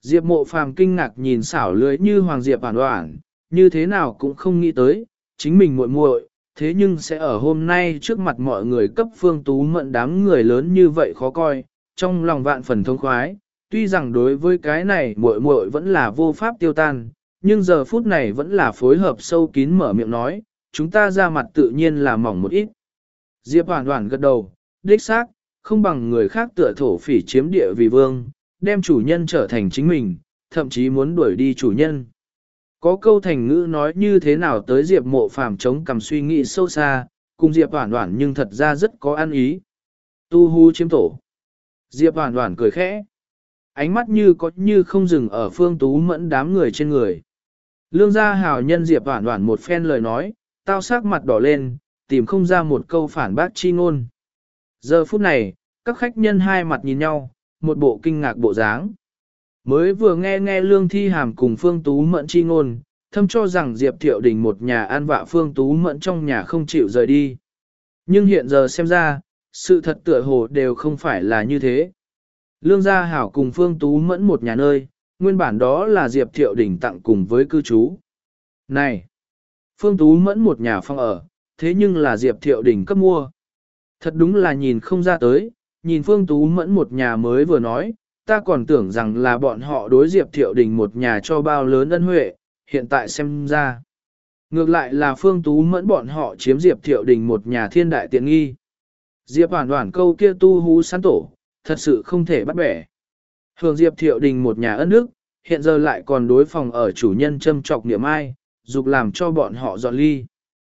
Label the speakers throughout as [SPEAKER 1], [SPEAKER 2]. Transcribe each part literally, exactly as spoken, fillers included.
[SPEAKER 1] Diệp Mộ Phàm kinh ngạc nhìn xảo lưới như Hoàng Diệp Oản Oản, như thế nào cũng không nghĩ tới, chính mình muội muội, thế nhưng sẽ ở hôm nay trước mặt mọi người cấp Phương Tú Mẫn đám người lớn như vậy khó coi, trong lòng vạn phần thông khoái, tuy rằng đối với cái này muội muội vẫn là vô pháp tiêu tan, nhưng giờ phút này vẫn là phối hợp sâu kín mở miệng nói, chúng ta ra mặt tự nhiên là mỏng một ít. Diệp Oản Oản gật đầu, đích xác, không bằng người khác tựa thổ phỉ chiếm địa vì vương, đem chủ nhân trở thành chính mình, thậm chí muốn đuổi đi chủ nhân. Có câu thành ngữ nói như thế nào tới Diệp Mộ Phàm chống cằm suy nghĩ sâu xa, cùng Diệp Oản Oản nhưng thật ra rất có ăn ý. Tu hú chiếm tổ. Diệp Oản Oản cười khẽ. Ánh mắt như có như không dừng ở Phương Tú Mẫn đám người trên người. Lương gia hào nhân Diệp Oản Oản một phen lời nói, tao sắc mặt đỏ lên, tìm không ra một câu phản bác chi ngôn. Giờ phút này, các khách nhân hai mặt nhìn nhau, một bộ kinh ngạc bộ dáng. Mới vừa nghe nghe Lương Thi Hàm cùng Phương Tú Mẫn chi ngôn, thâm cho rằng Diệp Thiệu Đình một nhà an vạ Phương Tú Mẫn trong nhà không chịu rời đi. Nhưng hiện giờ xem ra, sự thật tựa hồ đều không phải là như thế. Lương Gia Hảo cùng Phương Tú Mẫn một nhà nơi, nguyên bản đó là Diệp Thiệu Đình tặng cùng với cư trú. Này! Phương Tú Mẫn một nhà phòng ở, thế nhưng là Diệp Thiệu Đình cấp mua. Thật đúng là nhìn không ra tới, nhìn Phương Tú Mẫn một nhà mới vừa nói, ta còn tưởng rằng là bọn họ đối Diệp Thiệu Đình một nhà cho bao lớn ân huệ, hiện tại xem ra. Ngược lại là Phương Tú Mẫn bọn họ chiếm Diệp Thiệu Đình một nhà thiên đại tiện nghi. Diệp Hoản Hoản câu kia tu hú sán tổ, thật sự không thể bắt bẻ. Hưởng Diệp Thiệu Đình một nhà ân đức, hiện giờ lại còn đối phòng ở chủ nhân châm trọc niệm ai, dục làm cho bọn họ dọn ly.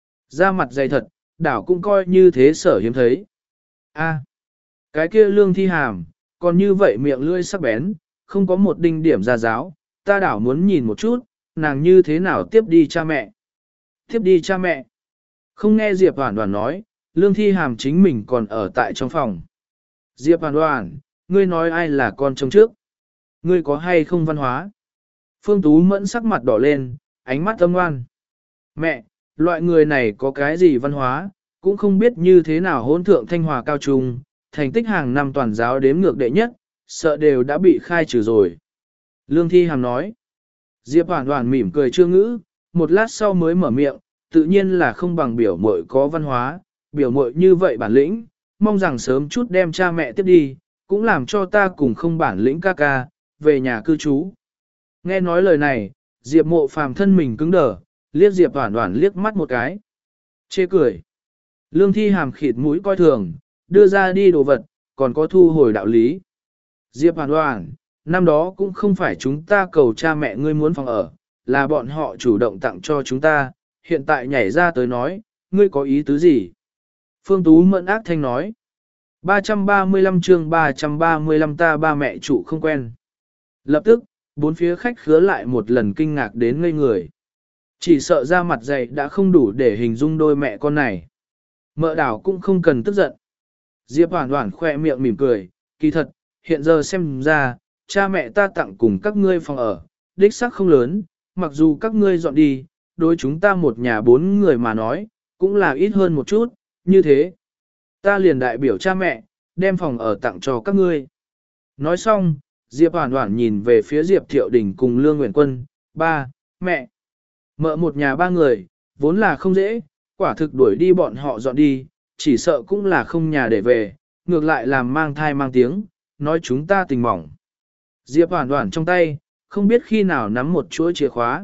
[SPEAKER 1] Ra mặt dày thật, đảo cũng coi như thế sở hiếm thấy. A, cái kia Lương Thi Hàm, còn như vậy miệng lưỡi sắc bén, không có một đinh điểm ra giáo, ta đảo muốn nhìn một chút, nàng như thế nào tiếp đi cha mẹ. Tiếp đi cha mẹ. Không nghe Diệp Hoản Hoản nói, Lương Thi Hàm chính mình còn ở tại trong phòng. Diệp Hoản Hoản, ngươi nói ai là con trông trước? Ngươi có hay không văn hóa? Phương Tú Mẫn sắc mặt đỏ lên, ánh mắt âm ngoan. Mẹ, loại người này có cái gì văn hóa, cũng không biết như thế nào hỗn thượng thanh hòa cao trung, thành tích hàng năm toàn giáo đếm ngược đệ nhất, sợ đều đã bị khai trừ rồi. Lương Thi Hàm nói. Diệp Hoản Hoản mỉm cười chưa ngữ, một lát sau mới mở miệng, tự nhiên là không bằng biểu muội có văn hóa, biểu muội như vậy bản lĩnh, mong rằng sớm chút đem cha mẹ tiếp đi, cũng làm cho ta cùng không bản lĩnh ca ca, về nhà cư trú. Nghe nói lời này, Diệp Mộ Phàm thân mình cứng đờ, liếc Diệp Hoản Hoản liếc mắt một cái. Chê cười. Lương Thi Hàm khịt mũi coi thường, đưa ra đi đồ vật, còn có thu hồi đạo lý. Diệp Hoản Hoản, năm đó cũng không phải chúng ta cầu cha mẹ ngươi muốn phòng ở, là bọn họ chủ động tặng cho chúng ta, hiện tại nhảy ra tới nói, ngươi có ý tứ gì? Phương Tú Mẫn ác thanh nói. ba trăm ba mươi lăm chương ba trăm ba mươi lăm ta ba mẹ chủ không quen. Lập tức, bốn phía khách khứa lại một lần kinh ngạc đến ngây người. Chỉ sợ ra mặt dày đã không đủ để hình dung đôi mẹ con này. Mợ đảo cũng không cần tức giận. Diệp Hoản Hoản khoe miệng mỉm cười, kỳ thật, hiện giờ xem ra, cha mẹ ta tặng cùng các ngươi phòng ở, đích xác không lớn, mặc dù các ngươi dọn đi, đối chúng ta một nhà bốn người mà nói, cũng là ít hơn một chút, như thế. Ta liền đại biểu cha mẹ, đem phòng ở tặng cho các ngươi. Nói xong, Diệp Hoản Hoản nhìn về phía Diệp Thiệu Đình cùng Lương Nguyễn Quân, ba, mẹ. Mợ một nhà ba người, vốn là không dễ, quả thực đuổi đi bọn họ dọn đi, chỉ sợ cũng là không nhà để về, ngược lại làm mang thai mang tiếng, nói chúng ta tình mỏng. Diệp Hoản Hoản trong tay, không biết khi nào nắm một chuỗi chìa khóa.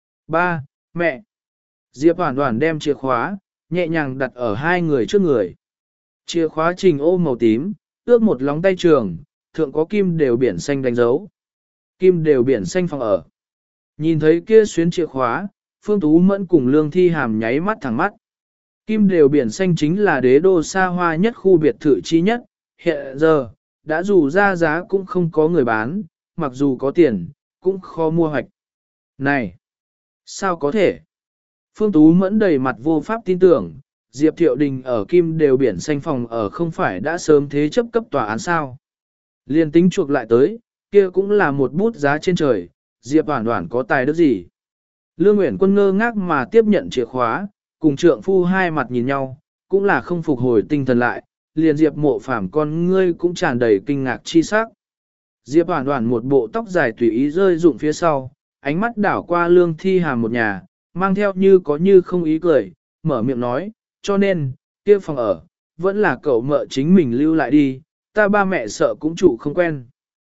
[SPEAKER 1] Ba, mẹ. Diệp Hoản Hoản đem chìa khóa, nhẹ nhàng đặt ở hai người trước người. Chìa khóa trình ô màu tím, ước một lóng tay trường, thượng có kim đều biển xanh đánh dấu. Kim đều biển xanh phòng ở. Nhìn thấy kia xuyến chìa khóa, Phương Tú Mẫn cùng Lương Thi Hàm nháy mắt thẳng mắt. Kim đều biển xanh chính là đế đô xa hoa nhất khu biệt thự chi nhất, hiện giờ, đã dù ra giá cũng không có người bán, mặc dù có tiền, cũng khó mua hoạch. Này! Sao có thể? Phương Tú Mẫn đầy mặt vô pháp tin tưởng, Diệp Thiệu Đình ở Kim đều biển xanh phòng ở không phải đã sớm thế chấp cấp tòa án sao. Liên tính chuộc lại tới, kia cũng là một bút giá trên trời, Diệp Hoản Hoản có tài đức gì. Lương Nguyễn Quân ngơ ngác mà tiếp nhận chìa khóa, cùng trượng phu hai mặt nhìn nhau, cũng là không phục hồi tinh thần lại, liền Diệp Mộ Phàm con ngươi cũng tràn đầy kinh ngạc chi sắc. Diệp Hoản Hoản một bộ tóc dài tùy ý rơi rụng phía sau, ánh mắt đảo qua Lương Thi Hàm một nhà, mang theo như có như không ý cười, mở miệng nói, cho nên, kia phòng ở, vẫn là cậu mợ chính mình lưu lại đi, ta ba mẹ sợ cũng trụ không quen.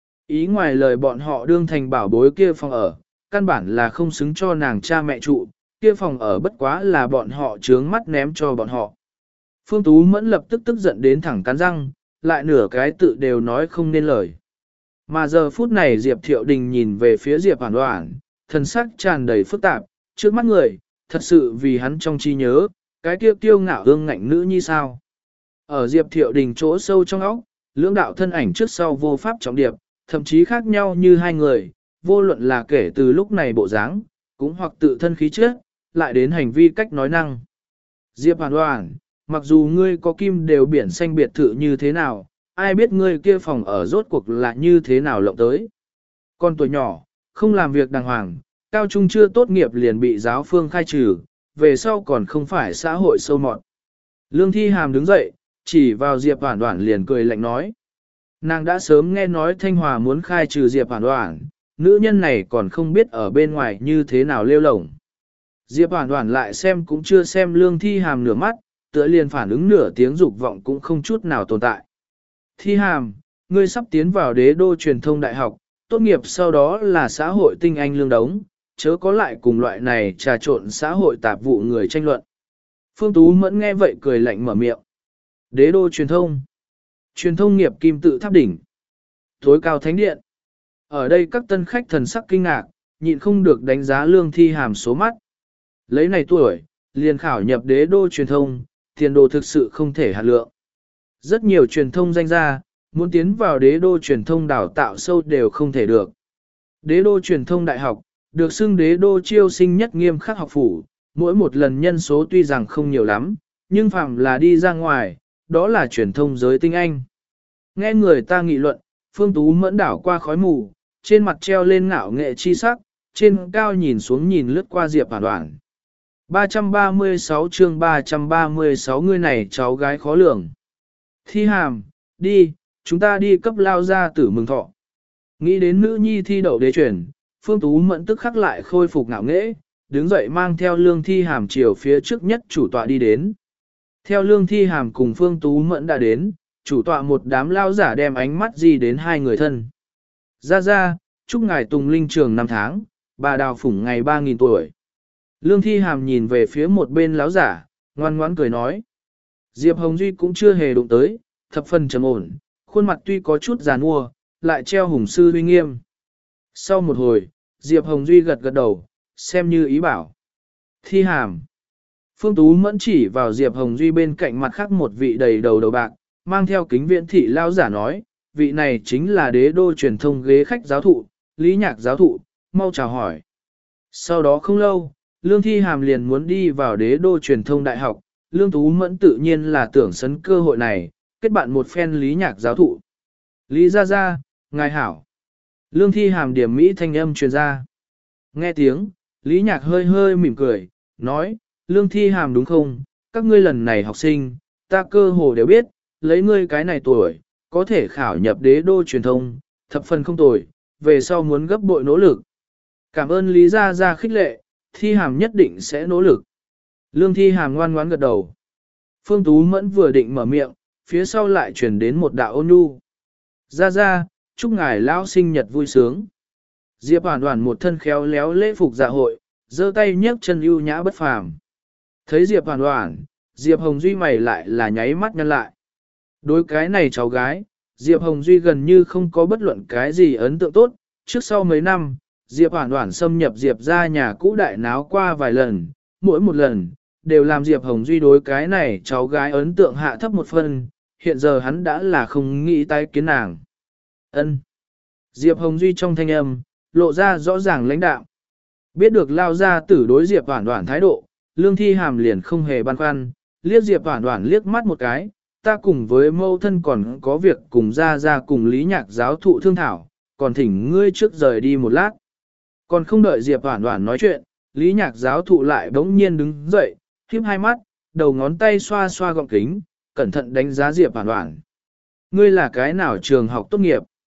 [SPEAKER 1] Ý ngoài lời bọn họ đương thành bảo bối kia phòng ở, căn bản là không xứng cho nàng cha mẹ trụ, kia phòng ở bất quá là bọn họ trướng mắt ném cho bọn họ. Phương Tú Mẫn lập tức tức giận đến thẳng cắn răng, lại nửa cái tự đều nói không nên lời. Mà giờ phút này Diệp Thiệu Đình nhìn về phía Diệp Hoản Hoản, thần sắc tràn đầy phức tạp, trước mắt người, thật sự vì hắn trong trí nhớ, cái kia kiêu ngạo ương ngạnh nữ như sao. Ở Diệp Thiệu Đình chỗ sâu trong óc, lưỡng đạo thân ảnh trước sau vô pháp trọng điệp, thậm chí khác nhau như hai người, vô luận là kể từ lúc này bộ dáng, cũng hoặc tự thân khí chất, lại đến hành vi cách nói năng. Diệp Hoản Hoản, mặc dù ngươi có kim đều biển xanh biệt thự như thế nào, ai biết ngươi kia phòng ở rốt cuộc là như thế nào lộng tới. Con tuổi nhỏ, không làm việc đàng hoàng, cao trung chưa tốt nghiệp liền bị giáo phương khai trừ, về sau còn không phải xã hội sâu mọt. Lương Thi Hàm đứng dậy, chỉ vào Diệp Hoản Hoản liền cười lạnh nói. Nàng đã sớm nghe nói Thanh Hòa muốn khai trừ Diệp Hoản Hoản, nữ nhân này còn không biết ở bên ngoài như thế nào lêu lổng. Diệp Hoản Hoản lại xem cũng chưa xem Lương Thi Hàm nửa mắt, tựa liền phản ứng nửa tiếng dục vọng cũng không chút nào tồn tại. Thi Hàm, ngươi sắp tiến vào đế đô truyền thông đại học, tốt nghiệp sau đó là xã hội tinh anh lương đống, chớ có lại cùng loại này trà trộn xã hội tạp vụ người tranh luận. Phương Tú Mẫn nghe vậy cười lạnh mở miệng. Đế đô truyền thông. Truyền thông nghiệp kim tự tháp đỉnh. Tối cao thánh điện. Ở đây các tân khách thần sắc kinh ngạc, nhịn không được đánh giá Lương Thi Hàm số mắt. Lấy này tuổi, liền khảo nhập đế đô truyền thông, tiền đồ thực sự không thể hạt lượng. Rất nhiều truyền thông danh gia, muốn tiến vào đế đô truyền thông đào tạo sâu đều không thể được. Đế đô truyền thông đại học, được xưng đế đô chiêu sinh nhất nghiêm khắc học phủ, mỗi một lần nhân số tuy rằng không nhiều lắm, nhưng phạm là đi ra ngoài, đó là truyền thông giới tinh anh. Nghe người ta nghị luận, Phương Tú Mẫn đảo qua khói mù, trên mặt treo lên ngạo nghệ chi sắc, trên cao nhìn xuống nhìn lướt qua Diệp Hoản Hoản. ba trăm ba mươi sáu chương ba trăm ba mươi sáu người này cháu gái khó lường. Thi Hàm, đi, chúng ta đi cấp lao gia tử mừng thọ. Nghĩ đến nữ nhi thi đậu đế truyền, Phương Tú Mẫn tức khắc lại khôi phục ngạo nghễ, đứng dậy mang theo Lương Thi Hàm chiều phía trước nhất chủ tọa đi đến. Theo Lương Thi Hàm cùng Phương Tú Mẫn đã đến, chủ tọa một đám lao giả đem ánh mắt gì đến hai người thân. Ra ra, chúc ngài Tùng Linh trường năm tháng, bà Đào Phủng ngày ba nghìn tuổi. Lương Thi Hàm nhìn về phía một bên lão giả, ngoan ngoãn cười nói. Diệp Hồng Duy cũng chưa hề đụng tới, thập phần trầm ổn, khuôn mặt tuy có chút giàn mua, lại treo hùng sư uy nghiêm. Sau một hồi, Diệp Hồng Duy gật gật đầu, xem như ý bảo. Thi Hàm. Phương Tú Mẫn chỉ vào Diệp Hồng Duy bên cạnh mặt khác một vị đầy đầu đầu bạc, mang theo kính viễn thị lao giả nói, vị này chính là đế đô truyền thông ghế khách giáo thụ, Lý Nhạc giáo thụ, mau chào hỏi. Sau đó không lâu, Lương Thi Hàm liền muốn đi vào đế đô truyền thông đại học, Lương Tú Mẫn tự nhiên là tưởng sấn cơ hội này, kết bạn một phen Lý Nhạc giáo thụ. Lý Gia Gia, ngài hảo. Lương Thi Hàm điểm Mỹ thanh âm truyền ra. Nghe tiếng, Lý Nhạc hơi hơi mỉm cười, nói, Lương Thi Hàm đúng không, các ngươi lần này học sinh, ta cơ hồ đều biết, lấy ngươi cái này tuổi, có thể khảo nhập đế đô truyền thông, thập phần không tồi, về sau muốn gấp bội nỗ lực. Cảm ơn Lý Gia Gia khích lệ, Thi Hàm nhất định sẽ nỗ lực. Lương Thi Hàm ngoan ngoãn gật đầu. Phương Tú Mẫn vừa định mở miệng, phía sau lại chuyển đến một đạo ôn nhu. Gia Gia, chúc ngài lão sinh nhật vui sướng. Diệp Hoản Hoản một thân khéo léo lễ phục dạ hội, giơ tay nhấc chân ưu nhã bất phàm. Thấy Diệp Hoản Hoản, Diệp Hồng Duy mày lại là nháy mắt nhăn lại. Đối cái này cháu gái, Diệp Hồng Duy gần như không có bất luận cái gì ấn tượng tốt, trước sau mấy năm, Diệp Hoản Hoản xâm nhập Diệp ra nhà cũ đại náo qua vài lần, mỗi một lần, đều làm Diệp Hồng Duy đối cái này cháu gái ấn tượng hạ thấp một phần, hiện giờ hắn đã là không nghĩ tái kiến nàng. Ân. Diệp Hồng Duy trong thanh âm, lộ ra rõ ràng lãnh đạo. Biết được lao ra tử đối Diệp Hoản Hoản thái độ, Lương Thi Hàm liền không hề băn khoăn, liếc Diệp Hoản Hoản liếc mắt một cái, ta cùng với mâu thân còn có việc cùng ra ra cùng Lý Nhạc giáo thụ thương thảo, còn thỉnh ngươi trước rời đi một lát. Còn không đợi Diệp Hoản Hoản nói chuyện, Lý Nhạc giáo thụ lại bỗng nhiên đứng dậy, khép hai mắt, đầu ngón tay xoa xoa gọng kính, cẩn thận đánh giá Diệp Hoản Hoản. Ngươi là cái nào trường học tốt nghiệp?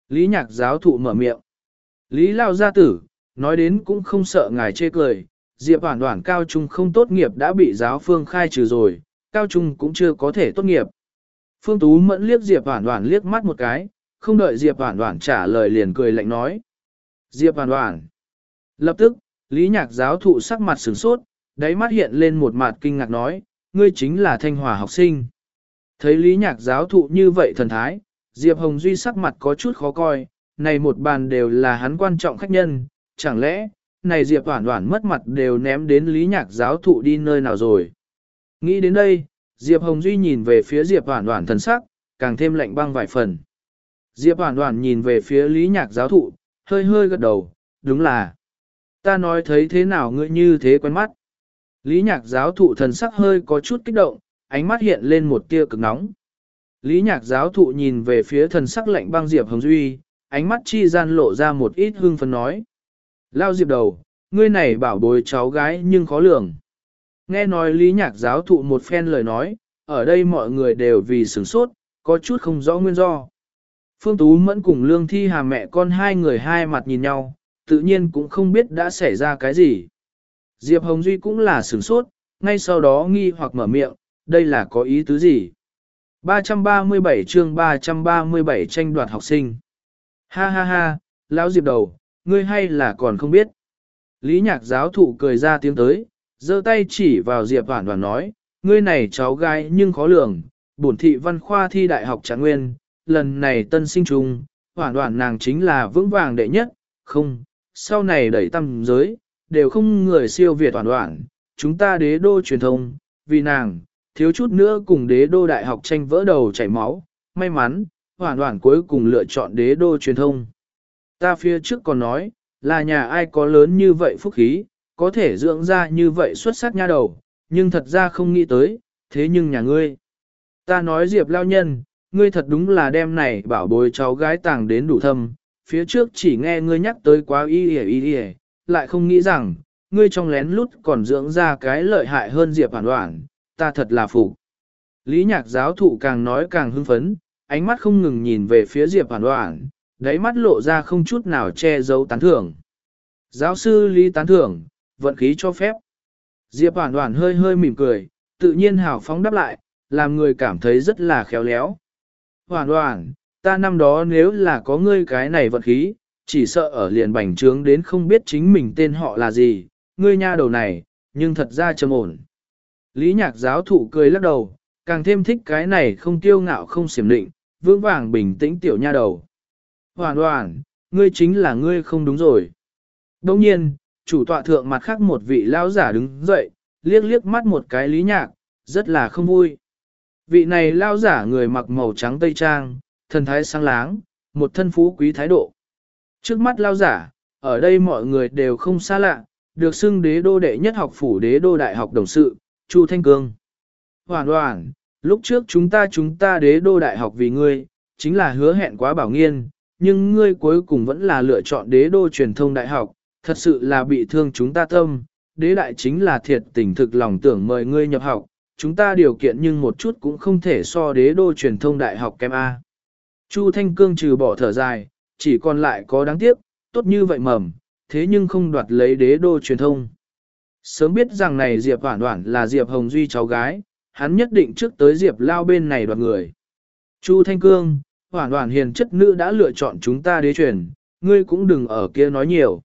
[SPEAKER 1] Lý Nhạc giáo thụ mở miệng. Lý Lao gia tử, nói đến cũng không sợ ngài chê cười, Diệp Hoản Hoản cao trung không tốt nghiệp đã bị giáo phương khai trừ rồi, cao trung cũng chưa có thể tốt nghiệp. Phương Tú Mẫn liếc Diệp Hoản Hoản liếc mắt một cái, không đợi Diệp Hoản Hoản trả lời liền cười lạnh nói. Diệp Hoản Hoản. Lập tức, Lý Nhạc giáo thụ sắc mặt sửng sốt, đáy mắt hiện lên một mặt kinh ngạc nói, ngươi chính là Thanh Hòa học sinh. Thấy Lý Nhạc giáo thụ như vậy thần thái, Diệp Hồng Duy sắc mặt có chút khó coi, này một bàn đều là hắn quan trọng khách nhân, chẳng lẽ, này Diệp Hoản Hoản mất mặt đều ném đến Lý Nhạc giáo thụ đi nơi nào rồi. Nghĩ đến đây, Diệp Hồng Duy nhìn về phía Diệp Hoản Hoản thần sắc, càng thêm lạnh băng vài phần. Diệp Hoản Hoản nhìn về phía Lý Nhạc giáo thụ, hơi hơi gật đầu, đúng là. Ta nói thấy thế nào ngươi như thế quen mắt. Lý Nhạc giáo thụ thần sắc hơi có chút kích động, ánh mắt hiện lên một tia cực nóng. Lý Nhạc giáo thụ nhìn về phía thần sắc lạnh băng Diệp Hồng Duy, ánh mắt chi gian lộ ra một ít hương phấn nói. Lao Diệp đầu, ngươi này bảo bối cháu gái nhưng khó lường. Nghe nói Lý Nhạc giáo thụ một phen lời nói, ở đây mọi người đều vì sửng sốt, có chút không rõ nguyên do. Phương Tú Mẫn cùng Lương Thi Hà mẹ con hai người hai mặt nhìn nhau, tự nhiên cũng không biết đã xảy ra cái gì. Diệp Hồng Duy cũng là sửng sốt, ngay sau đó nghi hoặc mở miệng, đây là có ý tứ gì? ba trăm ba mươi bảy chương ba trăm ba mươi bảy tranh đoạt học sinh. Ha ha ha, lão Diệp đầu, ngươi hay là còn không biết. Lý Nhạc giáo thụ cười ra tiếng tới, giơ tay chỉ vào Diệp Hoản Hoản nói, ngươi này cháu gái nhưng khó lường, bổn thị văn khoa thi đại học Trạng Nguyên, lần này tân sinh trùng, Hoản Hoản nàng chính là vững vàng đệ nhất, không, sau này đẩy tâm giới, đều không người siêu việt Hoản Hoản, chúng ta đế đô truyền thông, vì nàng, thiếu chút nữa cùng đế đô đại học tranh vỡ đầu chảy máu, may mắn, Hoản Hoản cuối cùng lựa chọn đế đô truyền thông. Ta phía trước còn nói, là nhà ai có lớn như vậy phúc khí, có thể dưỡng ra như vậy xuất sắc nha đầu, nhưng thật ra không nghĩ tới, thế nhưng nhà ngươi. Ta nói Diệp lao nhân, ngươi thật đúng là đem này bảo bối cháu gái tàng đến đủ thâm, phía trước chỉ nghe ngươi nhắc tới quá y y y y, lại không nghĩ rằng, ngươi trong lén lút còn dưỡng ra cái lợi hại hơn Diệp Hoản Hoản, ta thật là phục. Lý Nhạc giáo thụ càng nói càng hưng phấn, ánh mắt không ngừng nhìn về phía Diệp Hoản Hoản, đáy mắt lộ ra không chút nào che giấu tán thưởng. Giáo sư Lý tán thưởng, vận khí cho phép. Diệp Hoản Hoản hơi hơi mỉm cười, tự nhiên hào phóng đáp lại, làm người cảm thấy rất là khéo léo. Hoản Hoản, ta năm đó nếu là có ngươi cái này vận khí, chỉ sợ ở liền bành trướng đến không biết chính mình tên họ là gì, ngươi nha đầu này, nhưng thật ra trầm ổn. Lý Nhạc giáo thụ cười lắc đầu, càng thêm thích cái này không kiêu ngạo không xiểm định, vững vàng bình tĩnh tiểu nha đầu. Hoản Hoản, ngươi chính là ngươi không đúng rồi. Đồng nhiên, chủ tọa thượng mặt khác một vị lão giả đứng dậy, liếc liếc mắt một cái Lý Nhạc, rất là không vui. Vị này lão giả người mặc màu trắng tây trang, thần thái sáng láng, một thân phú quý thái độ. Trước mắt lão giả, ở đây mọi người đều không xa lạ, được xưng đế đô đệ nhất học phủ đế đô đại học đồng sự, Chu Thanh Cương. Hoản Hoản, lúc trước chúng ta chúng ta đế đô đại học vì ngươi, chính là hứa hẹn quá bảo nghiên, nhưng ngươi cuối cùng vẫn là lựa chọn đế đô truyền thông đại học, thật sự là bị thương chúng ta tâm, đế đại chính là thiệt tình thực lòng tưởng mời ngươi nhập học, chúng ta điều kiện nhưng một chút cũng không thể so đế đô truyền thông đại học kém A. Chu Thanh Cương trừ bỏ thở dài, chỉ còn lại có đáng tiếc, tốt như vậy mầm, thế nhưng không đoạt lấy đế đô truyền thông. Sớm biết rằng này Diệp Hoản Hoản là Diệp Hồng Duy cháu gái, hắn nhất định trước tới Diệp Lao bên này đoạt người. Chu Thanh Cương, Hoản Hoản hiền chất nữ đã lựa chọn chúng ta đế truyền, ngươi cũng đừng ở kia nói nhiều.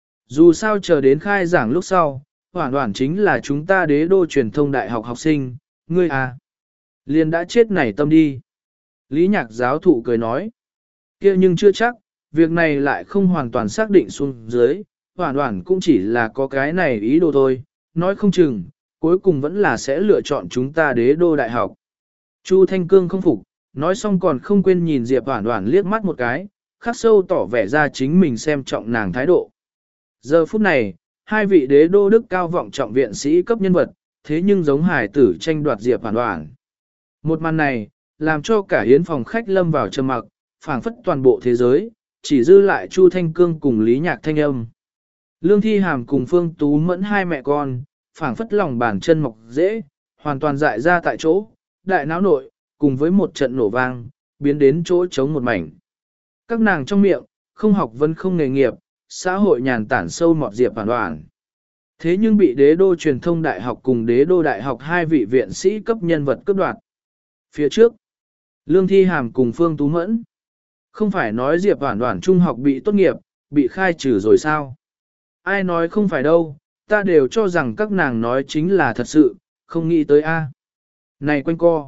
[SPEAKER 1] Dù sao chờ đến khai giảng lúc sau, Hoản Hoản chính là chúng ta đế đô truyền thông đại học học sinh, ngươi à. Liền đã chết nảy tâm đi. Lý Nhạc giáo thụ cười nói. Kia nhưng chưa chắc, việc này lại không hoàn toàn xác định xuống dưới, Hoản Hoản cũng chỉ là có cái này ý đồ thôi, nói không chừng, cuối cùng vẫn là sẽ lựa chọn chúng ta đế đô đại học. Chu Thanh Cương không phục, nói xong còn không quên nhìn Diệp Hoản Hoản liếc mắt một cái, khắc sâu tỏ vẻ ra chính mình xem trọng nàng thái độ. Giờ phút này, hai vị đế đô đức cao vọng trọng viện sĩ cấp nhân vật, thế nhưng giống hải tử tranh đoạt Diệp Hoản Hoản. Một màn này, làm cho cả hiến phòng khách lâm vào trầm mặc, phảng phất toàn bộ thế giới, chỉ dư lại Chu Thanh Cương cùng Lý Nhạc thanh âm. Lương Thi Hàm cùng Phương Tú Mẫn hai mẹ con, phảng phất lòng bàn chân mọc dễ, hoàn toàn dại ra tại chỗ, đại não nội, cùng với một trận nổ vang, biến đến chỗ trống một mảnh. Các nàng trong miệng, không học vấn không nghề nghiệp, xã hội nhàn tản sâu mọt Diệp Hoàn Hoàn. Thế nhưng bị đế đô truyền thông đại học cùng đế đô đại học hai vị viện sĩ cấp nhân vật cấp đoạt. Phía trước, Lương Thi Hàm cùng Phương Tú Mẫn. Không phải nói Diệp Hoàn Hoàn trung học bị tốt nghiệp, bị khai trừ rồi sao? Ai nói không phải đâu, ta đều cho rằng các nàng nói chính là thật sự, không nghĩ tới a. Này quanh co.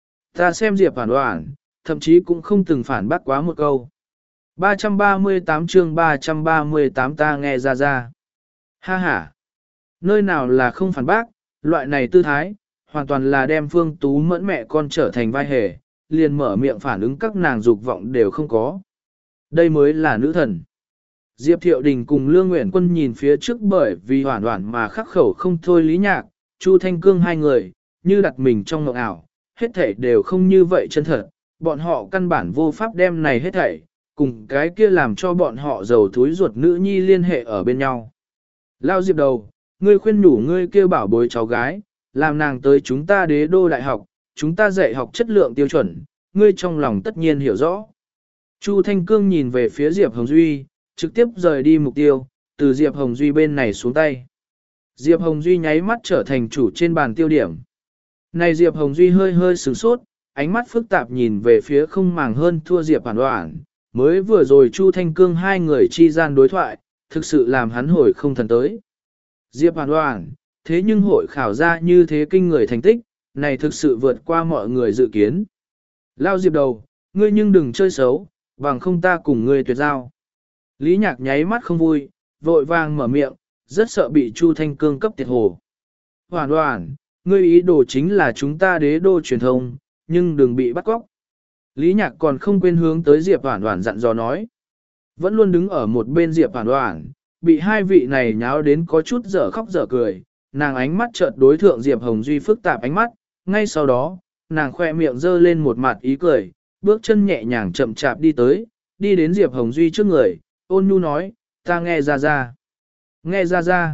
[SPEAKER 1] Ta xem Diệp Hoàn Hoàn, thậm chí cũng không từng phản bác quá một câu. ba trăm ba mươi tám chương ba trăm ba mươi tám ta nghe ra ra. Ha ha. Nơi nào là không phản bác, loại này tư thái, hoàn toàn là đem Phương Tú Mẫn mẹ con trở thành vai hề, liền mở miệng phản ứng các nàng dục vọng đều không có. Đây mới là nữ thần. Diệp Thiệu Đình cùng Lương Nguyễn Quân nhìn phía trước bởi vì Hoàn Hoàn mà khắc khẩu không thôi Lý Nhạc, Chu Thanh Cương hai người, như đặt mình trong mộng ảo, hết thảy đều không như vậy chân thật, bọn họ căn bản vô pháp đem này hết thảy, cùng cái kia làm cho bọn họ giàu thúi ruột nữ nhi liên hệ ở bên nhau. Lao Diệp đầu, ngươi khuyên nhủ ngươi kêu bảo bối cháu gái, làm nàng tới chúng ta đế đô đại học, chúng ta dạy học chất lượng tiêu chuẩn, ngươi trong lòng tất nhiên hiểu rõ. Chu Thanh Cương nhìn về phía Diệp Hồng Duy, trực tiếp rời đi mục tiêu, từ Diệp Hồng Duy bên này xuống tay. Diệp Hồng Duy nháy mắt trở thành chủ trên bàn tiêu điểm. Này Diệp Hồng Duy hơi hơi sửng sốt, ánh mắt phức tạp nhìn về phía không màng hơn thua Diệp Hoàn Hoàn, mới vừa rồi Chu Thanh Cương hai người chi gian đối thoại, thực sự làm hắn hồi không thần tới. Diệp Hoàn Hoàn, thế nhưng hội khảo ra như thế kinh người thành tích, này thực sự vượt qua mọi người dự kiến. Lao Diệp đầu, ngươi nhưng đừng chơi xấu, bằng không ta cùng ngươi tuyệt giao. Lý Nhạc nháy mắt không vui, vội vàng mở miệng, rất sợ bị Chu Thanh Cương cấp tiệt hồ. Hoàn Hoàn, ngươi ý đồ chính là chúng ta đế đô truyền thông, nhưng đừng bị bắt cóc. Lý Nhạc còn không quên hướng tới Diệp Hoàn Hoàn dặn dò nói. Vẫn luôn đứng ở một bên Diệp Hoàn Hoàn, bị hai vị này nháo đến có chút dở khóc dở cười, nàng ánh mắt chợt đối thượng Diệp Hồng Duy phức tạp ánh mắt, ngay sau đó, nàng khoe miệng giơ lên một mặt ý cười, bước chân nhẹ nhàng chậm chạp đi tới, đi đến Diệp Hồng Duy trước người, ôn nhu nói, ta nghe ra ra. Nghe ra ra.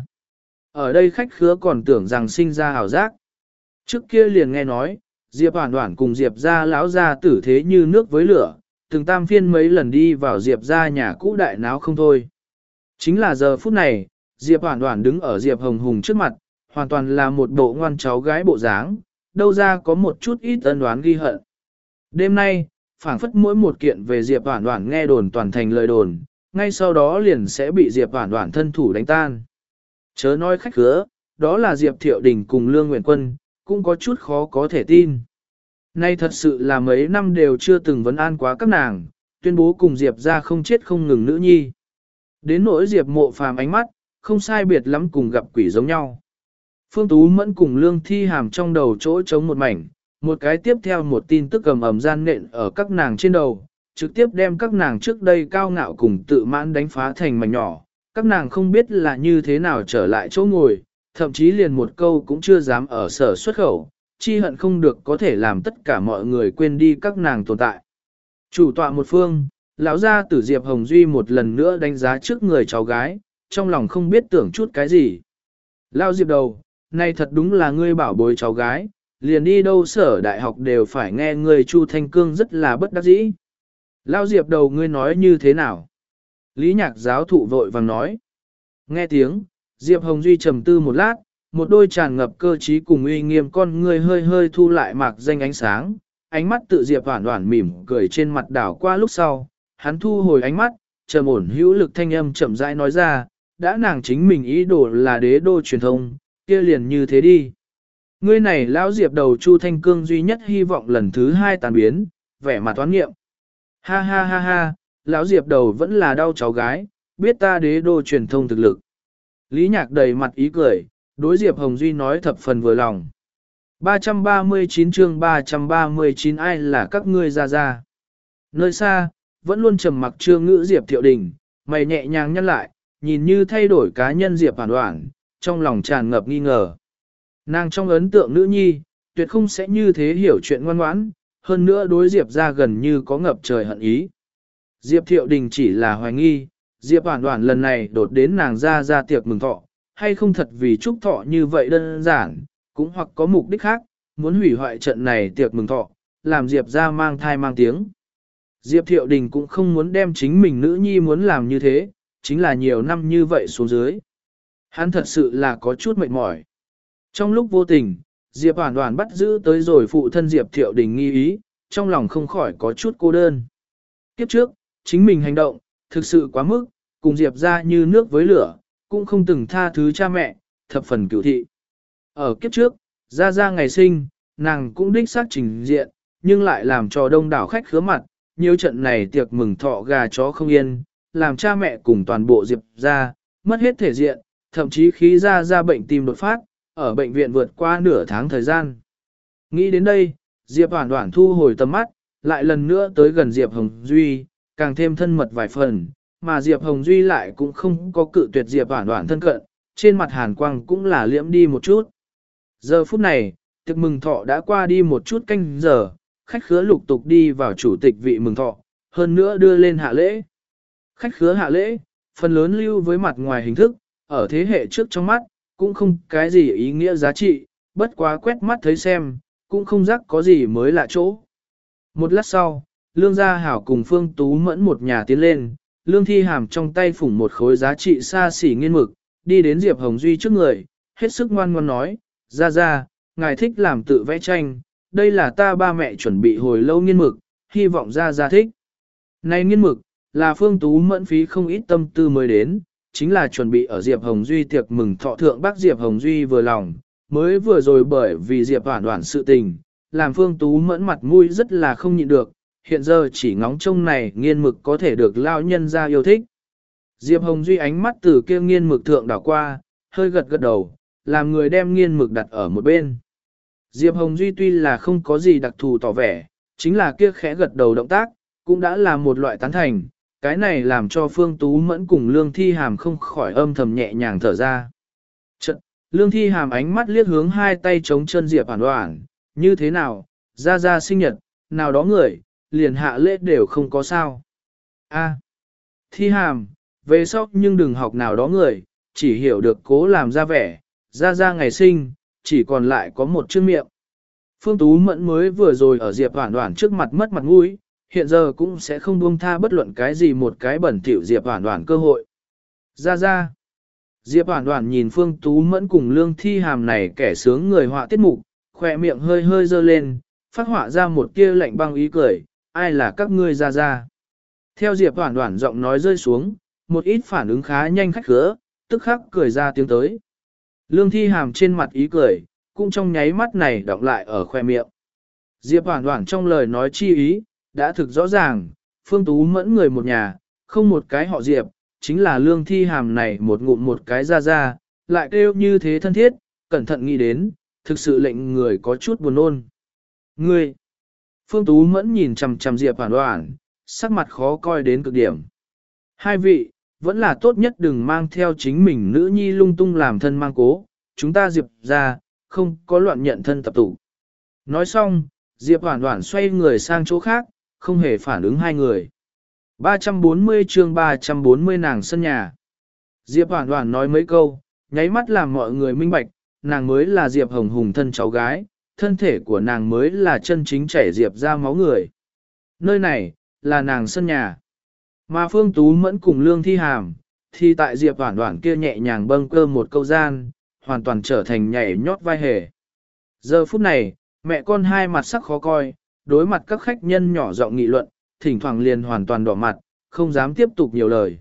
[SPEAKER 1] Ở đây khách khứa còn tưởng rằng sinh ra hảo giác. Trước kia liền nghe nói, Diệp Hoàn Hoàn cùng Diệp gia lão gia tử thế như nước với lửa, từng tam phiên mấy lần đi vào Diệp gia nhà cũ đại náo không thôi. Chính là giờ phút này, Diệp Hoàn Hoàn đứng ở Diệp Hồng Hùng trước mặt, hoàn toàn là một bộ ngoan cháu gái bộ dáng, đâu ra có một chút ít ân đoán ghi hận. Đêm nay, phảng phất mỗi một kiện về Diệp Hoàn Hoàn nghe đồn toàn thành lời đồn, ngay sau đó liền sẽ bị Diệp Hoàn Hoàn thân thủ đánh tan. Chớ nói khách khứa, đó là Diệp Thiệu Đình cùng Lương Nguyễn Quân, cũng có chút khó có thể tin. Nay thật sự là mấy năm đều chưa từng vấn an quá các nàng, tuyên bố cùng Diệp ra không chết không ngừng nữ nhi. Đến nỗi Diệp Mộ Phàm ánh mắt, không sai biệt lắm cùng gặp quỷ giống nhau. Phương Tú Mẫn cùng Lương Thi Hàm trong đầu chỗ trống một mảnh, một cái tiếp theo một tin tức ầm ầm gian nện ở các nàng trên đầu, trực tiếp đem các nàng trước đây cao ngạo cùng tự mãn đánh phá thành mảnh nhỏ. Các nàng không biết là như thế nào trở lại chỗ ngồi, thậm chí liền một câu cũng chưa dám ở sở xuất khẩu, chi hận không được có thể làm tất cả mọi người quên đi các nàng tồn tại. Chủ tọa một phương, lão gia tử Diệp Hồng Duy một lần nữa đánh giá trước người cháu gái, trong lòng không biết tưởng chút cái gì. Lao Diệp đầu, này thật đúng là ngươi bảo bối cháu gái, liền đi đâu sở đại học đều phải nghe ngươi Chu Thanh Cương rất là bất đắc dĩ. Lao Diệp đầu ngươi nói như thế nào? Lý Nhạc giáo thụ vội vàng nói. Nghe tiếng, Diệp Hồng Duy trầm tư một lát, một đôi tràn ngập cơ trí cùng uy nghiêm con ngươi hơi hơi thu lại mạc danh ánh sáng, ánh mắt tự Diệp Hoản Hoản mỉm cười trên mặt đảo qua lúc sau, hắn thu hồi ánh mắt, trầm ổn hữu lực thanh âm chậm rãi nói ra, đã nàng chính mình ý đồ là đế đô truyền thông, kia liền như thế đi. Ngươi này lão Diệp đầu Chu Thanh Cương duy nhất hy vọng lần thứ hai tàn biến, vẻ mặt toán nghiệm. Ha ha ha ha, lão Diệp đầu vẫn là đau cháu gái, biết ta đế đô truyền thông thực lực. Lý Nhạc đầy mặt ý cười, đối Diệp Hồng Duy nói thập phần vừa lòng. ba trăm ba mươi chín chương ba trăm ba mươi chín ai là các ngươi ra ra. Nơi xa, vẫn luôn trầm mặc chưa ngữ Diệp Thiệu Đình, mày nhẹ nhàng nhăn lại, nhìn như thay đổi cá nhân Diệp Hoàn Hoàn, trong lòng tràn ngập nghi ngờ. Nàng trong ấn tượng nữ nhi, tuyệt không sẽ như thế hiểu chuyện ngoan ngoãn, hơn nữa đối Diệp ra gần như có ngập trời hận ý. Diệp Thiệu Đình chỉ là hoài nghi, Diệp Hoàn Hoàn lần này đột đến nàng ra ra tiệc mừng thọ, hay không thật vì chúc thọ như vậy đơn giản, cũng hoặc có mục đích khác, muốn hủy hoại trận này tiệc mừng thọ, làm Diệp ra mang thai mang tiếng. Diệp Thiệu Đình cũng không muốn đem chính mình nữ nhi muốn làm như thế, chính là nhiều năm như vậy xuống dưới. Hắn thật sự là có chút mệt mỏi. Trong lúc vô tình, Diệp Hoàn Hoàn bắt giữ tới rồi phụ thân Diệp Thiệu Đình nghi ý, trong lòng không khỏi có chút cô đơn. Kiếp trước, chính mình hành động, thực sự quá mức, cùng Diệp ra như nước với lửa, cũng không từng tha thứ cha mẹ, thập phần cửu thị. Ở kiếp trước, ra ra ngày sinh, nàng cũng đích xác trình diện, nhưng lại làm cho đông đảo khách khứa mặt, nhiều trận này tiệc mừng thọ gà chó không yên, làm cha mẹ cùng toàn bộ Diệp ra, mất hết thể diện, thậm chí khí ra ra bệnh tim đột phát, ở bệnh viện vượt qua nửa tháng thời gian. Nghĩ đến đây, Diệp Hoàn Hoàn thu hồi tầm mắt, lại lần nữa tới gần Diệp Hồng Duy, càng thêm thân mật vài phần, mà Diệp Hồng Duy lại cũng không có cự tuyệt Diệp Hoàn Hoàn thân cận, trên mặt hàn quang cũng là liễm đi một chút. Giờ phút này, tiệc mừng thọ đã qua đi một chút canh giờ, khách khứa lục tục đi vào chủ tịch vị mừng thọ, hơn nữa đưa lên hạ lễ. Khách khứa hạ lễ, phần lớn lưu với mặt ngoài hình thức, ở thế hệ trước trong mắt, cũng không cái gì ý nghĩa giá trị, bất quá quét mắt thấy xem, cũng không rắc có gì mới lạ chỗ. Một lát sau, Lương Gia Hảo cùng Phương Tú Mẫn một nhà tiến lên, Lương Thi Hàm trong tay phủng một khối giá trị xa xỉ nghiên mực, đi đến Diệp Hồng Duy trước người, hết sức ngoan ngoãn nói, ra ra, ngài thích làm tự vẽ tranh, đây là ta ba mẹ chuẩn bị hồi lâu nghiên mực, hy vọng ra ra thích. Này nghiên mực, là Phương Tú Mẫn phí không ít tâm tư mới đến, chính là chuẩn bị ở Diệp Hồng Duy tiệc mừng thọ thượng bác Diệp Hồng Duy vừa lòng, mới vừa rồi bởi vì Diệp Hoàn Hoàn sự tình, làm Phương Tú Mẫn mặt mũi rất là không nhịn được, hiện giờ chỉ ngóng trông này nghiên mực có thể được lao nhân ra yêu thích. Diệp Hồng Duy ánh mắt từ kia nghiên mực thượng đảo qua, hơi gật gật đầu, làm người đem nghiên mực đặt ở một bên. Diệp Hồng Duy tuy là không có gì đặc thù tỏ vẻ, chính là kia khẽ gật đầu động tác, cũng đã là một loại tán thành, cái này làm cho Phương Tú Mẫn cùng Lương Thi Hàm không khỏi âm thầm nhẹ nhàng thở ra. Chật, Lương Thi Hàm ánh mắt liếc hướng hai tay chống chân Diệp Hoàn Hoàn, như thế nào, ra ra sinh nhật, nào đó người, liền hạ lễ đều không có sao. A, Thi Hàm, về sau nhưng đừng học nào đó người, chỉ hiểu được cố làm ra vẻ, ra ra ngày sinh, chỉ còn lại có một chữ miệng. Phương Tú Mẫn mới vừa rồi ở Diệp Hoàn Hoàn trước mặt mất mặt mũi, hiện giờ cũng sẽ không buông tha bất luận cái gì một cái bẩn thỉu Diệp Hoàn Hoàn cơ hội. Ra ra. Diệp Hoàn Hoàn nhìn Phương Tú Mẫn cùng Lương Thi Hàm này kẻ sướng người họa tiết mục, khỏe miệng hơi hơi dơ lên, phát họa ra một tia lạnh băng ý cười, ai là các ngươi ra ra. Theo Diệp Hoàn Hoàn giọng nói rơi xuống, một ít phản ứng khá nhanh khách khứa, tức khắc cười ra tiếng tới. Lương Thi Hàm trên mặt ý cười, cũng trong nháy mắt này đọng lại ở khoe miệng. Diệp Hoàn Hoàn trong lời nói chi ý, đã thực rõ ràng, Phương Tú Mẫn người một nhà, không một cái họ Diệp, chính là Lương Thi Hàm này một ngụm một cái ra ra, lại kêu như thế thân thiết, cẩn thận nghĩ đến, thực sự lệnh người có chút buồn nôn. Ngươi! Phương Tú Mẫn nhìn chằm chằm Diệp Hoàn Hoàn, sắc mặt khó coi đến cực điểm. Hai vị, vẫn là tốt nhất đừng mang theo chính mình nữ nhi lung tung làm thân mang cố, chúng ta Diệp ra, không có loạn nhận thân tập tụ. Nói xong, Diệp Hoàn Hoàn xoay người sang chỗ khác, không hề phản ứng hai người. ba trăm bốn mươi chương ba trăm bốn mươi nàng sân nhà. Diệp Hoàn Hoàn nói mấy câu, nháy mắt làm mọi người minh bạch, nàng mới là Diệp Hồng Hùng thân cháu gái, thân thể của nàng mới là chân chính chảy Diệp ra máu người. Nơi này, là nàng sân nhà. Mà Phương Tú Mẫn cùng Lương Thi Hàm, thì tại Diệp Hoàn Hoàn kia nhẹ nhàng bâng cơ một câu gian, hoàn toàn trở thành nhảy nhót vai hề. Giờ phút này, mẹ con hai mặt sắc khó coi, đối mặt các khách nhân nhỏ giọng nghị luận, thỉnh thoảng liền hoàn toàn đỏ mặt, không dám tiếp tục nhiều lời.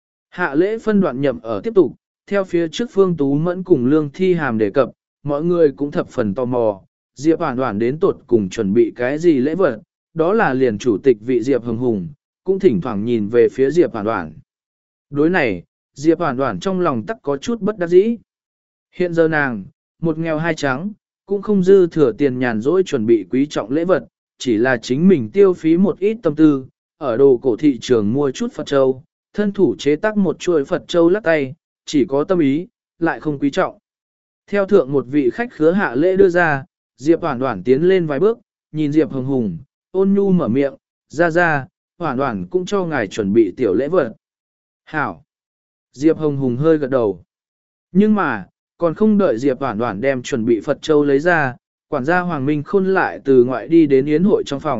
[SPEAKER 1] Hạ lễ phân đoạn nhậm ở tiếp tục, theo phía trước Phương Tú Mẫn cùng Lương Thi Hàm đề cập, mọi người cũng thập phần tò mò, Diệp Hoàn Hoàn đến tột cùng chuẩn bị cái gì lễ vật, đó là liền chủ tịch vị Diệp Hồng Hùng, cũng thỉnh thoảng nhìn về phía Diệp Hoàn Hoàn. Đối này, Diệp Hoàn Hoàn trong lòng tắc có chút bất đắc dĩ. Hiện giờ nàng, một nghèo hai trắng, cũng không dư thừa tiền nhàn rỗi chuẩn bị quý trọng lễ vật, chỉ là chính mình tiêu phí một ít tâm tư, ở đồ cổ thị trường mua chút Phật Châu, thân thủ chế tác một chuỗi Phật Châu lắc tay, chỉ có tâm ý, lại không quý trọng. Theo thượng một vị khách khứa hạ lễ đưa ra, Diệp Hoàn Hoàn tiến lên vài bước, nhìn Diệp Hồng Hùng, ôn nhu mở miệng, ra ra, Hoàn Hoàn cũng cho ngài chuẩn bị tiểu lễ vật. Hảo! Diệp Hồng Hùng hơi gật đầu. Nhưng mà, còn không đợi Diệp Hoàn Hoàn đem chuẩn bị Phật Châu lấy ra, quản gia Hoàng Minh Khôn lại từ ngoại đi đến yến hội trong phòng,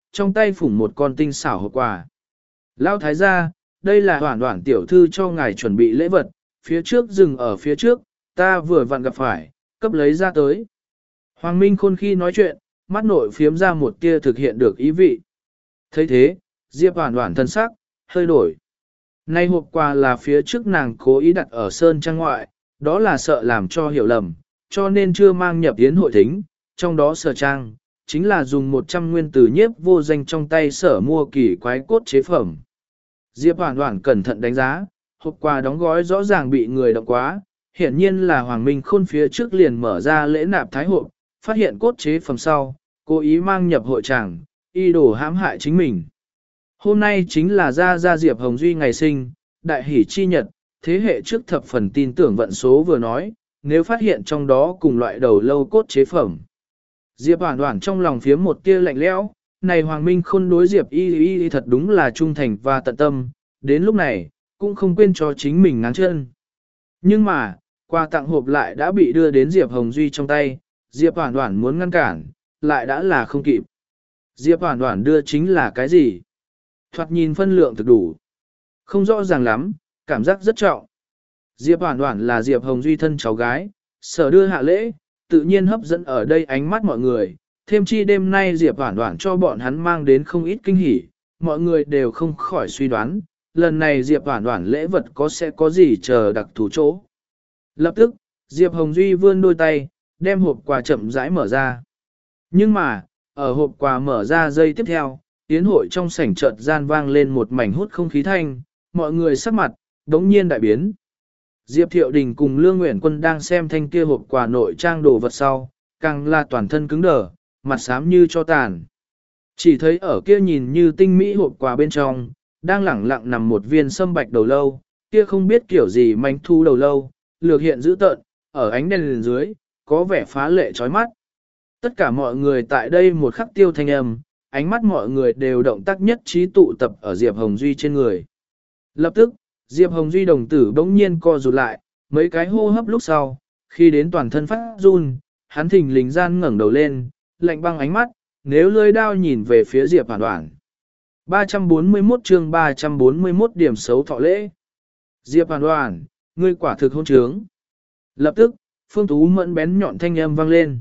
[SPEAKER 1] trong tay phủng một con tinh xảo hộp quà. Lão thái gia, đây là Hoản Hoản tiểu thư cho ngài chuẩn bị lễ vật, phía trước dừng ở phía trước, ta vừa vặn gặp phải, cấp lấy ra tới. Hoàng Minh Khôn khi nói chuyện, mắt nội phiếm ra một tia thực hiện được ý vị. thấy thế, Diệp Hoản Hoản thân sắc, hơi đổi. Nay hộp quà là phía trước nàng cố ý đặt ở sơn trang ngoại, đó là sợ làm cho hiểu lầm, cho nên chưa mang nhập yến hội thính, trong đó sở trang, chính là dùng một trăm nguyên tử nhiếp vô danh trong tay sở mua kỳ quái cốt chế phẩm. Diệp Hoản Hoản cẩn thận đánh giá, hộp quà đóng gói rõ ràng bị người động quá, hiển nhiên là Hoàng Minh Khôn phía trước liền mở ra lễ nạp thái hộp, phát hiện cốt chế phẩm sau, cố ý mang nhập hội tràng, y đổ hãm hại chính mình. Hôm nay chính là ra ra Diệp Hồng Duy ngày sinh, đại hỷ chi nhật, thế hệ trước thập phần tin tưởng vận số vừa nói, nếu phát hiện trong đó cùng loại đầu lâu cốt chế phẩm. Diệp Hoản Hoản trong lòng phía một tia lạnh lẽo, này Hoàng Minh Khôn đối Diệp y y y thật đúng là trung thành và tận tâm, đến lúc này, cũng không quên cho chính mình ngáng chân. Nhưng mà, quà tặng hộp lại đã bị đưa đến Diệp Hồng Duy trong tay, Diệp Hoản Hoản muốn ngăn cản, lại đã là không kịp. Diệp Hoản Hoản đưa chính là cái gì? Thoạt nhìn phân lượng thực đủ. Không rõ ràng lắm, cảm giác rất trọng. Diệp Hoản Hoản là Diệp Hồng Duy thân cháu gái, sở đưa hạ lễ, tự nhiên hấp dẫn ở đây ánh mắt mọi người. Thêm chi đêm nay Diệp Hoản Hoản cho bọn hắn mang đến không ít kinh hỉ, mọi người đều không khỏi suy đoán, lần này Diệp Hoản Hoản lễ vật có sẽ có gì chờ đặc thù chỗ. Lập tức, Diệp Hồng Duy vươn đôi tay, đem hộp quà chậm rãi mở ra. Nhưng mà, ở hộp quà mở ra giây tiếp theo, yến hội trong sảnh chợt gian vang lên một mảnh hút không khí thanh, mọi người sắc mặt, đống nhiên đại biến. Diệp Thiệu Đình cùng Lương Nguyễn Quân đang xem thanh kia hộp quà nội trang đồ vật sau, càng là toàn thân cứng đờ, mặt xám như cho tàn. Chỉ thấy ở kia nhìn như tinh mỹ hộp quà bên trong, đang lẳng lặng nằm một viên sâm bạch đầu lâu, kia không biết kiểu gì manh thu đầu lâu, lược hiện dữ tợn, ở ánh đèn lên dưới, có vẻ phá lệ chói mắt. Tất cả mọi người tại đây một khắc tiêu thanh âm, ánh mắt mọi người đều động tác nhất trí tụ tập ở Diệp Hồng Duy trên người. Lập tức, Diệp Hồng Duy đồng tử bỗng nhiên co rụt lại, mấy cái hô hấp lúc sau, khi đến toàn thân phát run, hắn thình lình gian ngẩng đầu lên, lạnh băng ánh mắt, nếu lưỡi đao nhìn về phía Diệp Hoản Hoản. ba trăm bốn mươi mốt chương ba trăm bốn mươi mốt điểm xấu thọ lễ. Diệp Hoản Hoản, ngươi quả thực hôn trướng. Lập tức, Phương Tú Mẫn bén nhọn thanh âm vang lên.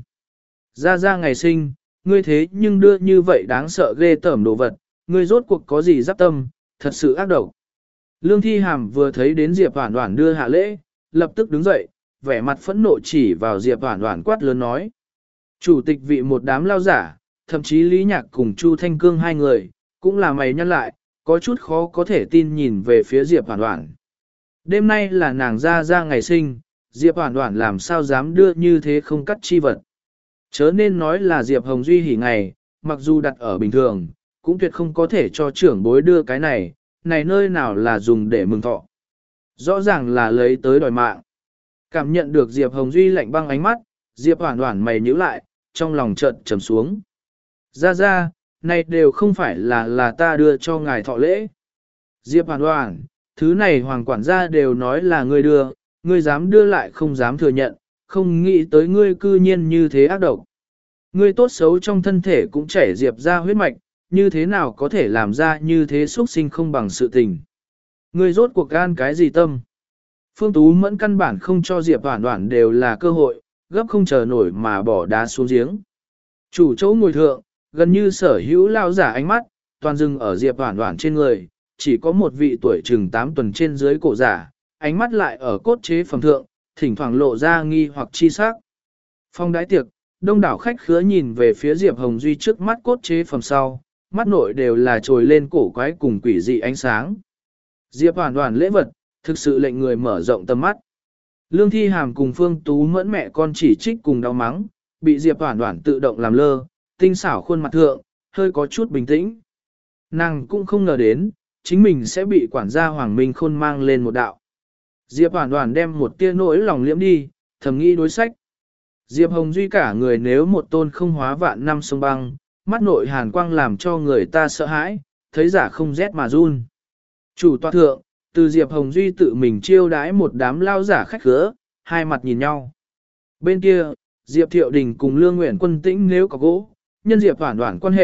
[SPEAKER 1] Ra ra ngày sinh, ngươi thế nhưng đưa như vậy đáng sợ ghê tởm đồ vật, ngươi rốt cuộc có gì giáp tâm, thật sự ác độc. Lương Thi Hàm vừa thấy đến Diệp Hoản Hoản đưa hạ lễ, lập tức đứng dậy, vẻ mặt phẫn nộ chỉ vào Diệp Hoản Hoản quát lớn nói. Chủ tịch vị một đám lao giả, thậm chí Lý Nhạc cùng Chu Thanh Cương hai người, cũng là mày nhăn lại, có chút khó có thể tin nhìn về phía Diệp Hoản Hoản. Đêm nay là nàng ra ra ngày sinh, Diệp Hoản Hoản làm sao dám đưa như thế không cắt chi vật. Chớ nên nói là Diệp Hồng Duy hỉ ngày, mặc dù đặt ở bình thường, cũng tuyệt không có thể cho trưởng bối đưa cái này, này nơi nào là dùng để mừng thọ. Rõ ràng là lấy tới đòi mạng. Cảm nhận được Diệp Hồng Duy lạnh băng ánh mắt, Diệp Hoản Hoản mày nhíu lại, trong lòng chợt trầm xuống. Ra ra, này đều không phải là là ta đưa cho ngài thọ lễ. Diệp Hoản Hoản, thứ này hoàng quản gia đều nói là ngươi đưa, ngươi dám đưa lại không dám thừa nhận, không nghĩ tới ngươi cư nhiên như thế ác độc. Ngươi tốt xấu trong thân thể cũng chảy Diệp ra huyết mạch, như thế nào có thể làm ra như thế xuất sinh không bằng sự tình. Ngươi rốt cuộc gan cái gì tâm? Phương Tú Mẫn căn bản không cho Diệp Hoản Hoản đều là cơ hội, gấp không chờ nổi mà bỏ đá xuống giếng. Chủ chỗ ngồi thượng, gần như sở hữu lao giả ánh mắt, toàn dừng ở Diệp Hoản Hoản trên người, chỉ có một vị tuổi chừng tám tuần trên dưới cổ giả, ánh mắt lại ở cốt chế phẩm thượng, thỉnh thoảng lộ ra nghi hoặc chi sắc. Phong đái tiệc, đông đảo khách khứa nhìn về phía Diệp Hồng Duy trước mắt cốt chế phẩm sau, mắt nội đều là trồi lên cổ quái cùng quỷ dị ánh sáng. Diệp Hoản Hoản lễ vật, thực sự lệnh người mở rộng tầm mắt. Lương Thi Hàm cùng Phương Tú Mẫn mẹ con chỉ trích cùng đau mắng, bị Diệp Hoản Hoản tự động làm lơ, tinh xảo khuôn mặt thượng, hơi có chút bình tĩnh. Nàng cũng không ngờ đến, chính mình sẽ bị quản gia Hoàng Minh Khôn mang lên một đạo. Diệp Hoản Hoản đem một tia nỗi lòng liễm đi, thầm nghĩ đối sách. Diệp Hồng Duy cả người nếu một tôn không hóa vạn năm sông băng, mắt nội hàn quang làm cho người ta sợ hãi, thấy giả không rét mà run. Chủ tọa thượng, từ Diệp Hồng Duy tự mình chiêu đãi một đám lao giả khách khứa, hai mặt nhìn nhau. Bên kia, Diệp Thiệu Đình cùng Lương Nguyễn Quân tĩnh nếu có gỗ, nhân Diệp Hoản Hoản quan hệ,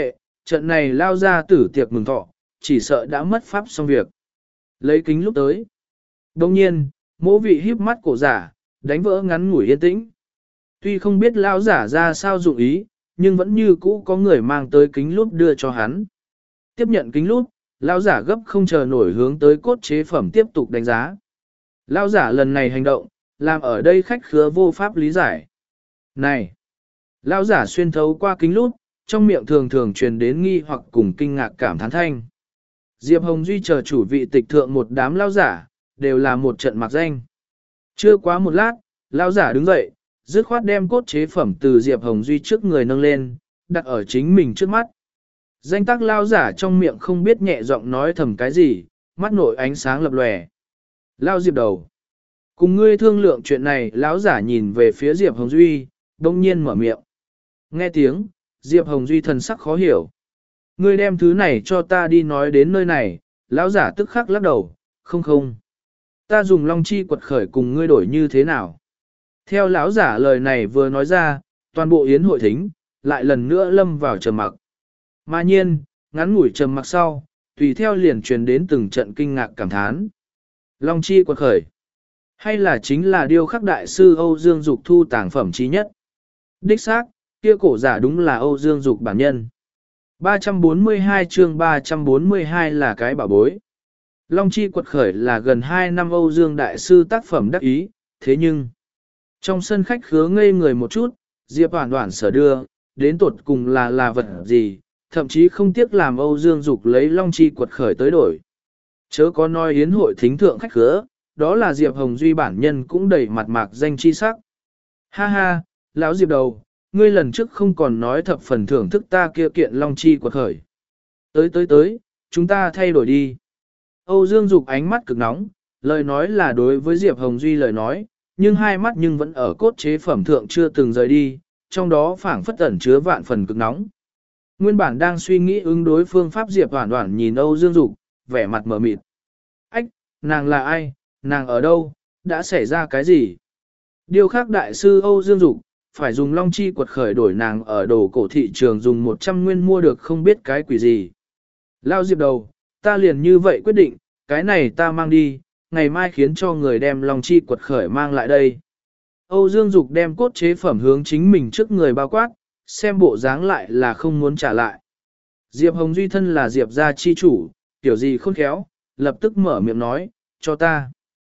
[SPEAKER 1] trận này lao ra tử tiệc mừng thọ, chỉ sợ đã mất pháp xong việc. Lấy kính lúc tới. Đồng nhiên, mỗ vị híp mắt cổ giả, đánh vỡ ngắn ngủi yên tĩnh. Tuy không biết lao giả ra sao dụng ý, nhưng vẫn như cũ có người mang tới kính lúp đưa cho hắn. Tiếp nhận kính lúp, lao giả gấp không chờ nổi hướng tới cốt chế phẩm tiếp tục đánh giá. Lao giả lần này hành động, làm ở đây khách khứa vô pháp lý giải. Này! Lao giả xuyên thấu qua kính lúp, trong miệng thường thường truyền đến nghi hoặc cùng kinh ngạc cảm thán thanh. Diệp Hồng Duy chờ chủ vị tịch thượng một đám lao giả, đều là một trận mặc danh. Chưa quá một lát, lao giả đứng dậy, dứt khoát đem cốt chế phẩm từ Diệp Hồng Duy trước người nâng lên, đặt ở chính mình trước mắt. Danh tác lao giả trong miệng không biết nhẹ giọng nói thầm cái gì, mắt nội ánh sáng lập lòe. Lao Diệp đầu. Cùng ngươi thương lượng chuyện này, lão giả nhìn về phía Diệp Hồng Duy, đông nhiên mở miệng. Nghe tiếng, Diệp Hồng Duy thần sắc khó hiểu. Ngươi đem thứ này cho ta đi nói đến nơi này, lão giả tức khắc lắc đầu, không không. Ta dùng long chi quật khởi cùng ngươi đổi như thế nào? Theo lão giả lời này vừa nói ra, toàn bộ yến hội thính, lại lần nữa lâm vào trầm mặc. Mà nhiên, ngắn ngủi trầm mặc sau, tùy theo liền truyền đến từng trận kinh ngạc cảm thán. Long chi quật khởi, hay là chính là điêu khắc đại sư Âu Dương Dục thu tàng phẩm chí nhất? Đích xác, kia cổ giả đúng là Âu Dương Dục bản nhân. ba trăm bốn mươi hai chương ba trăm bốn mươi hai là cái bảo bối. Long chi quật khởi là gần hai năm Âu Dương đại sư tác phẩm đắc ý, thế nhưng trong sân khách khứa ngây người một chút, Diệp Hoản Hoản sở đưa, đến tột cùng là là vật gì, thậm chí không tiếc làm Âu Dương Dục lấy long chi quật khởi tới đổi. Chớ có nói yến hội thính thượng khách khứa, đó là Diệp Hồng Duy bản nhân cũng đầy mặt mạc danh chi sắc. Ha ha, lão Diệp đầu, ngươi lần trước không còn nói thập phần thưởng thức ta kia kiện long chi quật khởi. Tới tới tới, chúng ta thay đổi đi. Âu Dương Dục ánh mắt cực nóng, lời nói là đối với Diệp Hồng Duy lời nói, nhưng hai mắt nhưng vẫn ở cốt chế phẩm thượng chưa từng rời đi, trong đó phảng phất ẩn chứa vạn phần cực nóng. Nguyên bản đang suy nghĩ ứng đối phương pháp Diệp Hoản Hoản nhìn Âu Dương Dục, vẻ mặt mờ mịt. Ách, nàng là ai, nàng ở đâu, đã xảy ra cái gì? Điêu khắc đại sư Âu Dương Dục, phải dùng long chi quật khởi đổi nàng ở đồ cổ thị trường dùng một trăm nguyên mua được không biết cái quỷ gì. Lao Diệp đầu, ta liền như vậy quyết định, cái này ta mang đi, ngày mai khiến cho người đem long chi quật khởi mang lại đây. Âu Dương Dục đem cốt chế phẩm hướng chính mình trước người bao quát, xem bộ dáng lại là không muốn trả lại. Diệp Hồng Duy thân là Diệp gia chi chủ, tiểu gì khôn khéo, lập tức mở miệng nói, cho ta.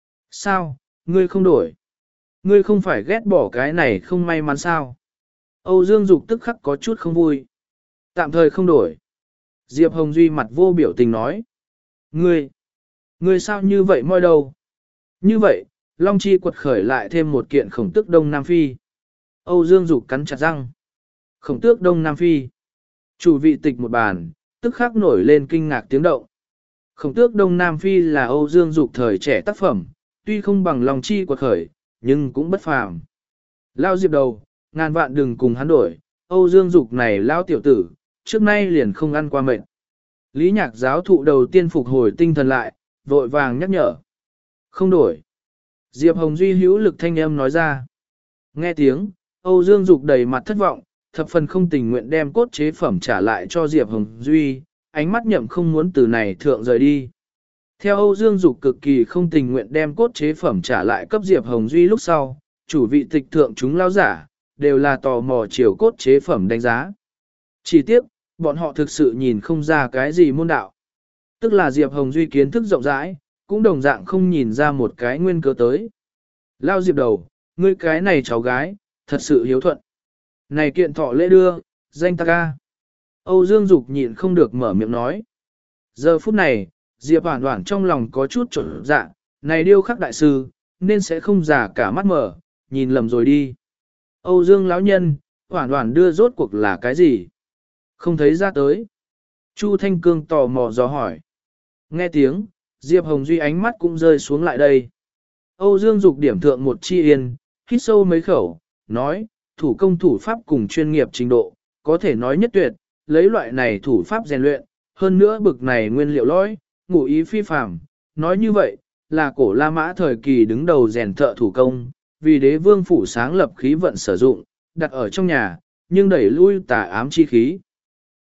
[SPEAKER 1] Sao, ngươi không đổi? Ngươi không phải ghét bỏ cái này không may mắn sao? Âu Dương Dục tức khắc có chút không vui. Tạm thời không đổi. Diệp Hồng Duy mặt vô biểu tình nói. Ngươi, ngươi sao như vậy moi đầu? Như vậy, Long Chi quật khởi lại thêm một kiện khổng tước Đông Nam Phi. Âu Dương Dục cắn chặt răng. Khổng tước Đông Nam Phi. Chủ vị tịch một bàn, tức khắc nổi lên kinh ngạc tiếng động. Khổng tước Đông Nam Phi là Âu Dương Dục thời trẻ tác phẩm, tuy không bằng Long Chi quật khởi, nhưng cũng bất phàm. Lao Diệp đầu, ngàn vạn đừng cùng hắn đổi, Âu Dương Dục này lao tiểu tử, trước nay liền không ăn qua mệt. Lý Nhạc giáo thụ đầu tiên phục hồi tinh thần lại, vội vàng nhắc nhở. Không đổi. Diệp Hồng Duy hữu lực thanh âm nói ra. Nghe tiếng, Âu Dương Dục đầy mặt thất vọng, thập phần không tình nguyện đem cốt chế phẩm trả lại cho Diệp Hồng Duy, ánh mắt nhậm không muốn từ này thượng rời đi. Theo Âu Dương Dục cực kỳ không tình nguyện đem cốt chế phẩm trả lại cấp Diệp Hồng Duy lúc sau, chủ vị tịch thượng chúng lao giả, đều là tò mò chiều cốt chế phẩm đánh giá. Chỉ tiếc, bọn họ thực sự nhìn không ra cái gì môn đạo. Tức là Diệp Hồng Duy kiến thức rộng rãi, cũng đồng dạng không nhìn ra một cái nguyên cớ tới. Lao Diệp đầu, ngươi cái này cháu gái, thật sự hiếu thuận. Này kiện thọ lễ đưa, danh ta ca. Âu Dương Dục nhịn không được mở miệng nói. Giờ phút này, Diệp Hoản Hoản trong lòng có chút trộn dạ, này điêu khắc đại sư, nên sẽ không giả cả mắt mở, nhìn lầm rồi đi. Âu Dương lão nhân, Hoản Hoản đưa rốt cuộc là cái gì? Không thấy ra tới. Chu Thanh Cương tò mò dò hỏi. Nghe tiếng, Diệp Hồng Duy ánh mắt cũng rơi xuống lại đây. Âu Dương Dục điểm thượng một chi yên, hít sâu mấy khẩu, nói, thủ công thủ pháp cùng chuyên nghiệp trình độ, có thể nói nhất tuyệt, lấy loại này thủ pháp rèn luyện, hơn nữa bực này nguyên liệu lõi, ngụ ý phi phàm. Nói như vậy, là cổ La Mã thời kỳ đứng đầu rèn thợ thủ công, vì đế vương phủ sáng lập khí vận sử dụng, đặt ở trong nhà, nhưng đẩy lui tà ám chi khí.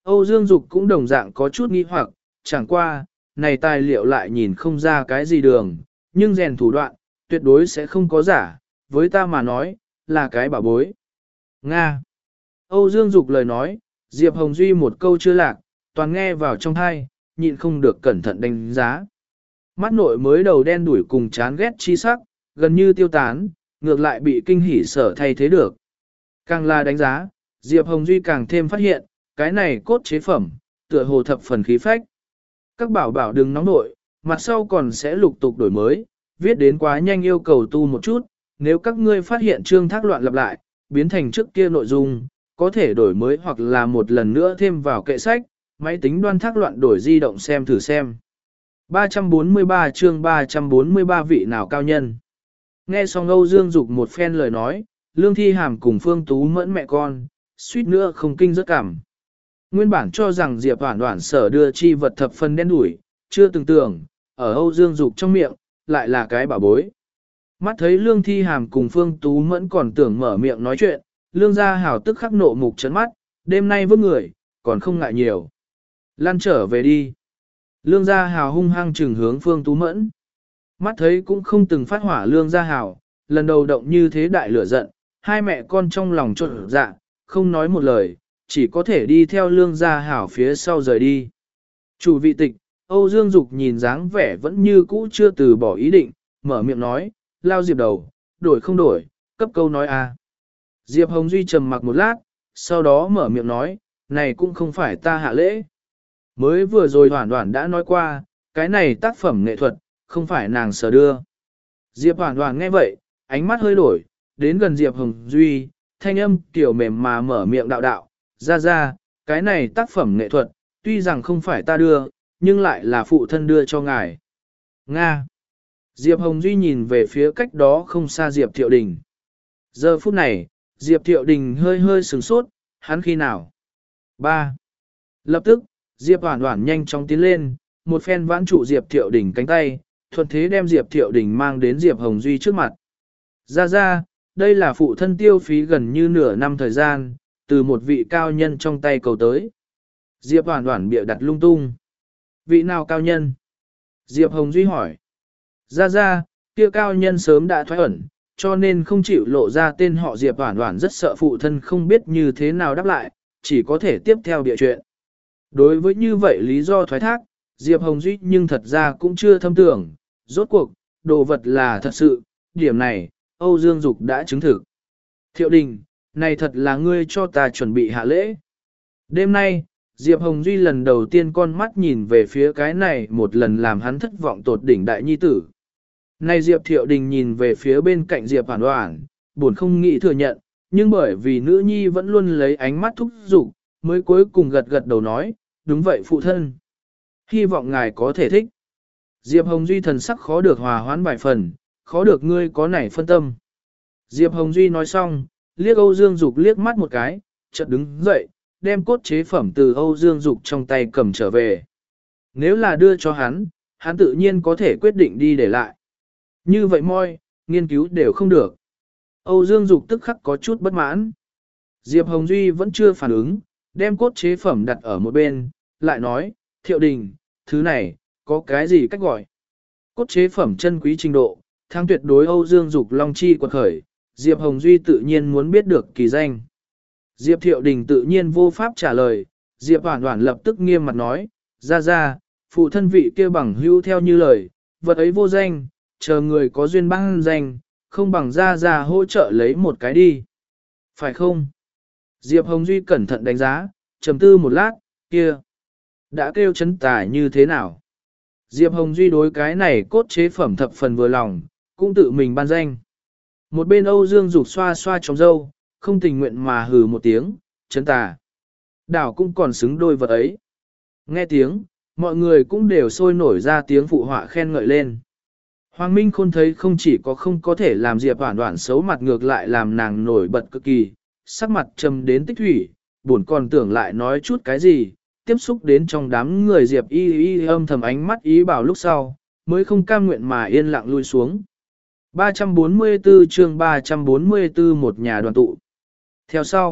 [SPEAKER 1] Âu Dương Dục cũng đồng dạng có chút nghi hoặc, chẳng qua, này tài liệu lại nhìn không ra cái gì đường, nhưng rèn thủ đoạn, tuyệt đối sẽ không có giả, với ta mà nói, là cái bảo bối. Nga. Âu Dương Dục lời nói, Diệp Hồng Duy một câu chưa lạc, toàn nghe vào trong thai, nhịn không được cẩn thận đánh giá. Mắt nội mới đầu đen đuổi cùng chán ghét chi sắc, gần như tiêu tán, ngược lại bị kinh hỉ sở thay thế được. Càng là đánh giá, Diệp Hồng Duy càng thêm phát hiện, cái này cốt chế phẩm, tựa hồ thập phần khí phách. Các bảo bảo đừng nóng nội, mặt sau còn sẽ lục tục đổi mới, viết đến quá nhanh yêu cầu tu một chút, nếu các ngươi phát hiện chương thác loạn lặp lại, biến thành trước kia nội dung, có thể đổi mới hoặc là một lần nữa thêm vào kệ sách, máy tính đoan thác loạn đổi di động xem thử xem. ba trăm bốn mươi ba chương ba trăm bốn mươi ba vị nào cao nhân. Nghe xong Âu Dương Dục một phen lời nói, Lương Thi Hàm cùng Phương Tú Mẫn mẹ con, suýt nữa không kinh rất cảm. Nguyên bản cho rằng Diệp Hoản Hoản sở đưa chi vật thập phần đen đủi, chưa từng tưởng, ở Âu Dương Dục trong miệng, lại là cái bảo bối. Mắt thấy Lương Thi Hàm cùng Phương Tú Mẫn còn tưởng mở miệng nói chuyện, Lương Gia Hảo tức khắc nộ mục trấn mắt, đêm nay vứt người, còn không ngại nhiều. Lan trở về đi. Lương Gia Hảo hung hăng trừng hướng Phương Tú Mẫn. Mắt thấy cũng không từng phát hỏa Lương Gia Hảo, lần đầu động như thế đại lửa giận, hai mẹ con trong lòng trộn dạ, không nói một lời, chỉ có thể đi theo Lương Gia Hảo phía sau rời đi. Chủ vị tịch, Âu Dương Dục nhìn dáng vẻ vẫn như cũ chưa từ bỏ ý định, mở miệng nói, lao Diệp đầu, đổi không đổi, cấp câu nói a. Diệp Hồng Duy trầm mặc một lát, sau đó mở miệng nói, này cũng không phải ta hạ lễ. Mới vừa rồi Hoản Hoản đã nói qua, cái này tác phẩm nghệ thuật, không phải nàng sở đưa. Diệp Hoản Hoản nghe vậy, ánh mắt hơi đổi, đến gần Diệp Hồng Duy, thanh âm kiểu mềm mà mở miệng đạo đạo, ra ra, cái này tác phẩm nghệ thuật, tuy rằng không phải ta đưa, nhưng lại là phụ thân đưa cho ngài. Nga. Diệp Hồng Duy nhìn về phía cách đó không xa Diệp Thiệu Đình. Giờ phút này, Diệp Thiệu Đình hơi hơi sửng sốt, hắn khi nào? ba. Lập tức, Diệp Hoản Hoản nhanh chóng tiến lên, một phen vãn trụ Diệp Thiệu Đình cánh tay, thuận thế đem Diệp Thiệu Đình mang đến Diệp Hồng Duy trước mặt. Ra ra, đây là phụ thân tiêu phí gần như nửa năm thời gian, từ một vị cao nhân trong tay cầu tới. Diệp Hoản Hoản bịa đặt lung tung. Vị nào cao nhân? Diệp Hồng Duy hỏi. Ra ra, kia cao nhân sớm đã thoái ẩn, cho nên không chịu lộ ra tên họ Diệp Hoản Hoản rất sợ phụ thân không biết như thế nào đáp lại, chỉ có thể tiếp theo địa chuyện. Đối với như vậy lý do thoái thác, Diệp Hồng Duy nhưng thật ra cũng chưa thâm tưởng, rốt cuộc, đồ vật là thật sự, điểm này, Âu Dương Dục đã chứng thực. Thiệu Đình, này thật là ngươi cho ta chuẩn bị hạ lễ. Đêm nay, Diệp Hồng Duy lần đầu tiên con mắt nhìn về phía cái này một lần làm hắn thất vọng tột đỉnh đại nhi tử. Này Diệp Thiệu Đình nhìn về phía bên cạnh Diệp Hoản Hoản, buồn không nghĩ thừa nhận, nhưng bởi vì nữ nhi vẫn luôn lấy ánh mắt thúc giục, mới cuối cùng gật gật đầu nói, đúng vậy phụ thân. Hy vọng ngài có thể thích. Diệp Hồng Duy thần sắc khó được hòa hoãn vài phần, khó được ngươi có nảy phân tâm. Diệp Hồng Duy nói xong, liếc Âu Dương Dục liếc mắt một cái, chợt đứng dậy, đem cốt chế phẩm từ Âu Dương Dục trong tay cầm trở về. Nếu là đưa cho hắn, hắn tự nhiên có thể quyết định đi để lại. Như vậy moi, nghiên cứu đều không được. Âu Dương Dục tức khắc có chút bất mãn. Diệp Hồng Duy vẫn chưa phản ứng, đem cốt chế phẩm đặt ở một bên, lại nói, Thiệu Đình, thứ này, có cái gì cách gọi? Cốt chế phẩm chân quý trình độ, thắng tuyệt đối Âu Dương Dục long chi quật khởi, Diệp Hồng Duy tự nhiên muốn biết được kỳ danh. Diệp Thiệu Đình tự nhiên vô pháp trả lời, Diệp Hoản Hoản lập tức nghiêm mặt nói, ra ra, phụ thân vị kia bằng hữu theo như lời, vật ấy vô danh, chờ người có duyên băng danh, không bằng ra ra hỗ trợ lấy một cái đi. Phải không? Diệp Hồng Duy cẩn thận đánh giá, trầm tư một lát, kia, đã kêu chấn tà như thế nào? Diệp Hồng Duy đối cái này cốt chế phẩm thập phần vừa lòng, cũng tự mình ban danh. Một bên Âu Dương Dục xoa xoa trong râu, không tình nguyện mà hừ một tiếng, chấn tà. Đảo cũng còn xứng đôi vật ấy. Nghe tiếng, mọi người cũng đều sôi nổi ra tiếng phụ họa khen ngợi lên. Hoàng Minh Khôn thấy không chỉ có không có thể làm Diệp Hoản Hoản xấu mặt ngược lại làm nàng nổi bật cực kỳ, sắc mặt trầm đến tích thủy, buồn còn tưởng lại nói chút cái gì, tiếp xúc đến trong đám người Diệp y y âm thầm ánh mắt ý bảo lúc sau, mới không cam nguyện mà yên lặng lui xuống. ba trăm bốn mươi tư chương ba trăm bốn mươi tư một nhà đoàn tụ. Theo sau,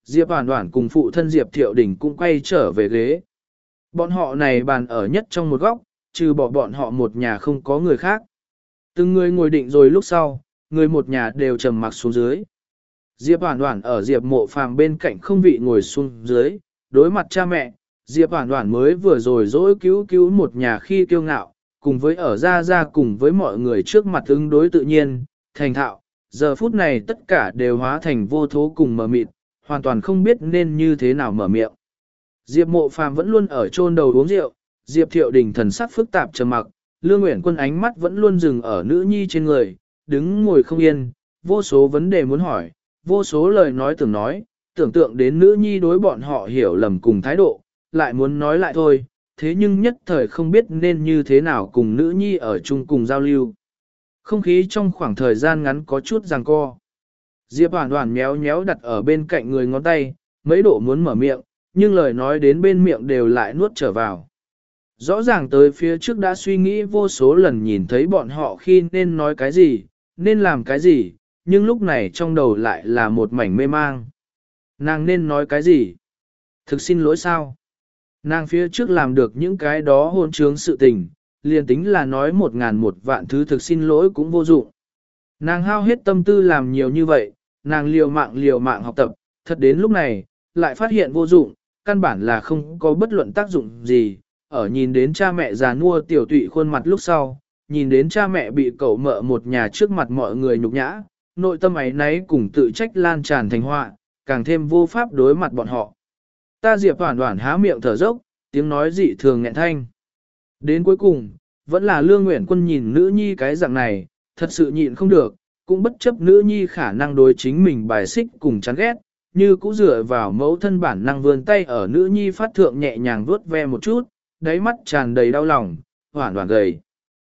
[SPEAKER 1] Diệp Hoản Hoản cùng phụ thân Diệp Thiệu Đình cũng quay trở về ghế. Bọn họ này bàn ở nhất trong một góc, trừ bỏ bọn họ một nhà không có người khác. Từng người ngồi định rồi lúc sau, người một nhà đều trầm mặc xuống dưới. Diệp Hoản Hoản ở Diệp Mộ Phàm bên cạnh không vị ngồi xuống dưới, đối mặt cha mẹ, Diệp Hoản Hoản mới vừa rồi dỗi cứu cứu một nhà khi kiêu ngạo, cùng với ở ra ra cùng với mọi người trước mặt ứng đối tự nhiên, thành thạo, giờ phút này tất cả đều hóa thành vô thố cùng mờ mịt, hoàn toàn không biết nên như thế nào mở miệng. Diệp Mộ Phàm vẫn luôn ở chôn đầu uống rượu, Diệp Thiệu Đình thần sắc phức tạp trầm mặc, Lương Uyển Quân ánh mắt vẫn luôn dừng ở nữ nhi trên người, đứng ngồi không yên, vô số vấn đề muốn hỏi, vô số lời nói tưởng nói, tưởng tượng đến nữ nhi đối bọn họ hiểu lầm cùng thái độ, lại muốn nói lại thôi, thế nhưng nhất thời không biết nên như thế nào cùng nữ nhi ở chung cùng giao lưu. Không khí trong khoảng thời gian ngắn có chút giằng co. Diệp Hoản Hoản méo méo đặt ở bên cạnh người ngón tay, mấy độ muốn mở miệng, nhưng lời nói đến bên miệng đều lại nuốt trở vào. Rõ ràng tới phía trước đã suy nghĩ vô số lần nhìn thấy bọn họ khi nên nói cái gì, nên làm cái gì, nhưng lúc này trong đầu lại là một mảnh mê mang. Nàng nên nói cái gì? Thực xin lỗi sao? Nàng phía trước làm được những cái đó hôn trướng sự tình, liền tính là nói một ngàn một vạn thứ thực xin lỗi cũng vô dụng. Nàng hao hết tâm tư làm nhiều như vậy, nàng liều mạng liều mạng học tập, thật đến lúc này, lại phát hiện vô dụng, căn bản là không có bất luận tác dụng gì. Ở nhìn đến cha mẹ già nua tiểu tụy khuôn mặt lúc sau, nhìn đến cha mẹ bị cậu mợ một nhà trước mặt mọi người nhục nhã, nội tâm ấy nấy cùng tự trách lan tràn thành họa, càng thêm vô pháp đối mặt bọn họ. Ta Diệp Hoản Hoản há miệng thở dốc, tiếng nói dị thường nghẹn thanh. Đến cuối cùng, vẫn là Lương Uyển Quân nhìn nữ nhi cái dạng này, thật sự nhịn không được, cũng bất chấp nữ nhi khả năng đối chính mình bài xích cùng chán ghét, như cũ dựa vào mẫu thân bản năng vươn tay ở nữ nhi phát thượng nhẹ nhàng vuốt ve một chút, đáy mắt tràn đầy đau lòng, Hoản Hoản gầy.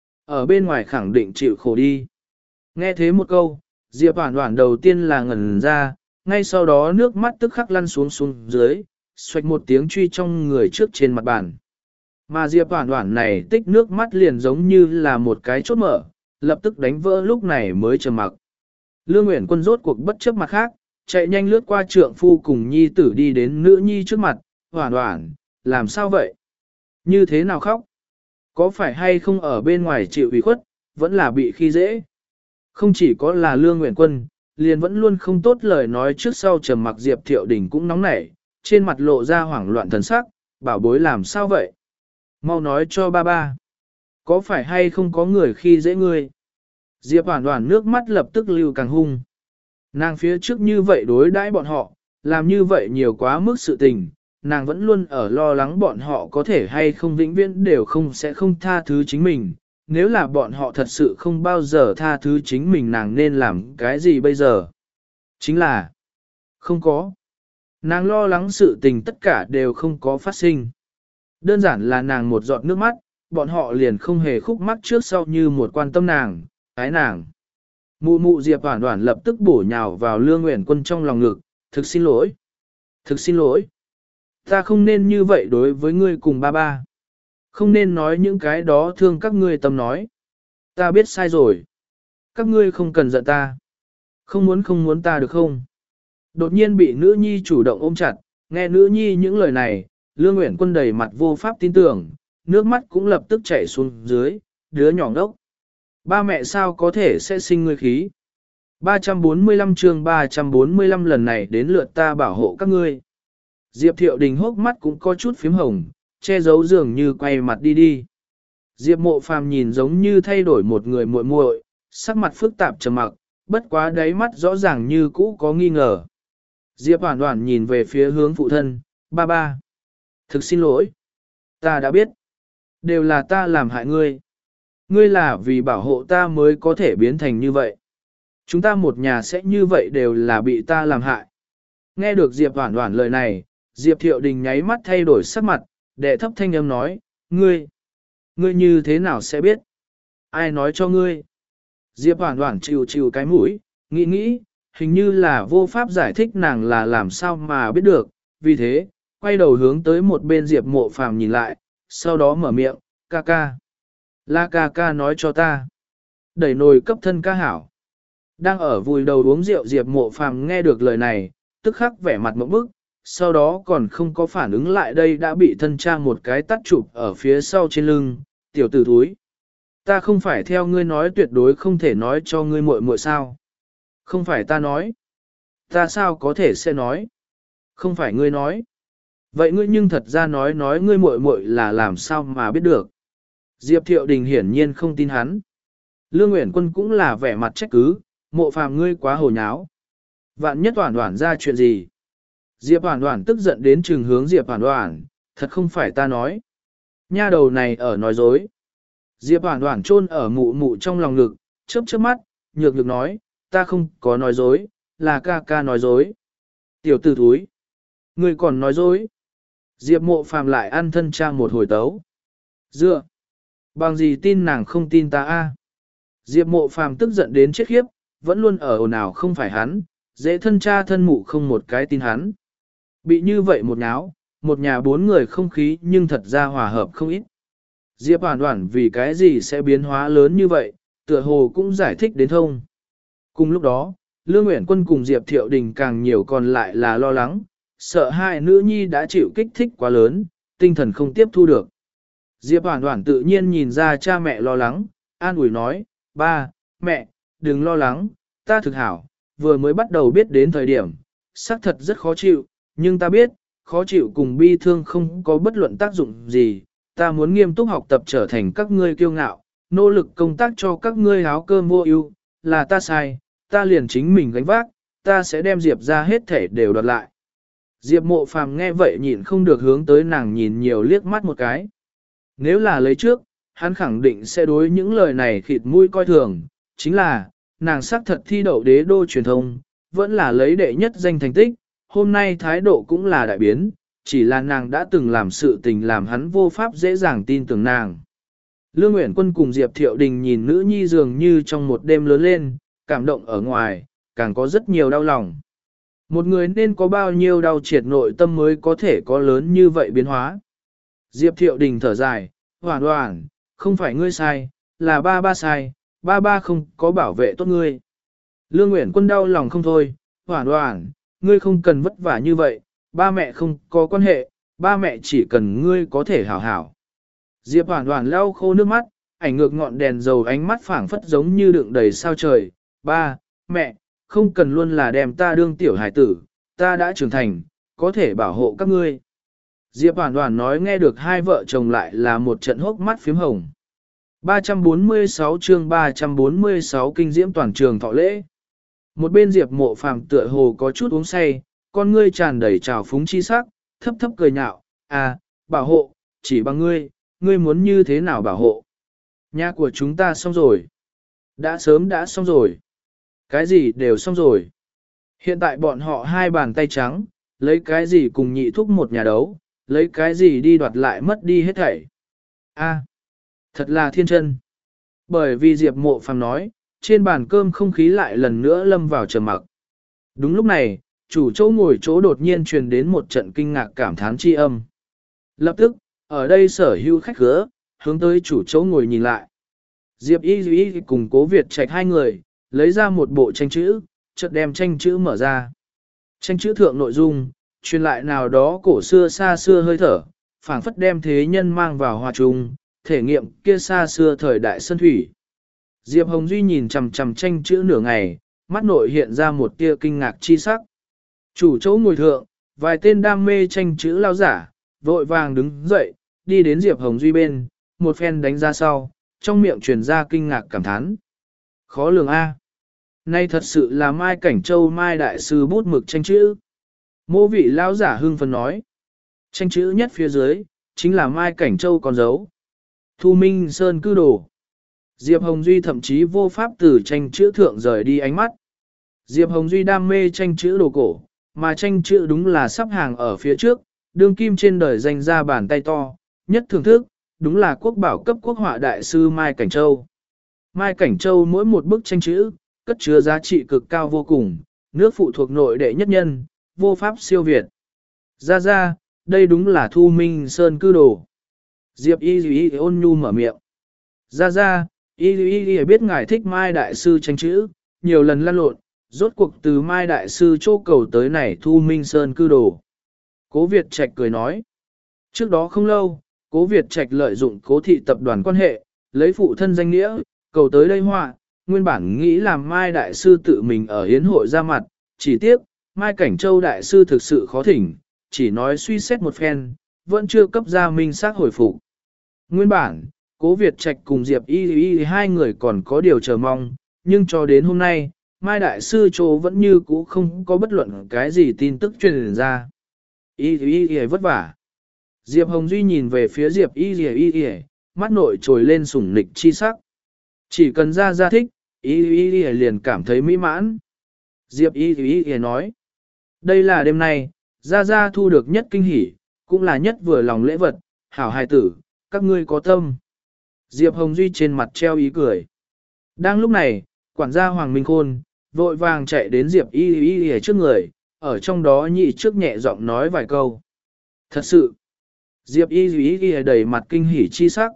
[SPEAKER 1] Ở bên ngoài khẳng định chịu khổ đi. Nghe thế một câu, Diệp Hoản Hoản đầu tiên là ngẩn ra, ngay sau đó nước mắt tức khắc lăn xuống xuống dưới, xoạch một tiếng truy trong người trước trên mặt bàn. Mà Diệp Hoản Hoản này tích nước mắt liền giống như là một cái chốt mở, lập tức đánh vỡ lúc này mới trầm mặc. Lương Uyển Quân rốt cuộc bất chấp mặt khác, chạy nhanh lướt qua trượng phu cùng nhi tử đi đến nữ nhi trước mặt, Hoản Hoản, làm sao vậy? Như thế nào khóc? Có phải hay không ở bên ngoài chịu ủy khuất, vẫn là bị khi dễ? Không chỉ có là Lương Uyển Quân, liền vẫn luôn không tốt lời nói trước sau trầm mặc Diệp Thiệu Đình cũng nóng nảy, trên mặt lộ ra hoảng loạn thần sắc, bảo bối làm sao vậy? Mau nói cho ba ba. Có phải hay không có người khi dễ ngươi? Diệp Hoản Hoản nước mắt lập tức lưu càng hung. Nàng phía trước như vậy đối đãi bọn họ, làm như vậy nhiều quá mức sự tình, nàng vẫn luôn ở lo lắng bọn họ có thể hay không vĩnh viễn đều không sẽ không tha thứ chính mình. Nếu là bọn họ thật sự không bao giờ tha thứ chính mình nàng nên làm cái gì bây giờ? Chính là không có. Nàng lo lắng sự tình tất cả đều không có phát sinh. Đơn giản là nàng một giọt nước mắt, bọn họ liền không hề khúc mắc trước sau như một quan tâm nàng, ái nàng. Mụ mụ Diệp Hoản Hoản lập tức bổ nhào vào Lương Uyển Quân trong lòng ngực, thực xin lỗi. Thực xin lỗi. Ta không nên như vậy đối với ngươi cùng ba ba. Không nên nói những cái đó thương các ngươi tâm nói. Ta biết sai rồi. Các ngươi không cần giận ta. Không muốn không muốn ta được không? Đột nhiên bị nữ nhi chủ động ôm chặt, nghe nữ nhi những lời này, Lương Uyển Quân đầy mặt vô pháp tin tưởng, nước mắt cũng lập tức chảy xuống dưới, đứa nhỏ ngốc. Ba mẹ sao có thể sẽ sinh ngươi khí? ba trăm bốn mươi lăm chương ba trăm bốn mươi lăm lần này đến lượt ta bảo hộ các ngươi. Diệp Thiệu Đình hốc mắt cũng có chút phím hồng, che giấu dường như quay mặt đi đi. Diệp Mộ Phàm nhìn giống như thay đổi một người muội muội, sắc mặt phức tạp trầm mặc, bất quá đáy mắt rõ ràng như cũ có nghi ngờ. Diệp Hoản Hoản nhìn về phía hướng phụ thân, ba ba. Thực xin lỗi. Ta đã biết. Đều là ta làm hại ngươi. Ngươi là vì bảo hộ ta mới có thể biến thành như vậy. Chúng ta một nhà sẽ như vậy đều là bị ta làm hại. Nghe được Diệp Hoản Hoản lời này, Diệp Thiệu Đình nháy mắt thay đổi sắc mặt, đệ thấp thanh âm nói, ngươi, ngươi như thế nào sẽ biết? Ai nói cho ngươi? Diệp Hoản Hoản chịu chịu cái mũi, nghĩ nghĩ, hình như là vô pháp giải thích nàng là làm sao mà biết được, vì thế, quay đầu hướng tới một bên Diệp Mộ Phàm nhìn lại, sau đó mở miệng, ca ca. Là ca ca nói cho ta. Đẩy nồi cấp thân ca hảo. Đang ở vùi đầu uống rượu Diệp Mộ Phàm nghe được lời này, tức khắc vẻ mặt mộng bức, sau đó còn không có phản ứng lại đây đã bị thân cha một cái tắt chụp ở phía sau trên lưng, tiểu tử thúi. Ta không phải theo ngươi nói tuyệt đối không thể nói cho ngươi muội muội sao. Không phải ta nói. Ta sao có thể sẽ nói. Không phải ngươi nói. Vậy ngươi nhưng thật ra nói nói ngươi muội muội là làm sao mà biết được. Diệp Thiệu Đình hiển nhiên không tin hắn. Lương Uyển Quân cũng là vẻ mặt trách cứ, Mộ Phàm ngươi quá hồ nháo. Vạn nhất Oản Oản ra chuyện gì? Diệp Oản Oản tức giận đến trừng hướng Diệp Oản Oản, thật không phải ta nói. Nha đầu này ở nói dối. Diệp Oản Oản chôn ở mụ mụ trong lòng ngực, chớp chớp mắt, nhược nhược nói, ta không có nói dối, là ca ca nói dối. Tiểu tử thúi, ngươi còn nói dối. Diệp Mộ Phàm lại ăn thân cha một hồi tấu. Dựa, bằng gì tin nàng không tin ta a? Diệp Mộ Phàm tức giận đến chết khiếp, vẫn luôn ở ồn ào không phải hắn, dễ thân cha thân mụ không một cái tin hắn. Bị như vậy một náo, một nhà bốn người không khí nhưng thật ra hòa hợp không ít. Diệp Oản Oản vì cái gì sẽ biến hóa lớn như vậy, tựa hồ cũng giải thích đến thông. Cùng lúc đó, Lương Uyển Quân cùng Diệp Thiệu Đình càng nhiều còn lại là lo lắng, sợ hai nữ nhi đã chịu kích thích quá lớn, tinh thần không tiếp thu được. Diệp Oản Oản tự nhiên nhìn ra cha mẹ lo lắng, an ủi nói, ba, mẹ, đừng lo lắng, ta thực hảo, vừa mới bắt đầu biết đến thời điểm, xác thật rất khó chịu, nhưng ta biết, khó chịu cùng bi thương không có bất luận tác dụng gì, ta muốn nghiêm túc học tập trở thành các ngươi kiêu ngạo, nỗ lực công tác cho các ngươi áo cơm vô ưu, là ta sai, ta liền chính mình gánh vác, ta sẽ đem Diệp ra hết thể đều đoạt lại. Diệp Mộ Phàm nghe vậy nhịn không được hướng tới nàng nhìn nhiều liếc mắt một cái. Nếu là lấy trước, hắn khẳng định sẽ đối những lời này khịt mũi coi thường, chính là, nàng xác thật thi đậu đế đô truyền thông, vẫn là lấy đệ nhất danh thành tích, hôm nay thái độ cũng là đại biến, chỉ là nàng đã từng làm sự tình làm hắn vô pháp dễ dàng tin tưởng nàng. Lương Uyển Quân cùng Diệp Thiệu Đình nhìn nữ nhi dường như trong một đêm lớn lên, cảm động ở ngoài, càng có rất nhiều đau lòng. Một người nên có bao nhiêu đau triệt nội tâm mới có thể có lớn như vậy biến hóa. Diệp Thiệu Đình thở dài, Hoản Hoản, không phải ngươi sai, là ba ba sai, ba ba không có bảo vệ tốt ngươi. Lương Uyển Quân đau lòng không thôi, Hoản Hoản, ngươi không cần vất vả như vậy, ba mẹ không có quan hệ, ba mẹ chỉ cần ngươi có thể hảo hảo. Diệp Hoản Hoản lau khô nước mắt, ảnh ngược ngọn đèn dầu ánh mắt phảng phất giống như đựng đầy sao trời, ba, mẹ, không cần luôn là đem ta đương tiểu hải tử, ta đã trưởng thành, có thể bảo hộ các ngươi. Diệp Hoản Hoản nói nghe được hai vợ chồng lại là một trận hốc mắt phím hồng. ba trăm bốn mươi sáu chương ba trăm bốn mươi sáu kinh diễm toàn trường thọ lễ. Một bên Diệp Mộ Phàm tựa hồ có chút uống say, con ngươi tràn đầy trào phúng chi sắc, thấp thấp cười nhạo, à, bảo hộ, chỉ bằng ngươi, ngươi muốn như thế nào bảo hộ. Nhà của chúng ta xong rồi. Đã sớm đã xong rồi. Cái gì đều xong rồi. Hiện tại bọn họ hai bàn tay trắng, lấy cái gì cùng nhị thúc một nhà đấu, lấy cái gì đi đoạt lại mất đi hết thảy. A, thật là thiên chân. Bởi vì Diệp Mộ Phàm nói, trên bàn cơm không khí lại lần nữa lâm vào trầm mặc. Đúng lúc này, chủ chỗ ngồi chỗ đột nhiên truyền đến một trận kinh ngạc cảm thán chi âm. Lập tức, ở đây sở hữu khách khứa, hướng tới chủ chỗ ngồi nhìn lại. Diệp Y Duy cùng Cố Việt Trạch hai người, lấy ra một bộ tranh chữ, chợt đem tranh chữ mở ra. Tranh chữ thượng nội dung, truyền lại nào đó cổ xưa xa xưa hơi thở, phảng phất đem thế nhân mang vào hòa trung, thể nghiệm kia xa xưa thời đại sơn thủy. Diệp Hồng Duy nhìn chằm chằm tranh chữ nửa ngày, mắt nội hiện ra một tia kinh ngạc chi sắc. Chủ chỗ ngồi thượng, vài tên đam mê tranh chữ lao giả, vội vàng đứng dậy, đi đến Diệp Hồng Duy bên, một phen đánh ra sau, trong miệng truyền ra kinh ngạc cảm thán. Khó lường A. Nay thật sự là Mai Cảnh Châu Mai Đại Sư bút mực tranh chữ. Mô vị lao giả hưng phấn nói. Tranh chữ nhất phía dưới, chính là Mai Cảnh Châu con dấu. Thu Minh Sơn cư đồ. Diệp Hồng Duy thậm chí vô pháp từ tranh chữ thượng rời đi ánh mắt. Diệp Hồng Duy đam mê tranh chữ đồ cổ, mà tranh chữ đúng là sắp hàng ở phía trước, đương kim trên đời danh ra bàn tay to, nhất thưởng thức, đúng là quốc bảo cấp quốc họa đại sư Mai Cảnh Châu. Mai Cảnh Châu mỗi một bức tranh chữ, cất chứa giá trị cực cao vô cùng, nước phụ thuộc nội đệ nhất nhân, vô pháp siêu việt. Ra ra, đây đúng là Thu Minh Sơn cư đồ. Diệp Y Y ôn nhu mở miệng. Ra ra, Y Y Y biết ngài thích Mai đại sư tranh chữ, nhiều lần lăn lộn, Rốt cuộc từ Mai Đại Sư chỗ cầu tới này Thu Minh Sơn cư đồ. Cố Việt Trạch cười nói. Trước đó không lâu, Cố Việt Trạch lợi dụng Cố thị tập đoàn quan hệ, lấy phụ thân danh nghĩa, cầu tới đây họa, nguyên bản nghĩ làm Mai Đại Sư tự mình ở hiến hội ra mặt, chỉ tiếc, Mai Cảnh Châu Đại Sư thực sự khó thỉnh, chỉ nói suy xét một phen, vẫn chưa cấp ra minh xác hồi phục. Nguyên bản, Cố Việt Trạch cùng Diệp Y Y hai người còn có điều chờ mong, nhưng cho đến hôm nay, Mai Đại Sư chỗ vẫn như cũ không có bất luận cái gì tin tức truyền ra. Y Y Y vất vả. Diệp Hồng Duy nhìn về phía Diệp Y Y Y, mắt nội trồi lên sủng nịch chi sắc. Chỉ cần ra ra thích, Y Y Y liền cảm thấy mỹ mãn. Diệp Y Y Y nói, đây là đêm nay, ra ra thu được nhất kinh hỉ, cũng là nhất vừa lòng lễ vật, hảo hài tử, các ngươi có tâm. Diệp Hồng Duy trên mặt treo ý cười. Đang lúc này, quản gia Hoàng Minh Khôn, vội vàng chạy đến Diệp Y Y Y trước người, ở trong đó nhị trước nhẹ giọng nói vài câu. Thật sự, Diệp Y Y Y đầy mặt kinh hỉ chi sắc.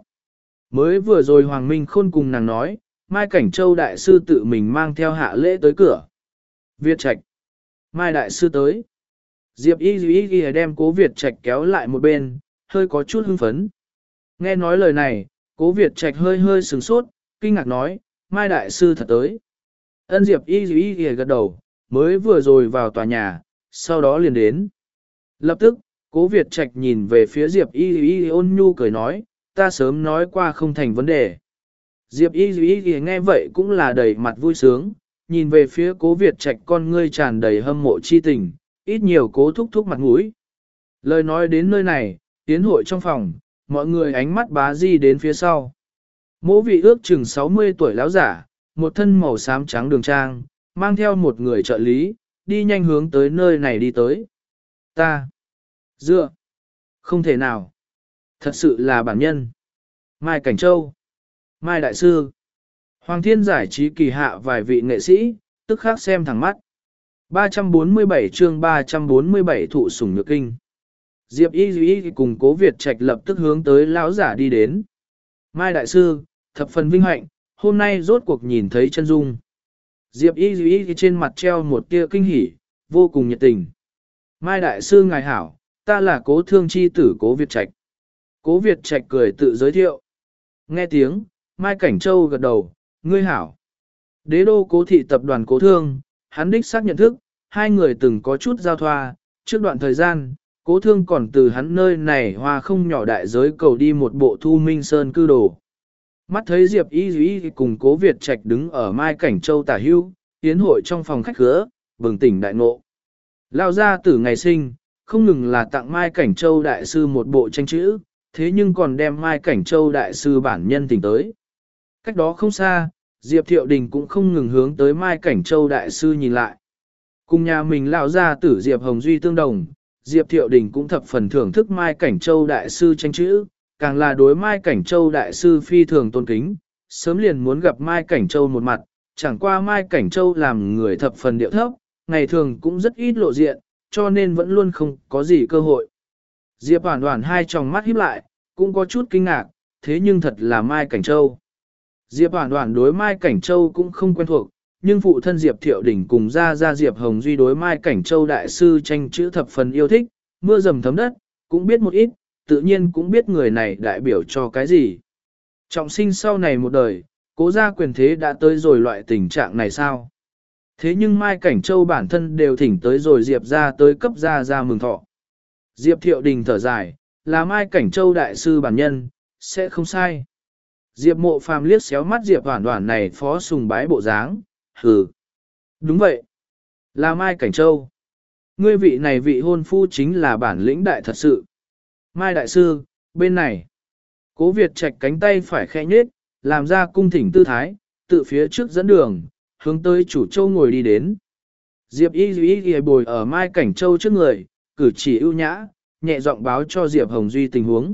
[SPEAKER 1] Mới vừa rồi Hoàng Minh Khôn cùng nàng nói, Mai Cảnh Châu Đại Sư tự mình mang theo hạ lễ tới cửa. Việt Trạch, Mai Đại Sư tới. Diệp Y Y Y đem Cố Việt Trạch kéo lại một bên, hơi có chút hưng phấn. Nghe nói lời này, Cố Việt Trạch hơi hơi sửng sốt, kinh ngạc nói, Mai Đại Sư thật tới. Ân Diệp Y Y Y gật đầu, mới vừa rồi vào tòa nhà, sau đó liền đến. Lập tức, Cố Việt Trạch nhìn về phía Diệp Y Y ôn nhu cười nói, ta sớm nói qua không thành vấn đề. Diệp Y Y Y nghe vậy cũng là đầy mặt vui sướng, nhìn về phía Cố Việt Trạch con ngươi tràn đầy hâm mộ chi tình, ít nhiều Cố thúc thúc mặt mũi. Lời nói đến nơi này, tiến hội trong phòng, mọi người ánh mắt bá di đến phía sau. Mỗ vị ước chừng sáu mươi tuổi lão giả, một thân màu xám trắng đường trang, mang theo một người trợ lý, đi nhanh hướng tới nơi này đi tới. Ta, dựa, không thể nào, thật sự là bản nhân. Mai Cảnh Châu, Mai Đại Sư, Hoàng Thiên giải trí kỳ hạ vài vị nghệ sĩ, tức khắc xem thẳng mắt. ba trăm bốn mươi bảy chương ba trăm bốn mươi bảy thụ sủng nhược kinh. Diệp Y Y cùng Cố Việt Trạch lập tức hướng tới lão giả đi đến. Mai Đại Sư, thập phần vinh hạnh, hôm nay rốt cuộc nhìn thấy chân dung. Diệp Y Y trên mặt treo một tia kinh hỉ, vô cùng nhiệt tình. Mai Đại Sư ngài hảo, ta là Cố Thương chi tử Cố Việt Trạch. Cố Việt Trạch cười tự giới thiệu. Nghe tiếng, Mai Cảnh Châu gật đầu, ngươi hảo. Đế đô Cố thị tập đoàn Cố Thương, hắn đích xác nhận thức, hai người từng có chút giao thoa, trước đoạn thời gian, Cố Thương còn từ hắn nơi này hoa không nhỏ đại giới cầu đi một bộ Thu Minh Sơn cư đồ. Mắt thấy Diệp Y Y cùng Cố Việt Trạch đứng ở Mai Cảnh Châu tả hưu, tiến hội trong phòng khách khứa, bừng tỉnh đại ngộ. Lao ra từ ngày sinh, không ngừng là tặng Mai Cảnh Châu Đại Sư một bộ tranh chữ, thế nhưng còn đem Mai Cảnh Châu Đại Sư bản nhân tình tới. Cách đó không xa, Diệp Thiệu Đình cũng không ngừng hướng tới Mai Cảnh Châu Đại Sư nhìn lại. Cùng nhà mình lão ra tử Diệp Hồng Duy tương đồng, Diệp Thiệu Đình cũng thập phần thưởng thức Mai Cảnh Châu Đại Sư tranh chữ, càng là đối Mai Cảnh Châu Đại Sư phi thường tôn kính, sớm liền muốn gặp Mai Cảnh Châu một mặt, chẳng qua Mai Cảnh Châu làm người thập phần điệu thấp, ngày thường cũng rất ít lộ diện, cho nên vẫn luôn không có gì cơ hội. Diệp Hoản Hoản hai tròng mắt híp lại, cũng có chút kinh ngạc, thế nhưng thật là Mai Cảnh Châu. Diệp Hoản Hoản đối Mai Cảnh Châu cũng không quen thuộc, nhưng phụ thân Diệp Thiệu Đình cùng ra ra Diệp Hồng Duy đối Mai Cảnh Châu Đại Sư tranh chữ thập phần yêu thích, mưa dầm thấm đất, cũng biết một ít, tự nhiên cũng biết người này đại biểu cho cái gì. Trọng sinh sau này một đời, Cố gia quyền thế đã tới rồi loại tình trạng này sao? Thế nhưng Mai Cảnh Châu bản thân đều thỉnh tới rồi Diệp ra tới cấp gia ra mừng thọ. Diệp Thiệu Đình thở dài, là Mai Cảnh Châu Đại Sư bản nhân, sẽ không sai. Diệp Mộ Phàm liếc xéo mắt Diệp Hoản Hoản này phó sùng bái bộ dáng, hừ. Đúng vậy, là Mai Cảnh Châu. Ngươi vị này vị hôn phu chính là bản lĩnh đại thật sự. Mai Đại Sư, bên này. Cố Việt Trạch cánh tay phải khẽ nhết, làm ra cung thỉnh tư thái, tự phía trước dẫn đường, hướng tới chủ châu ngồi đi đến. Diệp Y Y Y bồi ở Mai Cảnh Châu trước người, cử chỉ ưu nhã, nhẹ giọng báo cho Diệp Hồng Duy tình huống.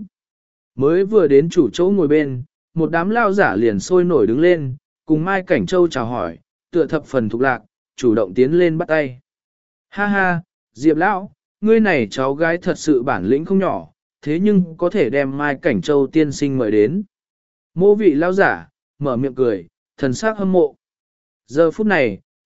[SPEAKER 1] Mới vừa đến chủ châu ngồi bên, một đám lao giả liền sôi nổi đứng lên, cùng Mai Cảnh Châu chào hỏi, tựa thập phần thục lạc, chủ động tiến lên bắt tay. Ha ha, Diệp Lão, ngươi này cháu gái thật sự bản lĩnh không nhỏ, thế nhưng có thể đem Mai Cảnh Châu tiên sinh mời đến. Mô vị lao giả, mở miệng cười, thần sắc hâm mộ. Giờ phút này,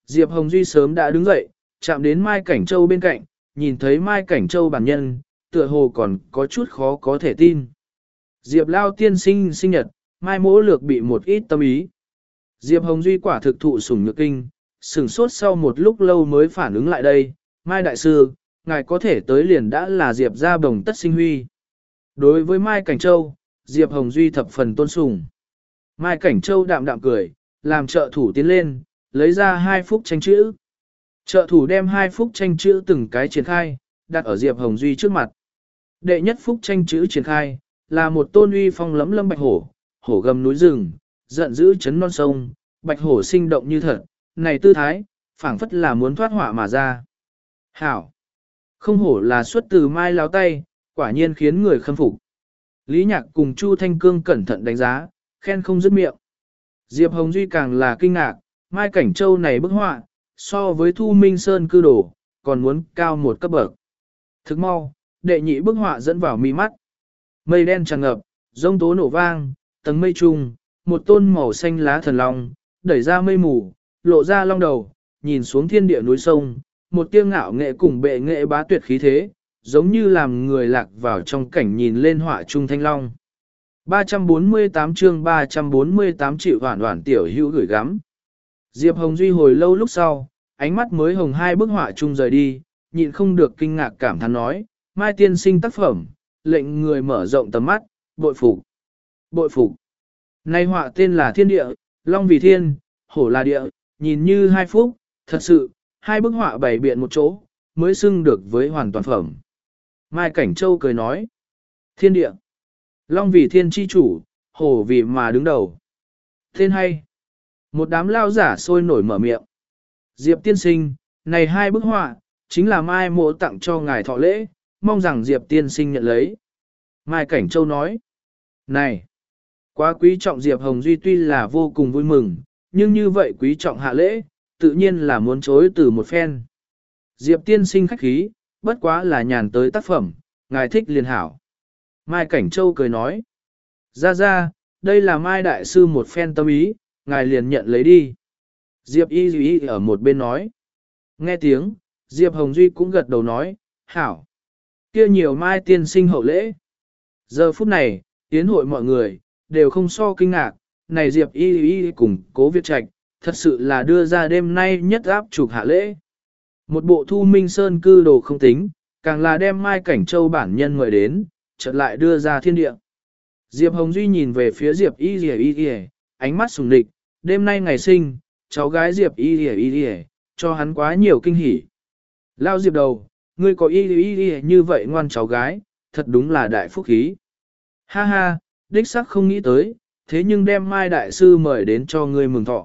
[SPEAKER 1] Diệp Hồng Duy sớm đã đứng dậy, chạm đến Mai Cảnh Châu bên cạnh, nhìn thấy Mai Cảnh Châu bản nhân, tựa hồ còn có chút khó có thể tin. Diệp Lao tiên sinh sinh nhật, Mai mỗ lược bị một ít tâm ý. Diệp Hồng Duy quả thực thụ sủng nhược kinh, sửng sốt sau một lúc lâu mới phản ứng lại đây. Mai Đại Sư, ngài có thể tới liền đã là Diệp gia bồng tất sinh huy. Đối với Mai Cảnh Châu, Diệp Hồng Duy thập phần tôn sùng. Mai Cảnh Châu đạm đạm cười, làm trợ thủ tiến lên, lấy ra hai phúc tranh chữ. Trợ thủ đem hai phúc tranh chữ từng cái triển khai, đặt ở Diệp Hồng Duy trước mặt. Đệ nhất phúc tranh chữ triển khai, là một tôn uy phong lẫm lâm bạch hổ, hổ gầm núi rừng, giận dữ chấn non sông, bạch hổ sinh động như thật, này tư thái, phảng phất là muốn thoát họa mà ra. Hảo! Không hổ là xuất từ Mai Láo tay, quả nhiên khiến người khâm phục. Lý Nhạc cùng Chu Thanh Cương cẩn thận đánh giá, khen không dứt miệng. Diệp Hồng Duy càng là kinh ngạc, Mai Cảnh Châu này bức họa, so với Thu Minh Sơn cư đồ, còn muốn cao một cấp bậc. Thức mau, đệ nhị bức họa dẫn vào mi mắt. Mây đen tràn ngập, rông tố nổ vang, tầng mây trùng, một tôn màu xanh lá thần long, đẩy ra mây mù, lộ ra long đầu, nhìn xuống thiên địa núi sông, một tiếng ngạo nghệ cùng bệ nghệ bá tuyệt khí thế, giống như làm người lạc vào trong cảnh nhìn lên họa trung thanh long. ba trăm bốn mươi tám chương ba trăm bốn mươi tám triệu hoản hoản tiểu hữu gửi gắm. Diệp Hồng Duy hồi lâu lúc sau, ánh mắt mới hồng hai bức họa chung rời đi, nhịn không được kinh ngạc cảm thán nói, Mai tiên sinh tác phẩm, lệnh người mở rộng tầm mắt, bội phục. Bội phục. Nay họa tên là Thiên Địa, Long vì thiên, hổ là địa, nhìn như hai phúc, thật sự, hai bức họa bày biện một chỗ, mới xưng được với hoàn toàn phẩm. Mai Cảnh Châu cười nói, Thiên Địa, Long vì thiên chi chủ, hổ vì mà đứng đầu. Tên hay. Một đám lao giả sôi nổi mở miệng. Diệp tiên sinh, này hai bức họa, chính là Mai mộ tặng cho ngài thọ lễ, mong rằng Diệp tiên sinh nhận lấy. Mai Cảnh Châu nói, này, quá quý trọng Diệp Hồng Duy tuy là vô cùng vui mừng, nhưng như vậy quý trọng hạ lễ, tự nhiên là muốn chối từ một phen. Diệp tiên sinh khách khí, bất quá là nhàn tới tác phẩm, ngài thích liền hảo. Mai Cảnh Châu cười nói, ra ra, đây là Mai Đại Sư một phen tâm ý, ngài liền nhận lấy đi. Diệp Y Y ở một bên nói, nghe tiếng, Diệp Hồng Duy cũng gật đầu nói, hảo. Kia nhiều Mai tiên sinh hậu lễ. Giờ phút này, tiến hội mọi người, đều không so kinh ngạc, này Diệp Y Y cùng Cố Việt Trạch, thật sự là đưa ra đêm nay nhất áp chụp hạ lễ. Một bộ Thu Minh Sơn cư đồ không tính, càng là đem Mai Cảnh Châu bản nhân mời đến, chợt lại đưa ra thiên địa. Diệp Hồng Duy nhìn về phía Diệp Y Y Y, ánh mắt sùng địch, đêm nay ngày sinh, cháu gái Diệp Y Y Y, cho hắn quá nhiều kinh hỉ. Lao Diệp đầu, ngươi có Y Y Y như vậy ngoan cháu gái, thật đúng là đại phúc khí. Ha ha, đích xác không nghĩ tới, thế nhưng đem Mai Đại Sư mời đến cho ngươi mừng thọ.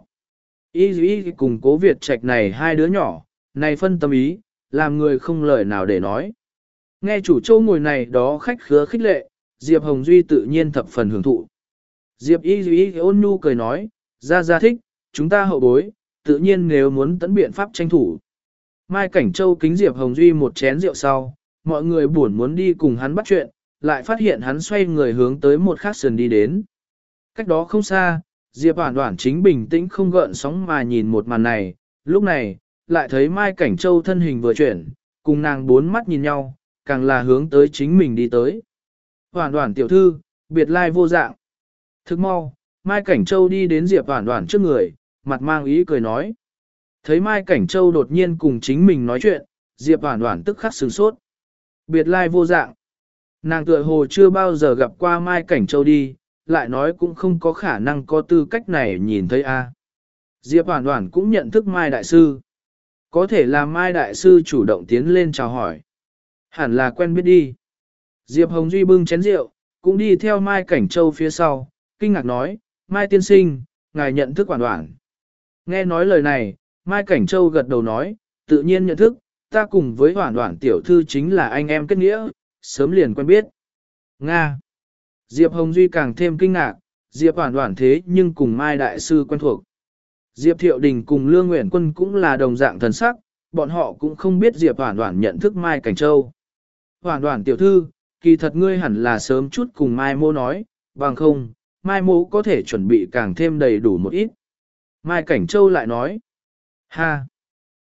[SPEAKER 1] Y Y cùng Cố Việt Trạch này hai đứa nhỏ, này phân tâm ý, làm người không lời nào để nói. Nghe chủ châu ngồi này đó khách khứa khích lệ, Diệp Hồng Duy tự nhiên thập phần hưởng thụ. Diệp Y Y ôn nhu cười nói, ra ra thích, chúng ta hậu bối, tự nhiên nếu muốn tấn biện pháp tranh thủ. Mai Cảnh Châu kính Diệp Hồng Duy một chén rượu sau, mọi người buồn muốn đi cùng hắn bắt chuyện, lại phát hiện hắn xoay người hướng tới một khác sườn đi đến. Cách đó không xa, Diệp Hoản Hoản chính bình tĩnh không gợn sóng mà nhìn một màn này, lúc này, lại thấy Mai Cảnh Châu thân hình vừa chuyển, cùng nàng bốn mắt nhìn nhau, càng là hướng tới chính mình đi tới. Hoản Hoản tiểu thư, biệt lai vô dạng. Thức mau, Mai Cảnh Châu đi đến Diệp Hoản Hoản trước người, mặt mang ý cười nói. Thấy Mai Cảnh Châu đột nhiên cùng chính mình nói chuyện, Diệp Hoản Hoản tức khắc sửng sốt. Biệt lai vô dạng. Nàng tựa hồ chưa bao giờ gặp qua Mai Cảnh Châu đi, lại nói cũng không có khả năng có tư cách này nhìn thấy a. Diệp Hoản Hoản cũng nhận thức Mai Đại Sư. Có thể là Mai Đại Sư chủ động tiến lên chào hỏi. Hẳn là quen biết đi. Diệp Hồng Duy bưng chén rượu, cũng đi theo Mai Cảnh Châu phía sau, kinh ngạc nói, Mai tiên sinh, ngài nhận thức Hoản Hoản. Nghe nói lời này, Mai Cảnh Châu gật đầu nói, tự nhiên nhận thức, ta cùng với Hoản Hoản tiểu thư chính là anh em kết nghĩa, sớm liền quen biết. Nga. Diệp Hồng Duy càng thêm kinh ngạc, Diệp Hoản Hoản thế nhưng cùng Mai Đại Sư quen thuộc. Diệp Thiệu Đình cùng Lương Nguyễn Quân cũng là đồng dạng thần sắc, bọn họ cũng không biết Diệp Hoản Hoản nhận thức Mai Cảnh Châu. Hoản Hoản tiểu thư, kỳ thật ngươi hẳn là sớm chút cùng Mai mô nói, bằng không, Mai mô có thể chuẩn bị càng thêm đầy đủ một ít. Mai Cảnh Châu lại nói, ha,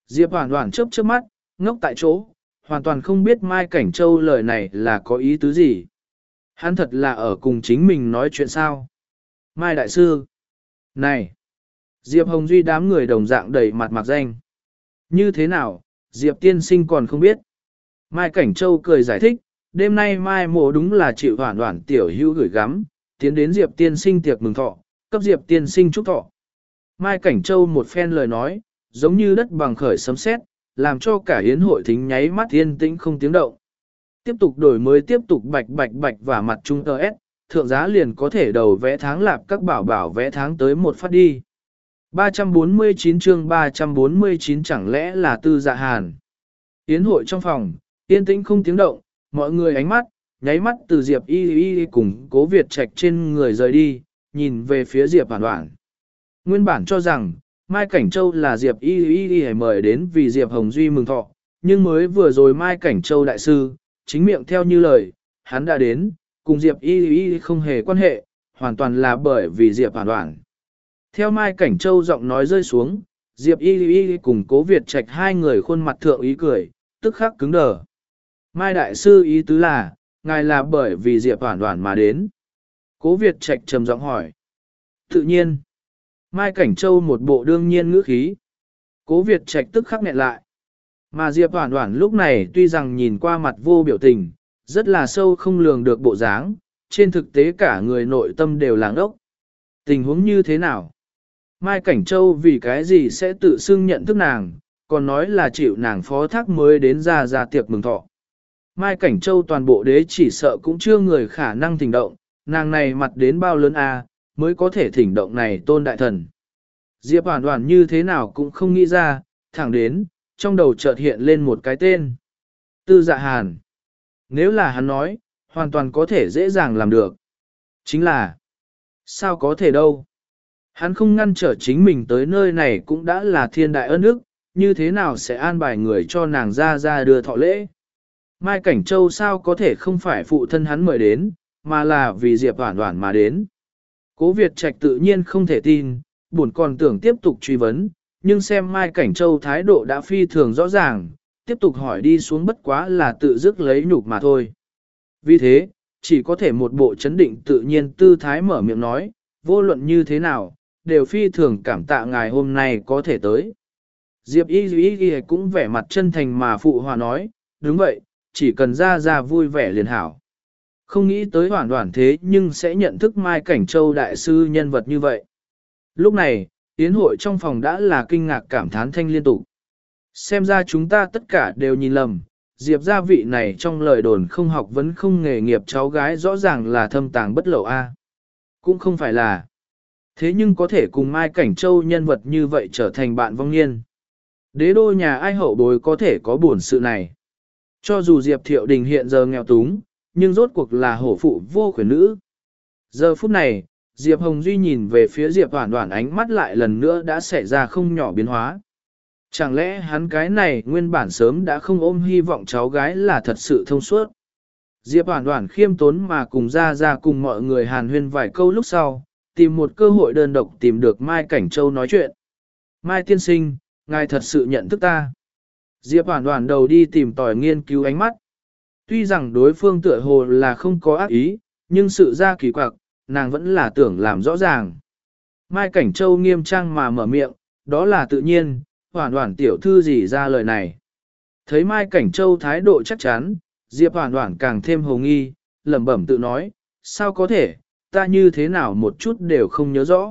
[SPEAKER 1] Diệp Hoản Hoản chớp chớp mắt, ngốc tại chỗ, hoàn toàn không biết Mai Cảnh Châu lời này là có ý tứ gì. Hắn thật là ở cùng chính mình nói chuyện sao? Mai Đại Sư! Này! Diệp Hồng Duy đám người đồng dạng đầy mặt mặc danh. Như thế nào, Diệp tiên sinh còn không biết. Mai Cảnh Châu cười giải thích, đêm nay Mai mộ đúng là chịu Hoản Hoản tiểu hữu gửi gắm, tiến đến Diệp tiên sinh tiệc mừng thọ, cấp Diệp tiên sinh chúc thọ. Mai Cảnh Châu một phen lời nói, giống như đất bằng khởi sấm sét, làm cho cả yến hội thính nháy mắt yên tĩnh không tiếng động. Tiếp tục đổi mới tiếp tục bạch bạch bạch và mặt trung tờ S, thượng giá liền có thể đầu vẽ tháng lạp các bảo bảo vẽ tháng tới một phát đi. ba trăm bốn mươi chín chương ba trăm bốn mươi chín chẳng lẽ là Tư Dạ Hàn. Yến hội trong phòng, yên tĩnh không tiếng động, mọi người ánh mắt, nháy mắt từ Diệp Y Y cùng Cố Việt Trạch trên người rời đi, nhìn về phía Diệp Hoản Hoản. Nguyên bản cho rằng, Mai Cảnh Châu là Diệp Y Y Y mời đến vì Diệp Hồng Duy mừng thọ, nhưng mới vừa rồi Mai Cảnh Châu đại sư, chính miệng theo như lời, hắn đã đến, cùng Diệp Y Y không hề quan hệ, hoàn toàn là bởi vì Diệp Hoản Hoản. Theo Mai Cảnh Châu giọng nói rơi xuống, Diệp Y Y cùng Cố Việt Trạch hai người khuôn mặt thượng ý cười, tức khắc cứng đờ. Mai đại sư ý tứ là, ngài là bởi vì Diệp Hoản Hoản mà đến. Cố Việt Trạch trầm giọng hỏi. Tự nhiên. Mai Cảnh Châu một bộ đương nhiên ngữ khí. Cố Việt Trạch tức khắc nghẹn lại. Mà Diệp Hoản Hoản lúc này tuy rằng nhìn qua mặt vô biểu tình, rất là sâu không lường được bộ dáng, trên thực tế cả người nội tâm đều làng ốc. Tình huống như thế nào? Mai Cảnh Châu vì cái gì sẽ tự xưng nhận thức nàng, còn nói là chịu nàng phó thác mới đến ra ra tiệc mừng thọ. Mai Cảnh Châu toàn bộ đế chỉ sợ cũng chưa người khả năng thỉnh động, nàng này mặt đến bao lớn a à, mới có thể thỉnh động này tôn đại thần. Diệp Hoản Hoản như thế nào cũng không nghĩ ra, thẳng đến, trong đầu chợt hiện lên một cái tên. Tư Dạ Hàn. Nếu là hắn nói, hoàn toàn có thể dễ dàng làm được. Chính là, sao có thể đâu. Hắn không ngăn trở chính mình tới nơi này cũng đã là thiên đại ân đức, như thế nào sẽ an bài người cho nàng ra ra đưa thọ lễ. Mai Cảnh Châu sao có thể không phải phụ thân hắn mời đến, mà là vì Diệp Hoản Hoản mà đến. Cố Việt Trạch tự nhiên không thể tin, buồn còn tưởng tiếp tục truy vấn, nhưng xem Mai Cảnh Châu thái độ đã phi thường rõ ràng, tiếp tục hỏi đi xuống bất quá là tự dứt lấy nhục mà thôi. Vì thế, chỉ có thể một bộ chấn định tự nhiên tư thái mở miệng nói, vô luận như thế nào, đều phi thường cảm tạ ngài hôm nay có thể tới. Diệp Y Y Y cũng vẻ mặt chân thành mà phụ hòa nói, đúng vậy, chỉ cần ra ra vui vẻ liền hảo. Không nghĩ tới Hoản Hoản thế nhưng sẽ nhận thức Mai Cảnh Châu đại sư nhân vật như vậy. Lúc này, yến hội trong phòng đã là kinh ngạc cảm thán thanh liên tục. Xem ra chúng ta tất cả đều nhìn lầm, Diệp gia vị này trong lời đồn không học vấn không nghề nghiệp cháu gái rõ ràng là thâm tàng bất lậu a. Cũng không phải là. Thế nhưng có thể cùng Mai Cảnh Châu nhân vật như vậy trở thành bạn vong niên. Đế đô nhà ai hậu bối có thể có buồn sự này. Cho dù Diệp Thiệu Đình hiện giờ nghèo túng, nhưng rốt cuộc là hổ phụ vô khuyển nữ. Giờ phút này, Diệp Hồng Duy nhìn về phía Diệp Hoản Hoản ánh mắt lại lần nữa đã xảy ra không nhỏ biến hóa. Chẳng lẽ hắn cái này nguyên bản sớm đã không ôm hy vọng cháu gái là thật sự thông suốt. Diệp Hoản Hoản khiêm tốn mà cùng ra ra cùng mọi người hàn huyên vài câu lúc sau, tìm một cơ hội đơn độc tìm được Mai Cảnh Châu nói chuyện. Mai tiên sinh, ngài thật sự nhận thức ta. Diệp Hoản Hoản đầu đi tìm tòi nghiên cứu ánh mắt. Tuy rằng đối phương tựa hồ là không có ác ý, nhưng sự ra kỳ quặc, nàng vẫn là tưởng làm rõ ràng. Mai Cảnh Châu nghiêm trang mà mở miệng, đó là tự nhiên, Hoản Hoản tiểu thư gì ra lời này. Thấy Mai Cảnh Châu thái độ chắc chắn, Diệp Hoản Hoản càng thêm hồ nghi, lẩm bẩm tự nói, sao có thể, ta như thế nào một chút đều không nhớ rõ.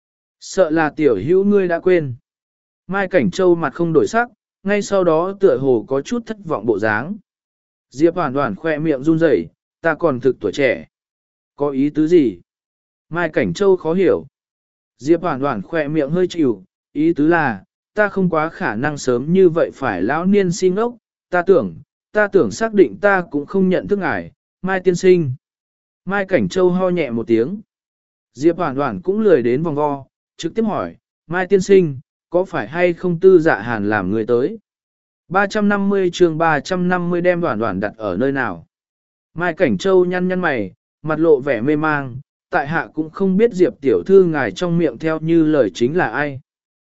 [SPEAKER 1] Sợ là tiểu hữu ngươi đã quên. Mai Cảnh Châu mặt không đổi sắc, ngay sau đó tựa hồ có chút thất vọng bộ dáng. Diệp Hoản Hoản khoe miệng run rẩy, ta còn thực tuổi trẻ. Có ý tứ gì? Mai Cảnh Châu khó hiểu. Diệp Hoản Hoản khoe miệng hơi chịu, ý tứ là, ta không quá khả năng sớm như vậy phải lão niên si ngốc, ta tưởng, ta tưởng xác định ta cũng không nhận thức ngài, Mai tiên sinh. Mai Cảnh Châu ho nhẹ một tiếng. Diệp Hoản Hoản cũng lười đến vòng vo, trực tiếp hỏi, Mai tiên sinh, có phải hay không Tư Dạ Hàn làm người tới? ba trăm năm mươi chương ba trăm năm mươi đem Hoản Hoản đặt ở nơi nào? Mai Cảnh Châu nhăn nhăn mày, mặt lộ vẻ mê mang, tại hạ cũng không biết Diệp tiểu thư ngài trong miệng theo như lời chính là ai.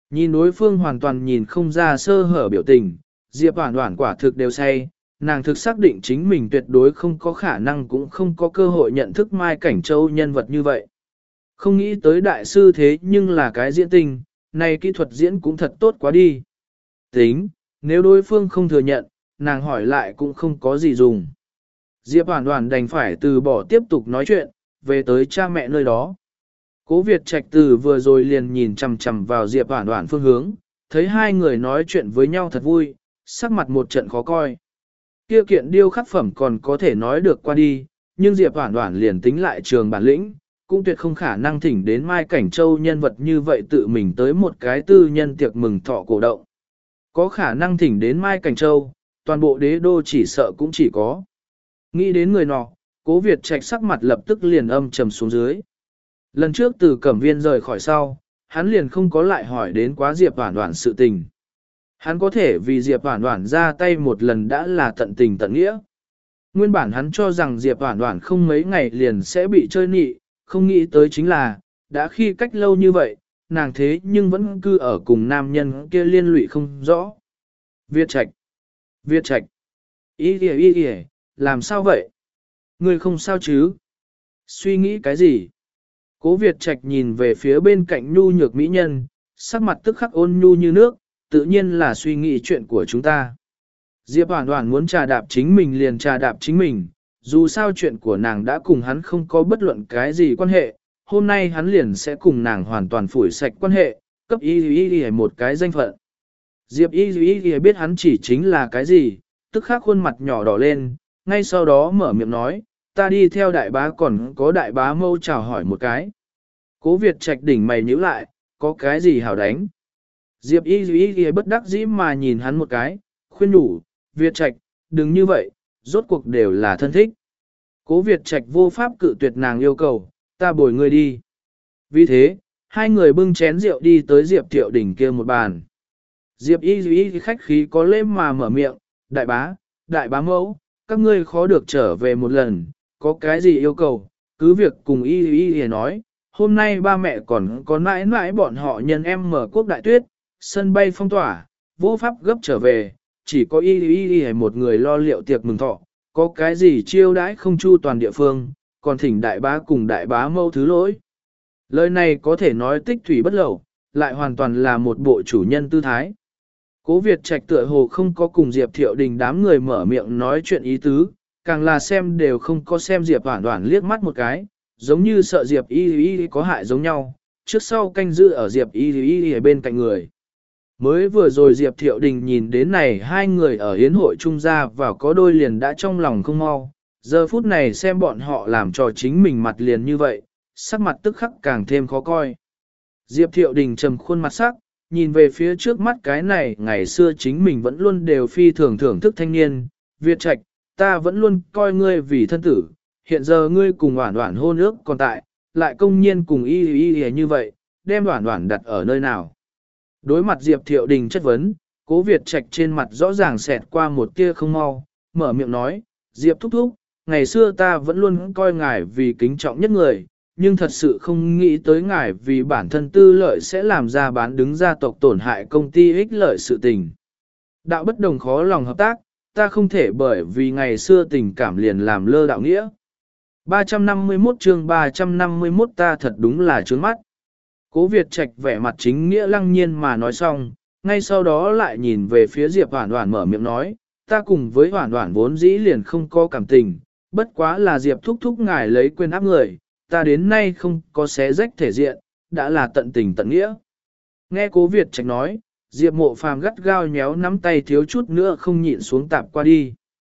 [SPEAKER 1] Nhìn đối phương hoàn toàn nhìn không ra sơ hở biểu tình, Diệp Hoản Hoản quả thực đều say, nàng thực xác định chính mình tuyệt đối không có khả năng cũng không có cơ hội nhận thức Mai Cảnh Châu nhân vật như vậy. Không nghĩ tới đại sư thế nhưng là cái diễn tình, này kỹ thuật diễn cũng thật tốt quá đi. Tính, nếu đối phương không thừa nhận, nàng hỏi lại cũng không có gì dùng. Diệp Hoản Hoản đành phải từ bỏ tiếp tục nói chuyện, về tới cha mẹ nơi đó. Cố Việt Trạch từ vừa rồi liền nhìn chằm chằm vào Diệp Hoản Hoản phương hướng, thấy hai người nói chuyện với nhau thật vui, sắc mặt một trận khó coi. Kia kiện điêu khắc phẩm còn có thể nói được qua đi, nhưng Diệp Hoản Hoản liền tính lại trường bản lĩnh, cũng tuyệt không khả năng thỉnh đến Mai Cảnh Châu nhân vật như vậy tự mình tới một cái tư nhân tiệc mừng thọ cổ động. Có khả năng thỉnh đến Mai Cảnh Châu, toàn bộ đế đô chỉ sợ cũng chỉ có. Nghĩ đến người nọ, Cố Việt Trạch sắc mặt lập tức liền âm trầm xuống dưới. Lần trước từ Cẩm Viên rời khỏi sau, hắn liền không có lại hỏi đến quá Diệp Hoản Hoản sự tình. Hắn có thể vì Diệp Hoản Hoản ra tay một lần đã là tận tình tận nghĩa. Nguyên bản hắn cho rằng Diệp Hoản Hoản không mấy ngày liền sẽ bị chơi nị, không nghĩ tới chính là, đã khi cách lâu như vậy, nàng thế nhưng vẫn cứ ở cùng nam nhân kia liên lụy không rõ. Việt Trạch, Việt Trạch, ý kìa ý kìa, làm sao vậy? Ngươi không sao chứ? Suy nghĩ cái gì? Cố Việt Trạch nhìn về phía bên cạnh nhu nhược mỹ nhân, sắc mặt tức khắc ôn nhu như nước, tự nhiên là suy nghĩ chuyện của chúng ta. Diệp Hoản Hoản muốn trà đạp chính mình liền trà đạp chính mình, dù sao chuyện của nàng đã cùng hắn không có bất luận cái gì quan hệ, hôm nay hắn liền sẽ cùng nàng hoàn toàn phủi sạch quan hệ, cấp y y y một cái danh phận. Diệp y y y biết hắn chỉ chính là cái gì, tức khắc khuôn mặt nhỏ đỏ lên, ngay sau đó mở miệng nói, ta đi theo đại bá còn có đại bá mâu chào hỏi một cái. Cố Việt Trạch đỉnh mày nhíu lại, có cái gì hảo đánh. Diệp y y y bất đắc dĩ mà nhìn hắn một cái, khuyên nhủ, Việt Trạch, đừng như vậy, rốt cuộc đều là thân thích. Cố Việt Trạch vô pháp cự tuyệt nàng yêu cầu, ta bồi ngươi đi. Vì thế, hai người bưng chén rượu đi tới Diệp Thiệu Đình kia một bàn. Diệp y y khách khí có lễ mà mở miệng, đại bá, đại bá mẫu, các ngươi khó được trở về một lần, có cái gì yêu cầu, cứ việc cùng y y y nói, hôm nay ba mẹ còn có mãi mãi bọn họ nhân em mở quốc đại tuyết, sân bay phong tỏa, vô pháp gấp trở về, chỉ có y y y một người lo liệu tiệc mừng thọ, có cái gì chiêu đãi không chu toàn địa phương, còn thỉnh đại bá cùng đại bá mâu thứ lỗi. Lời này có thể nói tích thủy bất lậu, lại hoàn toàn là một bộ chủ nhân tư thái. Cố Việt Trạch tựa hồ không có cùng Diệp Thiệu Đình đám người mở miệng nói chuyện ý tứ, càng là xem đều không có xem Diệp Hoản Hoản liếc mắt một cái, giống như sợ Diệp y y có hại giống nhau, trước sau canh giữ ở Diệp y y ở bên cạnh người. Mới vừa rồi Diệp Thiệu Đình nhìn đến này hai người ở hiến hội trung gia vào có đôi liền đã trong lòng không mau, giờ phút này xem bọn họ làm cho chính mình mặt liền như vậy, sắc mặt tức khắc càng thêm khó coi. Diệp Thiệu Đình trầm khuôn mặt sắc, nhìn về phía trước mắt cái này ngày xưa chính mình vẫn luôn đều phi thường thưởng thức thanh niên, Việt Trạch, ta vẫn luôn coi ngươi vì thân tử, hiện giờ ngươi cùng Hoản Hoản hôn ước còn tại, lại công nhiên cùng y y y như vậy, đem Hoản Hoản đặt ở nơi nào. Đối mặt Diệp Thiệu Đình chất vấn, Cố Việt Trạch trên mặt rõ ràng xẹt qua một tia không mau, mở miệng nói, Diệp thúc thúc, ngày xưa ta vẫn luôn coi ngài vì kính trọng nhất người, nhưng thật sự không nghĩ tới ngài vì bản thân tư lợi sẽ làm ra bán đứng gia tộc tổn hại công ty ích lợi sự tình. Đạo bất đồng khó lòng hợp tác, ta không thể bởi vì ngày xưa tình cảm liền làm lơ đạo nghĩa. ba trăm năm mươi mốt chương ba trăm năm mươi mốt ta thật đúng là trướng mắt. Cố Việt Trạch vẻ mặt chính nghĩa lăng nhiên mà nói xong, ngay sau đó lại nhìn về phía Diệp Hoản Hoản mở miệng nói, ta cùng với Hoản Hoản vốn dĩ liền không có cảm tình, bất quá là Diệp thúc thúc ngài lấy quyền áp người, ta đến nay không có xé rách thể diện, đã là tận tình tận nghĩa. Nghe Cố Việt Trạch nói, Diệp Mộ Phàm gắt gao nhéo nắm tay thiếu chút nữa không nhịn xuống tạp qua đi.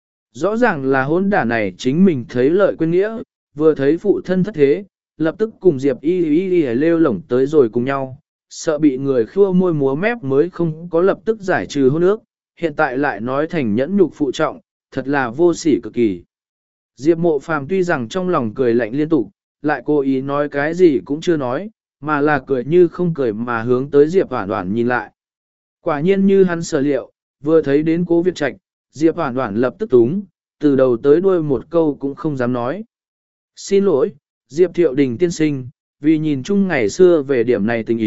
[SPEAKER 1] Rõ ràng là hôn đả này chính mình thấy lợi quên nghĩa, vừa thấy phụ thân thất thế, lập tức cùng Diệp y y y lêu lổng tới rồi cùng nhau, sợ bị người khua môi múa mép mới không có lập tức giải trừ hôn ước, hiện tại lại nói thành nhẫn nhục phụ trọng, thật là vô sỉ cực kỳ. Diệp Mộ Phàm tuy rằng trong lòng cười lạnh liên tục, lại cố ý nói cái gì cũng chưa nói, mà là cười như không cười mà hướng tới Diệp Hoản Hoản nhìn lại. Quả nhiên như hắn sở liệu, vừa thấy đến Cố Việt Trạch, Diệp Hoản Hoản lập tức túng, từ đầu tới đuôi một câu cũng không dám nói. Xin lỗi, Diệp Thiệu Đình tiên sinh, vì nhìn chung ngày xưa về điểm này tình ý,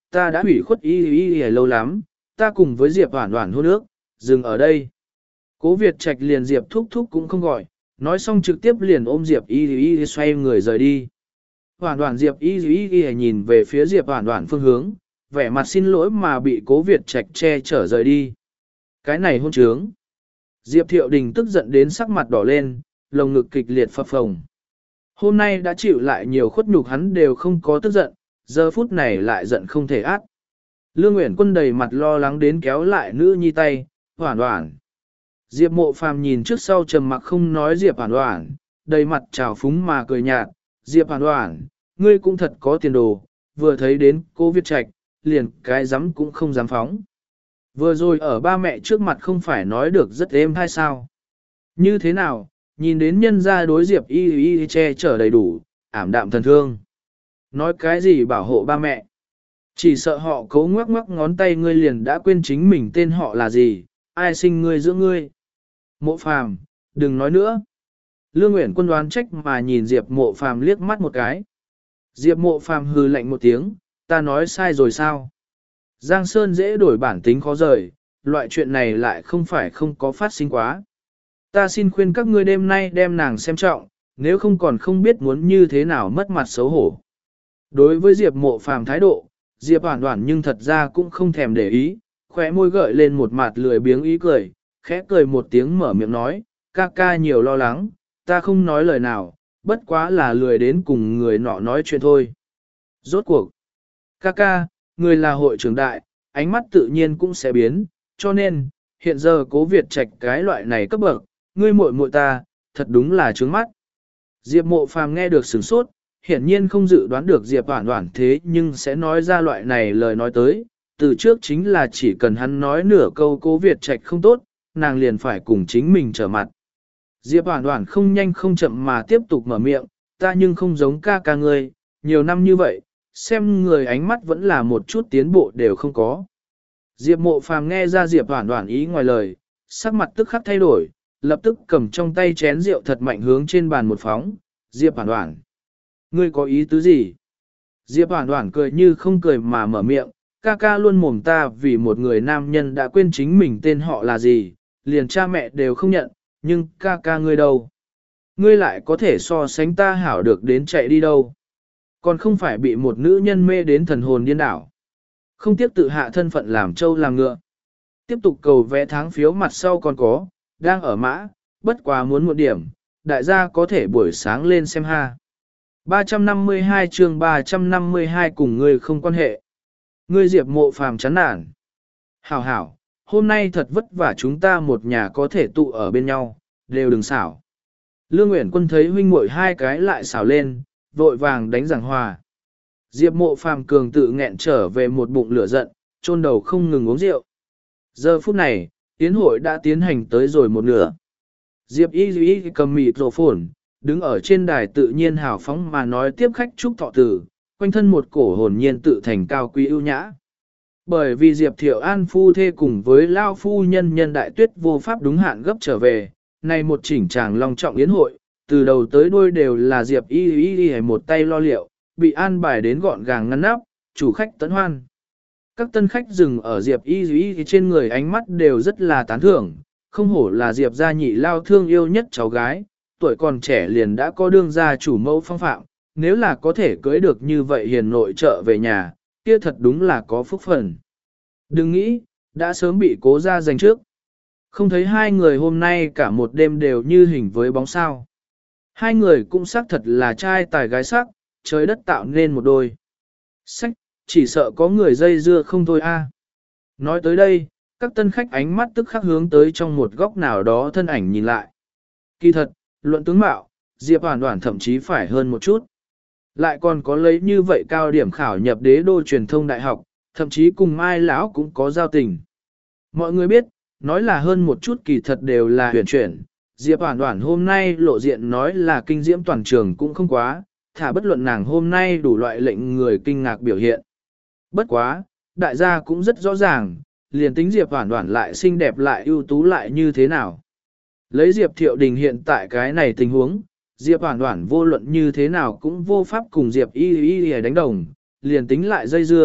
[SPEAKER 1] ta đã hủy khuất y y y lâu lắm, ta cùng với Diệp Hoản Hoản hôn ước, dừng ở đây. Cố Việt Trạch liền Diệp thúc thúc cũng không gọi, nói xong trực tiếp liền ôm Diệp y y y xoay người rời đi. Hoản Hoản Diệp y y y nhìn về phía Diệp Hoản Hoản phương hướng, vẻ mặt xin lỗi mà bị Cố Việt Trạch che chở rời đi. Cái này hôn trướng. Diệp Thiệu Đình tức giận đến sắc mặt đỏ lên, lồng ngực kịch liệt phập phồng. Hôm nay đã chịu lại nhiều khuất nhục hắn đều không có tức giận, giờ phút này lại giận không thể át. Lương Uyển Quân đầy mặt lo lắng đến kéo lại nữ nhi tay, Hoản Hoản. Diệp Mộ Phàm nhìn trước sau trầm mặc không nói Diệp Hoản Hoản, đầy mặt trào phúng mà cười nhạt, Diệp Hoản Hoản, ngươi cũng thật có tiền đồ, vừa thấy đến Cố Việt Trạch, liền cái dám cũng không dám phóng. Vừa rồi ở ba mẹ trước mặt không phải nói được rất êm hay sao? Như thế nào, nhìn đến nhân gia đối Diệp y y che chở đầy đủ, ảm đạm thần thương. Nói cái gì bảo hộ ba mẹ? Chỉ sợ họ cố ngoắc ngoắc ngón tay ngươi liền đã quên chính mình tên họ là gì, ai sinh ngươi giữa ngươi. Mộ Phàm, đừng nói nữa. Lương Uyển Quân đoán trách mà nhìn Diệp Mộ Phàm liếc mắt một cái. Diệp Mộ Phàm hừ lạnh một tiếng, ta nói sai rồi sao? Giang Sơn dễ đổi bản tính khó rời, loại chuyện này lại không phải không có phát sinh quá. Ta xin khuyên các ngươi đêm nay đem nàng xem trọng, nếu không còn không biết muốn như thế nào mất mặt xấu hổ. Đối với Diệp Mộ Phàm thái độ, Diệp Hoản Hoản nhưng thật ra cũng không thèm để ý, khóe môi gợi lên một mặt lười biếng ý cười, khẽ cười một tiếng mở miệng nói, ca ca nhiều lo lắng, ta không nói lời nào, bất quá là lười đến cùng người nọ nói chuyện thôi. Rốt cuộc, ca ca, người là hội trưởng đại, ánh mắt tự nhiên cũng sẽ biến, cho nên, hiện giờ Cố Việt Trạch cái loại này cấp bậc, ngươi muội muội ta, thật đúng là trướng mắt. Diệp Mộ Phàm nghe được sửng sốt, hiển nhiên không dự đoán được Diệp Hoản Hoản thế nhưng sẽ nói ra loại này lời nói tới, từ trước chính là chỉ cần hắn nói nửa câu Cố Việt Trạch không tốt, nàng liền phải cùng chính mình trở mặt. Diệp Hoản Hoản không nhanh không chậm mà tiếp tục mở miệng, ta nhưng không giống ca ca ngươi, nhiều năm như vậy, xem người ánh mắt vẫn là một chút tiến bộ đều không có. Diệp Mộ Phàm nghe ra Diệp Hoản Hoản ý ngoài lời, sắc mặt tức khắc thay đổi, lập tức cầm trong tay chén rượu thật mạnh hướng trên bàn một phóng, Diệp Hoản Hoản. Ngươi có ý tứ gì? Diệp Hoản Hoản cười như không cười mà mở miệng, ca ca luôn mồm ta vì một người nam nhân đã quên chính mình tên họ là gì, liền cha mẹ đều không nhận, nhưng ca ca ngươi đâu? Ngươi lại có thể so sánh ta hảo được đến chạy đi đâu? Còn không phải bị một nữ nhân mê đến thần hồn điên đảo. Không tiếp tự hạ thân phận làm trâu làm ngựa. Tiếp tục cầu vẽ tháng phiếu mặt sau còn có, đang ở mã, bất quá muốn một điểm, đại gia có thể buổi sáng lên xem ha. ba trăm năm mươi hai chương ba trăm năm mươi hai cùng ngươi không quan hệ. Ngươi Diệp Mộ Phàm chán nản. Hảo hảo, hôm nay thật vất vả chúng ta một nhà có thể tụ ở bên nhau, đều đừng xảo. Lương Uyển Quân thấy huynh muội hai cái lại xảo lên, vội vàng đánh giảng hòa. Diệp Mộ Phàm cường tự nghẹn trở về một bụng lửa giận, chôn đầu không ngừng uống rượu. Giờ phút này, tiến hội đã tiến hành tới rồi một nửa. Diệp Y Y cầm mịt rổ phồn, đứng ở trên đài tự nhiên hào phóng mà nói tiếp khách chúc thọ tử, quanh thân một cổ hồn nhiên tự thành cao quý ưu nhã. Bởi vì Diệp Thiệu An phu thê cùng với Lao phu nhân nhân đại tuyết vô pháp đúng hạn gấp trở về, này một chỉnh tràng long trọng yến hội, từ đầu tới đuôi đều là Diệp Y Y Y một tay lo liệu, bị an bài đến gọn gàng ngăn nắp, chủ khách tấn hoan. Các tân khách dừng ở Diệp Y Y trên người ánh mắt đều rất là tán thưởng, không hổ là Diệp gia nhị lao thương yêu nhất cháu gái, tuổi còn trẻ liền đã có đương gia chủ mẫu phong phạm, nếu là có thể cưới được như vậy hiền nội trợ về nhà, kia thật đúng là có phúc phần. Đừng nghĩ, đã sớm bị Cố gia giành trước. Không thấy hai người hôm nay cả một đêm đều như hình với bóng sao. Hai người cũng xác thật là trai tài gái sắc, trời đất tạo nên một đôi. Sách, chỉ sợ có người dây dưa không thôi a. Nói tới đây, các tân khách ánh mắt tức khắc hướng tới trong một góc nào đó thân ảnh nhìn lại. Kỳ thật, luận tướng mạo, Diệp Hoản Hoản thậm chí phải hơn một chút. Lại còn có lấy như vậy cao điểm khảo nhập đế đô truyền thông đại học, thậm chí cùng Mai lão cũng có giao tình. Mọi người biết, nói là hơn một chút kỳ thật đều là huyền chuyển. Diệp Hoản Hoản hôm nay lộ diện nói là kinh diễm toàn trường cũng không quá, thả bất luận nàng hôm nay đủ loại lệnh người kinh ngạc biểu hiện. Bất quá, đại gia cũng rất rõ ràng, liền tính Diệp Hoản Hoản lại xinh đẹp lại ưu tú lại như thế nào. Lấy Diệp Thiệu Đình hiện tại cái này tình huống, Diệp Hoản Hoản vô luận như thế nào cũng vô pháp cùng Diệp Y Y đánh đồng, liền tính lại dây dưa,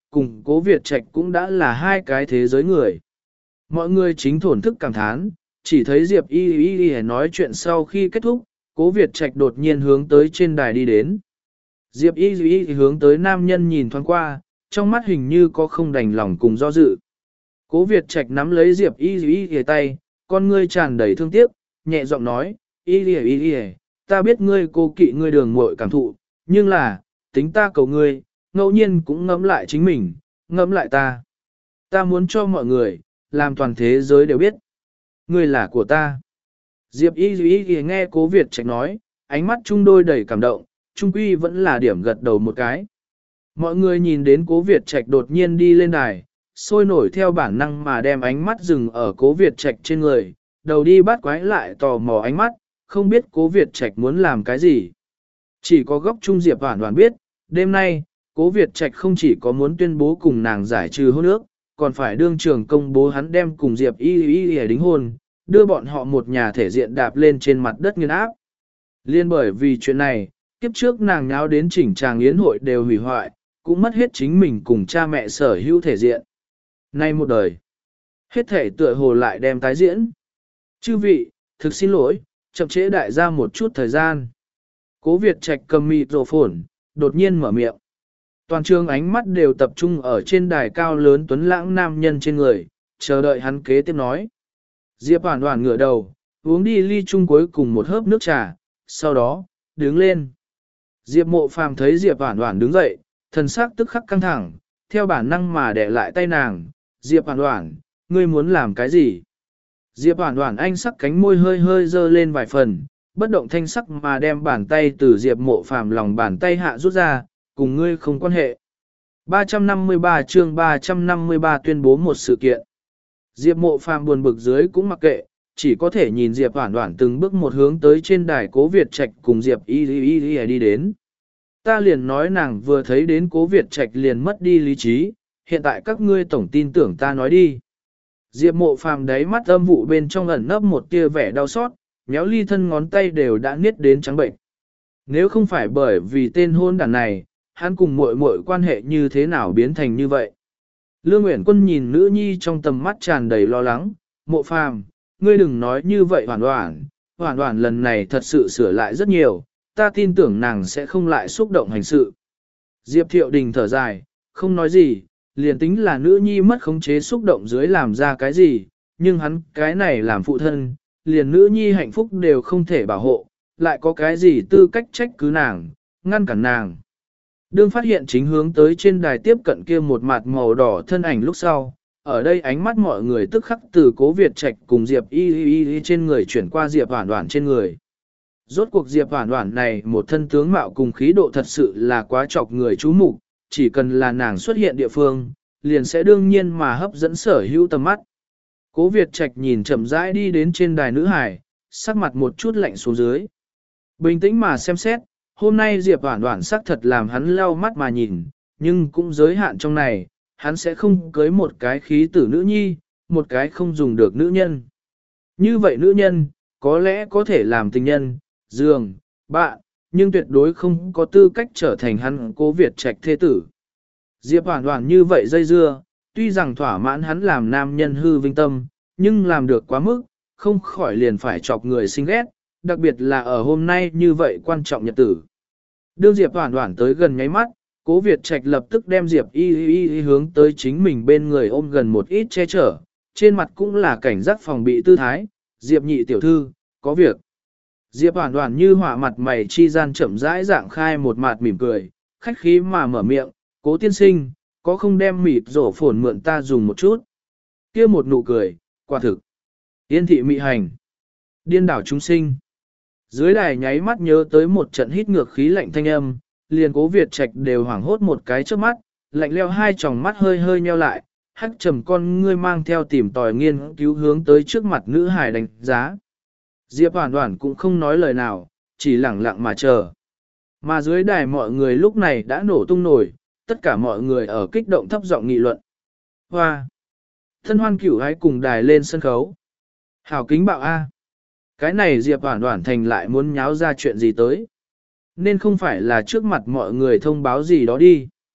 [SPEAKER 1] cùng Cố Việt Trạch cũng đã là hai cái thế giới người. Mọi người chính thổn thức cảm thán, chỉ thấy Diệp Y Y Y nói chuyện sau khi kết thúc, Cố Việt Trạch đột nhiên hướng tới trên đài đi đến. Diệp Y Y hướng tới nam nhân nhìn thoáng qua, trong mắt hình như có không đành lòng cùng do dự. Cố Việt Trạch nắm lấy Diệp Y Y Y tay, con ngươi tràn đầy thương tiếc, nhẹ giọng nói, Y Y Y Y, ta biết ngươi cô kỵ ngươi đường muội cảm thụ, nhưng là, tính ta cầu ngươi, ngẫu nhiên cũng ngẫm lại chính mình, ngẫm lại ta. Ta muốn cho mọi người, làm toàn thế giới đều biết, ngươi là của ta. Diệp Y Y Y nghe Cố Việt Trạch nói, ánh mắt trung đôi đầy cảm động, trung quy vẫn là điểm gật đầu một cái. Mọi người nhìn đến Cố Việt Trạch đột nhiên đi lên đài, sôi nổi theo bản năng mà đem ánh mắt dừng ở Cố Việt Trạch trên người, đầu đi bắt quái lại tò mò ánh mắt, không biết Cố Việt Trạch muốn làm cái gì. Chỉ có góc trung Diệp Hoản Hoản biết, đêm nay, Cố Việt Trạch không chỉ có muốn tuyên bố cùng nàng giải trừ hôn ước, còn phải đương trường công bố hắn đem cùng Diệp Y Y Y đính hôn, đưa bọn họ một nhà thể diện đạp lên trên mặt đất nghiền áp. Liên bởi vì chuyện này, kiếp trước nàng nháo đến chỉnh tràng yến hội đều hủy hoại, cũng mất hết chính mình cùng cha mẹ sở hữu thể diện. Nay một đời, hết thể tựa hồ lại đem tái diễn. Chư vị, thực xin lỗi, chậm trễ đại gia một chút thời gian. Cố Việt Trạch cầm mịt rổ phổn, đột nhiên mở miệng. Toàn trường ánh mắt đều tập trung ở trên đài cao lớn tuấn lãng nam nhân trên người, chờ đợi hắn kế tiếp nói. Diệp Hoản Hoản ngửa đầu, uống đi ly chung cuối cùng một hớp nước trà, sau đó, đứng lên. Diệp Mộ Phàm thấy Diệp Hoản Hoản đứng dậy, thần sắc tức khắc căng thẳng, theo bản năng mà đè lại tay nàng. Diệp Hoản Hoản, ngươi muốn làm cái gì? Diệp Hoản Hoản anh sắc cánh môi hơi hơi dơ lên vài phần, bất động thanh sắc mà đem bàn tay từ Diệp Mộ Phàm lòng bàn tay hạ rút ra, cùng ngươi không quan hệ. ba trăm năm mươi ba chương ba trăm năm mươi ba tuyên bố một sự kiện. Diệp Mộ Phàm buồn bực dưới cũng mặc kệ, chỉ có thể nhìn Diệp Hoản Hoản từng bước một hướng tới trên đài Cố Việt Trạch cùng Diệp Y Y Y đi đến. Ta liền nói nàng vừa thấy đến Cố Việt Trạch liền mất đi lý trí, hiện tại các ngươi tổng tin tưởng ta nói đi. Diệp Mộ Phàm đáy mắt âm vụ bên trong ẩn nấp một tia vẻ đau xót, méo ly thân ngón tay đều đã niết đến trắng bệnh. Nếu không phải bởi vì tên hôn đàn này, hắn cùng muội muội quan hệ như thế nào biến thành như vậy? Lương Uyển Quân nhìn nữ nhi trong tầm mắt tràn đầy lo lắng, Mộ Phàm, ngươi đừng nói như vậy Hoản Hoản, Hoản Hoản lần này thật sự sửa lại rất nhiều, ta tin tưởng nàng sẽ không lại xúc động hành sự. Diệp Thiệu Đình thở dài, không nói gì, liền tính là nữ nhi mất khống chế xúc động dưới làm ra cái gì, nhưng hắn cái này làm phụ thân, liền nữ nhi hạnh phúc đều không thể bảo hộ, lại có cái gì tư cách trách cứ nàng, ngăn cản nàng. Đương phát hiện chính hướng tới trên đài tiếp cận kia một mặt màu đỏ thân ảnh lúc sau, ở đây ánh mắt mọi người tức khắc từ Cố Việt Trạch cùng Diệp Y Y Y trên người chuyển qua Diệp Hoản Hoản trên người. Rốt cuộc Diệp Hoản Hoản này một thân tướng mạo cùng khí độ thật sự là quá chọc người chú mục, chỉ cần là nàng xuất hiện địa phương, liền sẽ đương nhiên mà hấp dẫn sở hữu tầm mắt. Cố Việt Trạch nhìn chậm rãi đi đến trên đài nữ hải, sắc mặt một chút lạnh xuống dưới. Bình tĩnh mà xem xét, hôm nay Diệp Hoản Hoản sắc thật làm hắn lau mắt mà nhìn, nhưng cũng giới hạn trong này, hắn sẽ không cưới một cái khí tử nữ nhi, một cái không dùng được nữ nhân. Như vậy nữ nhân, có lẽ có thể làm tình nhân, giường, bạn, nhưng tuyệt đối không có tư cách trở thành hắn Cố Việt Trạch thế tử. Diệp Hoản Hoản như vậy dây dưa, tuy rằng thỏa mãn hắn làm nam nhân hư vinh tâm, nhưng làm được quá mức, không khỏi liền phải chọc người sinh ghét, đặc biệt là ở hôm nay như vậy quan trọng nhật tử. Đương Diệp Hoản Hoản tới gần nháy mắt, Cố Việt Trạch lập tức đem Diệp Y Y Y hướng tới chính mình bên người ôm gần một ít che chở, trên mặt cũng là cảnh giác phòng bị tư thái, Diệp nhị tiểu thư, có việc. Diệp Hoản Hoản như hỏa mặt mày chi gian chậm rãi dạng khai một mặt mỉm cười, khách khí mà mở miệng, Cố tiên sinh, có không đem mịt rổ phổn mượn ta dùng một chút. Kia một nụ cười, quả thực. Yên thị mị hành. Điên đảo chúng sinh. Dưới đài nháy mắt nhớ tới một trận hít ngược khí lạnh thanh âm, liền Cố Việt Trạch đều hoảng hốt một cái trước mắt, lạnh leo hai tròng mắt hơi hơi nheo lại, hắc trầm con ngươi mang theo tìm tòi nghiên cứu hướng tới trước mặt nữ hài đánh giá. Diệp Hoản Hoản cũng không nói lời nào, chỉ lặng lặng mà chờ. Mà dưới đài mọi người lúc này đã nổ tung nổi, tất cả mọi người ở kích động thấp giọng nghị luận. Hoa! Thân hoan cửu hãy cùng đài lên sân khấu. Hảo kính bạo A. Cái này Diệp Hoản Hoản thành lại muốn nháo ra chuyện gì tới. Nên không phải là trước mặt mọi người thông báo gì đó đi.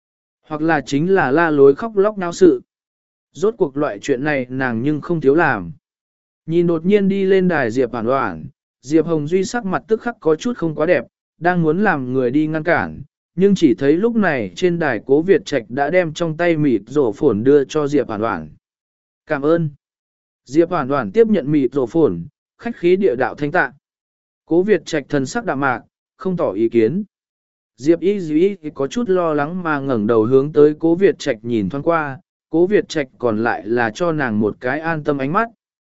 [SPEAKER 1] hoặc là chính là la lối khóc lóc náo sự. Rốt cuộc loại chuyện này nàng nhưng không thiếu làm. Nhìn đột nhiên đi lên đài Diệp Hoản Hoản, Diệp Hồng Duy sắc mặt tức khắc có chút không quá đẹp, đang muốn làm người đi ngăn cản, nhưng chỉ thấy lúc này trên đài Cố Việt Trạch đã đem trong tay mịt rổ phồn đưa cho Diệp Hoản Hoản. Cảm ơn. Diệp Hoản Hoản tiếp nhận mịt rổ phồn, khách khí địa đạo thanh tạ. Cố Việt Trạch thần sắc đạm mạc, không tỏ ý kiến. Diệp Y Dĩ có chút lo lắng mà ngẩng đầu hướng tới Cố Việt Trạch nhìn thoáng qua, Cố Việt Trạch còn lại là cho nàng một cái an tâm ánh mắt.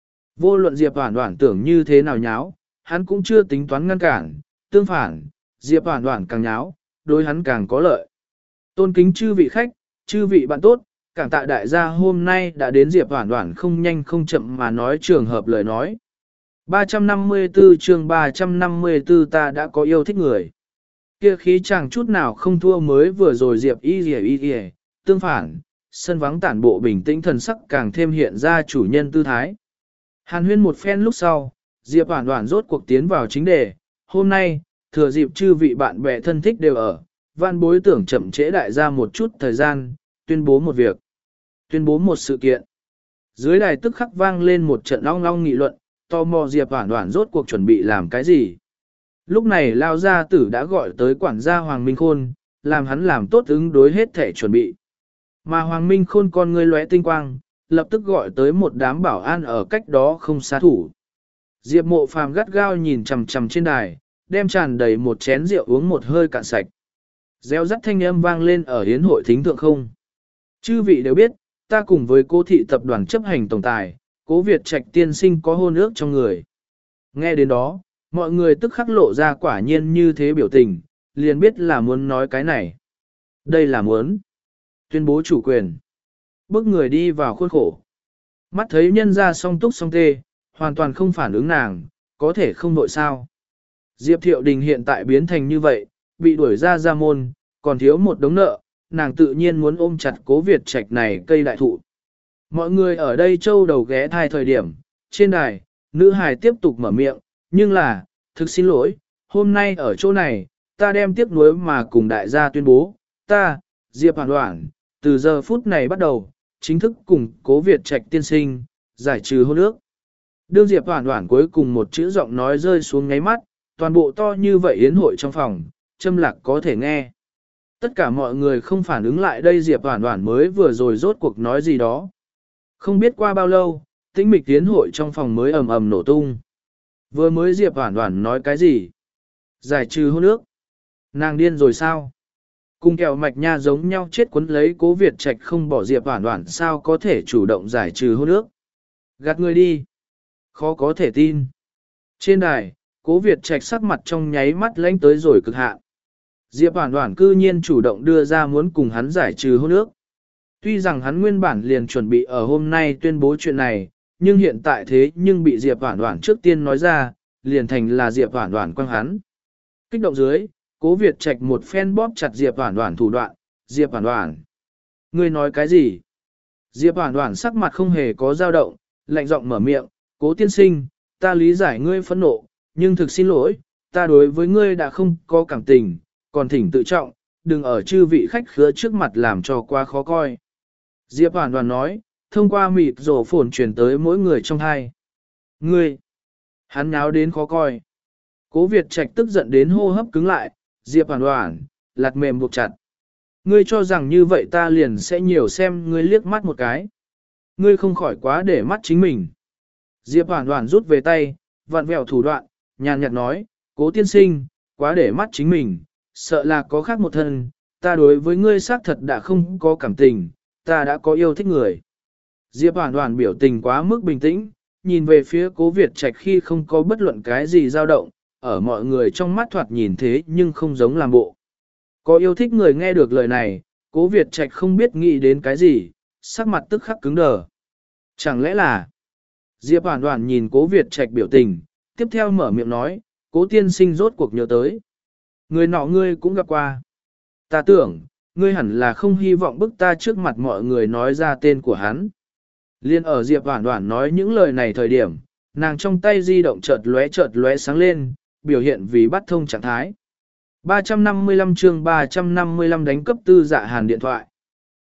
[SPEAKER 1] Vô luận Diệp Hoản Hoản tưởng như thế nào nháo, hắn cũng chưa tính toán ngăn cản, tương phản, Diệp Hoản Hoản càng nháo, đối hắn càng có lợi. Tôn kính chư vị khách, chư vị bạn tốt, cảm tạ đại gia hôm nay đã đến Diệp Hoản Hoản không nhanh không chậm mà nói trường hợp lời nói. ba trăm năm mươi tư chương ba trăm năm mươi tư ta đã có yêu thích người. Kia khí chàng chút nào không thua mới vừa rồi Diệp Y Dì Y Dì, tương phản, sân vắng tản bộ bình tĩnh thần sắc càng thêm hiện ra chủ nhân tư thái. Hàn huyên một phen lúc sau, Diệp Hoản Hoản rốt cuộc tiến vào chính đề, hôm nay, thừa dịp chư vị bạn bè thân thích đều ở, văn bối tưởng chậm trễ đại gia một chút thời gian, tuyên bố một việc, tuyên bố một sự kiện. Dưới đài tức khắc vang lên một trận ong ong nghị luận, tò mò Diệp Hoản Hoản rốt cuộc chuẩn bị làm cái gì. Lúc này Lao gia tử đã gọi tới quản gia Hoàng Minh Khôn, làm hắn làm tốt ứng đối hết thể chuẩn bị. Mà Hoàng Minh Khôn con ngươi lóe tinh quang, lập tức gọi tới một đám bảo an ở cách đó không xa thủ. Diệp Mộ Phàm gắt gao nhìn chằm chằm trên đài, đem tràn đầy một chén rượu uống một hơi cạn sạch. Reo rắt thanh âm vang lên ở hiến hội thính thượng không. Chư vị đều biết, ta cùng với Cố thị tập đoàn chấp hành tổng tài, Cố Việt Trạch tiên sinh có hôn ước trong người. Nghe đến đó, mọi người tức khắc lộ ra quả nhiên như thế biểu tình, liền biết là muốn nói cái này. Đây là muốn tuyên bố chủ quyền. Bước người đi vào khuôn khổ. Mắt thấy nhân ra song túc song tê, hoàn toàn không phản ứng nàng, có thể không nội sao. Diệp Thiệu Đình hiện tại biến thành như vậy, bị đuổi ra ra môn, còn thiếu một đống nợ, nàng tự nhiên muốn ôm chặt Cố Việt Trạch này cây đại thụ. Mọi người ở đây châu đầu ghé thai thời điểm, trên đài, nữ hài tiếp tục mở miệng, nhưng là, thực xin lỗi, hôm nay ở chỗ này, ta đem tiếc nuối mà cùng đại gia tuyên bố, ta, Diệp Hoản Hoản, từ giờ phút này bắt đầu, chính thức cùng Cố Việt Trạch tiên sinh, giải trừ hôn ước. Đương Diệp Hoản Hoản cuối cùng một chữ giọng nói rơi xuống ngáy mắt, toàn bộ to như vậy yến hội trong phòng, châm lạc có thể nghe. Tất cả mọi người không phản ứng lại đây Diệp Hoản Hoản mới vừa rồi rốt cuộc nói gì đó. Không biết qua bao lâu, tĩnh mịch yến hội trong phòng mới ầm ầm nổ tung. Vừa mới Diệp Hoản Hoản nói cái gì? Giải trừ hôn ước. Nàng điên rồi sao? Cùng kẹo mạch nha giống nhau chết quấn lấy Cố Việt Trạch không bỏ Diệp Hoản Hoản sao có thể chủ động giải trừ hôn ước. Gạt người đi. Khó có thể tin. Trên đài, Cố Việt Trạch sắc mặt trong nháy mắt lánh tới rồi cực hạn. Diệp Hoản Hoản cư nhiên chủ động đưa ra muốn cùng hắn giải trừ hôn ước. Tuy rằng hắn nguyên bản liền chuẩn bị ở hôm nay tuyên bố chuyện này, nhưng hiện tại thế nhưng bị Diệp Hoản Hoản trước tiên nói ra, liền thành là Diệp Hoản Hoản quăng hắn. Kích động dưới, Cố Việt Trạch một phen bóp chặt Diệp Hoản Hoản thủ đoạn, Diệp Hoản Hoản. Ngươi nói cái gì? Diệp Hoản Hoản sắc mặt không hề có dao động, lạnh giọng mở miệng, Cố tiên sinh, ta lý giải ngươi phẫn nộ, nhưng thực xin lỗi, ta đối với ngươi đã không có cảm tình, còn thỉnh tự trọng, đừng ở chư vị khách khứa trước mặt làm cho quá khó coi. Diệp Hoản Hoản nói, thông qua mịt rổ phồn truyền tới mỗi người trong hai. Ngươi! Hắn nháo đến khó coi. Cố Việt Trạch tức giận đến hô hấp cứng lại, Diệp Hoản Hoản, lạt mềm buộc chặt. Ngươi cho rằng như vậy ta liền sẽ nhiều xem ngươi liếc mắt một cái. Ngươi không khỏi quá để mắt chính mình. Diệp Hoản Hoản rút về tay, vặn vẹo thủ đoạn, nhàn nhạt nói, Cố tiên sinh, quá để mắt chính mình, sợ là có khác một thân, ta đối với ngươi xác thật đã không có cảm tình, ta đã có yêu thích người. Diệp Hoản Hoản biểu tình quá mức bình tĩnh, nhìn về phía Cố Việt Trạch khi không có bất luận cái gì dao động, ở mọi người trong mắt thoạt nhìn thế nhưng không giống làm bộ. Có yêu thích người nghe được lời này, Cố Việt Trạch không biết nghĩ đến cái gì, sắc mặt tức khắc cứng đờ. Chẳng lẽ là... Diệp Hoản Hoản nhìn Cố Việt Trạch biểu tình, tiếp theo mở miệng nói, Cố tiên sinh rốt cuộc nhớ tới. Người nọ ngươi cũng gặp qua. Ta tưởng, ngươi hẳn là không hy vọng bức ta trước mặt mọi người nói ra tên của hắn. Liên ở Diệp Hoản Hoản nói những lời này thời điểm, nàng trong tay di động chợt lóe chợt lóe sáng lên, biểu hiện vì bắt thông trạng thái. ba trăm năm mươi lăm chương ba trăm năm mươi lăm đánh cấp tư dạ hàn điện thoại.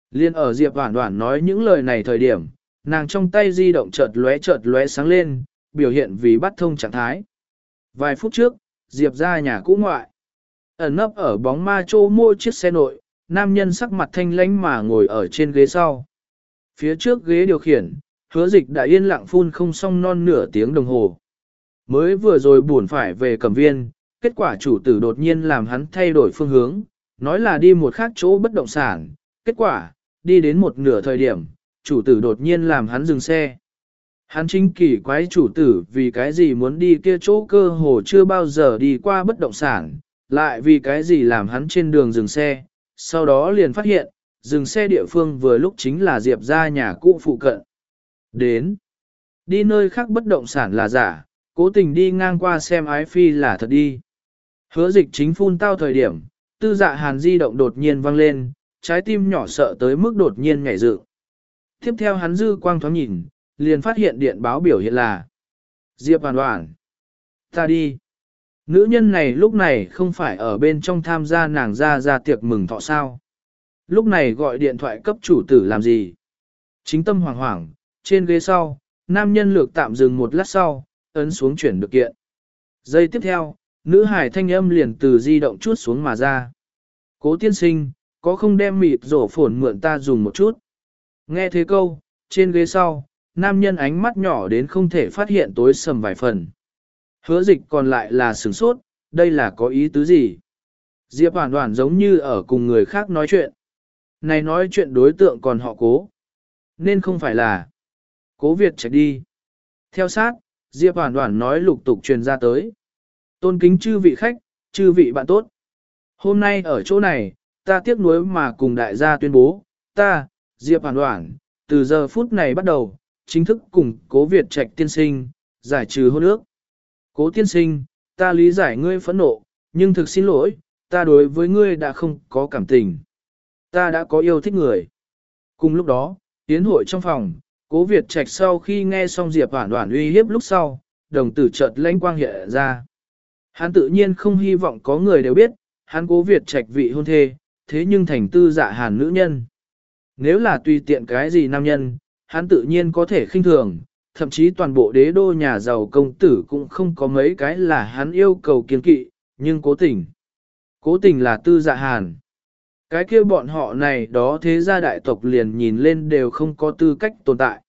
[SPEAKER 1] Liên ở Diệp Hoản Hoản nói những lời này thời điểm, nàng trong tay di động chợt lóe chợt lóe sáng lên, biểu hiện vì bắt thông trạng thái. Vài phút trước, Diệp ra nhà cũ ngoại. Ẩn nấp ở bóng ma trô môi chiếc xe nội, nam nhân sắc mặt thanh lãnh mà ngồi ở trên ghế sau. Phía trước ghế điều khiển, Hứa Dịch đã yên lặng phun không xong non nửa tiếng đồng hồ. Mới vừa rồi buồn phải về Cẩm Viên, kết quả chủ tử đột nhiên làm hắn thay đổi phương hướng, nói là đi một khác chỗ bất động sản. Kết quả, đi đến một nửa thời điểm, chủ tử đột nhiên làm hắn dừng xe. Hắn chính kỳ quái chủ tử vì cái gì muốn đi kia chỗ cơ hồ chưa bao giờ đi qua bất động sản, lại vì cái gì làm hắn trên đường dừng xe, sau đó liền phát hiện, dừng xe địa phương vừa lúc chính là Diệp ra nhà cũ phụ cận. Đến, đi nơi khác bất động sản là giả, cố tình đi ngang qua xem ái phi là thật đi. Hứa Dịch chính phun tao thời điểm, Tư Dạ Hàn di động đột nhiên vang lên, trái tim nhỏ sợ tới mức đột nhiên nhảy dựng. Tiếp theo hắn dư quang thoáng nhìn, liền phát hiện điện báo biểu hiện là Diệp Hoản Hoản. Ta đi. Nữ nhân này lúc này không phải ở bên trong tham gia nàng ra ra tiệc mừng thọ sao. Lúc này gọi điện thoại cấp chủ tử làm gì? Chính tâm hoảng hoảng, trên ghế sau, nam nhân lược tạm dừng một lát sau, ấn xuống chuyển được kiện. Giây tiếp theo, nữ hải thanh âm liền từ di động chút xuống mà ra. Cố tiên sinh, có không đem mịt rổ phồn mượn ta dùng một chút? Nghe thế câu, trên ghế sau, nam nhân ánh mắt nhỏ đến không thể phát hiện tối sầm vài phần. Hứa Dịch còn lại là sửng sốt, đây là có ý tứ gì? Diệp Hoản Hoản giống như ở cùng người khác nói chuyện. Này nói chuyện đối tượng còn họ Cố. Nên không phải là Cố Việt Trạch đi. Theo sát, Diệp Hoản Hoản nói lục tục truyền ra tới. Tôn kính chư vị khách, chư vị bạn tốt. Hôm nay ở chỗ này, ta tiếc nuối mà cùng đại gia tuyên bố, ta, Diệp Hoản Hoản, từ giờ phút này bắt đầu, chính thức cùng Cố Việt Trạch tiên sinh, giải trừ hôn ước. Cố tiên sinh, ta lý giải ngươi phẫn nộ, nhưng thực xin lỗi, ta đối với ngươi đã không có cảm tình. Ta đã có yêu thích người. Cùng lúc đó, tiến hội trong phòng, Cố Việt Trạch sau khi nghe xong Diệp Hoản Hoản uy hiếp lúc sau, đồng tử chợt lãnh quang hiện ra. Hắn tự nhiên không hy vọng có người đều biết, hắn Cố Việt Trạch vị hôn thê, thế nhưng thành Tư Dạ Hàn nữ nhân. Nếu là tùy tiện cái gì nam nhân, hắn tự nhiên có thể khinh thường, thậm chí toàn bộ đế đô nhà giàu công tử cũng không có mấy cái là hắn yêu cầu kiên kỵ, nhưng cố tình. Cố tình là Tư Dạ Hàn. Cái kia bọn họ này đó thế gia đại tộc liền nhìn lên đều không có tư cách tồn tại.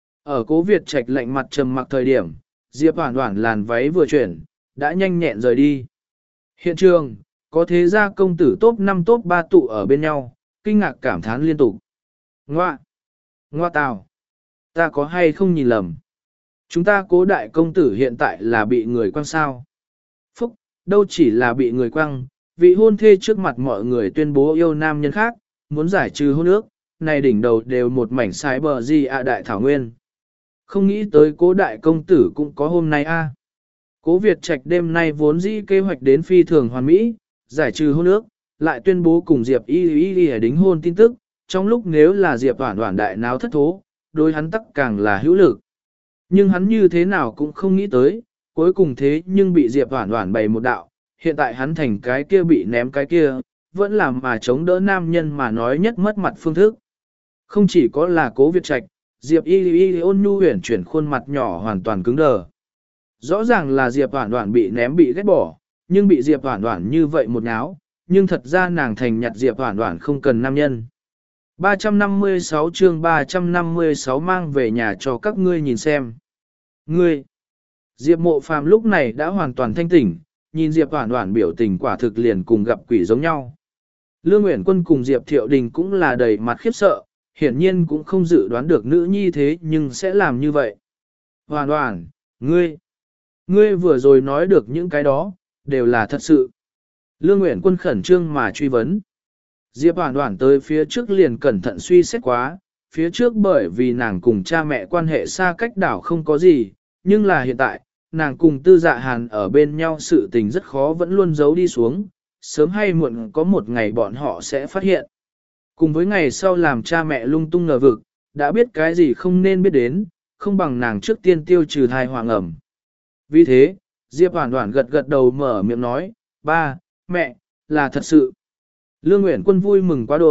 [SPEAKER 1] Ở Cố Việt Trạch lạnh mặt trầm mặc thời điểm, Diệp Hoản Hoản làn váy vừa chuyển, đã nhanh nhẹn rời đi. Hiện trường, có thế gia công tử top năm top ba tụ ở bên nhau, kinh ngạc cảm thán liên tục. Ngoa! Ngoa tào! Ta có hay không nhìn lầm? Chúng ta Cố đại công tử hiện tại là bị người quăng sao? Phúc, đâu chỉ là bị người quăng, vị hôn thê trước mặt mọi người tuyên bố yêu nam nhân khác, muốn giải trừ hôn ước, này đỉnh đầu đều một mảnh sái bờ gì ạ đại thảo nguyên. Không nghĩ tới Cố đại công tử cũng có hôm nay a. Cố Việt Trạch đêm nay vốn dĩ kế hoạch đến phi thường hoàn mỹ, giải trừ hôn ước, lại tuyên bố cùng Diệp Y Y Y đính hôn tin tức, trong lúc nếu là Diệp Hoản Hoản đại náo thất thố, đối hắn tắc càng là hữu lực. Nhưng hắn như thế nào cũng không nghĩ tới, cuối cùng thế nhưng bị Diệp Hoản Hoản bày một đạo, hiện tại hắn thành cái kia bị ném cái kia, vẫn làm mà chống đỡ nam nhân mà nói nhất mất mặt phương thức. Không chỉ có là Cố Việt Trạch, Diệp Y Y ôn nhu huyền chuyển khuôn mặt nhỏ hoàn toàn cứng đờ. Rõ ràng là Diệp Hoản Hoản bị ném bị ghét bỏ, nhưng bị Diệp Hoản Hoản như vậy một náo, nhưng thật ra nàng thành nhặt Diệp Hoản Hoản không cần nam nhân. ba trăm năm mươi sáu chương ba trăm năm mươi sáu mang về nhà cho các ngươi nhìn xem. Ngươi! Diệp Mộ Phàm lúc này đã hoàn toàn thanh tỉnh, nhìn Diệp Hoản Hoản biểu tình quả thực liền cùng gặp quỷ giống nhau. Lương Uyển Quân cùng Diệp Thiệu Đình cũng là đầy mặt khiếp sợ, hiển nhiên cũng không dự đoán được nữ nhi thế nhưng sẽ làm như vậy. Hoản Hoản, ngươi! Ngươi vừa rồi nói được những cái đó, đều là thật sự. Lương Uyển Quân khẩn trương mà truy vấn. Diệp Hoản Hoản tới phía trước liền cẩn thận suy xét quá, phía trước bởi vì nàng cùng cha mẹ quan hệ xa cách đảo không có gì, nhưng là hiện tại, nàng cùng Tư Dạ Hàn ở bên nhau sự tình rất khó vẫn luôn giấu đi xuống, sớm hay muộn có một ngày bọn họ sẽ phát hiện. Cùng với ngày sau làm cha mẹ lung tung ngờ vực, đã biết cái gì không nên biết đến, không bằng nàng trước tiên tiêu trừ thai hoàng ẩm. Vì thế, Diệp Hoản Hoản gật gật đầu mở miệng nói, ba, mẹ, là thật sự. Lương Uyển Quân vui mừng quá đỗi,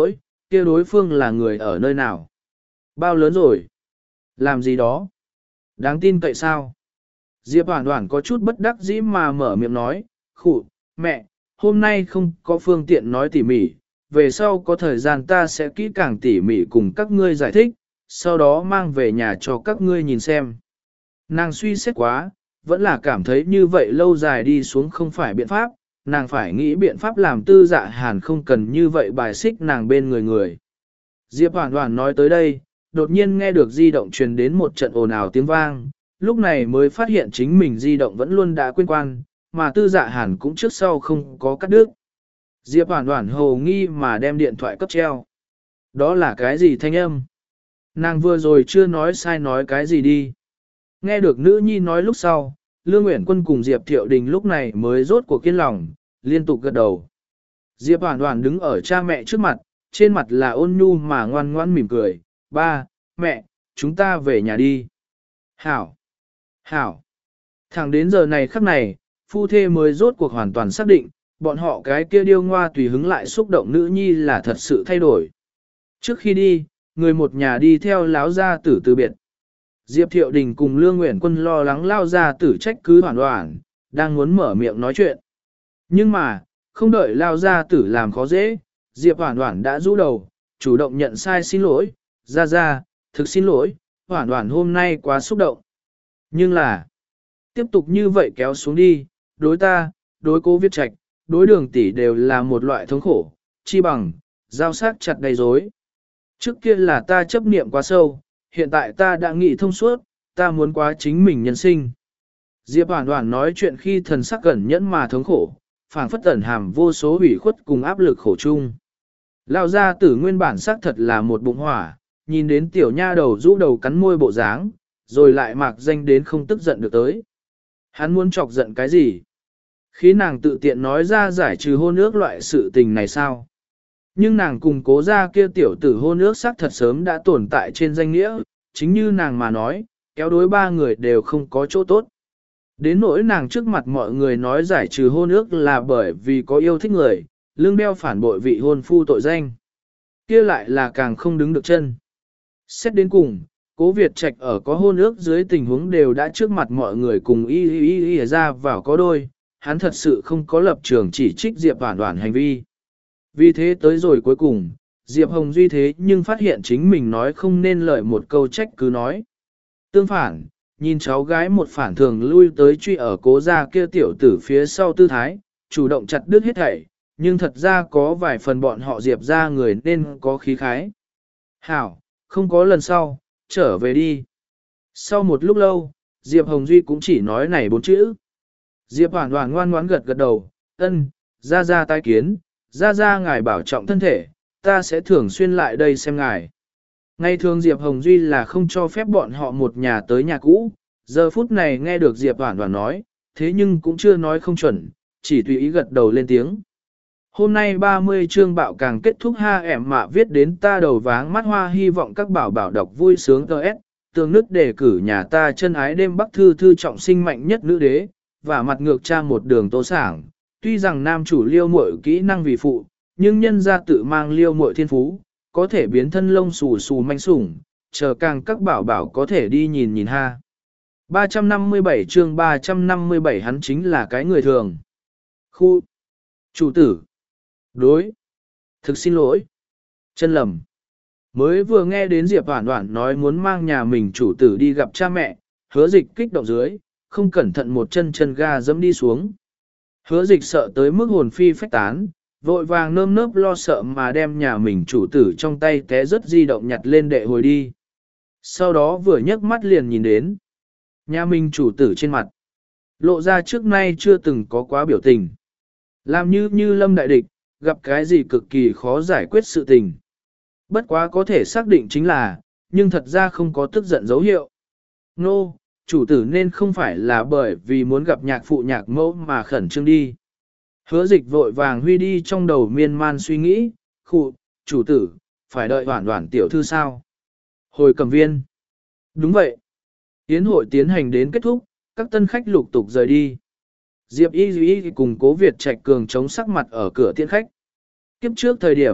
[SPEAKER 1] kia đối phương là người ở nơi nào? Bao lớn rồi? Làm gì đó? Đáng tin cậy sao? Diệp Hoản Hoản có chút bất đắc dĩ mà mở miệng nói, khụ, mẹ, hôm nay không có phương tiện nói tỉ mỉ, về sau có thời gian ta sẽ kỹ càng tỉ mỉ cùng các ngươi giải thích, sau đó mang về nhà cho các ngươi nhìn xem. Nàng suy xét quá, vẫn là cảm thấy như vậy lâu dài đi xuống không phải biện pháp, nàng phải nghĩ biện pháp làm Tư Dạ Hàn không cần như vậy bài xích nàng bên người người. Diệp Hoản Hoản nói tới đây, đột nhiên nghe được di động truyền đến một trận ồn ào tiếng vang, lúc này mới phát hiện chính mình di động vẫn luôn đã quên quan, mà Tư Dạ Hàn cũng trước sau không có cắt đứt. Diệp Hoản Hoản hồ nghi mà đem điện thoại cấp treo. Đó là cái gì thanh âm? Nàng vừa rồi chưa nói sai nói cái gì đi. Nghe được nữ nhi nói lúc sau, Lương Uyển Quân cùng Diệp Thiệu Đình lúc này mới rốt cuộc kiên lòng, liên tục gật đầu. Diệp Hoản Hoản đứng ở cha mẹ trước mặt, trên mặt là ôn nhu mà ngoan ngoãn mỉm cười. Ba, mẹ, chúng ta về nhà đi. Hảo! Hảo! Thẳng đến giờ này khắc này, phu thê mới rốt cuộc hoàn toàn xác định, bọn họ cái kia điêu ngoa tùy hứng lại xúc động nữ nhi là thật sự thay đổi. Trước khi đi, người một nhà đi theo láo gia tử từ biệt. Diệp Thiệu Đình cùng Lương Uyển Quân lo lắng lao gia tử trách cứ Hoản Hoản, đang muốn mở miệng nói chuyện. Nhưng mà, không đợi lao gia tử làm khó dễ, Diệp Hoản Hoản đã rũ đầu, chủ động nhận sai xin lỗi, ra ra, thực xin lỗi, Hoản Hoản hôm nay quá xúc động. Nhưng là, tiếp tục như vậy kéo xuống đi, đối ta, đối Cố Viết Trạch, đối Đường tỷ đều là một loại thống khổ, chi bằng, giao sát chặt đầy rối. Trước kia là ta chấp niệm quá sâu, hiện tại ta đã nghĩ thông suốt, ta muốn quá chính mình nhân sinh. Diệp Hoản Hoản nói chuyện khi thần sắc cẩn nhẫn mà thống khổ, phảng phất ẩn hàm vô số ủy khuất cùng áp lực khổ chung. Lão gia tử nguyên bản xác thật là một bụng hỏa, nhìn đến tiểu nha đầu rũ đầu cắn môi bộ dáng, rồi lại mạc danh đến không tức giận được tới. Hắn muốn chọc giận cái gì? Khi nàng tự tiện nói ra giải trừ hôn ước loại sự tình này sao? Nhưng nàng cùng Cố gia kia tiểu tử hôn ước xác thật sớm đã tồn tại trên danh nghĩa, chính như nàng mà nói, kéo đối ba người đều không có chỗ tốt. Đến nỗi nàng trước mặt mọi người nói giải trừ hôn ước là bởi vì có yêu thích người, lương đeo phản bội vị hôn phu tội danh. Kia lại là càng không đứng được chân. Xét đến cùng, Cố Việt Trạch ở có hôn ước dưới tình huống đều đã trước mặt mọi người cùng y y y y ra vào có đôi, hắn thật sự không có lập trường chỉ trích Diệp Hoản Hoản hành vi. Vì thế tới rồi cuối cùng, Diệp Hồng Duy thế nhưng phát hiện chính mình nói không nên lời một câu trách cứ nói. Tương phản, nhìn cháu gái một phản thường lui tới truy ở Cố gia kia tiểu tử phía sau tư thái, chủ động chặt đứt hết thảy, nhưng thật ra có vài phần bọn họ Diệp ra người nên có khí khái. Hảo, không có lần sau, trở về đi. Sau một lúc lâu, Diệp Hồng Duy cũng chỉ nói này bốn chữ. Diệp Hoản Hoản ngoan ngoãn gật gật đầu, ân, ra ra tái kiến, ra ra ngài bảo trọng thân thể, ta sẽ thường xuyên lại đây xem ngài. Ngày thường Diệp Hồng Duy là không cho phép bọn họ một nhà tới nhà cũ, giờ phút này nghe được Diệp Hoản Hoản nói, thế nhưng cũng chưa nói không chuẩn, chỉ tùy ý gật đầu lên tiếng. Hôm nay ba mươi chương bạo càng kết thúc ha ẻm mạ viết đến ta đầu váng mắt hoa hy vọng các bảo bảo đọc vui sướng tờ ép, tương nứt đề cử nhà ta chân ái đêm bắc thư thư trọng sinh mạnh nhất nữ đế, và mặt ngược cha một đường tô sảng. Tuy rằng nam chủ liêu muội kỹ năng vì phụ, nhưng nhân gia tự mang liêu muội thiên phú, có thể biến thân lông xù xù manh sủng, chờ càng các bảo bảo có thể đi nhìn nhìn ha. ba trăm năm mươi bảy chương ba trăm năm mươi bảy hắn chính là cái người thường. Khu. Chủ tử. Đối. Thực xin lỗi. Chân lầm. Mới vừa nghe đến Diệp Hoản Hoản nói muốn mang nhà mình chủ tử đi gặp cha mẹ, Hứa Dịch kích động dưới, không cẩn thận một chân chân ga dẫm đi xuống. Hứa Dịch sợ tới mức hồn phi phách tán, vội vàng nơm nớp lo sợ mà đem nhà mình chủ tử trong tay té rất di động nhặt lên đệ hồi đi. Sau đó vừa nhấc mắt liền nhìn đến nhà mình chủ tử trên mặt, lộ ra trước nay chưa từng có quá biểu tình. Làm như như lâm đại địch, gặp cái gì cực kỳ khó giải quyết sự tình. Bất quá có thể xác định chính là, nhưng thật ra không có tức giận dấu hiệu. Nô, no, chủ tử nên không phải là bởi vì muốn gặp nhạc phụ nhạc mẫu mà khẩn trương đi. Hứa Dịch vội vàng huy đi trong đầu miên man suy nghĩ, khụ, chủ tử, phải đợi Hoản Hoản tiểu thư sao? Hồi cầm viên. Đúng vậy. Yến hội tiến hành đến kết thúc, các tân khách lục tục rời đi. Diệp Y Y cùng Cố Việt Trạch cường chống sắc mặt ở cửa tiễn khách. Kiếp trước thời điểm,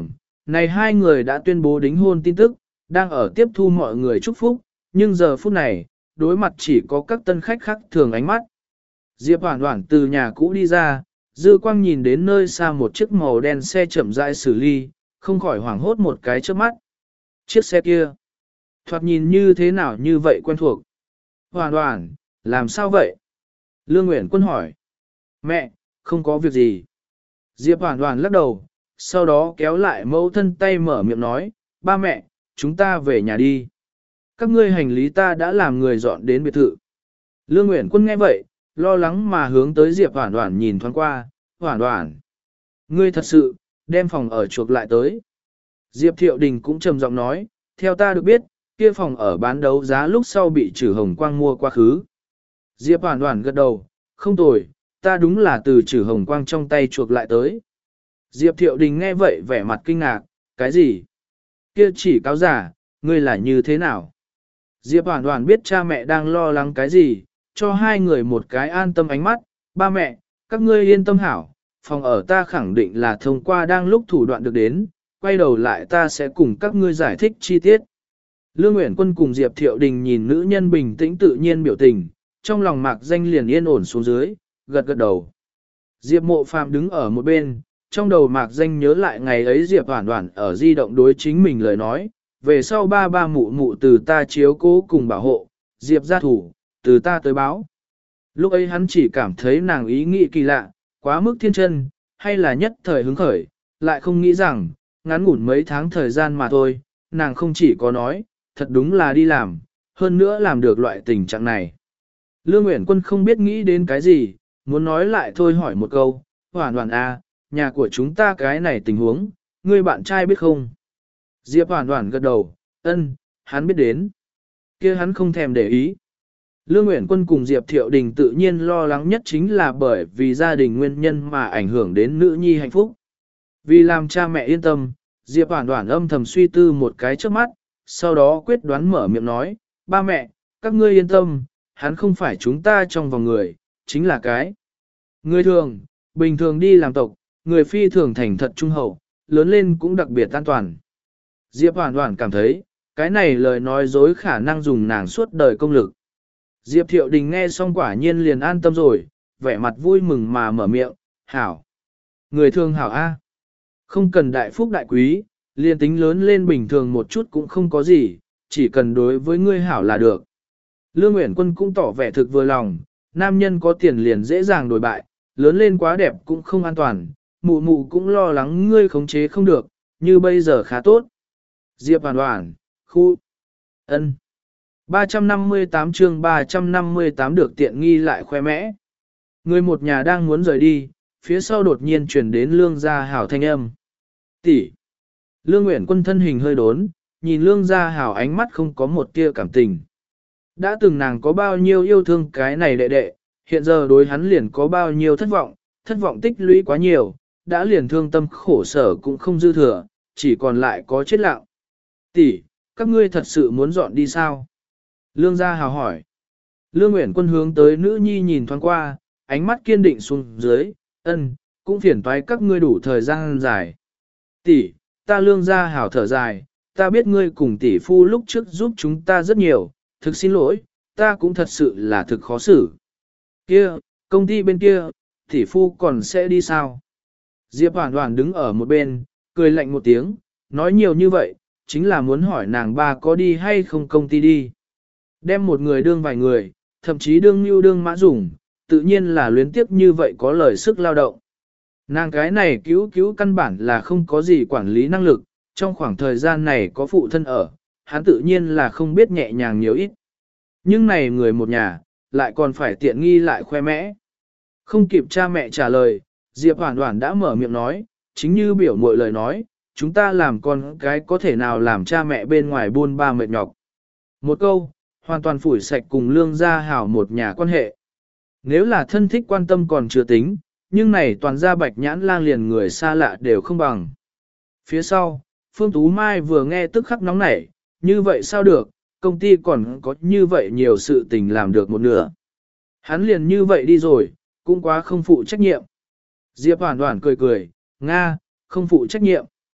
[SPEAKER 1] Này hai người đã tuyên bố đính hôn tin tức, đang ở tiếp thu mọi người chúc phúc, nhưng giờ phút này, đối mặt chỉ có các tân khách khác thường ánh mắt. Diệp Hoản Hoản từ nhà cũ đi ra, dư quang nhìn đến nơi xa một chiếc màu đen xe chậm rãi xử ly, không khỏi hoảng hốt một cái trước mắt. Chiếc xe kia, thoạt nhìn như thế nào như vậy quen thuộc. Hoản Hoản, làm sao vậy? Lương Nguyễn Quân hỏi. Mẹ, không có việc gì. Diệp Hoản Hoản lắc đầu, sau đó kéo lại mẫu thân tay mở miệng nói, ba mẹ, chúng ta về nhà đi. Các ngươi hành lý ta đã làm người dọn đến biệt thự. Lương Nguyễn Quân nghe vậy, lo lắng mà hướng tới Diệp Hoản Hoản nhìn thoáng qua, Hoản Hoản. Ngươi thật sự, đem phòng ở chuộc lại tới. Diệp Thiệu Đình cũng trầm giọng nói, theo ta được biết, kia phòng ở bán đấu giá lúc sau bị Trử Hồng Quang mua qua khứ. Diệp Hoản Hoản gật đầu, không tồi, ta đúng là từ Trử Hồng Quang trong tay chuộc lại tới. Diệp Thiệu Đình nghe vậy vẻ mặt kinh ngạc, cái gì? Kia chỉ cáo giả, ngươi là như thế nào? Diệp Hoản Hoản biết cha mẹ đang lo lắng cái gì, cho hai người một cái an tâm ánh mắt, ba mẹ, các ngươi yên tâm hảo, phòng ở ta khẳng định là thông qua đang lúc thủ đoạn được đến, quay đầu lại ta sẽ cùng các ngươi giải thích chi tiết. Lương Nguyễn Quân cùng Diệp Thiệu Đình nhìn nữ nhân bình tĩnh tự nhiên biểu tình, trong lòng mạc danh liền yên ổn xuống dưới, gật gật đầu. Diệp Mộ Phàm đứng ở một bên, trong đầu mạc danh nhớ lại ngày ấy Diệp Hoản Hoản ở di động đối chính mình lời nói, về sau ba ba mụ mụ từ ta chiếu cố cùng bảo hộ, Diệp gia thủ, từ ta tới báo. Lúc ấy hắn chỉ cảm thấy nàng ý nghĩ kỳ lạ, quá mức thiên chân, hay là nhất thời hứng khởi, lại không nghĩ rằng, ngắn ngủn mấy tháng thời gian mà thôi, nàng không chỉ có nói, thật đúng là đi làm, hơn nữa làm được loại tình trạng này. Lương Nguyễn Quân không biết nghĩ đến cái gì, muốn nói lại thôi hỏi một câu, Hoản Hoản à, nhà của chúng ta cái này tình huống, ngươi bạn trai biết không? Diệp Hoản Hoản gật đầu, ân, hắn biết đến. Kia hắn không thèm để ý. Lương Nguyễn Quân cùng Diệp Thiệu Đình tự nhiên lo lắng nhất chính là bởi vì gia đình nguyên nhân mà ảnh hưởng đến nữ nhi hạnh phúc. Vì làm cha mẹ yên tâm, Diệp Hoản Hoản âm thầm suy tư một cái trước mắt, sau đó quyết đoán mở miệng nói, ba mẹ, các ngươi yên tâm, hắn không phải chúng ta trong vòng người, chính là cái. Người thường, bình thường đi làm tộc, người phi thường thành thật trung hậu, lớn lên cũng đặc biệt an toàn. Diệp Hoản Hoản cảm thấy, cái này lời nói dối khả năng dùng nàng suốt đời công lực. Diệp Thiệu Đình nghe xong quả nhiên liền an tâm rồi, vẻ mặt vui mừng mà mở miệng, hảo. Người thường hảo A. Không cần đại phúc đại quý, liền tính lớn lên bình thường một chút cũng không có gì, chỉ cần đối với ngươi hảo là được. Lương Nguyễn Quân cũng tỏ vẻ thực vừa lòng, nam nhân có tiền liền dễ dàng đổi bại, lớn lên quá đẹp cũng không an toàn, mụ mụ cũng lo lắng ngươi khống chế không được, như bây giờ khá tốt. Diệp Hoản Hoản, khu, ân. ba trăm năm mươi tám chương ba trăm năm mươi tám được tiện nghi lại khoe mẽ. Người một nhà đang muốn rời đi, phía sau đột nhiên chuyển đến Lương Gia Hảo thanh âm. Tỷ. Lương Nguyễn Quân thân hình hơi đốn, nhìn Lương Gia Hảo ánh mắt không có một tia cảm tình. Đã từng nàng có bao nhiêu yêu thương cái này đệ đệ, hiện giờ đối hắn liền có bao nhiêu thất vọng, thất vọng tích lũy quá nhiều, đã liền thương tâm khổ sở cũng không dư thừa, chỉ còn lại có chết lặng. Tỷ, các ngươi thật sự muốn dọn đi sao? Lương Gia Hảo hỏi. Lương Nguyễn Quân hướng tới nữ nhi nhìn thoáng qua, ánh mắt kiên định xuống dưới, ân, cũng phiền toái các ngươi đủ thời gian dài. Tỷ, ta Lương Gia Hảo thở dài, ta biết ngươi cùng tỷ phu lúc trước giúp chúng ta rất nhiều, thực xin lỗi, ta cũng thật sự là thực khó xử. Kia, công ty bên kia, tỷ phu còn sẽ đi sao? Diệp Hoản Hoản đứng ở một bên, cười lạnh một tiếng, nói nhiều như vậy, chính là muốn hỏi nàng ba có đi hay không công ty đi. Đem một người đương vài người, thậm chí đương như đương mã dùng, tự nhiên là luyến tiếp như vậy có lời sức lao động. Nàng cái này cứu cứu căn bản là không có gì quản lý năng lực, trong khoảng thời gian này có phụ thân ở, hắn tự nhiên là không biết nhẹ nhàng nhiều ít. Nhưng này người một nhà, lại còn phải tiện nghi lại khoe mẽ. Không kịp cha mẹ trả lời, Diệp Hoản Hoản đã mở miệng nói, chính như biểu muội lời nói, chúng ta làm con cái có thể nào làm cha mẹ bên ngoài buôn ba mệt nhọc. Một câu, hoàn toàn phủi sạch cùng Lương Gia Hảo một nhà quan hệ. Nếu là thân thích quan tâm còn chưa tính, nhưng này toàn gia Bạch Nhãn Lang liền người xa lạ đều không bằng. Phía sau, Phương Tú Mai vừa nghe tức khắc nóng nảy, như vậy sao được, công ty còn có như vậy nhiều sự tình làm được một nửa. Hắn liền như vậy đi rồi, cũng quá không phụ trách nhiệm. Diệp Hoản Hoản cười cười, Nga, không phụ trách nhiệm.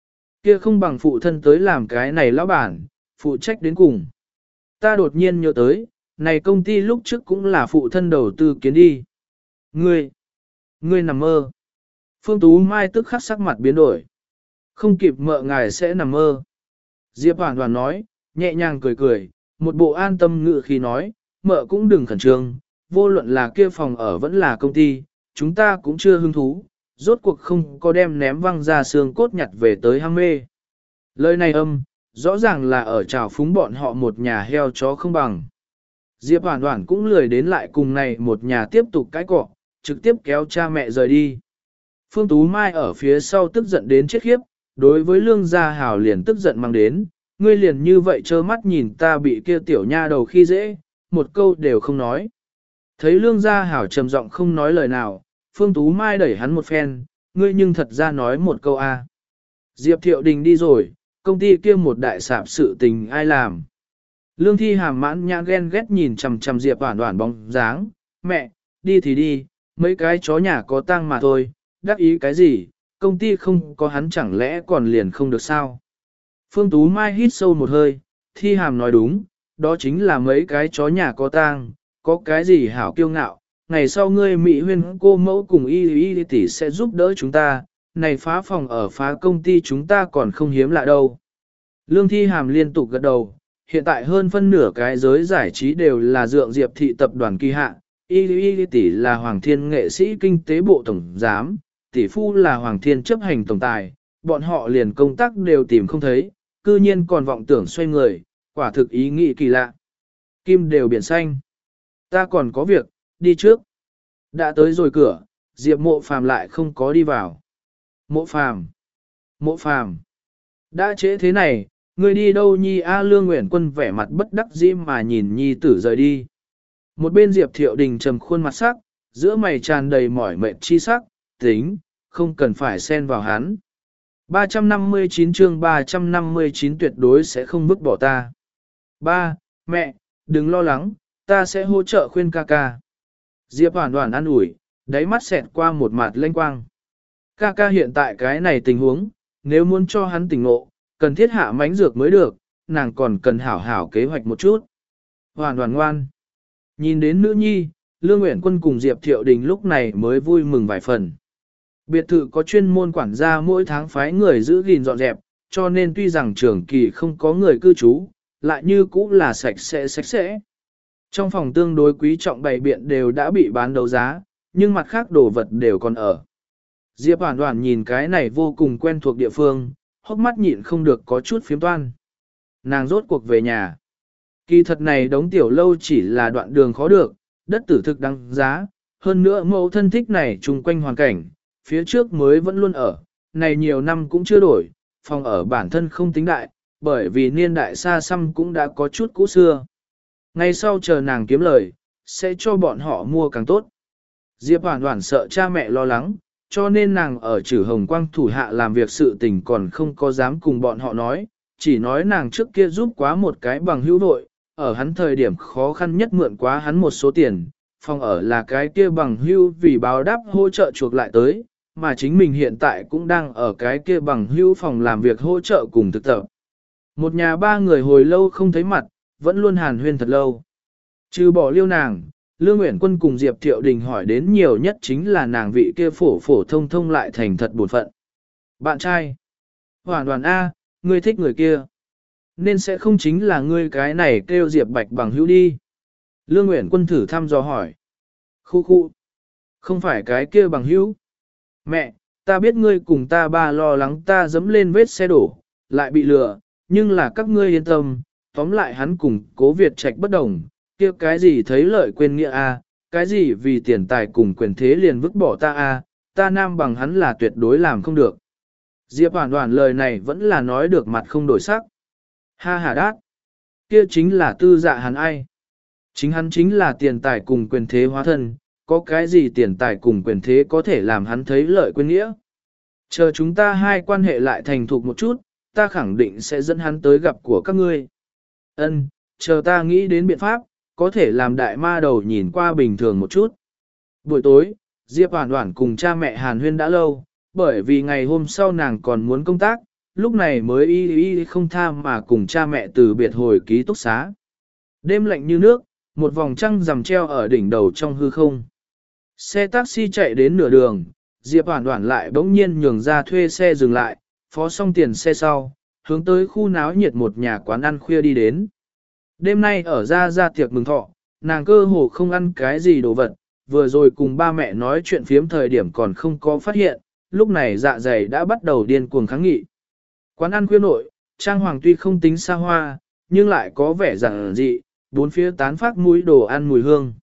[SPEAKER 1] Kia không bằng phụ thân tới làm cái này lão bản, phụ trách đến cùng. Ta đột nhiên nhớ tới, này công ty lúc trước cũng là phụ thân đầu tư kiến đi. Ngươi, ngươi nằm mơ. Phương Tú Mai tức khắc sắc mặt biến đổi. Không kịp mợ ngài sẽ nằm mơ. Diệp Hoàn Hoàn nói, nhẹ nhàng cười cười, một bộ an tâm ngự khi nói, mợ cũng đừng khẩn trương, vô luận là kia phòng ở vẫn là công ty, chúng ta cũng chưa hứng thú, rốt cuộc không có đem ném văng ra xương cốt nhặt về tới ham mê. Lời này âm, rõ ràng là ở trào phúng bọn họ một nhà heo chó không bằng. Diệp Hoàn Hoàn cũng lười đến lại cùng này một nhà tiếp tục cãi cọ, trực tiếp kéo cha mẹ rời đi. Phương Tú Mai ở phía sau tức giận đến chết khiếp, đối với Lương Gia Hảo liền tức giận mang đến, ngươi liền như vậy trơ mắt nhìn ta bị kia tiểu nha đầu khi dễ, một câu đều không nói. Thấy Lương Gia Hảo trầm giọng không nói lời nào, Phương Tú Mai đẩy hắn một phen, ngươi nhưng thật ra nói một câu a. Diệp Thiệu Đình đi rồi, công ty kia một đại sạp sự tình ai làm. Lương Thi Hàm mãn nhãn ghen ghét nhìn chằm chằm Diệp Hoản Hoản bóng dáng, mẹ, đi thì đi, mấy cái chó nhà có tang mà thôi, đắc ý cái gì, công ty không có hắn chẳng lẽ còn liền không được sao. Phương Tú Mai hít sâu một hơi, Thi Hàm nói đúng, đó chính là mấy cái chó nhà có tang, có cái gì hảo kiêu ngạo, ngày sau ngươi Mỹ Huyên cô mẫu cùng y y tỷ sẽ giúp đỡ chúng ta, này phá phòng ở phá công ty chúng ta còn không hiếm lạ đâu. Lương Thi Hàm liên tục gật đầu, hiện tại hơn phân nửa cái giới giải trí đều là dượng Diệp thị tập đoàn kỳ hạ, y y tỷ là Hoàng Thiên nghệ sĩ kinh tế bộ tổng giám, tỷ phu là Hoàng Thiên chấp hành tổng tài, bọn họ liền công tác đều tìm không thấy, cư nhiên còn vọng tưởng xoay người, quả thực ý nghĩ kỳ lạ. Kim đều biển xanh. Ta còn có việc, đi trước. Đã tới rồi cửa, Diệp Mộ Phàm lại không có đi vào. Mộ Phàm, Mộ Phàm, đã trễ thế này, ngươi đi đâu nhi? A Lương Uyển Quân vẻ mặt bất đắc dĩ mà nhìn nhi tử rời đi. Một bên Diệp Thiệu Đình trầm khuôn mặt sắc, giữa mày tràn đầy mỏi mệt chi sắc, tính, không cần phải xen vào hắn. ba trăm năm mươi chín chương ba trăm năm mươi chín tuyệt đối sẽ không vứt bỏ ta. Ba, mẹ, đừng lo lắng, ta sẽ hỗ trợ khuyên ca ca. Diệp Hoàn Hoàn an ủi, đáy mắt xẹt qua một mặt lênh quang. Ca ca hiện tại cái này tình huống, nếu muốn cho hắn tỉnh ngộ, cần thiết hạ mánh dược mới được, nàng còn cần hảo hảo kế hoạch một chút. Hoàn Hoàn ngoan. Nhìn đến nữ nhi, Lương Uyển Quân cùng Diệp Thiệu Đình lúc này mới vui mừng vài phần. Biệt thự có chuyên môn quản gia mỗi tháng phái người giữ gìn dọn dẹp, cho nên tuy rằng trường kỳ không có người cư trú, lại như cũ là sạch sẽ sạch sẽ. Trong phòng tương đối quý trọng bày biện đều đã bị bán đấu giá, nhưng mặt khác đồ vật đều còn ở. Diệp Hoàn Hoàn nhìn cái này vô cùng quen thuộc địa phương, hốc mắt nhịn không được có chút phiếm toan. Nàng rốt cuộc về nhà. Kỳ thật này đống tiểu lâu chỉ là đoạn đường khó được, đất tử thực đáng giá, hơn nữa mẫu thân thích này chung quanh hoàn cảnh, phía trước mới vẫn luôn ở, này nhiều năm cũng chưa đổi, phòng ở bản thân không tính đại, bởi vì niên đại xa xăm cũng đã có chút cũ xưa. Ngay sau chờ nàng kiếm lời, sẽ cho bọn họ mua càng tốt. Diệp Hoàn Hoàn sợ cha mẹ lo lắng, cho nên nàng ở Trử Hồng Quang thủ hạ làm việc sự tình còn không có dám cùng bọn họ nói, chỉ nói nàng trước kia giúp quá một cái bằng hữu đội, ở hắn thời điểm khó khăn nhất mượn quá hắn một số tiền, phòng ở là cái kia bằng hữu vì báo đáp hỗ trợ chuộc lại tới, mà chính mình hiện tại cũng đang ở cái kia bằng hữu phòng làm việc hỗ trợ cùng thực tập. Một nhà ba người hồi lâu không thấy mặt, vẫn luôn hàn huyên thật lâu. Trừ bỏ liêu nàng, Lương Uyển Quân cùng Diệp Thiệu Đình hỏi đến nhiều nhất chính là nàng vị kia phổ phổ thông thông lại thành thật bổn phận. Bạn trai, Hoàn Hoàn A, ngươi thích người kia. Nên sẽ không chính là ngươi cái này kêu Diệp Bạch bằng hữu đi. Lương Uyển Quân thử thăm dò hỏi. Khu khu, không phải cái kia bằng hữu. Mẹ, ta biết ngươi cùng ta ba lo lắng ta dẫm lên vết xe đổ, lại bị lừa, nhưng là các ngươi yên tâm, tóm lại hắn cùng Cố Việt Trạch bất đồng, kia cái gì thấy lợi quên nghĩa a, cái gì vì tiền tài cùng quyền thế liền vứt bỏ ta a, ta nam bằng hắn là tuyệt đối làm không được. Diệp Hoàn Hoàn lời này vẫn là nói được mặt không đổi sắc. Ha ha đát, kia chính là tư dạ hắn ai. Chính hắn chính là tiền tài cùng quyền thế hóa thân, có cái gì tiền tài cùng quyền thế có thể làm hắn thấy lợi quên nghĩa. Chờ chúng ta hai quan hệ lại thành thục một chút, ta khẳng định sẽ dẫn hắn tới gặp của các ngươi. Ân, chờ ta nghĩ đến biện pháp, có thể làm đại ma đầu nhìn qua bình thường một chút. Buổi tối, Diệp Hoàn Hoàn cùng cha mẹ Hàn huyên đã lâu, bởi vì ngày hôm sau nàng còn muốn công tác, lúc này mới y y không tha mà cùng cha mẹ từ biệt hồi ký túc xá. Đêm lạnh như nước, một vòng trăng rằm treo ở đỉnh đầu trong hư không. Xe taxi chạy đến nửa đường, Diệp Hoản Hoản lại bỗng nhiên nhường ra thuê xe dừng lại, phó xong tiền xe sau, hướng tới khu náo nhiệt một nhà quán ăn khuya đi đến. Đêm nay ở ra ra tiệc mừng thọ, nàng cơ hồ không ăn cái gì đồ vật, vừa rồi cùng ba mẹ nói chuyện phiếm thời điểm còn không có phát hiện, lúc này dạ dày đã bắt đầu điên cuồng kháng nghị. Quán ăn khuya nội, trang hoàng tuy không tính xa hoa, nhưng lại có vẻ giản dị, bốn phía tán phát mũi đồ ăn mùi hương.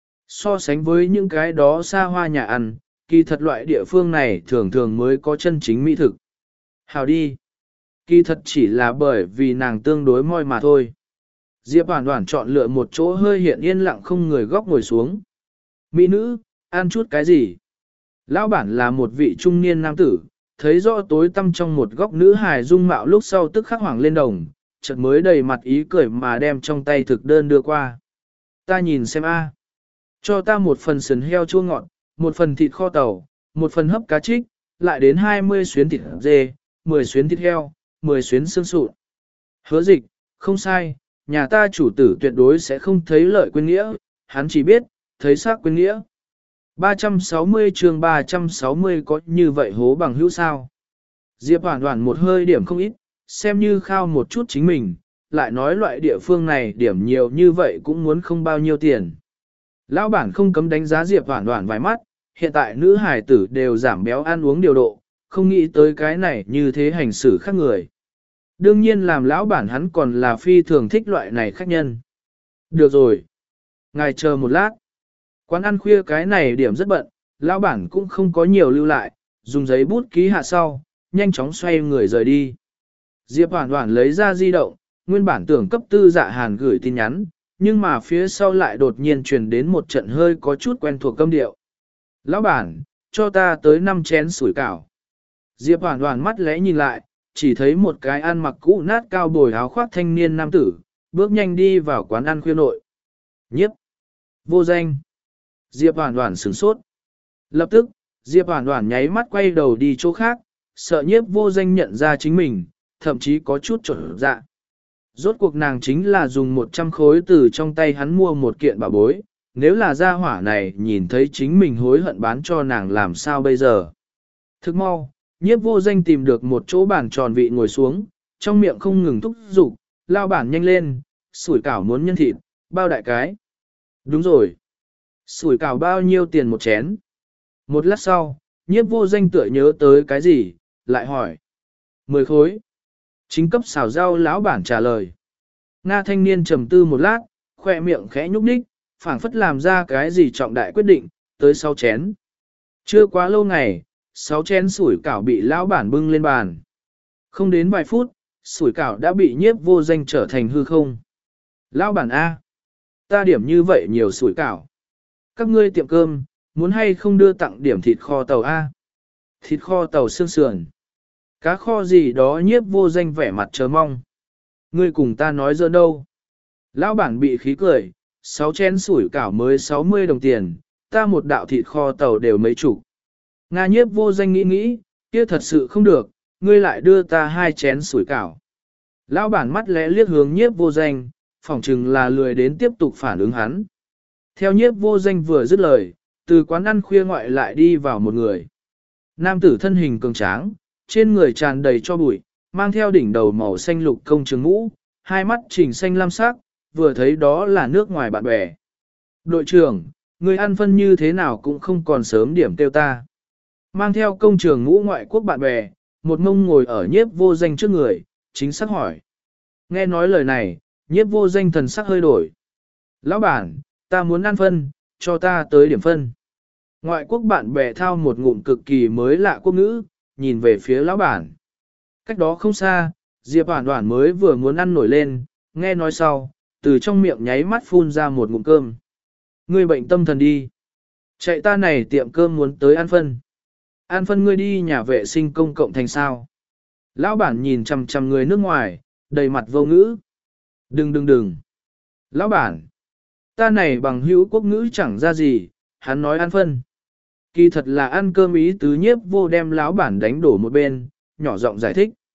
[SPEAKER 1] So sánh với những cái đó xa hoa nhà ăn, kỳ thật loại địa phương này thường thường mới có chân chính mỹ thực. Hào đi! Kỳ thật chỉ là bởi vì nàng tương đối moi mà thôi. Diệp Hoản Hoản chọn lựa một chỗ hơi hiện yên lặng không người góc ngồi xuống. Mỹ nữ, ăn chút cái gì? Lão bản là một vị trung niên nam tử, thấy rõ tối tăm trong một góc nữ hài dung mạo lúc sau tức khắc hoảng lên đồng, chợt mới đầy mặt ý cười mà đem trong tay thực đơn đưa qua. Ta nhìn xem a, cho ta một phần sườn heo chua ngọt, một phần thịt kho tàu, một phần hấp cá trích, lại đến hai mươi xuyến thịt dê, mười xuyến thịt heo, mười xuyến xương sụn. Hứa Dịch, không sai, nhà ta chủ tử tuyệt đối sẽ không thấy lợi quên nghĩa, hắn chỉ biết, thấy xác quên nghĩa. ba trăm sáu mươi chương ba trăm sáu mươi có như vậy hố bằng hữu sao. Diệp Hoản Hoản một hơi điểm không ít, xem như khao một chút chính mình, lại nói loại địa phương này điểm nhiều như vậy cũng muốn không bao nhiêu tiền. Lão bản không cấm đánh giá Diệp Hoản Hoản vài mắt, hiện tại nữ hài tử đều giảm béo ăn uống điều độ, không nghĩ tới cái này như thế hành xử khác người. Đương nhiên làm lão bản hắn còn là phi thường thích loại này khách nhân. Được rồi. Ngài chờ một lát. Quán ăn khuya cái này điểm rất bận, lão bản cũng không có nhiều lưu lại, dùng giấy bút ký hạ sau, nhanh chóng xoay người rời đi. Diệp Hoản Hoản lấy ra di động, nguyên bản tưởng cấp Tư Dạ Hàn gửi tin nhắn, nhưng mà phía sau lại đột nhiên truyền đến một trận hơi có chút quen thuộc câm điệu. Lão bản, cho ta tới năm chén sủi cảo. Diệp Hoản Hoản mắt lẽ nhìn lại, chỉ thấy một cái ăn mặc cũ nát cao bồi áo khoác thanh niên nam tử, bước nhanh đi vào quán ăn khuya nội. Nhiếp! Vô danh! Diệp Hoản Hoản sửng sốt. Lập tức, Diệp Hoản Hoản nháy mắt quay đầu đi chỗ khác, sợ Nhiếp Vô Danh nhận ra chính mình, thậm chí có chút chột dạ. Rốt cuộc nàng chính là dùng một trăm khối từ trong tay hắn mua một kiện bảo bối, nếu là gia hỏa này nhìn thấy chính mình hối hận bán cho nàng làm sao bây giờ. Thức mau, Nhiếp Vô Danh tìm được một chỗ bàn tròn vị ngồi xuống, trong miệng không ngừng thúc giục, lao bản nhanh lên, sủi cảo muốn nhân thịt, bao đại cái. Đúng rồi. Sủi cảo bao nhiêu tiền một chén? Một lát sau, Nhiếp Vô Danh tựa nhớ tới cái gì, lại hỏi. Mười khối. Chính cấp xào rau lão bản trả lời. Nga thanh niên trầm tư một lát, khoe miệng khẽ nhúc nhích, phảng phất làm ra cái gì trọng đại quyết định, tới sau chén. Chưa quá lâu ngày, sáu chén sủi cảo bị lão bản bưng lên bàn. Không đến vài phút, sủi cảo đã bị Nhiếp Vô Danh trở thành hư không. Lão bản A. Ta điểm như vậy nhiều sủi cảo. Các ngươi tiệm cơm, muốn hay không đưa tặng điểm thịt kho tàu A? Thịt kho tàu xương sườn. Cá kho gì đó Nhiếp Vô Danh vẻ mặt chờ mong. Ngươi cùng ta nói giỡn đâu. Lão bản bị khí cười, sáu chén sủi cảo mới sáu mươi đồng tiền, ta một đạo thịt kho tàu đều mấy chục. Nga Nhiếp Vô Danh nghĩ nghĩ, kia thật sự không được, ngươi lại đưa ta hai chén sủi cảo. Lão bản mắt lẽ liếc hướng Nhiếp Vô Danh, phỏng chừng là lười đến tiếp tục phản ứng hắn. Theo Nhiếp Vô Danh vừa dứt lời, từ quán ăn khuya ngoại lại đi vào một người. Nam tử thân hình cường tráng, trên người tràn đầy cho bụi, mang theo đỉnh đầu màu xanh lục công trường mũ, hai mắt chỉnh xanh lam sắc, vừa thấy đó là nước ngoài bạn bè. Đội trưởng, người ăn phân như thế nào cũng không còn sớm điểm tiêu ta. Mang theo công trường ngũ ngoại quốc bạn bè, một mông ngồi ở Nhiếp Vô Danh trước người, chính xác hỏi. Nghe nói lời này, Nhiếp Vô Danh thần sắc hơi đổi. Lão bản, ta muốn ăn phân, cho ta tới điểm phân. Ngoại quốc bạn bè thao một ngụm cực kỳ mới lạ quốc ngữ, nhìn về phía lão bản. Cách đó không xa, Diệp Hoản Hoản mới vừa muốn ăn nổi lên, nghe nói sau, từ trong miệng nháy mắt phun ra một ngụm cơm. Ngươi bệnh tâm thần đi. Chạy ta này tiệm cơm muốn tới ăn phân. Ăn phân ngươi đi nhà vệ sinh công cộng thành sao. Lão bản nhìn chằm chằm người nước ngoài, đầy mặt vô ngữ. Đừng đừng đừng. Lão bản. Ta này bằng hữu quốc ngữ chẳng ra gì, hắn nói ăn phân. Kỳ thật là ăn cơm ý tứ Nhiếp Vô đem lão bản đánh đổ một bên, nhỏ giọng giải thích.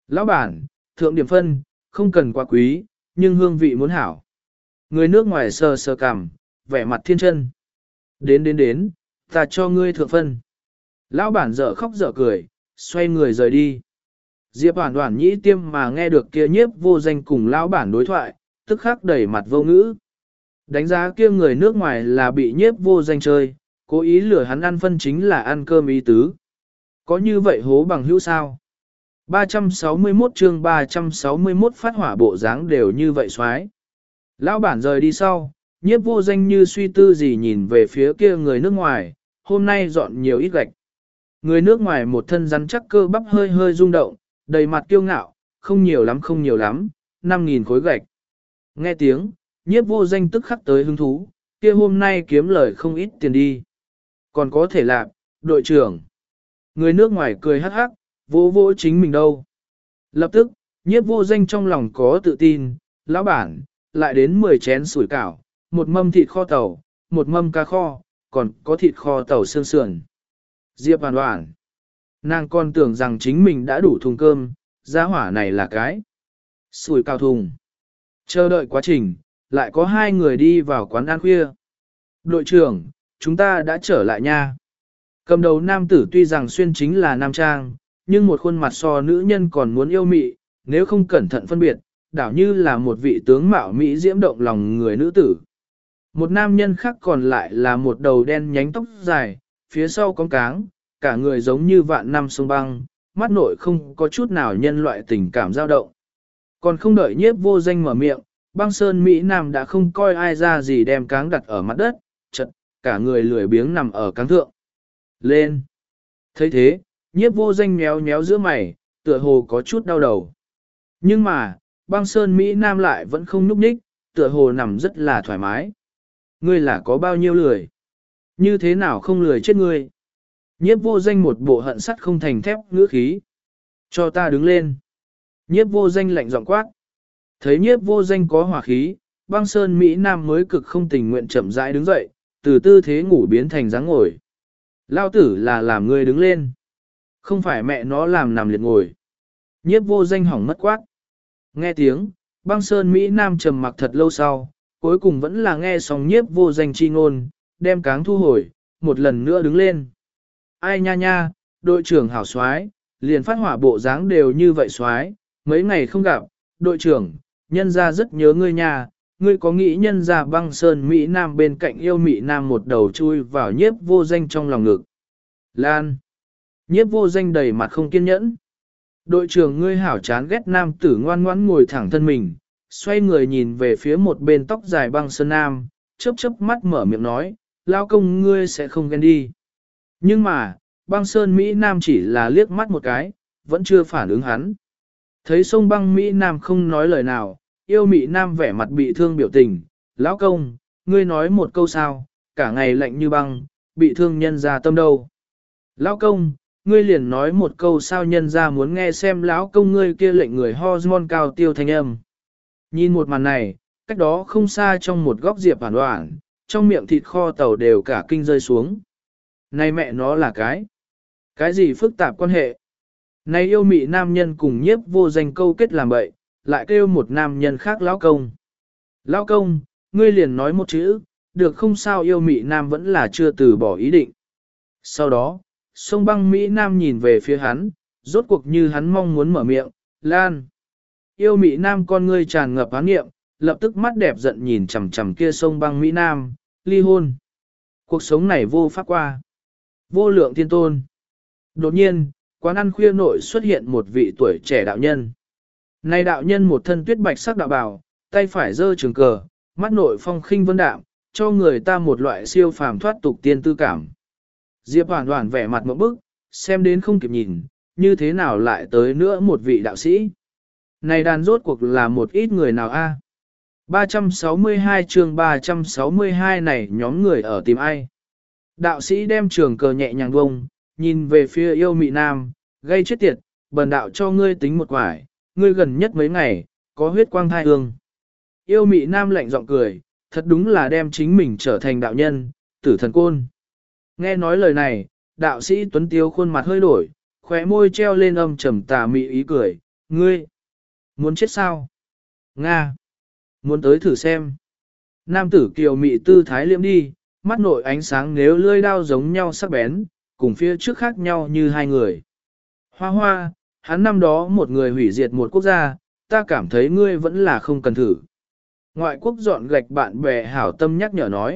[SPEAKER 1] Lão bản, thượng điểm phân, không cần quá quý, nhưng hương vị muốn hảo. Người nước ngoài sờ sờ cằm, vẻ mặt thiên chân. Đến đến đến, ta cho ngươi thượng phân. Lão bản dở khóc dở cười, xoay người rời đi. Diệp Hoản Hoản nhĩ tiêm mà nghe được kia nhiếp vô danh cùng lão bản đối thoại, tức khắc đẩy mặt vô ngữ. Đánh giá kia người nước ngoài là bị nhiếp vô danh chơi, cố ý lừa hắn ăn phân chính là ăn cơm ý tứ. Có như vậy hố bằng hữu sao? ba trăm sáu mươi mốt chương ba trăm sáu mươi mốt phát hỏa bộ dáng đều như vậy xoái. Lão bản rời đi sau, nhiếp vô danh như suy tư gì nhìn về phía kia người nước ngoài, hôm nay dọn nhiều ít gạch. Người nước ngoài một thân rắn chắc cơ bắp hơi hơi rung động, đầy mặt kiêu ngạo, không nhiều lắm không nhiều lắm, năm nghìn khối gạch. Nghe tiếng, nhiếp vô danh tức khắc tới hứng thú, kia hôm nay kiếm lời không ít tiền đi. Còn có thể làm, đội trưởng. Người nước ngoài cười hắc hắc, vỗ vỗ chính mình đâu. Lập tức, nhiếp vô danh trong lòng có tự tin, lão bản, lại đến mười chén sủi cảo, một mâm thịt kho tàu, một mâm cá kho, còn có thịt kho tàu xương sườn. Diệp Hoản Hoản. Nàng còn tưởng rằng chính mình đã đủ thùng cơm, giá hỏa này là cái sủi cảo thùng. Chờ đợi quá trình, lại có hai người đi vào quán ăn khuya. Đội trưởng, chúng ta đã trở lại nha. Cầm đầu nam tử tuy rằng xuyên chính là nam trang, nhưng một khuôn mặt so nữ nhân còn muốn yêu mị, nếu không cẩn thận phân biệt, đảo như là một vị tướng mạo mỹ diễm động lòng người nữ tử. Một nam nhân khác còn lại là một đầu đen nhánh tóc dài, phía sau cong cáng, cả người giống như vạn năm sông băng, mắt nội không có chút nào nhân loại tình cảm dao động. Còn không đợi nhiếp vô danh mở miệng, băng sơn Mỹ Nam đã không coi ai ra gì đem cáng đặt ở mặt đất, chật, cả người lười biếng nằm ở cáng thượng. Lên! thấy thế, nhiếp vô danh méo méo giữa mày, tựa hồ có chút đau đầu. Nhưng mà, băng sơn Mỹ Nam lại vẫn không núp ních, tựa hồ nằm rất là thoải mái. Ngươi là có bao nhiêu lười? Như thế nào không lười chết ngươi? Nhiếp vô danh một bộ hận sắt không thành thép ngữ khí. Cho ta đứng lên. Nhiếp vô danh lạnh giọng quát. Thấy nhiếp vô danh có hỏa khí, băng sơn Mỹ Nam mới cực không tình nguyện chậm rãi đứng dậy, từ tư thế ngủ biến thành dáng ngồi. Lao tử là làm ngươi đứng lên. Không phải mẹ nó làm nằm liệt ngồi. Nhiếp vô danh hỏng mất quát. Nghe tiếng, băng sơn Mỹ Nam trầm mặc thật lâu sau, cuối cùng vẫn là nghe xong nhiếp vô danh chi ngôn, đem cáng thu hồi, một lần nữa đứng lên. Ai nha nha, đội trưởng hảo soái, liền phát hỏa bộ dáng đều như vậy soái, mấy ngày không gặp, đội trưởng, nhân ra rất nhớ ngươi nha, ngươi có nghĩ nhân ra băng sơn Mỹ Nam bên cạnh yêu Mỹ Nam một đầu chui vào nhiếp vô danh trong lòng ngực. Lan. Nhiếp vô danh đầy mặt không kiên nhẫn. Đội trưởng ngươi hảo chán ghét nam tử ngoan ngoãn ngồi thẳng thân mình, xoay người nhìn về phía một bên tóc dài băng sơn nam, chớp chớp mắt mở miệng nói, lao công ngươi sẽ không ghen đi. Nhưng mà, băng sơn Mỹ Nam chỉ là liếc mắt một cái, vẫn chưa phản ứng hắn. Thấy sông băng Mỹ Nam không nói lời nào, yêu Mỹ Nam vẻ mặt bị thương biểu tình, lão công, ngươi nói một câu sao, cả ngày lạnh như băng, bị thương nhân ra tâm đâu. Lão công, ngươi liền nói một câu sao nhân ra muốn nghe xem lão công ngươi kia lệnh người hormone cao tiêu thanh âm. Nhìn một màn này, cách đó không xa trong một góc Diệp Hoản Hoản, trong miệng thịt kho tàu đều cả kinh rơi xuống. Này mẹ nó là cái? Cái gì phức tạp quan hệ? Này yêu mị nam nhân cùng nhiếp vô danh câu kết làm bậy, lại kêu một nam nhân khác lão công. Lão công, ngươi liền nói một chữ, được không sao yêu mị nam vẫn là chưa từ bỏ ý định. Sau đó, sông băng Mỹ Nam nhìn về phía hắn, rốt cuộc như hắn mong muốn mở miệng, Lan. Yêu Mỹ Nam con ngươi tràn ngập án nghiệm, lập tức mắt đẹp giận nhìn chằm chằm kia sông băng Mỹ Nam, ly hôn. Cuộc sống này vô pháp qua. Vô lượng thiên tôn. Đột nhiên, quán ăn khuya nội xuất hiện một vị tuổi trẻ đạo nhân. Này đạo nhân một thân tuyết bạch sắc đạo bào, tay phải giơ trường cờ, mắt nội phong khinh vân đạm, cho người ta một loại siêu phàm thoát tục tiên tư cảm. Diệp Hoản Hoản vẻ mặt ngộp bức, xem đến không kịp nhìn, như thế nào lại tới nữa một vị đạo sĩ. Này đàn rốt cuộc là một ít người nào a? ba trăm sáu mươi hai chương ba trăm sáu mươi hai này nhóm người ở tìm ai? Đạo sĩ đem trường cờ nhẹ nhàng bông, nhìn về phía yêu mị nam, gây chết tiệt, bần đạo cho ngươi tính một quải, ngươi gần nhất mấy ngày, có huyết quang thai hương. Yêu mị nam lạnh giọng cười, thật đúng là đem chính mình trở thành đạo nhân, tử thần côn. Nghe nói lời này, đạo sĩ Tuấn Tiêu khuôn mặt hơi đổi, khóe môi treo lên âm trầm tà mị ý cười, Ngươi, muốn chết sao? Nga, muốn tới thử xem. Nam tử kiều mị tư thái liễm đi, mắt nội ánh sáng nếu lưỡi đao giống nhau sắc bén, cùng phía trước khác nhau như hai người. Hoa hoa, hắn năm đó một người hủy diệt một quốc gia, ta cảm thấy ngươi vẫn là không cần thử. Ngoại quốc dọn gạch bạn bè hảo tâm nhắc nhở nói.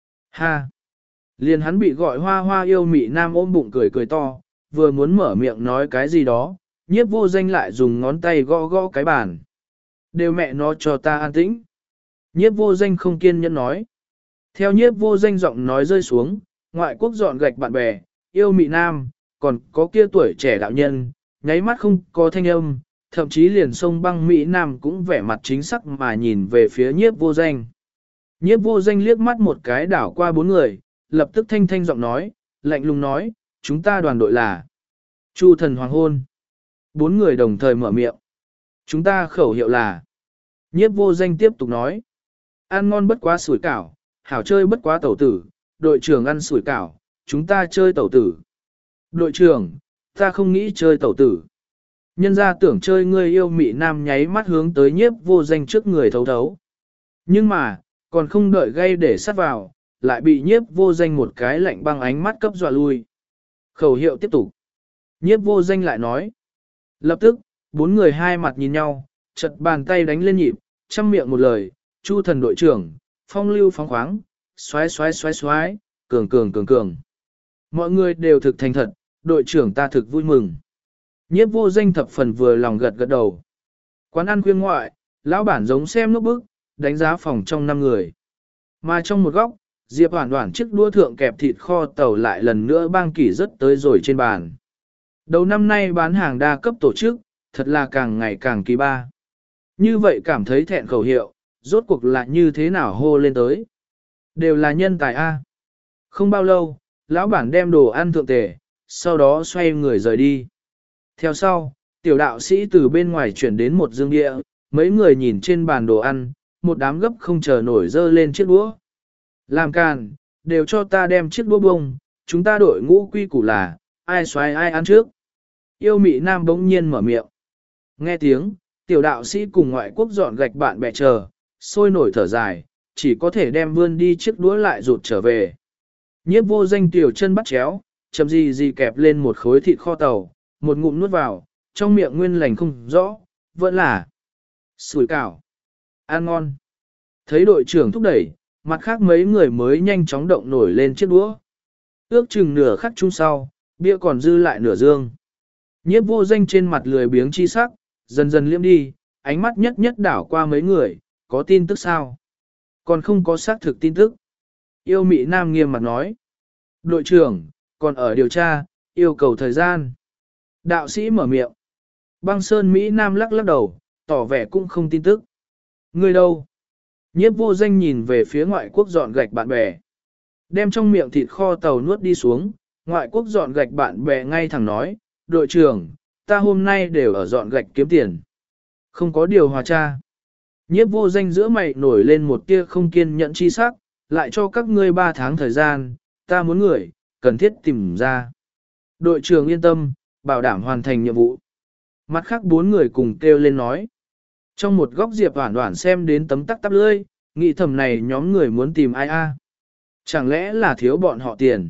[SPEAKER 1] Ha! Liền hắn bị gọi hoa hoa yêu mị nam ôm bụng cười cười to, vừa muốn mở miệng nói cái gì đó, nhiếp vô danh lại dùng ngón tay gõ gõ cái bàn. Đều mẹ nó cho ta an tĩnh. Nhiếp vô danh không kiên nhẫn nói. Theo nhiếp vô danh giọng nói rơi xuống, ngoại quốc dọn gạch bạn bè, yêu mị nam, còn có kia tuổi trẻ đạo nhân, nháy mắt không có thanh âm, thậm chí liền sông băng Mỹ Nam cũng vẻ mặt chính xác mà nhìn về phía nhiếp vô danh. Nhiếp vô danh liếc mắt một cái đảo qua bốn người, lập tức thanh thanh giọng nói, lạnh lùng nói, chúng ta đoàn đội là Chu thần hoàng hôn. Bốn người đồng thời mở miệng. Chúng ta khẩu hiệu là nhiếp vô danh tiếp tục nói. Ăn ngon bất quá sủi cảo, hảo chơi bất quá tẩu tử, đội trưởng ăn sủi cảo, chúng ta chơi tẩu tử. Đội trưởng, ta không nghĩ chơi tẩu tử. Nhân ra tưởng chơi người yêu mị nam nháy mắt hướng tới nhiếp vô danh trước người thấu thấu. Nhưng mà, còn không đợi gây để sát vào, lại bị nhiếp vô danh một cái lạnh băng ánh mắt cấp dọa lui. Khẩu hiệu tiếp tục. Nhiếp vô danh lại nói. Lập tức, bốn người hai mặt nhìn nhau, chật bàn tay đánh lên nhịp, chăm miệng một lời, Chu thần đội trưởng, phong lưu phóng khoáng, xoái xoái xoái xoái, cường cường cường cường. Mọi người đều thực thành thật, đội trưởng ta thực vui mừng. Nhiếp vô danh thập phần vừa lòng gật gật đầu. Quán ăn khuya ngoại, lão bản giống xem nút bức, đánh giá phòng trong năm người. Mà trong một góc, Diệp Hoản Hoản chiếc đũa thượng kẹp thịt kho tàu lại lần nữa bang kỷ rất tới rồi trên bàn. Đầu năm nay bán hàng đa cấp tổ chức, thật là càng ngày càng kỳ ba. Như vậy cảm thấy thẹn khẩu hiệu, rốt cuộc là như thế nào hô lên tới. Đều là nhân tài A. Không bao lâu, lão bản đem đồ ăn thượng tề, sau đó xoay người rời đi. Theo sau, tiểu đạo sĩ từ bên ngoài chuyển đến một dương địa, mấy người nhìn trên bàn đồ ăn, một đám gấp không chờ nổi dơ lên chiếc đũa. Làm càn, đều cho ta đem chiếc đũa bông, chúng ta đội ngũ quy củ là, ai xoay ai ăn trước. Yêu mị nam bỗng nhiên mở miệng. Nghe tiếng, tiểu đạo sĩ cùng ngoại quốc dọn gạch bạn bè chờ, sôi nổi thở dài, chỉ có thể đem vươn đi chiếc đũa lại rụt trở về. Nhiếp vô danh tiểu chân bắt chéo, chậm gì gì kẹp lên một khối thịt kho tàu, một ngụm nuốt vào, trong miệng nguyên lành không rõ, vẫn là sủi cảo, ăn ngon. Thấy đội trưởng thúc đẩy, mặt khác mấy người mới nhanh chóng động nổi lên chiếc đũa. Ước chừng nửa khắc chung sau, bia còn dư lại nửa dương. Nhiếp vô danh trên mặt lười biếng chi sắc, dần dần liêm đi, ánh mắt nhất nhất đảo qua mấy người, có tin tức sao? Còn không có xác thực tin tức. Yêu mị nam nghiêm mặt nói. Đội trưởng, còn ở điều tra, yêu cầu thời gian. Đạo sĩ mở miệng. Băng Sơn Mỹ Nam lắc lắc đầu, tỏ vẻ cũng không tin tức. Người đâu? Nhiếp vô danh nhìn về phía ngoại quốc dọn gạch bạn bè. Đem trong miệng thịt kho tàu nuốt đi xuống, ngoại quốc dọn gạch bạn bè ngay thẳng nói, đội trưởng, ta hôm nay đều ở dọn gạch kiếm tiền. Không có điều hòa tra. Nhiếp vô danh giữa mày nổi lên một tia không kiên nhẫn chi sắc, lại cho các ngươi ba tháng thời gian, ta muốn người, cần thiết tìm ra. Đội trưởng yên tâm, bảo đảm hoàn thành nhiệm vụ. Mặt khác bốn người cùng kêu lên nói. Trong một góc Diệp Hoản Hoản xem đến tấm tắc tắp lưỡi, nghĩ thầm này nhóm người muốn tìm ai a? Chẳng lẽ là thiếu bọn họ tiền?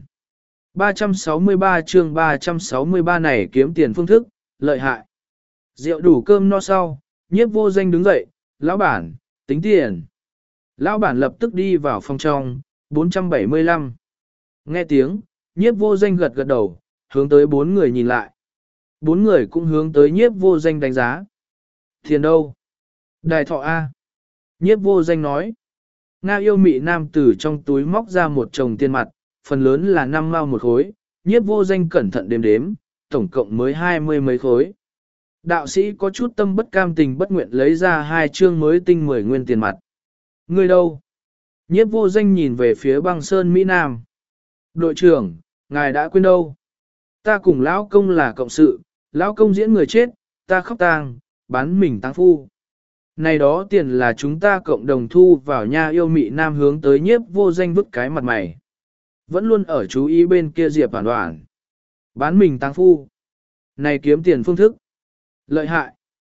[SPEAKER 1] ba trăm sáu mươi ba chương ba trăm sáu mươi ba này kiếm tiền phương thức, lợi hại. Rượu đủ cơm no sau, nhiếp vô danh đứng dậy, lão bản, tính tiền. Lão bản lập tức đi vào phòng trong, bốn trăm bảy mươi lăm. Nghe tiếng, nhiếp vô danh gật gật đầu, hướng tới bốn người nhìn lại. Bốn người cũng hướng tới nhiếp vô danh đánh giá. Tiền đâu? Đài thọ A. Nhiếp vô danh nói. Nga yêu mị nam tử trong túi móc ra một chồng tiền mặt, phần lớn là năm mao một khối, nhiếp vô danh cẩn thận đếm đếm, tổng cộng mới hai mươi mấy khối. Đạo sĩ có chút tâm bất cam tình bất nguyện lấy ra hai chương mới tinh mười nguyên tiền mặt. Người đâu? Nhiếp vô danh nhìn về phía băng sơn Mỹ Nam. Đội trưởng, ngài đã quên đâu? Ta cùng lão công là cộng sự, lão công diễn người chết, ta khóc tang, bán mình táng phu. Này đó tiền là chúng ta cộng đồng thu vào nha yêu mị nam hướng tới nhiếp vô danh vứt cái mặt mày. Vẫn luôn ở chú ý bên kia Diệp Hoản Hoản. Bán mình táng phu. Này kiếm tiền phương thức. Lợi hại.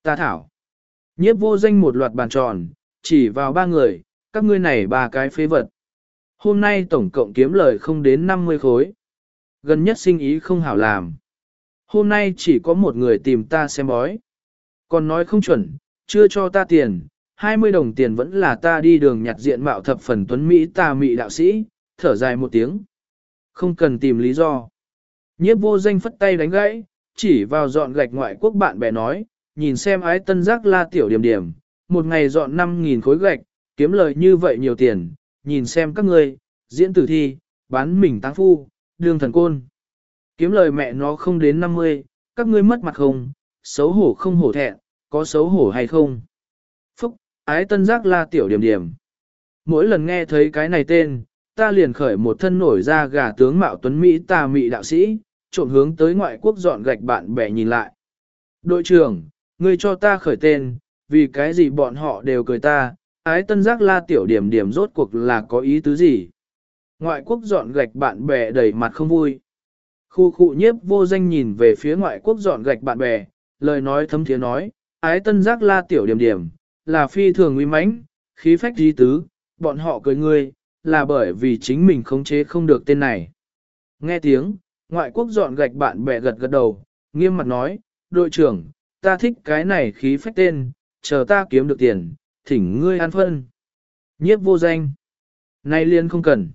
[SPEAKER 1] Ta thảo. Nhiếp vô danh một loạt bàn tròn, chỉ vào ba người, các ngươi này ba cái phế vật. Hôm nay tổng cộng kiếm lời không đến năm mươi khối. Gần nhất sinh ý không hảo làm. Hôm nay chỉ có một người tìm ta xem bói. Còn nói không chuẩn, chưa cho ta tiền, hai mươi đồng tiền vẫn là ta đi đường nhặt diện mạo thập phần tuấn Mỹ tà mị đạo sĩ, thở dài một tiếng. Không cần tìm lý do. Nhiếp vô danh phất tay đánh gãy, chỉ vào dọn gạch ngoại quốc bạn bè nói, nhìn xem ái tân giác la tiểu điểm điểm, một ngày dọn năm nghìn khối gạch, kiếm lời như vậy nhiều tiền, nhìn xem các ngươi, diễn tử thi, bán mình táng phu, đường thần côn. Kiếm lời mẹ nó không đến năm mươi, các ngươi mất mặt không, xấu hổ không hổ thẹn, có xấu hổ hay không? Phúc, ái tân giác la tiểu điểm điểm. Mỗi lần nghe thấy cái này tên, ta liền khởi một thân nổi ra gà tướng mạo tuấn Mỹ tà mị đạo sĩ, trộn hướng tới ngoại quốc dọn gạch bạn bè nhìn lại. Đội trưởng, ngươi cho ta khởi tên, vì cái gì bọn họ đều cười ta, ái tân giác la tiểu điểm điểm rốt cuộc là có ý tứ gì? Ngoại quốc dọn gạch bạn bè đầy mặt không vui. Khu khu nhiếp vô danh nhìn về phía ngoại quốc dọn gạch bạn bè, lời nói thấm thiế nói, ái tân giác la tiểu điểm điểm, là phi thường uy mãnh, khí phách di tứ, bọn họ cười ngươi, là bởi vì chính mình khống chế không được tên này. Nghe tiếng, ngoại quốc dọn gạch bạn bè gật gật đầu, nghiêm mặt nói, đội trưởng, ta thích cái này khí phách tên, chờ ta kiếm được tiền, thỉnh ngươi ăn phân. Nhiếp vô danh. Nay liên không cần.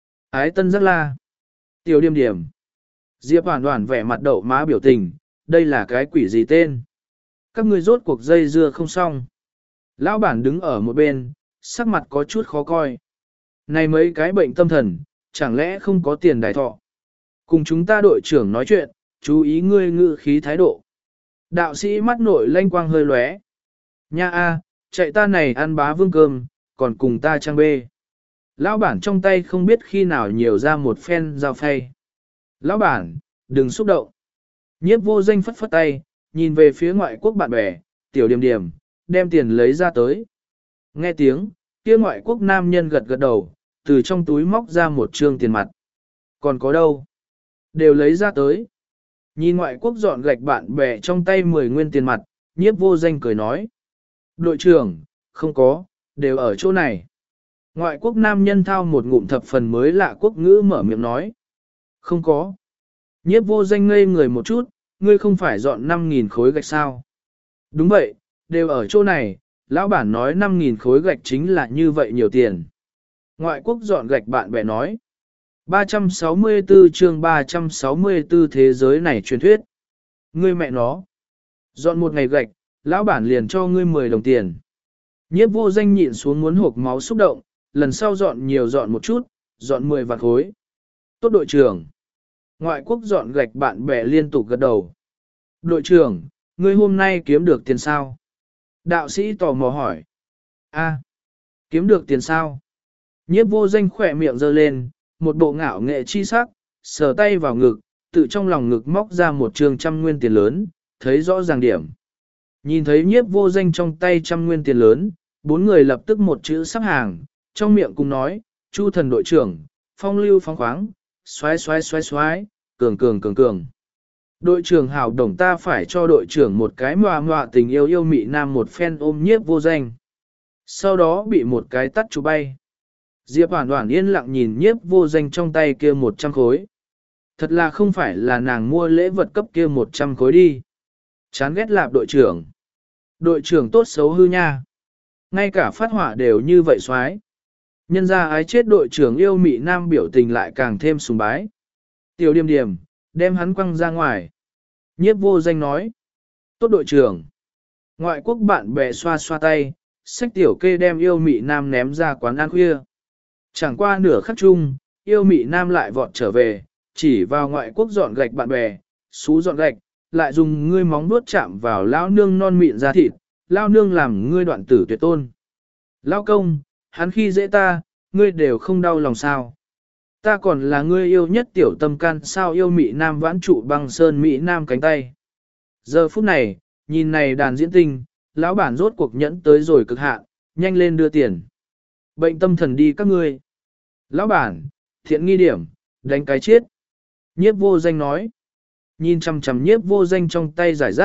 [SPEAKER 1] Ái tân giác la. Tiểu điểm điểm. Diệp hoàn hoàn vẻ mặt đậu má biểu tình, đây là cái quỷ gì tên. Các ngươi rốt cuộc dây dưa không xong. Lão bản đứng ở một bên, sắc mặt có chút khó coi. Này mấy cái bệnh tâm thần, chẳng lẽ không có tiền đại thọ. Cùng chúng ta đội trưởng nói chuyện, chú ý ngươi ngự khí thái độ. Đạo sĩ mắt nội lanh quang hơi lóe. Nha a, chạy ta này ăn bá vương cơm, còn cùng ta trang bê. Lão bản trong tay không biết khi nào nhiều ra một phen dao phay. Lão bản, đừng xúc động. Nhiếp vô danh phất phất tay, nhìn về phía ngoại quốc bạn bè, tiểu điểm điểm, đem tiền lấy ra tới. Nghe tiếng, kia ngoại quốc nam nhân gật gật đầu, từ trong túi móc ra một trương tiền mặt. Còn có đâu? Đều lấy ra tới. Nhìn ngoại quốc dọn gạch bạn bè trong tay mười nguyên tiền mặt, nhiếp vô danh cười nói. Đội trưởng, không có, đều ở chỗ này. Ngoại quốc nam nhân thao một ngụm thập phần mới lạ quốc ngữ mở miệng nói. Không có. Nhiếp vô danh ngây người một chút, ngươi không phải dọn năm nghìn khối gạch sao? Đúng vậy, đều ở chỗ này, lão bản nói năm nghìn khối gạch chính là như vậy nhiều tiền. Ngoại quốc dọn gạch bạn bè nói. ba trăm sáu mươi tư chương ba trăm sáu mươi tư thế giới này truyền thuyết. Ngươi mẹ nó. Dọn một ngày gạch, lão bản liền cho ngươi mười đồng tiền. Nhiếp vô danh nhịn xuống muốn hộp máu xúc động, lần sau dọn nhiều dọn một chút, dọn mười vạn khối. Tốt đội trưởng. Ngoại quốc dọn gạch bạn bè liên tục gật đầu. Đội trưởng, ngươi hôm nay kiếm được tiền sao? Đạo sĩ tò mò hỏi. A, kiếm được tiền sao? Nhiếp vô danh khỏe miệng giơ lên, một bộ ngạo nghệ chi sắc, sờ tay vào ngực, tự trong lòng ngực móc ra một trường trăm nguyên tiền lớn, thấy rõ ràng điểm. Nhìn thấy nhiếp vô danh trong tay trăm nguyên tiền lớn, bốn người lập tức một chữ sắp hàng, trong miệng cùng nói, Chu thần đội trưởng, phong lưu phóng khoáng, xoái xoái xoái xoái, cường cường cường cường. Đội trưởng hảo đồng ta phải cho đội trưởng một cái mòa mòa tình yêu yêu mị nam một phen ôm nhiếp vô danh. Sau đó bị một cái tắt chụp bay. Diệp Hoàn Hoàn yên lặng nhìn nhiếp vô danh trong tay kia một trăm khối. Thật là không phải là nàng mua lễ vật cấp kia một trăm khối đi. Chán ghét lạp đội trưởng. Đội trưởng tốt xấu hư nha. Ngay cả phát hỏa đều như vậy xoái. Nhân ra ái chết đội trưởng yêu mị nam biểu tình lại càng thêm sùng bái. Tiểu điềm điềm, đem hắn quăng ra ngoài. Nhiếp vô danh nói. Tốt đội trưởng. Ngoại quốc bạn bè xoa xoa tay, xách tiểu kê đem yêu mị nam ném ra quán ăn khuya. Chẳng qua nửa khắc chung, yêu mị nam lại vọt trở về, chỉ vào ngoại quốc dọn gạch bạn bè, xú dọn gạch, lại dùng ngươi móng vuốt chạm vào lao nương non mịn ra thịt, lao nương làm ngươi đoạn tử tuyệt tôn. Lao công, hắn khi dễ ta, ngươi đều không đau lòng sao. Ta còn là ngươi yêu nhất tiểu tâm can sao yêu mị nam vãn trụ băng sơn mỹ nam cánh tay. Giờ phút này, nhìn này đàn diễn tinh, lão bản rốt cuộc nhẫn tới rồi cực hạn, nhanh lên đưa tiền. Bệnh tâm thần đi các ngươi. Lão bản, thiện nghi điểm, đánh cái chết. Nhiếp vô danh nói. Nhìn chằm chằm nhiếp vô danh trong tay giải rác,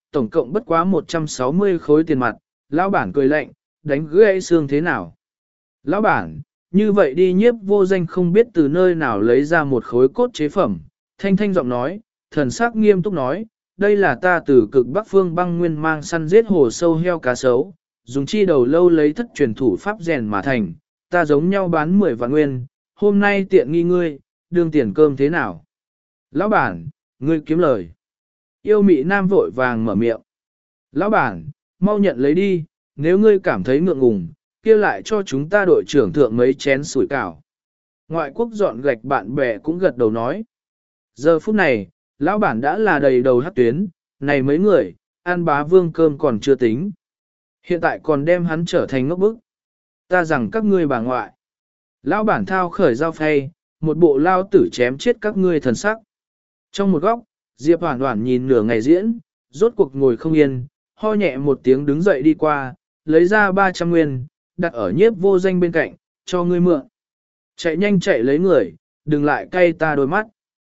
[SPEAKER 1] tổng cộng bất quá một trăm sáu mươi khối tiền mặt, lão bản cười lạnh, đánh gãy xương thế nào. Lão bản, như vậy đi. Nhiếp vô danh không biết từ nơi nào lấy ra một khối cốt chế phẩm, thanh thanh giọng nói, thần sắc nghiêm túc nói, đây là ta từ cực bắc phương băng nguyên mang săn giết hồ sâu heo cá sấu, dùng chi đầu lâu lấy thất truyền thủ pháp rèn mà thành, ta giống nhau bán mười vạn nguyên, hôm nay tiện nghi ngươi, đương tiền cơm thế nào? Lão bản, ngươi kiếm lời. Yêu mị nam vội vàng mở miệng. Lão bản, mau nhận lấy đi, nếu ngươi cảm thấy ngượng ngùng, kia lại cho chúng ta đội trưởng thượng mấy chén sủi cảo. Ngoại quốc dọn gạch bạn bè cũng gật đầu nói. Giờ phút này, lão bản đã là đầy đầu hắc tuyến, này mấy người, ăn bá vương cơm còn chưa tính. Hiện tại còn đem hắn trở thành ngốc bức. Ta rằng các ngươi bà ngoại. Lão bản thao khởi dao phay, một bộ lao tử chém chết các ngươi thần sắc. Trong một góc, Diệp Hoản Hoản nhìn nửa ngày diễn, rốt cuộc ngồi không yên, ho nhẹ một tiếng đứng dậy đi qua, lấy ra ba trăm nguyên, đặt ở nhiếp vô danh bên cạnh, cho ngươi mượn. Chạy nhanh chạy lấy người, đừng lại cay ta đôi mắt.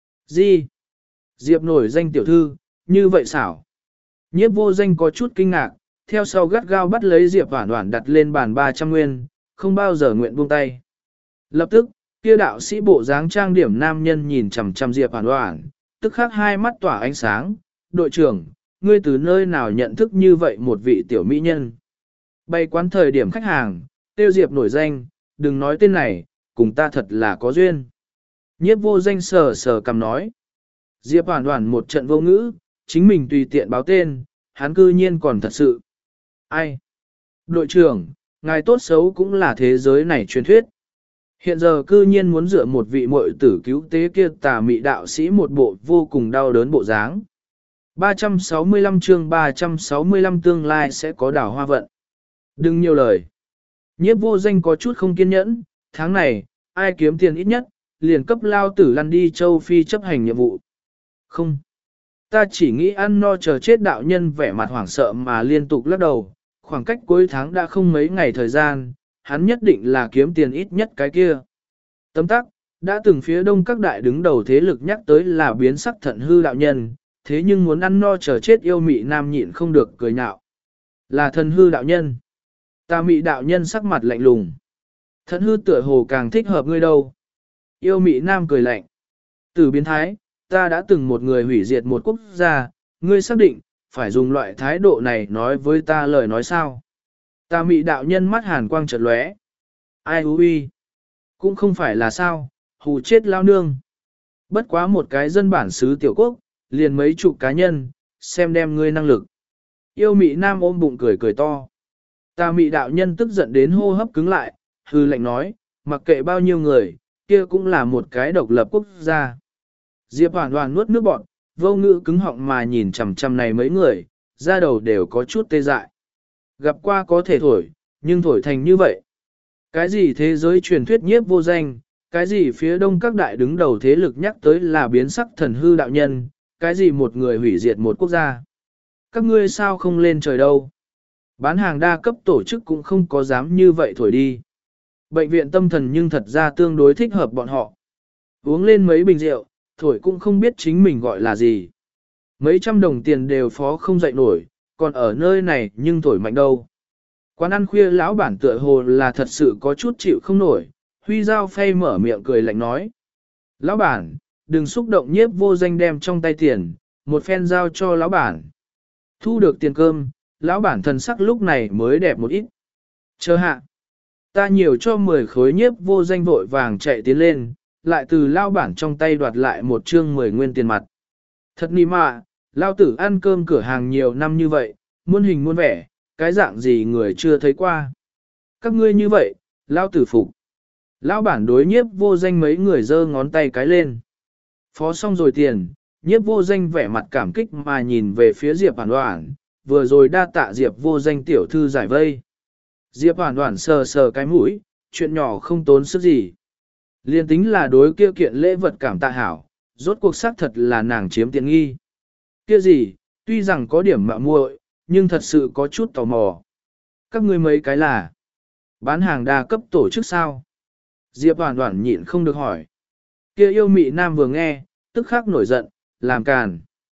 [SPEAKER 1] Gì? Diệp nổi danh tiểu thư, như vậy xảo. Nhiếp vô danh có chút kinh ngạc, theo sau gắt gao bắt lấy Diệp Hoản Hoản đặt lên bàn ba trăm nguyên, không bao giờ nguyện buông tay. Lập tức, kia đạo sĩ bộ dáng trang điểm nam nhân nhìn chằm chằm Diệp Hoản Hoản, tức khắc hai mắt tỏa ánh sáng, đội trưởng, ngươi từ nơi nào nhận thức như vậy một vị tiểu mỹ nhân. Bày quán thời điểm khách hàng, tiêu Diệp nổi danh, đừng nói tên này, cùng ta thật là có duyên. Nhiếp vô danh sờ sờ cầm nói. Diệp Hoản Hoản một trận vô ngữ, chính mình tùy tiện báo tên, hắn cư nhiên còn thật sự. Ai? Đội trưởng, ngài tốt xấu cũng là thế giới này truyền thuyết. Hiện giờ cư nhiên muốn dựa một vị muội tử cứu tế kia tà mị đạo sĩ một bộ vô cùng đau đớn bộ dáng. ba trăm sáu mươi lăm chương ba trăm sáu mươi lăm tương lai sẽ có đảo hoa vận. Đừng nhiều lời. Nhiếp vô danh có chút không kiên nhẫn, tháng này, ai kiếm tiền ít nhất, liền cấp lao tử lăn đi châu Phi chấp hành nhiệm vụ. Không. Ta chỉ nghĩ ăn no chờ chết. Đạo nhân vẻ mặt hoảng sợ mà liên tục lắc đầu, khoảng cách cuối tháng đã không mấy ngày thời gian, hắn nhất định là kiếm tiền ít nhất cái kia. Tấm tắc, đã từng phía đông các đại đứng đầu thế lực nhắc tới là biến sắc thận hư đạo nhân, thế nhưng muốn ăn no chờ chết yêu mị nam nhịn không được cười nhạo. Là thần hư đạo nhân. Ta mị đạo nhân sắc mặt lạnh lùng. Thận hư tựa hồ càng thích hợp ngươi đâu. Yêu mị nam cười lạnh. Từ biến thái, ta đã từng một người hủy diệt một quốc gia, ngươi xác định, phải dùng loại thái độ này nói với ta lời nói sao. Ta mị đạo nhân mắt hàn quang chợt lóe. Ai hú uy. Cũng không phải là sao, hù chết lao nương. Bất quá một cái dân bản xứ tiểu quốc, liền mấy chục cá nhân, xem đem ngươi năng lực. Yêu mị nam ôm bụng cười cười to. Ta mị đạo nhân tức giận đến hô hấp cứng lại, hư lệnh nói, mặc kệ bao nhiêu người, kia cũng là một cái độc lập quốc gia. Diệp Hoản Hoản nuốt nước bọt, vô ngữ cứng họng mà nhìn chằm chằm này mấy người, da đầu đều có chút tê dại. Gặp qua có thể thổi, nhưng thổi thành như vậy. Cái gì thế giới truyền thuyết nhiếp vô danh, cái gì phía đông các đại đứng đầu thế lực nhắc tới là biến sắc thần hư đạo nhân, cái gì một người hủy diệt một quốc gia. Các ngươi sao không lên trời đâu. Bán hàng đa cấp tổ chức cũng không có dám như vậy thổi đi. Bệnh viện tâm thần nhưng thật ra tương đối thích hợp bọn họ. Uống lên mấy bình rượu, thổi cũng không biết chính mình gọi là gì. Mấy trăm đồng tiền đều phó không dậy nổi, còn ở nơi này nhưng thổi mạnh đâu. Quán ăn khuya lão bản tựa hồ là thật sự có chút chịu không nổi, huy dao phay mở miệng cười lạnh nói. Lão bản, đừng xúc động nhiếp vô danh đem trong tay tiền, một phen giao cho lão bản. Thu được tiền cơm, lão bản thần sắc lúc này mới đẹp một ít. Chờ hạ, ta nhiều cho mười khối nhiếp vô danh vội vàng chạy tiến lên, lại từ lão bản trong tay đoạt lại một chương mười nguyên tiền mặt. Thật nì mạ, lão tử ăn cơm cửa hàng nhiều năm như vậy, muôn hình muôn vẻ, cái dạng gì người chưa thấy qua. Các ngươi như vậy, lão tử phục. Lão bản đối nhiếp vô danh mấy người giơ ngón tay cái lên. Phó xong rồi tiền, nhiếp vô danh vẻ mặt cảm kích mà nhìn về phía Diệp Hoản Hoản, vừa rồi đa tạ Diệp vô danh tiểu thư giải vây. Diệp Hoản Hoản sờ sờ cái mũi, chuyện nhỏ không tốn sức gì. Liên tính là đối kia kiện lễ vật cảm tạ hảo, rốt cuộc xác thật là nàng chiếm tiện nghi. Kia gì, tuy rằng có điểm mạo muội, nhưng thật sự có chút tò mò. Các ngươi mấy cái là bán hàng đa cấp tổ chức sao? Diệp Hoản Hoản nhịn không được hỏi. Kia yêu mị nam vừa nghe, tức khắc nổi giận, làm càn.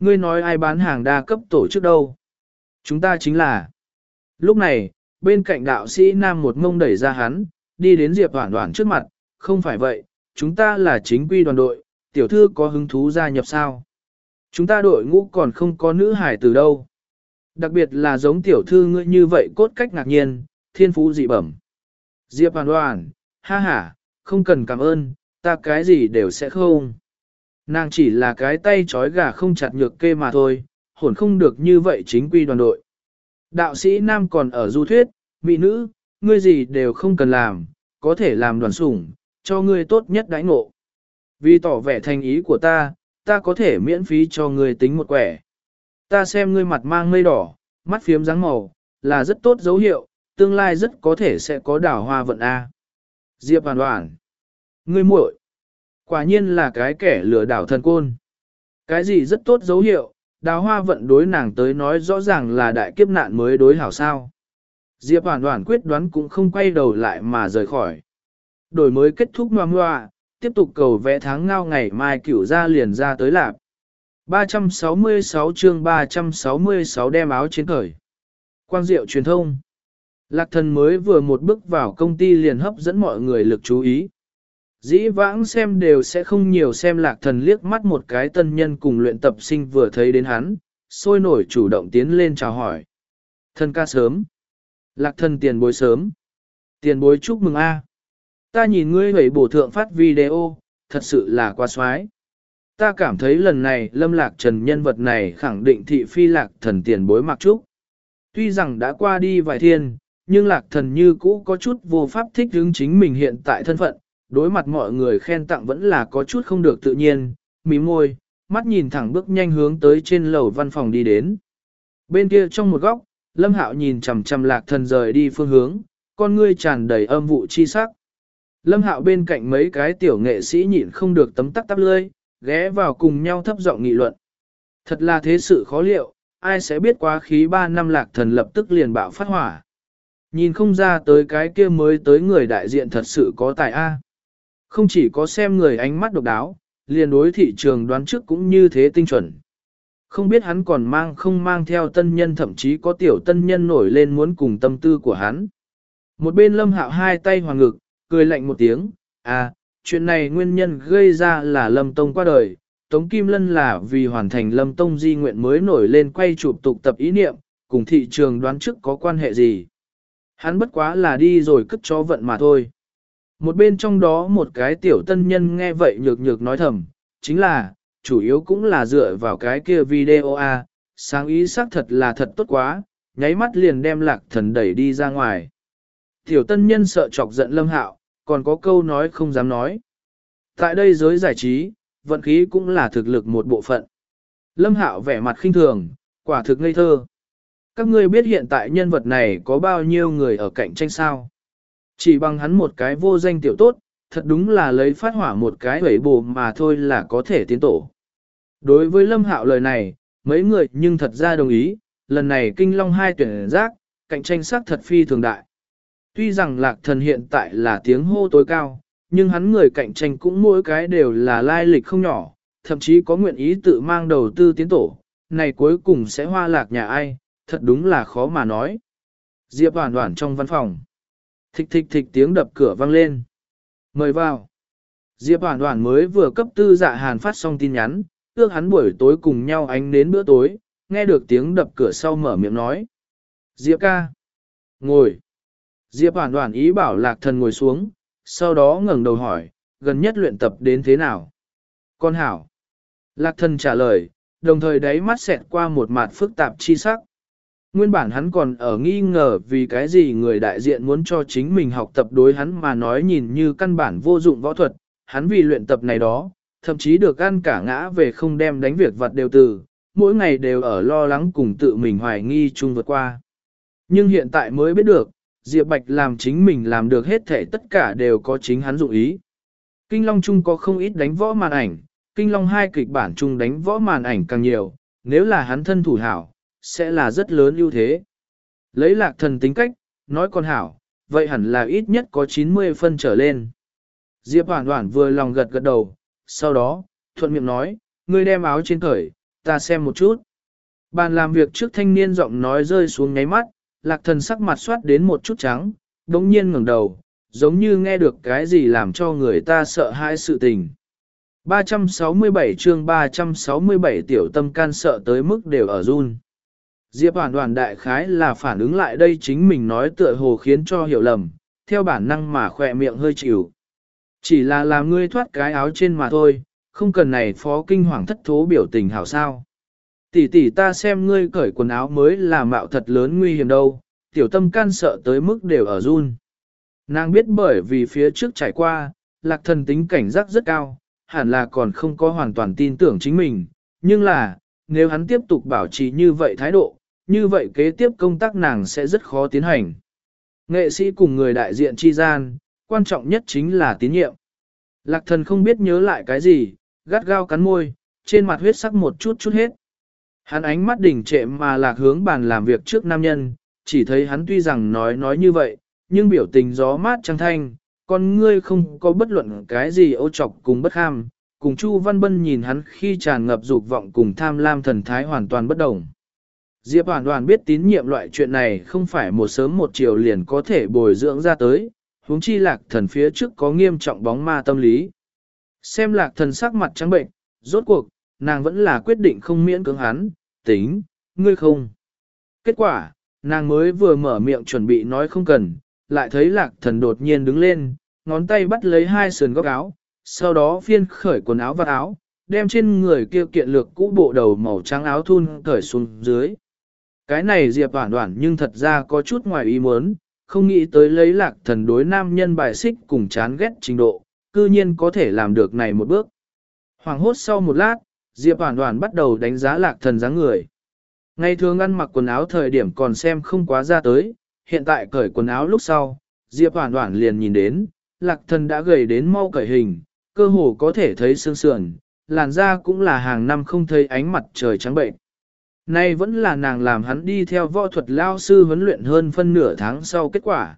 [SPEAKER 1] ngươi nói ai bán hàng đa cấp tổ chức đâu? Chúng ta chính là. Lúc này, bên cạnh đạo sĩ nam một ngông đẩy ra hắn, đi đến Diệp Hoản Hoản trước mặt, không phải vậy, chúng ta là chính quy đoàn đội, tiểu thư có hứng thú gia nhập sao? Chúng ta đội ngũ còn không có nữ hải từ đâu. Đặc biệt là giống tiểu thư ngươi như vậy cốt cách ngạc nhiên, thiên phú dị bẩm. Diệp Hoản Hoản, ha ha, không cần cảm ơn, ta cái gì đều sẽ không. Nàng chỉ là cái tay trói gà không chặt nhược kê mà thôi, hồn không được như vậy chính quy đoàn đội. Đạo sĩ nam còn ở du thuyết, mỹ nữ, ngươi gì đều không cần làm, có thể làm đoàn sủng, cho ngươi tốt nhất đãi ngộ. Vì tỏ vẻ thành ý của ta, ta có thể miễn phí cho ngươi tính một quẻ. Ta xem ngươi mặt mang mây đỏ, mắt phiếm dáng màu, là rất tốt dấu hiệu, tương lai rất có thể sẽ có đảo hoa vận A. Diệp Hoản Hoản, ngươi muội, quả nhiên là cái kẻ lừa đảo thần côn. Cái gì rất tốt dấu hiệu, đào hoa vận đối nàng tới nói rõ ràng là đại kiếp nạn mới đối hảo sao. Diệp Hoản Hoản quyết đoán cũng không quay đầu lại mà rời khỏi. Đổi mới kết thúc ngoa ngoa, tiếp tục cầu vẽ tháng ngao ngày mai cửu ra liền ra tới lạp. ba trăm sáu mươi sáu chương ba trăm sáu mươi sáu đem áo trên cởi. Quang diệu truyền thông. Lạc Thần mới vừa một bước vào công ty liền hấp dẫn mọi người lực chú ý. Dĩ vãng xem đều sẽ không nhiều xem Lạc Thần liếc mắt một cái tân nhân cùng luyện tập sinh vừa thấy đến hắn, sôi nổi chủ động tiến lên chào hỏi. Thần ca sớm. Lạc Thần tiền bối sớm. Tiền bối chúc mừng a. Ta nhìn ngươi hủy bổ thượng phát video, thật sự là quá xoái. Ta cảm thấy lần này Lâm Lạc Trần nhân vật này khẳng định thị phi Lạc Thần tiền bối mặc trúc. Tuy rằng đã qua đi vài thiên, nhưng Lạc Thần như cũ có chút vô pháp thích ứng chính mình hiện tại thân phận, đối mặt mọi người khen tặng vẫn là có chút không được tự nhiên, mím môi, mắt nhìn thẳng bước nhanh hướng tới trên lầu văn phòng đi đến. Bên kia trong một góc, Lâm Hạo nhìn chằm chằm Lạc Thần rời đi phương hướng, con ngươi tràn đầy âm vụ chi sắc. Lâm Hạo bên cạnh mấy cái tiểu nghệ sĩ nhịn không được tấm tắc tắp lươi, ghé vào cùng nhau thấp giọng nghị luận. Thật là thế sự khó liệu, ai sẽ biết quá khí ba năm Lạc Thần lập tức liền bạo phát hỏa. Nhìn không ra tới cái kia mới tới người đại diện thật sự có tài A. Không chỉ có xem người ánh mắt độc đáo, liền đối thị trường đoán trước cũng như thế tinh chuẩn. Không biết hắn còn mang không mang theo tân nhân, thậm chí có tiểu tân nhân nổi lên muốn cùng tâm tư của hắn. Một bên Lâm Hạo hai tay hoàng ngực, cười lạnh một tiếng, à, chuyện này nguyên nhân gây ra là Lâm Tông qua đời, Tống Kim Lân là vì hoàn thành Lâm Tông di nguyện mới nổi lên quay chụp tục tập ý niệm, cùng thị trường đoán trước có quan hệ gì. Hắn bất quá là đi rồi cất cho vận mà thôi. Một bên trong đó một cái tiểu tân nhân nghe vậy nhược nhược nói thầm, chính là, chủ yếu cũng là dựa vào cái kia video a, sáng ý xác thật là thật tốt quá, nháy mắt liền đem Lạc Thần đẩy đi ra ngoài. Tiểu tân nhân sợ chọc giận Lâm Hạo, còn có câu nói không dám nói. Tại đây giới giải trí, vận khí cũng là thực lực một bộ phận. Lâm Hạo vẻ mặt khinh thường, quả thực ngây thơ. Các ngươi biết hiện tại nhân vật này có bao nhiêu người ở cạnh tranh sao? Chỉ bằng hắn một cái vô danh tiểu tốt, thật đúng là lấy phát hỏa một cái hủy bồ mà thôi là có thể tiến tổ. Đối với Lâm Hạo lời này, mấy người nhưng thật ra đồng ý, lần này Kinh Long hai tuyển giác, cạnh tranh sắc thật phi thường đại. Tuy rằng Lạc Thần hiện tại là tiếng hô tối cao, nhưng hắn người cạnh tranh cũng mỗi cái đều là lai lịch không nhỏ, thậm chí có nguyện ý tự mang đầu tư tiến tổ, này cuối cùng sẽ hoa lạc nhà ai, thật đúng là khó mà nói. Diệp Hoản Hoản trong văn phòng. Thịch thịch thịch tiếng đập cửa vang lên. Mời vào. Diệp Hoản Hoản mới vừa cấp tư Dạ Hàn phát xong tin nhắn, ước hắn buổi tối cùng nhau ánh đến bữa tối, nghe được tiếng đập cửa sau mở miệng nói. Diệp ca. Ngồi. Diệp Hoản Hoản ý bảo Lạc Thần ngồi xuống, sau đó ngẩng đầu hỏi, gần nhất luyện tập đến thế nào? Con hảo. Lạc Thần trả lời, đồng thời đáy mắt xẹt qua một mặt phức tạp chi sắc. Nguyên bản hắn còn ở nghi ngờ vì cái gì người đại diện muốn cho chính mình học tập đối hắn mà nói nhìn như căn bản vô dụng võ thuật, hắn vì luyện tập này đó, thậm chí được ăn cả ngã về không đem đánh việc vật đều từ, mỗi ngày đều ở lo lắng cùng tự mình hoài nghi chung vượt qua. Nhưng hiện tại mới biết được, Diệp Bạch làm chính mình làm được hết thể tất cả đều có chính hắn dụng ý. Kinh Long chung có không ít đánh võ màn ảnh, Kinh Long hai kịch bản chung đánh võ màn ảnh càng nhiều, nếu là hắn thân thủ hảo, sẽ là rất lớn ưu thế. Lấy Lạc Thần tính cách, nói con hảo, vậy hẳn là ít nhất có chín mươi phân trở lên. Diệp Hoản Hoản vừa lòng gật gật đầu, sau đó, thuận miệng nói, ngươi đem áo trên cởi, ta xem một chút. Bàn làm việc trước thanh niên giọng nói rơi xuống nháy mắt, lạc thần sắc mặt soát đến một chút trắng, đống nhiên ngẩng đầu, giống như nghe được cái gì làm cho người ta sợ hãi sự tình. ba trăm sáu mươi bảy chương ba trăm sáu mươi bảy tiểu tâm can sợ tới mức đều ở run. Diệp Hoàn Hoàn đại khái là phản ứng lại đây chính mình nói tựa hồ khiến cho hiểu lầm, theo bản năng mà khỏe miệng hơi chịu. Chỉ là làm ngươi thoát cái áo trên mà thôi, không cần này phó kinh hoàng thất thố biểu tình hảo sao. Tỷ tỷ ta xem ngươi cởi quần áo mới là mạo thật lớn nguy hiểm đâu, tiểu tâm can sợ tới mức đều ở run. Nàng biết bởi vì phía trước trải qua, lạc thần tính cảnh giác rất cao, hẳn là còn không có hoàn toàn tin tưởng chính mình, nhưng là, nếu hắn tiếp tục bảo trì như vậy thái độ, như vậy kế tiếp công tác nàng sẽ rất khó tiến hành. Nghệ sĩ cùng người đại diện chi gian, quan trọng nhất chính là tín nhiệm. Lạc thần không biết nhớ lại cái gì, gắt gao cắn môi, trên mặt huyết sắc một chút chút hết. Hắn ánh mắt đỉnh trệ mà lạc hướng bàn làm việc trước nam nhân, chỉ thấy hắn tuy rằng nói nói như vậy, nhưng biểu tình gió mát trăng thanh, con ngươi không có bất luận cái gì ô trọc cùng bất ham, cùng Chu Văn Bân nhìn hắn khi tràn ngập dục vọng cùng tham lam thần thái hoàn toàn bất đồng. Diệp Hoàn Hoàn biết tín nhiệm loại chuyện này không phải một sớm một chiều liền có thể bồi dưỡng ra tới, huống chi lạc thần phía trước có nghiêm trọng bóng ma tâm lý. Xem lạc thần sắc mặt trắng bệnh, rốt cuộc, nàng vẫn là quyết định không miễn cưỡng hắn, tính, ngươi không. Kết quả, nàng mới vừa mở miệng chuẩn bị nói không cần, lại thấy lạc thần đột nhiên đứng lên, ngón tay bắt lấy hai sườn góc áo, sau đó phiên khởi quần áo và áo, đem trên người kia kiện lược cũ bộ đầu màu trắng áo thun cởi xuống dưới. Cái này Diệp Hoản Hoản nhưng thật ra có chút ngoài ý muốn, không nghĩ tới lấy lạc thần đối nam nhân bài xích cùng chán ghét trình độ, cư nhiên có thể làm được này một bước. Hoàng hốt sau một lát, Diệp Hoản Hoản bắt đầu đánh giá lạc thần dáng người. Ngày thường ăn mặc quần áo thời điểm còn xem không quá ra tới, hiện tại cởi quần áo lúc sau, Diệp Hoản Hoản liền nhìn đến, lạc thần đã gầy đến mau cởi hình, cơ hồ có thể thấy xương sườn, làn da cũng là hàng năm không thấy ánh mặt trời trắng bệnh. Nay vẫn là nàng làm hắn đi theo võ thuật lao sư huấn luyện hơn phân nửa tháng sau kết quả.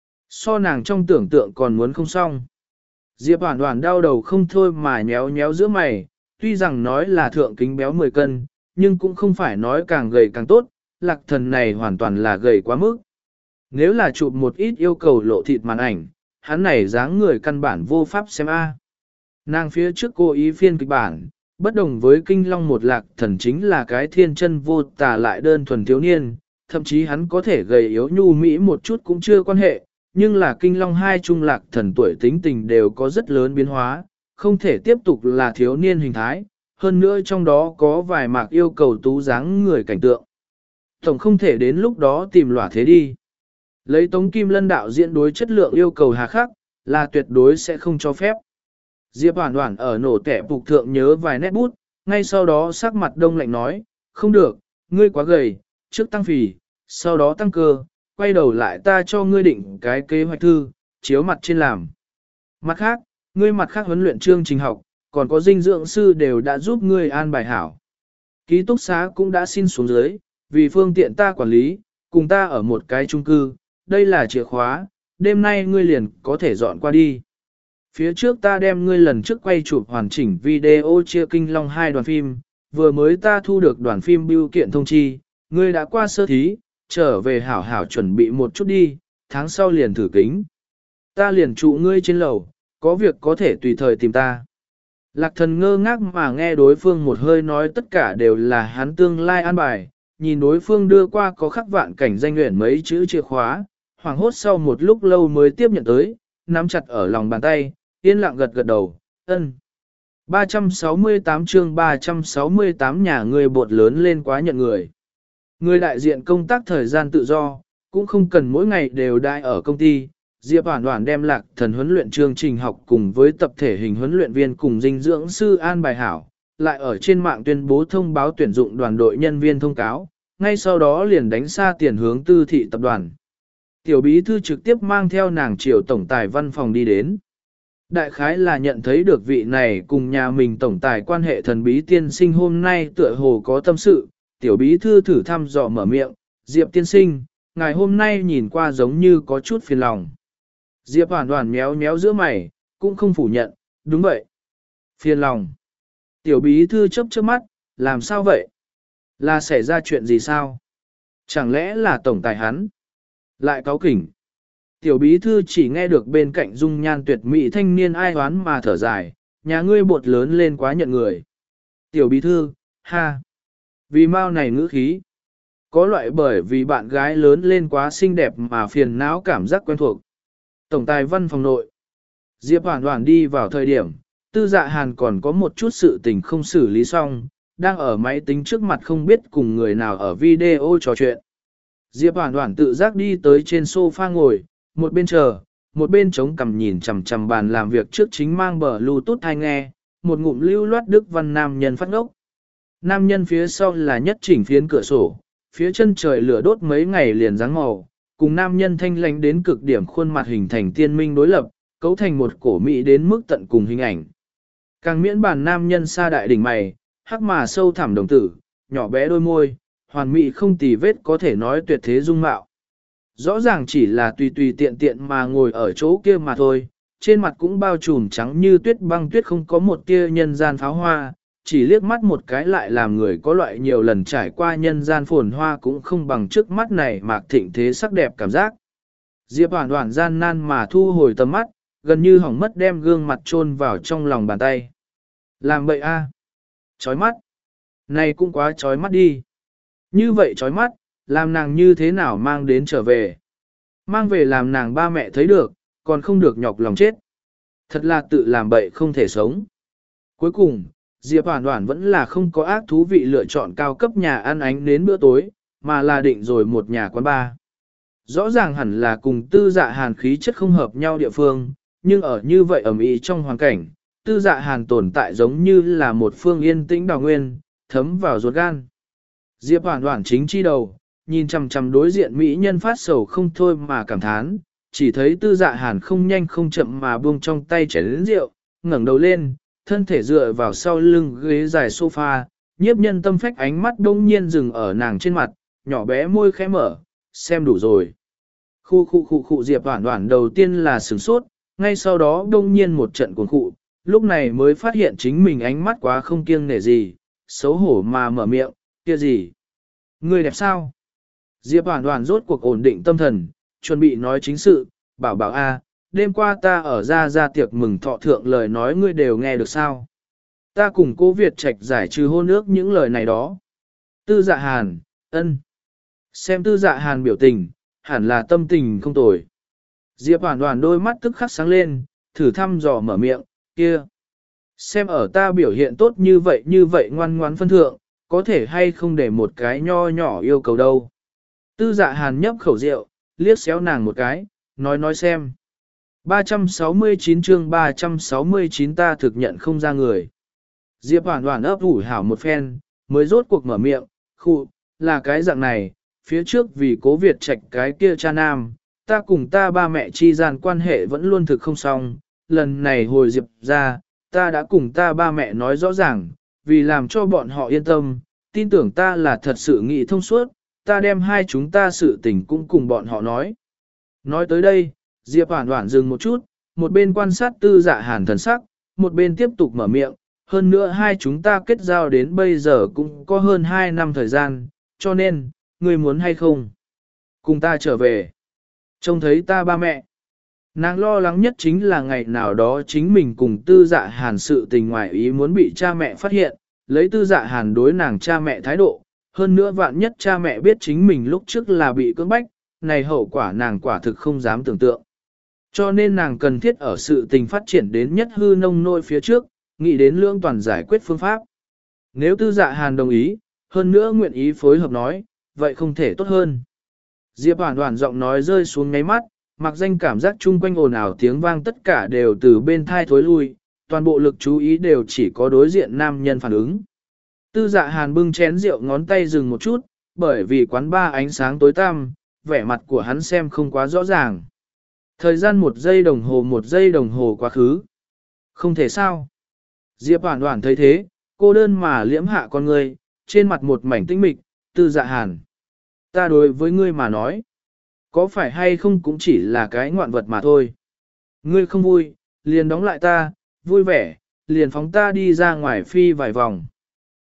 [SPEAKER 1] So nàng trong tưởng tượng còn muốn không xong. Diệp Hoản Hoản đau đầu không thôi mà nhéo nhéo giữa mày, tuy rằng nói là thượng kính béo mười cân, nhưng cũng không phải nói càng gầy càng tốt, lạc thần này hoàn toàn là gầy quá mức. Nếu là chụp một ít yêu cầu lộ thịt màn ảnh, hắn này dáng người căn bản vô pháp xem A. Nàng phía trước cố ý phiên kịch bản, bất đồng với kinh long một lạc thần chính là cái thiên chân vô tà lại đơn thuần thiếu niên, thậm chí hắn có thể gầy yếu nhu mỹ một chút cũng chưa quan hệ, nhưng là kinh long hai trung lạc thần tuổi tính tình đều có rất lớn biến hóa, không thể tiếp tục là thiếu niên hình thái, hơn nữa trong đó có vài mạc yêu cầu tú dáng người cảnh tượng. Tổng không thể đến lúc đó tìm lỏa thế đi. Lấy Tống Kim Lân đạo diễn đối chất lượng yêu cầu hà khắc, là tuyệt đối sẽ không cho phép. Diệp Hoản Hoản ở nổ tẻ phục thượng nhớ vài nét bút, ngay sau đó sắc mặt đông lạnh nói, không được, ngươi quá gầy, trước tăng phì, sau đó tăng cơ, quay đầu lại ta cho ngươi định cái kế hoạch thư, chiếu mặt trên làm. Mặt khác, ngươi mặt khác huấn luyện chương trình học, còn có dinh dưỡng sư đều đã giúp ngươi an bài hảo. Ký túc xá cũng đã xin xuống dưới, vì phương tiện ta quản lý, cùng ta ở một cái chung cư, đây là chìa khóa, đêm nay ngươi liền có thể dọn qua đi. Phía trước ta đem ngươi lần trước quay chụp hoàn chỉnh video chia kinh long hai đoàn phim, vừa mới ta thu được đoàn phim bưu kiện thông chi, ngươi đã qua sơ thí, trở về hảo hảo chuẩn bị một chút đi, tháng sau liền thử kính. Ta liền trụ ngươi trên lầu, có việc có thể tùy thời tìm ta. Lạc thần ngơ ngác mà nghe đối phương một hơi nói tất cả đều là hắn tương lai an bài, nhìn đối phương đưa qua có khắc vạn cảnh danh nguyện mấy chữ chìa khóa, hoảng hốt sau một lúc lâu mới tiếp nhận tới, nắm chặt ở lòng bàn tay, yên lặng gật gật đầu, ân. ba trăm sáu mươi tám chương ba trăm sáu mươi tám nhà người bột lớn lên quá nhận người. Người đại diện công tác thời gian tự do, cũng không cần mỗi ngày đều đai ở công ty. Diệp Hoản Hoản đem lạc thần huấn luyện chương trình học cùng với tập thể hình huấn luyện viên cùng dinh dưỡng sư an bài hảo, lại ở trên mạng tuyên bố thông báo tuyển dụng đoàn đội nhân viên thông cáo, ngay sau đó liền đánh xa tiền hướng tư thị tập đoàn. Tiểu bí thư trực tiếp mang theo nàng triều tổng tài văn phòng đi đến. Đại khái là nhận thấy được vị này cùng nhà mình tổng tài quan hệ thần bí tiên sinh hôm nay tựa hồ có tâm sự, tiểu bí thư thử thăm dò mở miệng, Diệp tiên sinh, ngài hôm nay nhìn qua giống như có chút phiền lòng. Diệp Hoản Hoản méo méo giữa mày, cũng không phủ nhận, đúng vậy. Phiền lòng. Tiểu bí thư chớp chớp mắt, làm sao vậy? Là xảy ra chuyện gì sao? Chẳng lẽ là tổng tài hắn? Lại cáu kỉnh. Tiểu bí thư chỉ nghe được bên cạnh dung nhan tuyệt mỹ thanh niên ai oán mà thở dài, nhà ngươi bột lớn lên quá nhận người. Tiểu bí thư, ha. Vì mau này ngữ khí. Có loại bởi vì bạn gái lớn lên quá xinh đẹp mà phiền não cảm giác quen thuộc. Tổng tài văn phòng nội. Diệp Hoàn Hoàn đi vào thời điểm, Tư Dạ Hàn còn có một chút sự tình không xử lý xong, đang ở máy tính trước mặt không biết cùng người nào ở video trò chuyện. Diệp Hoàn Hoàn tự giác đi tới trên sofa ngồi, một bên chờ, một bên chống cằm nhìn chằm chằm bàn làm việc trước chính mang bờ Bluetooth tai nghe, một ngụm lưu loát đức văn nam nhân phát ngốc. Nam nhân phía sau là nhất chỉnh phiến cửa sổ, phía chân trời lửa đốt mấy ngày liền dáng màu, cùng nam nhân thanh lãnh đến cực điểm khuôn mặt hình thành tiên minh đối lập, cấu thành một cổ mỹ đến mức tận cùng hình ảnh. Càng miễn bàn nam nhân xa đại đỉnh mày, hắc mà sâu thẳm đồng tử, nhỏ bé đôi môi, hoàn mỹ không tì vết có thể nói tuyệt thế dung mạo. Rõ ràng chỉ là tùy tùy tiện tiện mà ngồi ở chỗ kia mà thôi, trên mặt cũng bao trùm trắng như tuyết băng tuyết không có một tia nhân gian pháo hoa, chỉ liếc mắt một cái lại làm người có loại nhiều lần trải qua nhân gian phồn hoa cũng không bằng trước mắt này mạc thịnh thế sắc đẹp cảm giác. Diệp Hoàn Hoàn gian nan mà thu hồi tầm mắt, gần như hỏng mất đem gương mặt chôn vào trong lòng bàn tay. Làm bậy a, à? Chói mắt. Này cũng quá chói mắt đi. Như vậy chói mắt, làm nàng như thế nào mang đến trở về. Mang về làm nàng ba mẹ thấy được, còn không được nhọc lòng chết. Thật là tự làm bậy không thể sống. Cuối cùng, Diệp Hoàn Hoàn vẫn là không có ác thú vị lựa chọn cao cấp nhà ăn ánh đến bữa tối, mà là định rồi một nhà quán bar. Rõ ràng hẳn là cùng Tư Dạ Hàn khí chất không hợp nhau địa phương, nhưng ở như vậy ẩm ý trong hoàn cảnh, Tư Dạ Hàn tồn tại giống như là một phương yên tĩnh đào nguyên, thấm vào ruột gan. Diệp Hoàn Hoàn chính chi đầu, nhìn chằm chằm đối diện mỹ nhân phát sầu không thôi mà cảm thán, chỉ thấy Tư Dạ Hàn không nhanh không chậm mà buông trong tay chén rượu, ngẩng đầu lên, thân thể dựa vào sau lưng ghế dài sofa, nhiếp nhân tâm phách ánh mắt đông nhiên dừng ở nàng trên mặt, nhỏ bé môi khẽ mở, xem đủ rồi. Khu khu khu khu Diệp Hoàn Hoàn đầu tiên là sửng sốt, ngay sau đó đông nhiên một trận cuồng khụ, lúc này mới phát hiện chính mình ánh mắt quá không kiêng nể gì, xấu hổ mà mở miệng, kia gì? Người đẹp sao? Diệp Hoàn Hoàn rốt cuộc ổn định tâm thần, chuẩn bị nói chính sự, bảo bảo a, đêm qua ta ở ra ra tiệc mừng thọ thượng lời nói ngươi đều nghe được sao? Ta cùng cô Việt Trạch giải trừ hôn ước những lời này đó. Tư Dạ Hàn, ân. Xem Tư Dạ Hàn biểu tình, hẳn là tâm tình không tồi. Diệp Hoàn Hoàn đôi mắt tức khắc sáng lên, thử thăm dò mở miệng, kia. Xem ở ta biểu hiện tốt như vậy như vậy ngoan ngoãn phân thượng, có thể hay không để một cái nho nhỏ yêu cầu đâu. Tư Dạ Hàn nhấp khẩu rượu, liếc xéo nàng một cái, nói nói xem. ba trăm sáu mươi chín chương ba trăm sáu mươi chín ta thực nhận không ra người. Diệp Hoàn Hoàn ấp ủ hảo một phen, mới rốt cuộc mở miệng, khụ, là cái dạng này, phía trước vì cố Việt Trạch cái kia cha nam, ta cùng ta ba mẹ chi gian quan hệ vẫn luôn thực không xong, lần này hồi Diệp ra, ta đã cùng ta ba mẹ nói rõ ràng, vì làm cho bọn họ yên tâm, tin tưởng ta là thật sự nghĩ thông suốt, ta đem hai chúng ta sự tình cũng cùng bọn họ nói. Nói tới đây, Diệp Hoàn Hoàn dừng một chút, một bên quan sát Tư Dạ Hàn thần sắc, một bên tiếp tục mở miệng, hơn nữa hai chúng ta kết giao đến bây giờ cũng có hơn hai năm thời gian, cho nên, ngươi muốn hay không? Cùng ta trở về. Trông thấy ta ba mẹ. Nàng lo lắng nhất chính là ngày nào đó chính mình cùng Tư Dạ Hàn sự tình ngoài ý muốn bị cha mẹ phát hiện, lấy Tư Dạ Hàn đối nàng cha mẹ thái độ, hơn nữa vạn nhất cha mẹ biết chính mình lúc trước là bị cưỡng bách, này hậu quả nàng quả thực không dám tưởng tượng. Cho nên nàng cần thiết ở sự tình phát triển đến nhất hư nông nôi phía trước, nghĩ đến lương toàn giải quyết phương pháp. Nếu Tư Dạ Hàn đồng ý, hơn nữa nguyện ý phối hợp nói, vậy không thể tốt hơn. Diệp Hoàn Hoàn giọng nói rơi xuống ngáy mắt, mặc danh cảm giác chung quanh ồn ào tiếng vang tất cả đều từ bên thai thối lui, toàn bộ lực chú ý đều chỉ có đối diện nam nhân phản ứng. Tư Dạ Hàn bưng chén rượu ngón tay dừng một chút, bởi vì quán ba ánh sáng tối tăm, vẻ mặt của hắn xem không quá rõ ràng. Thời gian một giây đồng hồ một giây đồng hồ quá khứ. Không thể sao. Diệp Hoàn Hoàn thấy thế, cô đơn mà liễm hạ con người, trên mặt một mảnh tinh mịch, Tư Dạ Hàn. Ta đối với ngươi mà nói, có phải hay không cũng chỉ là cái ngoạn vật mà thôi. Ngươi không vui, liền đóng lại ta, vui vẻ, liền phóng ta đi ra ngoài phi vài vòng.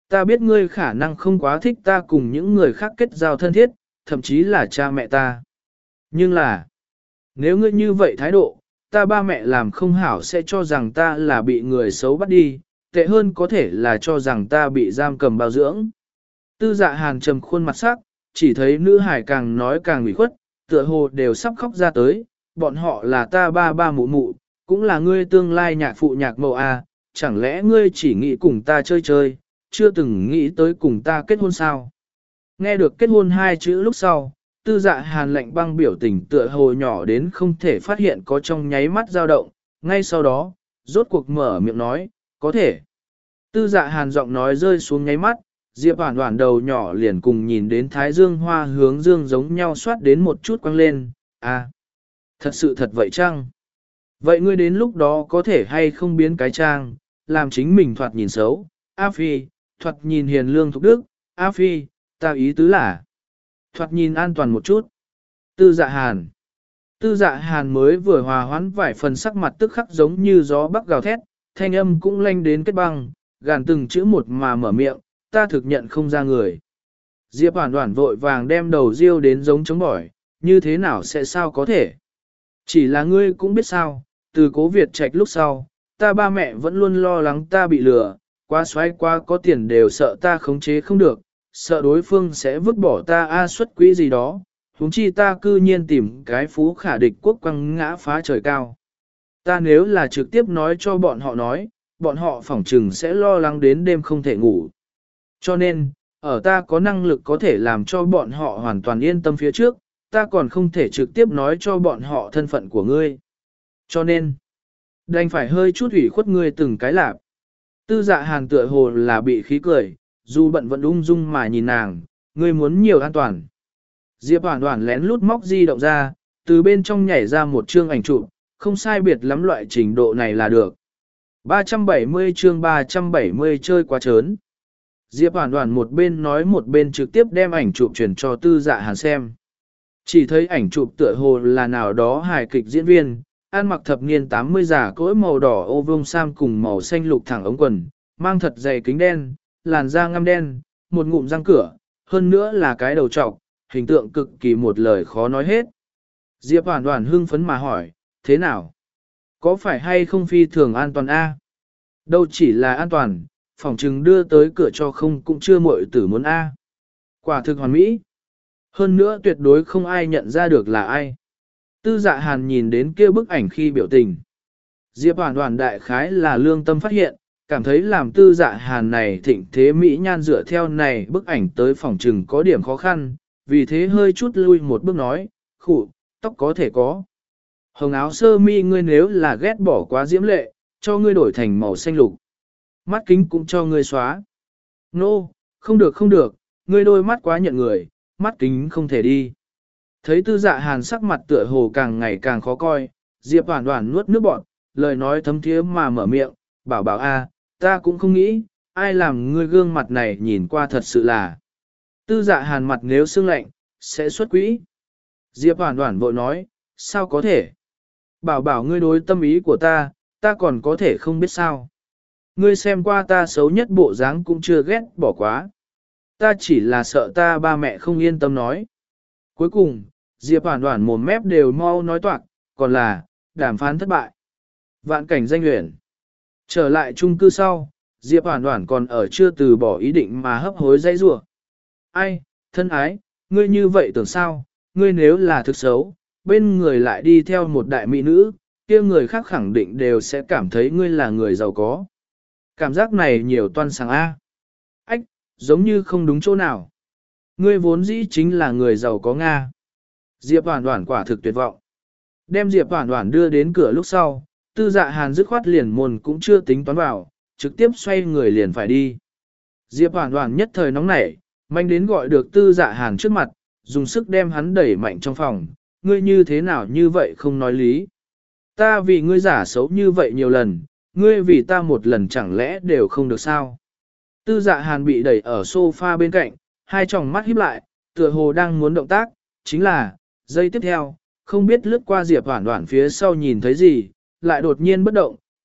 [SPEAKER 1] Ta biết ngươi khả năng không quá thích ta cùng những người khác kết giao thân thiết, thậm chí là cha mẹ ta. Nhưng là, nếu ngươi như vậy thái độ, ta ba mẹ làm không hảo sẽ cho rằng ta là bị người xấu bắt đi, tệ hơn có thể là cho rằng ta bị giam cầm bao dưỡng. Tư dạ hàn trầm khuôn mặt sắc, chỉ thấy nữ hải càng nói càng ủy khuất, tựa hồ đều sắp khóc ra tới, bọn họ là ta ba ba mụ mụ, cũng là ngươi tương lai nhạc phụ nhạc mẫu à, chẳng lẽ ngươi chỉ nghĩ cùng ta chơi chơi, chưa từng nghĩ tới cùng ta kết hôn sao? Nghe được kết hôn hai chữ lúc sau, tư dạ hàn lạnh băng biểu tình tựa hồ nhỏ đến không thể phát hiện có trong nháy mắt dao động, ngay sau đó, rốt cuộc mở miệng nói, có thể. Tư dạ hàn giọng nói rơi xuống nháy mắt, Diệp Hoản Hoản đầu nhỏ liền cùng nhìn đến thái dương hoa hướng dương giống nhau xoát đến một chút quăng lên, à, thật sự thật vậy chăng? Vậy ngươi đến lúc đó có thể hay không biến cái trang, làm chính mình thoạt nhìn xấu, A Phi, thoạt nhìn hiền lương thục đức, A Phi, ta ý tứ là, thoạt nhìn an toàn một chút. Tư dạ hàn. Tư dạ hàn mới vừa hòa hoãn vài phần sắc mặt tức khắc giống như gió bắc gào thét, thanh âm cũng lanh đến kết băng, gàn từng chữ một mà mở miệng, ta thực nhận không ra người. Diệp Hoản Hoản vội vàng đem đầu riêu đến giống chống bỏi, như thế nào sẽ sao có thể. Chỉ là ngươi cũng biết sao, từ cố Việt Trạch lúc sau, ta ba mẹ vẫn luôn lo lắng ta bị lừa, quá xoay qua có tiền đều sợ ta khống chế không được, sợ đối phương sẽ vứt bỏ ta a xuất quỹ gì đó, huống chi ta cư nhiên tìm cái phú khả địch quốc quăng ngã phá trời cao. Ta nếu là trực tiếp nói cho bọn họ nói, bọn họ phỏng trừng sẽ lo lắng đến đêm không thể ngủ. Cho nên, ở ta có năng lực có thể làm cho bọn họ hoàn toàn yên tâm phía trước, ta còn không thể trực tiếp nói cho bọn họ thân phận của ngươi. Cho nên, đành phải hơi chút ủy khuất ngươi từng cái lạp. Tư dạ hàn tựa hồ là bị khí cười, dù bận vẫn ung dung mà nhìn nàng, ngươi muốn nhiều an toàn. Diệp Hoản Hoản lén lút móc di động ra, từ bên trong nhảy ra một chương ảnh chụp, không sai biệt lắm loại trình độ này là được. ba trăm bảy mươi chương ba trăm bảy mươi chơi quá trớn. Diệp Hoản Hoản một bên nói một bên trực tiếp đem ảnh chụp truyền cho Tư Dạ Hàn xem. Chỉ thấy ảnh chụp tựa hồ là nào đó hài kịch diễn viên, ăn mặc thập niên tám mươi giả cỗi màu đỏ ô vương sam cùng màu xanh lục thẳng ống quần, mang thật dày kính đen, làn da ngăm đen, một ngụm răng cửa, hơn nữa là cái đầu trọc, hình tượng cực kỳ một lời khó nói hết. Diệp Hoản Hoản hưng phấn mà hỏi, thế nào? Có phải hay không phi thường an toàn a? Đâu chỉ là an toàn, phòng trừng đưa tới cửa cho không cũng chưa muội tử muốn a. Quả thực hoàn mỹ. Hơn nữa tuyệt đối không ai nhận ra được là ai. Tư Dạ Hàn nhìn đến kia bức ảnh khi biểu tình. Diệp Hoản Hoản đại khái là lương tâm phát hiện, cảm thấy làm Tư Dạ Hàn này thịnh thế mỹ nhan dựa theo này bức ảnh tới phòng trừng có điểm khó khăn, vì thế hơi chút lui một bước nói, khụ, tóc có thể có. Hồng áo sơ mi ngươi nếu là ghét bỏ quá diễm lệ, cho ngươi đổi thành màu xanh lục. Mắt kính cũng cho ngươi xóa. Nô, no, không được không được, ngươi đôi mắt quá nhận người, mắt kính không thể đi. Thấy Tư Dạ Hàn sắc mặt tựa hồ càng ngày càng khó coi, Diệp Hoản Hoản nuốt nước bọt, lời nói thấm thiế mà mở miệng, bảo bảo a, ta cũng không nghĩ, ai làm ngươi gương mặt này nhìn qua thật sự là. Tư Dạ Hàn mặt nếu sương lạnh, sẽ xuất quỹ. Diệp Hoản Hoản vội nói, sao có thể? Bảo bảo ngươi đối tâm ý của ta, ta còn có thể không biết sao. Ngươi xem qua ta xấu nhất bộ dáng cũng chưa ghét bỏ quá. Ta chỉ là sợ ta ba mẹ không yên tâm nói. Cuối cùng, Diệp Hoản Hoản mồm mép đều mau nói toạc, còn là, đàm phán thất bại. Vạn cảnh danh luyện. Trở lại chung cư sau, Diệp Hoản Hoản còn ở chưa từ bỏ ý định mà hấp hối dây rủa. Ai, thân ái, ngươi như vậy tưởng sao, ngươi nếu là thực xấu, bên người lại đi theo một đại mỹ nữ, kia người khác khẳng định đều sẽ cảm thấy ngươi là người giàu có. Cảm giác này nhiều toan sáng A. Ách, giống như không đúng chỗ nào. Ngươi vốn dĩ chính là người giàu có Nga. Diệp Hoản Hoản quả thực tuyệt vọng. Đem Diệp Hoản Hoản đưa đến cửa lúc sau, Tư Dạ Hàn dứt khoát liền môn cũng chưa tính toán vào, trực tiếp xoay người liền phải đi. Diệp Hoản Hoản nhất thời nóng nảy, manh đến gọi được Tư Dạ Hàn trước mặt, dùng sức đem hắn đẩy mạnh trong phòng, ngươi như thế nào như vậy không nói lý. Ta vì ngươi giả xấu như vậy nhiều lần, ngươi vì ta một lần chẳng lẽ đều không được sao. Tư Dạ Hàn bị đẩy ở sofa bên cạnh, hai tròng mắt híp lại, tựa hồ đang muốn động tác, chính là, giây tiếp theo, không biết lướt qua Diệp Hoản Hoản phía sau nhìn thấy gì, lại đột nhiên bất động,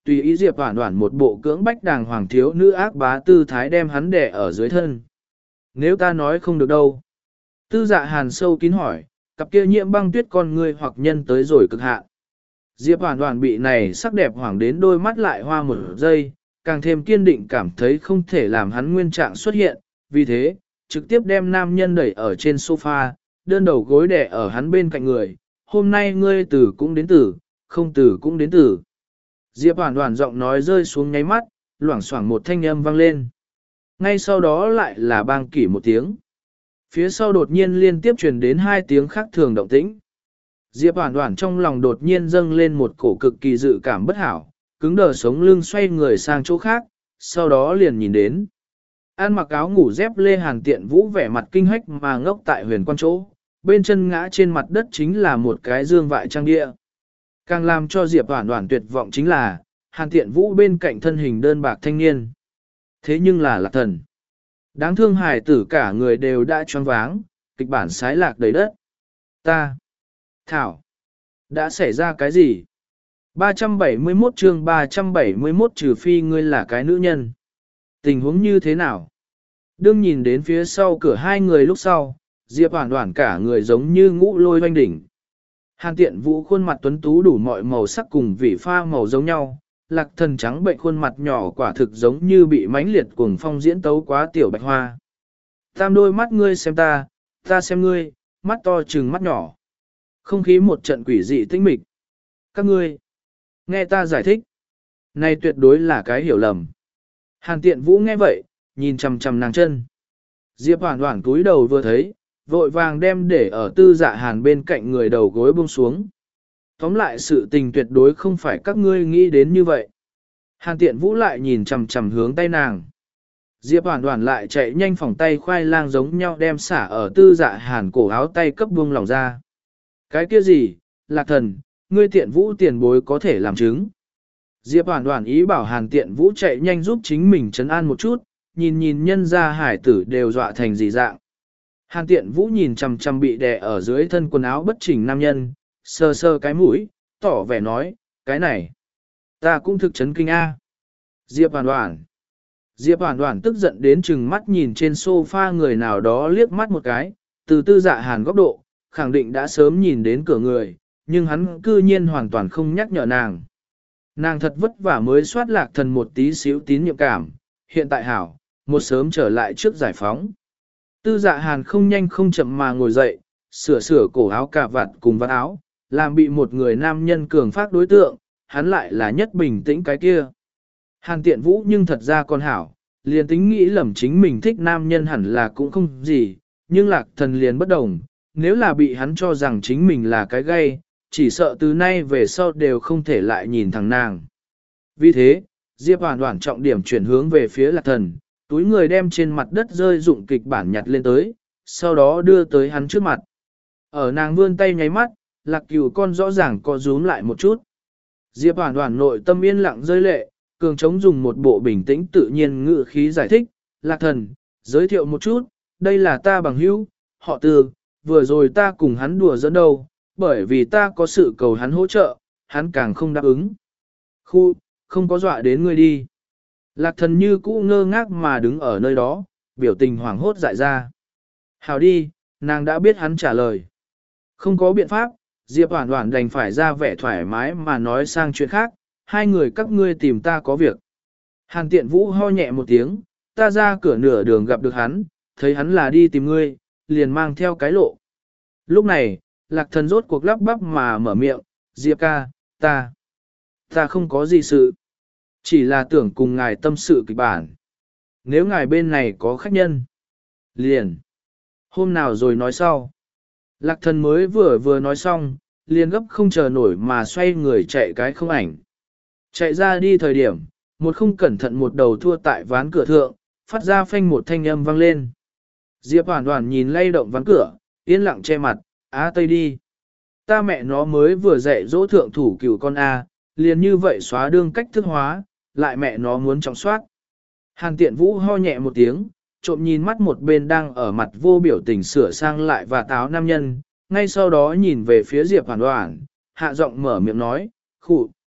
[SPEAKER 1] tùy ý Diệp Hoản Hoản một bộ cưỡng bách đàng hoàng thiếu nữ ác bá tư thái đem hắn đè ở dưới thân. Nếu ta nói không được đâu. Tư Dạ Hàn sâu kín hỏi, cặp kia nhiễm băng tuyết con ngươi hoặc nhân tới rồi cực hạn. Diệp Hoản Hoản bị này sắc đẹp hoảng đến đôi mắt lại hoa một giây, càng thêm kiên định cảm thấy không thể làm hắn nguyên trạng xuất hiện, vì thế, trực tiếp đem nam nhân đẩy ở trên sofa, đơn đầu gối đè ở hắn bên cạnh người, hôm nay ngươi tử cũng đến tử, không tử cũng đến tử. Diệp Hoản Hoản giọng nói rơi xuống nháy mắt, loảng xoảng một thanh âm vang lên. Ngay sau đó lại là bang kỷ một tiếng. Phía sau đột nhiên liên tiếp truyền đến hai tiếng khác thường động tĩnh. Diệp Hoản Hoản trong lòng đột nhiên dâng lên một cổ cực kỳ dự cảm bất hảo, cứng đờ sống lưng xoay người sang chỗ khác, sau đó liền nhìn đến. An mặc áo ngủ dép lê Hàn Tiện Vũ vẻ mặt kinh hách mà ngốc tại huyền quan chỗ, bên chân ngã trên mặt đất chính là một cái dương vại trang địa. Càng làm cho Diệp Hoản Hoản tuyệt vọng chính là, Hàn Tiện Vũ bên cạnh thân hình đơn bạc thanh niên. Thế nhưng là Lạc Thần. Đáng thương hài tử cả người đều đã choáng váng, kịch bản sái lạc đầy đất. Ta. Thảo. Đã xảy ra cái gì? ba trăm bảy mươi mốt chương ba trăm bảy mươi mốt trừ phi ngươi là cái nữ nhân. Tình huống như thế nào? Đương nhìn đến phía sau cửa hai người lúc sau, Diệp Hoản Hoản cả người giống như ngũ lôi hoanh đỉnh. Hàn Tiện Vũ khuôn mặt tuấn tú đủ mọi màu sắc cùng vị pha màu giống nhau, Lạc Thần trắng bệnh khuôn mặt nhỏ quả thực giống như bị mãnh liệt cuồng phong diễn tấu quá tiểu bạch hoa. Tam đôi mắt ngươi xem ta, ta xem ngươi, mắt to trừng mắt nhỏ. Không khí một trận quỷ dị tĩnh mịch. Các ngươi, nghe ta giải thích. Này tuyệt đối là cái hiểu lầm. Hàn Tiện Vũ nghe vậy, nhìn chằm chằm nàng chân. Diệp Hoản Hoản cúi đầu vừa thấy, vội vàng đem để ở Tư Dạ Hàn bên cạnh người đầu gối buông xuống. Tóm lại sự tình tuyệt đối không phải các ngươi nghĩ đến như vậy. Hàn Tiện Vũ lại nhìn chằm chằm hướng tay nàng. Diệp Hoản Hoản lại chạy nhanh phòng tay khoai lang giống nhau đem xả ở Tư Dạ Hàn cổ áo tay cấp buông lỏng ra. Cái kia gì, Lạc Thần, ngươi Tiện Vũ tiền bối có thể làm chứng. Diệp Hoản Hoản ý bảo Hàn Tiện Vũ chạy nhanh giúp chính mình trấn an một chút, nhìn nhìn nhân gia hải tử đều dọa thành gì dạng. Hàn Tiện Vũ nhìn chằm chằm bị đè ở dưới thân quần áo bất chỉnh nam nhân, sờ sờ cái mũi, tỏ vẻ nói, cái này, ta cũng thực chấn kinh a. Diệp Hoản Hoản. Diệp Hoản Hoản tức giận đến chừng mắt nhìn trên sofa người nào đó liếc mắt một cái, từ Tư Dạ Hàn góc độ, khẳng định đã sớm nhìn đến cửa người, nhưng hắn cư nhiên hoàn toàn không nhắc nhở nàng. Nàng thật vất vả mới soát Lạc Thần một tí xíu tín nhiệm cảm, hiện tại hảo, một sớm trở lại trước giải phóng. Tư Dạ Hàn không nhanh không chậm mà ngồi dậy, sửa sửa cổ áo cà vạt cùng vạt áo, làm bị một người nam nhân cường phát đối tượng, hắn lại là nhất bình tĩnh cái kia. Hàn Tiện Vũ nhưng thật ra còn hảo, liền tính nghĩ lầm chính mình thích nam nhân hẳn là cũng không gì, nhưng Lạc Thần liền bất đồng, nếu là bị hắn cho rằng chính mình là cái gay, chỉ sợ từ nay về sau đều không thể lại nhìn thẳng nàng. Vì thế, Diệp Hoản Hoản trọng điểm chuyển hướng về phía Lạc Thần, túi người đem trên mặt đất rơi dụng kịch bản nhặt lên tới, sau đó đưa tới hắn trước mặt. Ở nàng vươn tay nháy mắt, Lạc Cửu con rõ ràng co rúm lại một chút. Diệp Hoản Hoản nội tâm yên lặng rơi lệ, cường chống dùng một bộ bình tĩnh tự nhiên ngữ khí giải thích, Lạc Thần, giới thiệu một chút, đây là ta bằng hữu, họ Từ, vừa rồi ta cùng hắn đùa giỡn đâu, bởi vì ta có sự cầu hắn hỗ trợ, hắn càng không đáp ứng. Khu, không có dọa đến ngươi đi. Lạc Thần như cũ ngơ ngác mà đứng ở nơi đó, biểu tình hoảng hốt dại ra. Hảo đi, nàng đã biết hắn trả lời. Không có biện pháp, Diệp Hoản Hoản đành phải ra vẻ thoải mái mà nói sang chuyện khác, hai người các ngươi tìm ta có việc. Hàn Tiện Vũ ho nhẹ một tiếng, ta ra cửa nửa đường gặp được hắn, thấy hắn là đi tìm ngươi, liền mang theo cái lộ. Lúc này, Lạc Thần rốt cuộc lắp bắp mà mở miệng, Diệp ca, ta, ta không có gì sự. Chỉ là tưởng cùng ngài tâm sự kịch bản. Nếu ngài bên này có khách nhân, liền. Hôm nào rồi nói sau. Lạc Thần mới vừa vừa nói xong, liền gấp không chờ nổi mà xoay người chạy cái không ảnh. Chạy ra đi thời điểm, một không cẩn thận một đầu thua tại ván cửa thượng, phát ra phanh một thanh âm vang lên. Diệp Hoản Hoản nhìn lay động ván cửa, yên lặng che mặt, á tây đi. Ta mẹ nó mới vừa dạy dỗ thượng thủ cửu con A, liền như vậy xóa đương cách thức hóa, lại mẹ nó muốn trọng soát. Hàn Tiện Vũ ho nhẹ một tiếng, trộm nhìn mắt một bên đang ở mặt vô biểu tình sửa sang lại và táo nam nhân, ngay sau đó nhìn về phía Diệp Hoản Hoản, hạ giọng mở miệng nói, khụ,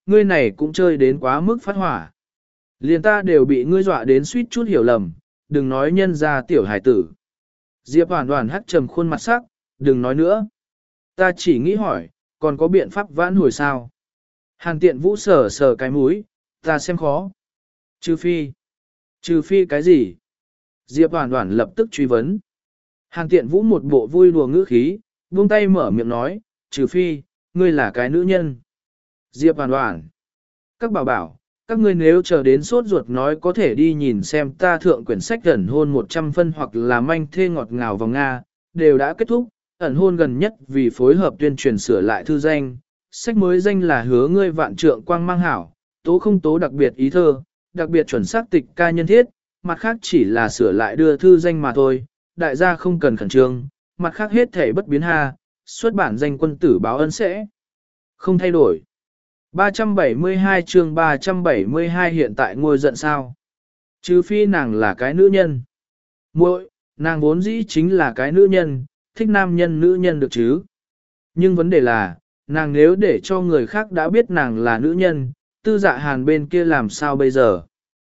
[SPEAKER 1] ngươi này cũng chơi đến quá mức phát hỏa. Liền ta đều bị ngươi dọa đến suýt chút hiểu lầm, đừng nói nhân ra tiểu hải tử. Diệp Hoàn Hoàn hắt trầm khuôn mặt sắc, đừng nói nữa. Ta chỉ nghĩ hỏi, còn có biện pháp vãn hồi sao? Hàn Tiện Vũ sờ sờ cái mũi, ta xem khó. Trừ phi. Trừ phi cái gì? Diệp Hoàn Hoàn lập tức truy vấn. Hàn Tiện Vũ một bộ vui đùa ngữ khí, buông tay mở miệng nói, trừ phi, ngươi là cái nữ nhân. Diệp Hoàn Hoàn. Các bảo bảo, các ngươi nếu chờ đến sốt ruột nói có thể đi nhìn xem ta thượng quyển sách ẩn hôn một trăm phân hoặc là manh thê ngọt ngào vào Nga, đều đã kết thúc, ẩn hôn gần nhất vì phối hợp tuyên truyền sửa lại thư danh, sách mới danh là hứa ngươi vạn trượng quang mang hảo, tố không tố đặc biệt ý thơ, đặc biệt chuẩn xác tịch ca nhân thiết, mặt khác chỉ là sửa lại đưa thư danh mà thôi, đại gia không cần khẩn trương, mặt khác hết thể bất biến ha, xuất bản danh quân tử báo ân sẽ không thay đổi. ba trăm bảy mươi hai chương ba trăm bảy mươi hai hiện tại ngôi giận sao? Trừ phi nàng là cái nữ nhân. Muội, nàng vốn dĩ chính là cái nữ nhân, thích nam nhân nữ nhân được chứ. Nhưng vấn đề là, nàng nếu để cho người khác đã biết nàng là nữ nhân, tư dạ hàn bên kia làm sao bây giờ?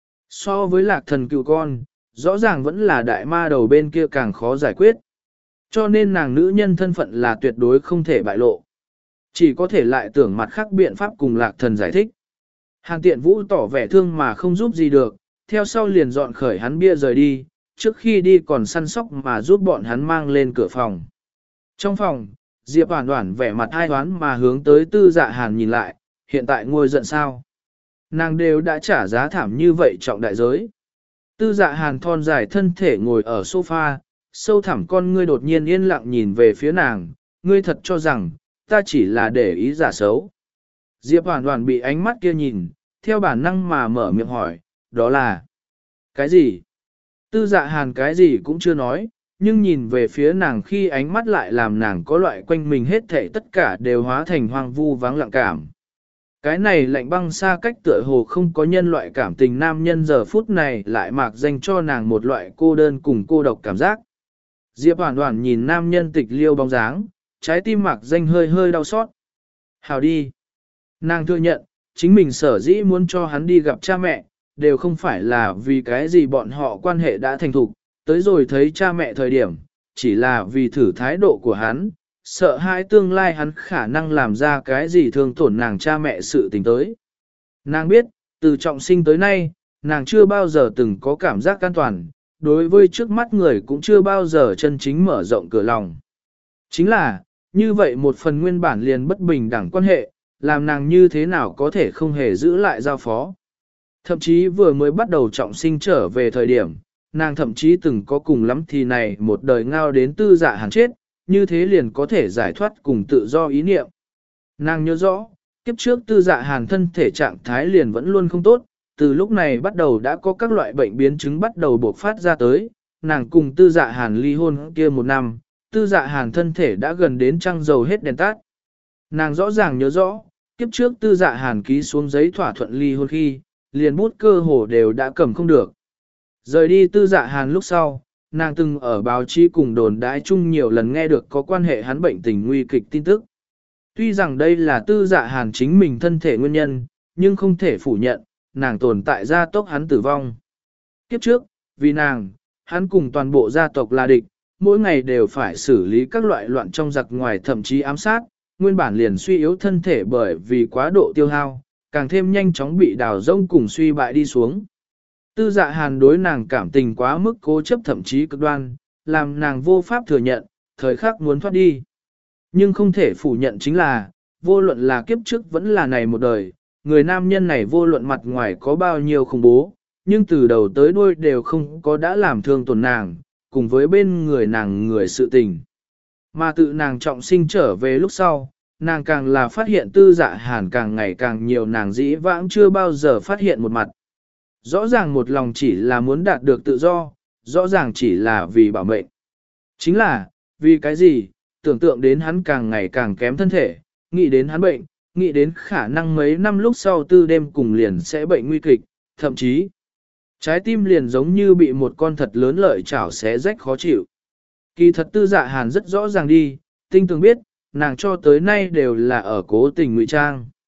[SPEAKER 1] So với lạc thần cựu con, rõ ràng vẫn là đại ma đầu bên kia càng khó giải quyết. Cho nên nàng nữ nhân thân phận là tuyệt đối không thể bại lộ. Chỉ có thể lại tưởng mặt khác biện pháp cùng lạc thần giải thích. Hàn Tiện Vũ tỏ vẻ thương mà không giúp gì được, theo sau liền dọn khởi hắn bia rời đi, trước khi đi còn săn sóc mà giúp bọn hắn mang lên cửa phòng. Trong phòng, Diệp Hoàn Hoàn vẻ mặt ai hoán mà hướng tới tư dạ hàn nhìn lại, hiện tại ngôi giận sao. Nàng đều đã trả giá thảm như vậy trọng đại giới. Tư dạ hàn thon dài thân thể ngồi ở sofa, sâu thẳm con ngươi đột nhiên yên lặng nhìn về phía nàng, ngươi thật cho rằng, ta chỉ là để ý giả xấu. Diệp Hoàn Hoàn bị ánh mắt kia nhìn, theo bản năng mà mở miệng hỏi, đó là cái gì? Tư dạ hàn cái gì cũng chưa nói, nhưng nhìn về phía nàng khi ánh mắt lại làm nàng có loại quanh mình hết thảy tất cả đều hóa thành hoang vu vắng lặng cảm. Cái này lạnh băng xa cách tựa hồ không có nhân loại cảm tình nam nhân giờ phút này lại mạc danh cho nàng một loại cô đơn cùng cô độc cảm giác. Diệp Hoàn Hoàn nhìn nam nhân tịch liêu bóng dáng, trái tim mạc danh hơi hơi đau xót. Hào đi. Nàng thừa nhận, chính mình sở dĩ muốn cho hắn đi gặp cha mẹ, đều không phải là vì cái gì bọn họ quan hệ đã thành thục, tới rồi thấy cha mẹ thời điểm, chỉ là vì thử thái độ của hắn, sợ hãi tương lai hắn khả năng làm ra cái gì thương tổn nàng cha mẹ sự tình tới. Nàng biết, từ trọng sinh tới nay, nàng chưa bao giờ từng có cảm giác an toàn, đối với trước mắt người cũng chưa bao giờ chân chính mở rộng cửa lòng. Chính là, như vậy một phần nguyên bản liền bất bình đẳng quan hệ, làm nàng như thế nào có thể không hề giữ lại giao phó. Thậm chí vừa mới bắt đầu trọng sinh trở về thời điểm, nàng thậm chí từng có cùng lắm thì này một đời ngao đến tư dạ hàn chết, như thế liền có thể giải thoát cùng tự do ý niệm. Nàng nhớ rõ, kiếp trước tư dạ hàn thân thể trạng thái liền vẫn luôn không tốt, từ lúc này bắt đầu đã có các loại bệnh biến chứng bắt đầu bộc phát ra tới, nàng cùng tư dạ hàn ly hôn kia một năm, tư dạ hàn thân thể đã gần đến trăng dầu hết đèn tắt. Nàng rõ ràng nhớ rõ, kiếp trước tư dạ hàn ký xuống giấy thỏa thuận ly hôn khi, liền bút cơ hồ đều đã cầm không được. Rời đi tư dạ hàn lúc sau, nàng từng ở báo chí cùng đồn đãi chung nhiều lần nghe được có quan hệ hắn bệnh tình nguy kịch tin tức. Tuy rằng đây là tư dạ hàn chính mình thân thể nguyên nhân, nhưng không thể phủ nhận, nàng tồn tại gia tốc hắn tử vong. Kiếp trước, vì nàng, hắn cùng toàn bộ gia tộc là địch, mỗi ngày đều phải xử lý các loại loạn trong giặc ngoài thậm chí ám sát, nguyên bản liền suy yếu thân thể bởi vì quá độ tiêu hao, càng thêm nhanh chóng bị đào rông cùng suy bại đi xuống. Tư dạ hàn đối nàng cảm tình quá mức cố chấp thậm chí cực đoan, làm nàng vô pháp thừa nhận, thời khắc muốn thoát đi. Nhưng không thể phủ nhận chính là, vô luận là kiếp trước vẫn là này một đời, người nam nhân này vô luận mặt ngoài có bao nhiêu khủng bố, nhưng từ đầu tới đuôi đều không có đã làm thương tổn nàng, cùng với bên người nàng người sự tình. Mà tự nàng trọng sinh trở về lúc sau, nàng càng là phát hiện tư dạ hàn càng ngày càng nhiều nàng dĩ vãng chưa bao giờ phát hiện một mặt. Rõ ràng một lòng chỉ là muốn đạt được tự do, rõ ràng chỉ là vì bảo mệnh. Chính là, vì cái gì, tưởng tượng đến hắn càng ngày càng kém thân thể, nghĩ đến hắn bệnh, nghĩ đến khả năng mấy năm lúc sau tư đêm cùng liền sẽ bệnh nguy kịch, thậm chí, trái tim liền giống như bị một con thật lớn lợi chảo xé rách khó chịu. Kỳ thật tư dạ hàn rất rõ ràng đi, tinh tường biết, nàng cho tới nay đều là ở cố tình ngụy trang.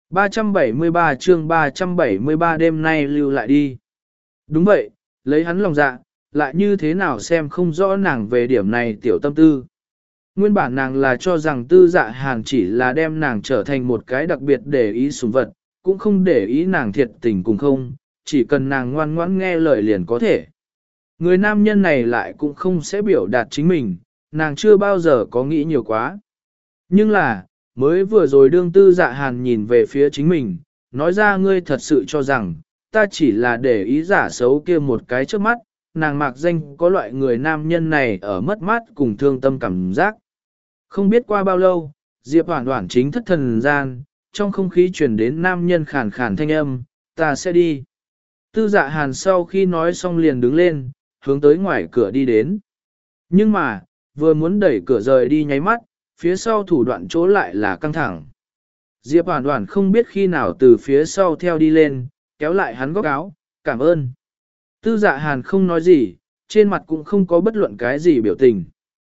[SPEAKER 1] ba trăm bảy mươi ba chương ba trăm bảy mươi ba đêm nay lưu lại đi. Đúng vậy, lấy hắn lòng dạ, lại như thế nào xem không rõ nàng về điểm này tiểu tâm tư. Nguyên bản nàng là cho rằng tư dạ hàn chỉ là đem nàng trở thành một cái đặc biệt để ý sủng vật, cũng không để ý nàng thiệt tình cùng không, chỉ cần nàng ngoan ngoãn nghe lời liền có thể. Người nam nhân này lại cũng không sẽ biểu đạt chính mình, nàng chưa bao giờ có nghĩ nhiều quá. Nhưng là, mới vừa rồi đương tư dạ hàn nhìn về phía chính mình, nói ra ngươi thật sự cho rằng, ta chỉ là để ý giả xấu kia một cái trước mắt, nàng mạc danh có loại người nam nhân này ở mất mát cùng thương tâm cảm giác. Không biết qua bao lâu, Diệp Hoản Hoản chính thất thần gian, trong không khí truyền đến nam nhân khàn khàn thanh âm, ta sẽ đi. Tư dạ hàn sau khi nói xong liền đứng lên, hướng tới ngoài cửa đi đến. Nhưng mà, vừa muốn đẩy cửa rời đi nháy mắt, phía sau thủ đoạn chỗ lại là căng thẳng. Diệp Hoản Hoản không biết khi nào từ phía sau theo đi lên, kéo lại hắn góc áo, cảm ơn. Tư dạ hàn không nói gì, trên mặt cũng không có bất luận cái gì biểu tình.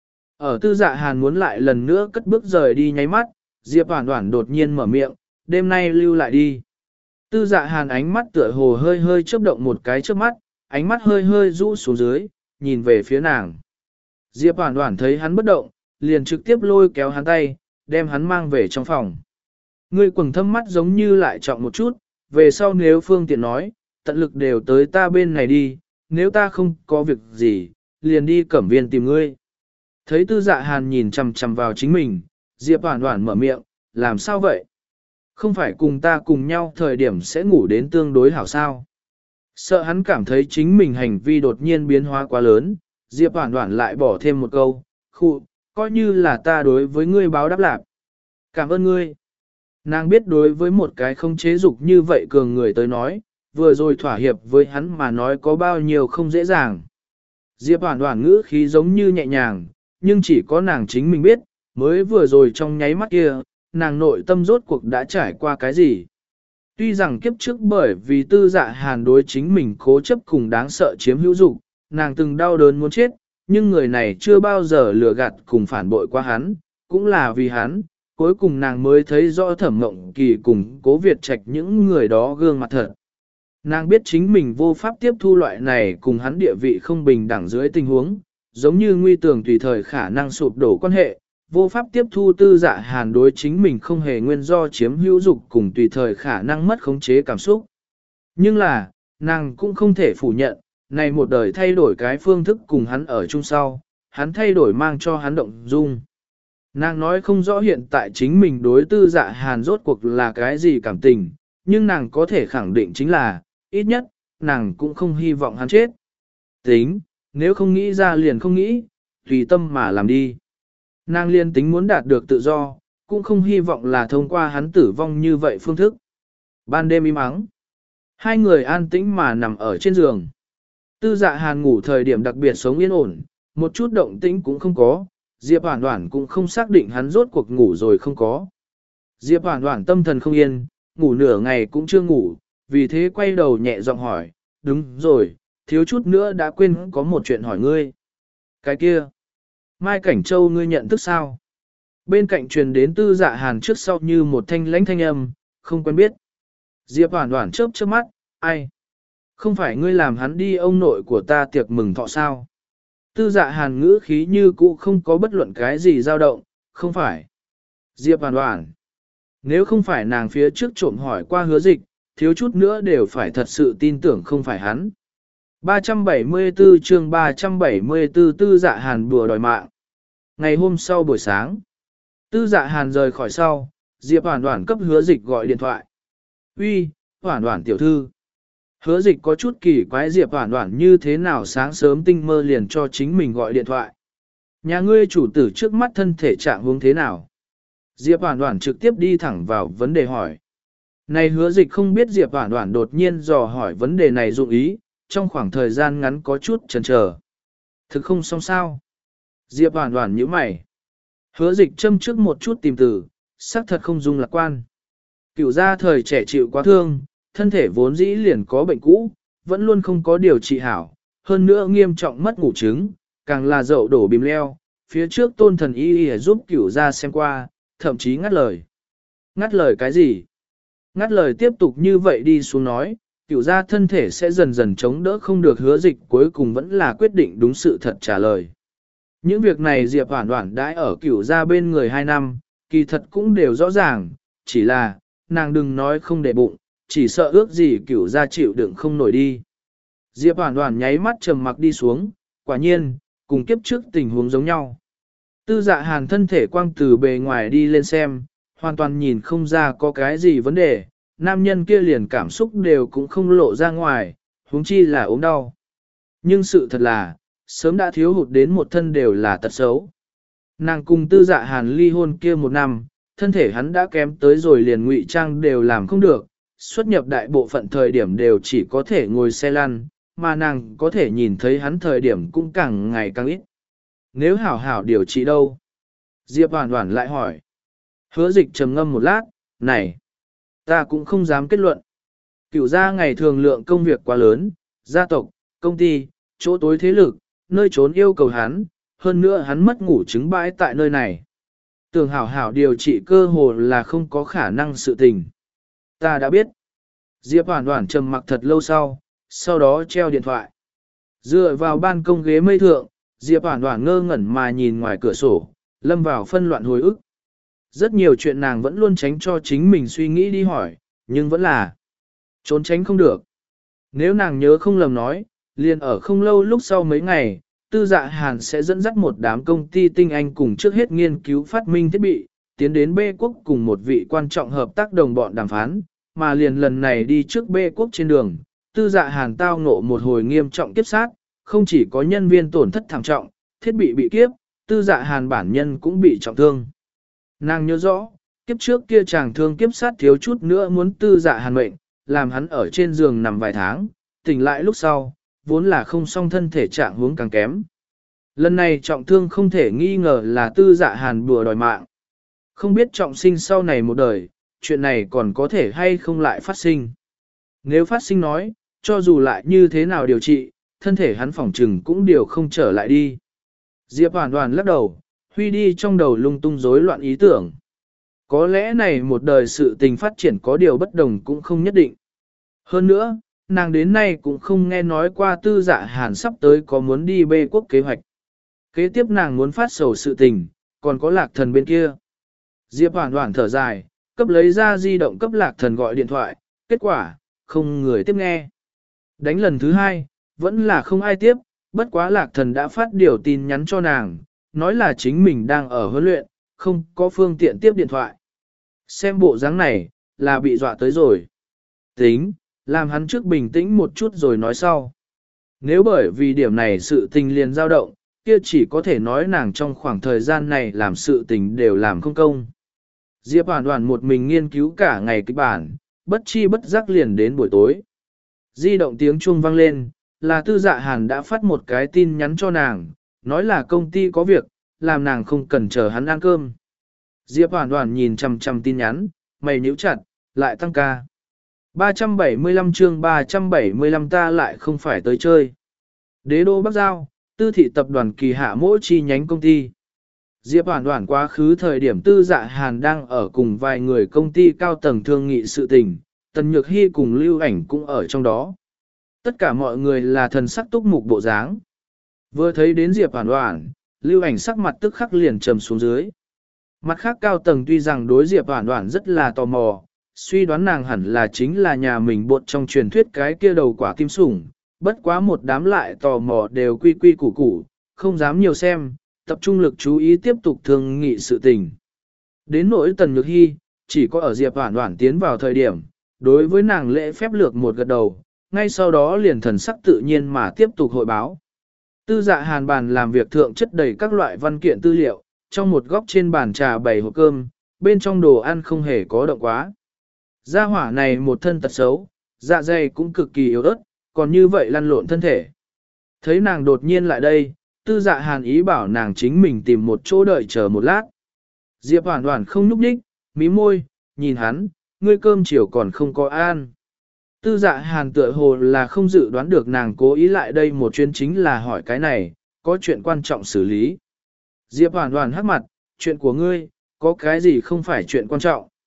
[SPEAKER 1] Ở tư dạ hàn muốn lại lần nữa cất bước rời đi nháy mắt, Diệp Hoản Hoản đột nhiên mở miệng, đêm nay lưu lại đi. Tư dạ hàn ánh mắt tựa hồ hơi hơi chớp động một cái trước mắt, ánh mắt hơi hơi rũ xuống dưới, nhìn về phía nàng. Diệp Hoản Hoản thấy hắn bất động, liền trực tiếp lôi kéo hắn tay, đem hắn mang về trong phòng. Ngươi quầng thâm mắt giống như lại trọng một chút, về sau nếu phương tiện nói, tận lực đều tới ta bên này đi, nếu ta không có việc gì, liền đi cẩm viên tìm ngươi. Thấy tư dạ hàn nhìn chằm chằm vào chính mình, Diệp Hoản Hoản mở miệng, làm sao vậy? Không phải cùng ta cùng nhau thời điểm sẽ ngủ đến tương đối hảo sao? Sợ hắn cảm thấy chính mình hành vi đột nhiên biến hóa quá lớn, Diệp Hoản Hoản lại bỏ thêm một câu, khụ, coi như là ta đối với ngươi báo đáp lạc. Cảm ơn ngươi. Nàng biết đối với một cái không chế dục như vậy cường người tới nói, vừa rồi thỏa hiệp với hắn mà nói có bao nhiêu không dễ dàng. Diệp Hoản Hoản ngữ khí giống như nhẹ nhàng, nhưng chỉ có nàng chính mình biết, mới vừa rồi trong nháy mắt kia, nàng nội tâm rốt cuộc đã trải qua cái gì. Tuy rằng kiếp trước bởi vì tư dạ hàn đối chính mình cố chấp cùng đáng sợ chiếm hữu dục, nàng từng đau đớn muốn chết, nhưng người này chưa bao giờ lừa gạt cùng phản bội qua hắn, cũng là vì hắn, cuối cùng nàng mới thấy rõ Thẩm Mộng Kỳ cùng Cố Việt Trạch những người đó gương mặt thật. Nàng biết chính mình vô pháp tiếp thu loại này cùng hắn địa vị không bình đẳng dưới tình huống, giống như nguy tường tùy thời khả năng sụp đổ quan hệ, vô pháp tiếp thu tư dạ hàn đối chính mình không hề nguyên do chiếm hữu dục cùng tùy thời khả năng mất khống chế cảm xúc. Nhưng là, nàng cũng không thể phủ nhận, này một đời thay đổi cái phương thức cùng hắn ở chung sau, hắn thay đổi mang cho hắn động dung. Nàng nói không rõ hiện tại chính mình đối tư dạ hàn rốt cuộc là cái gì cảm tình, nhưng nàng có thể khẳng định chính là, ít nhất, nàng cũng không hy vọng hắn chết. Tính, nếu không nghĩ ra liền không nghĩ, tùy tâm mà làm đi. Nàng liên tính muốn đạt được tự do, cũng không hy vọng là thông qua hắn tử vong như vậy phương thức. Ban đêm im ắng, hai người an tĩnh mà nằm ở trên giường. Tư dạ hàn ngủ thời điểm đặc biệt sống yên ổn, một chút động tĩnh cũng không có, Diệp Hoản Hoản cũng không xác định hắn rốt cuộc ngủ rồi không có. Diệp Hoản Hoản tâm thần không yên, ngủ nửa ngày cũng chưa ngủ, vì thế quay đầu nhẹ giọng hỏi, đúng rồi, thiếu chút nữa đã quên có một chuyện hỏi ngươi. Cái kia, Mai Cảnh Châu ngươi nhận thức sao? Bên cạnh truyền đến tư dạ hàn trước sau như một thanh lãnh thanh âm, không quen biết. Diệp Hoản Hoản chớp chớp mắt, ai? Không phải ngươi làm hắn đi ông nội của ta tiệc mừng thọ sao? Tư dạ hàn ngữ khí như cũ không có bất luận cái gì dao động, không phải. Diệp Hoản Hoản. Nếu không phải nàng phía trước trộm hỏi qua Hứa Dịch, thiếu chút nữa đều phải thật sự tin tưởng không phải hắn. ba trăm bảy mươi tư chương ba trăm bảy mươi tư tư dạ hàn bùa đòi mạng. Ngày hôm sau buổi sáng, tư dạ hàn rời khỏi sau, Diệp Hoản Hoản cấp Hứa Dịch gọi điện thoại. Uy, Hoản Hoản tiểu thư. Hứa Dịch có chút kỳ quái Diệp Hoản Hoản như thế nào sáng sớm tinh mơ liền cho chính mình gọi điện thoại. Nhà ngươi chủ tử trước mắt thân thể trạng huống thế nào? Diệp Hoản Hoản trực tiếp đi thẳng vào vấn đề hỏi. Này Hứa Dịch không biết Diệp Hoản Hoản đột nhiên dò hỏi vấn đề này dụng ý, trong khoảng thời gian ngắn có chút chần chờ. Thực không xong sao? Diệp Hoản Hoản nhíu mày. Hứa Dịch châm trước một chút tìm từ, xác thật không dung lạc quan. Cửu gia thời trẻ chịu quá thương, thân thể vốn dĩ liền có bệnh cũ, vẫn luôn không có điều trị hảo, hơn nữa nghiêm trọng mất ngủ chứng, càng là dậu đổ bìm leo, phía trước tôn thần y y giúp cửu gia xem qua, thậm chí ngắt lời. Ngắt lời cái gì? Ngắt lời tiếp tục như vậy đi xuống nói, cửu gia thân thể sẽ dần dần chống đỡ không được, hứa dịch cuối cùng vẫn là quyết định đúng sự thật trả lời. Những việc này Diệp Hoản Hoản đãi ở cửu gia bên người hai năm, kỳ thật cũng đều rõ ràng, chỉ là, nàng đừng nói không để bụng, chỉ sợ ước gì cửu gia chịu đựng không nổi đi. Diệp Hoản Hoản nháy mắt trầm mặc đi xuống, quả nhiên, cùng kiếp trước tình huống giống nhau. Tư Dạ Hàn thân thể quang từ bề ngoài đi lên xem, hoàn toàn nhìn không ra có cái gì vấn đề, nam nhân kia liền cảm xúc đều cũng không lộ ra ngoài, huống chi là ốm đau. Nhưng sự thật là, sớm đã thiếu hụt đến một thân đều là tật xấu. Nàng cùng Tư Dạ Hàn ly hôn kia một năm, thân thể hắn đã kém tới rồi liền ngụy trang đều làm không được, xuất nhập đại bộ phận thời điểm đều chỉ có thể ngồi xe lăn, mà nàng có thể nhìn thấy hắn thời điểm cũng càng ngày càng ít. Nếu hảo hảo điều trị đâu? Diệp Hoản Hoản lại hỏi. Hứa dịch trầm ngâm một lát, này, ta cũng không dám kết luận. Cửu gia ngày thường lượng công việc quá lớn, gia tộc, công ty, chỗ tối thế lực, nơi trốn yêu cầu hắn, hơn nữa hắn mất ngủ chứng bãi tại nơi này. Tưởng hảo hảo điều trị cơ hồ là không có khả năng sự tình. Ta đã biết. Diệp Hoản Hoản trầm mặc thật lâu sau, sau đó treo điện thoại. Dựa vào ban công ghế mây thượng, Diệp Hoản Hoản ngơ ngẩn mà nhìn ngoài cửa sổ, lâm vào phân loạn hồi ức. Rất nhiều chuyện nàng vẫn luôn tránh cho chính mình suy nghĩ đi hỏi, nhưng vẫn là trốn tránh không được. Nếu nàng nhớ không lầm nói, liền ở không lâu lúc sau mấy ngày, Tư Dạ Hàn sẽ dẫn dắt một đám công ty tinh anh cùng trước hết nghiên cứu phát minh thiết bị, tiến đến B quốc cùng một vị quan trọng hợp tác đồng bọn đàm phán, mà liền lần này đi trước B quốc trên đường, Tư Dạ Hàn tao ngộ một hồi nghiêm trọng kiếp sát, không chỉ có nhân viên tổn thất thảm trọng, thiết bị bị kiếp, Tư Dạ Hàn bản nhân cũng bị trọng thương. Nàng nhớ rõ, kiếp trước kia chàng thương kiếp sát thiếu chút nữa muốn Tư Dạ Hàn mệnh, làm hắn ở trên giường nằm vài tháng, tỉnh lại lúc sau, vốn là không song thân thể trạng huống càng kém. Lần này trọng thương không thể nghi ngờ là Tư Dạ Hàn bùa đòi mạng. Không biết trọng sinh sau này một đời, chuyện này còn có thể hay không lại phát sinh. Nếu phát sinh nói, cho dù lại như thế nào điều trị, thân thể hắn phỏng trừng cũng điều không trở lại đi. Diệp Hoản Hoản lắc đầu, huy đi trong đầu lung tung rối loạn ý tưởng. Có lẽ này một đời sự tình phát triển có điều bất đồng cũng không nhất định. Hơn nữa, nàng đến nay cũng không nghe nói qua Tư Dạ Hàn sắp tới có muốn đi bê quốc kế hoạch. Kế tiếp nàng muốn phát sầu sự tình, còn có Lạc Thần bên kia. Diệp Hoản Hoản thở dài, cấp lấy ra di động cấp Lạc Thần gọi điện thoại, kết quả, không người tiếp nghe. Đánh lần thứ hai, vẫn là không ai tiếp, bất quá Lạc Thần đã phát điều tin nhắn cho nàng, nói là chính mình đang ở huấn luyện, không có phương tiện tiếp điện thoại. Xem bộ dáng này, là bị dọa tới rồi. Tính, làm hắn trước bình tĩnh một chút rồi nói sau. Nếu bởi vì điểm này sự tình liền dao động, kia chỉ có thể nói nàng trong khoảng thời gian này làm sự tình đều làm không công. Diệp Hoản Hoản một mình nghiên cứu cả ngày kịch bản, bất chi bất giác liền đến buổi tối. Di động tiếng chuông vang lên, là Tư Dạ Hàn đã phát một cái tin nhắn cho nàng, nói là công ty có việc, làm nàng không cần chờ hắn ăn cơm. Diệp Hoản Hoản nhìn chằm chằm tin nhắn, mày nhíu chặt, lại tăng ca. ba trăm bảy mươi lăm chương ba trăm bảy mươi lăm ta lại không phải tới chơi. Đế đô Bắc Giao, Tư thị tập đoàn Kỳ Hạ mỗi chi nhánh công ty. Diệp Hoản Hoản quá khứ thời điểm Tư Dạ Hàn đang ở cùng vài người công ty cao tầng thương nghị sự tình, Tần Nhược Hy cùng Lưu Ảnh cũng ở trong đó. Tất cả mọi người là thần sắc túc mục bộ dáng. Vừa thấy đến Diệp Hoản Hoản, Lưu Ảnh sắc mặt tức khắc liền trầm xuống dưới. Mặt khác cao tầng tuy rằng đối Diệp Hoản Hoản rất là tò mò, suy đoán nàng hẳn là chính là nhà mình bột trong truyền thuyết cái kia đầu quả tim sủng, bất quá một đám lại tò mò đều quy quy củ củ, không dám nhiều xem, tập trung lực chú ý tiếp tục thương nghị sự tình. Đến nỗi Tần Nhược Hy, chỉ có ở Diệp Hoản Hoản tiến vào thời điểm, đối với nàng lễ phép lược một gật đầu, ngay sau đó liền thần sắc tự nhiên mà tiếp tục hội báo. Tư Dạ Hàn bàn làm việc thượng chất đầy các loại văn kiện tư liệu, trong một góc trên bàn trà bày hộp cơm, bên trong đồ ăn không hề có động quá. Gia hỏa này một thân tật xấu, dạ dày cũng cực kỳ yếu ớt, còn như vậy lăn lộn thân thể. Thấy nàng đột nhiên lại đây, Tư Dạ Hàn ý bảo nàng chính mình tìm một chỗ đợi chờ một lát. Diệp Hoản Hoản không nhúc nhích, mí môi, nhìn hắn, ngươi cơm chiều còn không có ăn. Tư Dạ Hàn tựa hồ là không dự đoán được nàng cố ý lại đây một chuyến chính là hỏi cái này, có chuyện quan trọng xử lý. Diệp Hoản Hoản hắc mặt, chuyện của ngươi, có cái gì không phải chuyện quan trọng.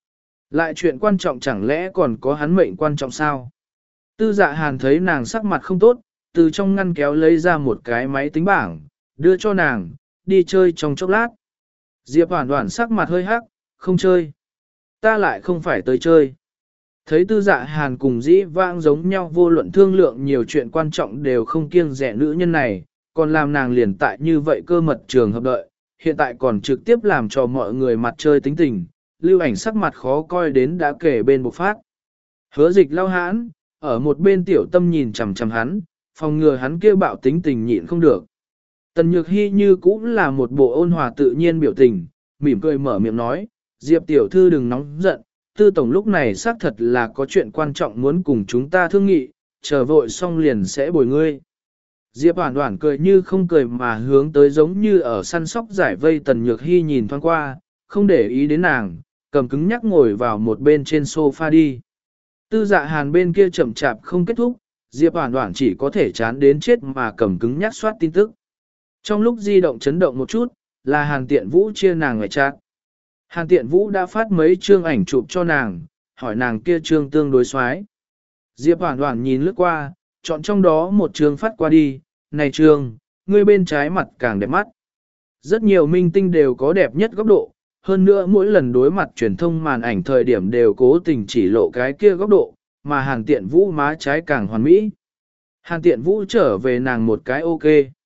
[SPEAKER 1] Lại chuyện quan trọng chẳng lẽ còn có hắn mệnh quan trọng sao? Tư dạ hàn thấy nàng sắc mặt không tốt, từ trong ngăn kéo lấy ra một cái máy tính bảng, đưa cho nàng, đi chơi trong chốc lát. Diệp Hoản Hoản sắc mặt hơi hắc, không chơi. Ta lại không phải tới chơi. Thấy tư dạ hàn cùng dĩ vãng giống nhau vô luận thương lượng nhiều chuyện quan trọng đều không kiêng dè nữ nhân này, còn làm nàng liền tại như vậy cơ mật trường hợp đợi, hiện tại còn trực tiếp làm cho mọi người mặt chơi tính tình, lưu ảnh sắc mặt khó coi đến đã kể bên bộc phát. Hứa dịch lao hãn, ở một bên tiểu tâm nhìn chằm chằm hắn, phòng ngừa hắn kia bạo tính tình nhịn không được. Tần Nhược Hy như cũng là một bộ ôn hòa tự nhiên biểu tình, mỉm cười mở miệng nói, Diệp tiểu thư đừng nóng giận, tư tổng lúc này xác thật là có chuyện quan trọng muốn cùng chúng ta thương nghị, chờ vội xong liền sẽ bồi ngươi. Diệp Hoản Hoản cười như không cười mà hướng tới giống như ở săn sóc giải vây Tần Nhược Hy nhìn thoáng qua, không để ý đến nàng, cầm cứng nhắc ngồi vào một bên trên sofa đi. Tư dạ hàn bên kia chậm chạp không kết thúc, Diệp Hoản Hoản chỉ có thể chán đến chết mà cầm cứng nhắc soát tin tức. Trong lúc di động chấn động một chút, là Hàn Tiện Vũ chia nàng ngoài chat. Hàn Tiện Vũ đã phát mấy chương ảnh chụp cho nàng, hỏi nàng kia chương tương đối xoái. Diệp Hoản Hoản nhìn lướt qua, chọn trong đó một chương phát qua đi, này chương, ngươi bên trái mặt càng đẹp mắt. Rất nhiều minh tinh đều có đẹp nhất góc độ, hơn nữa mỗi lần đối mặt truyền thông màn ảnh thời điểm đều cố tình chỉ lộ cái kia góc độ, mà Hàn Tiện Vũ má trái càng hoàn mỹ. Hàn Tiện Vũ trở về nàng một cái ok.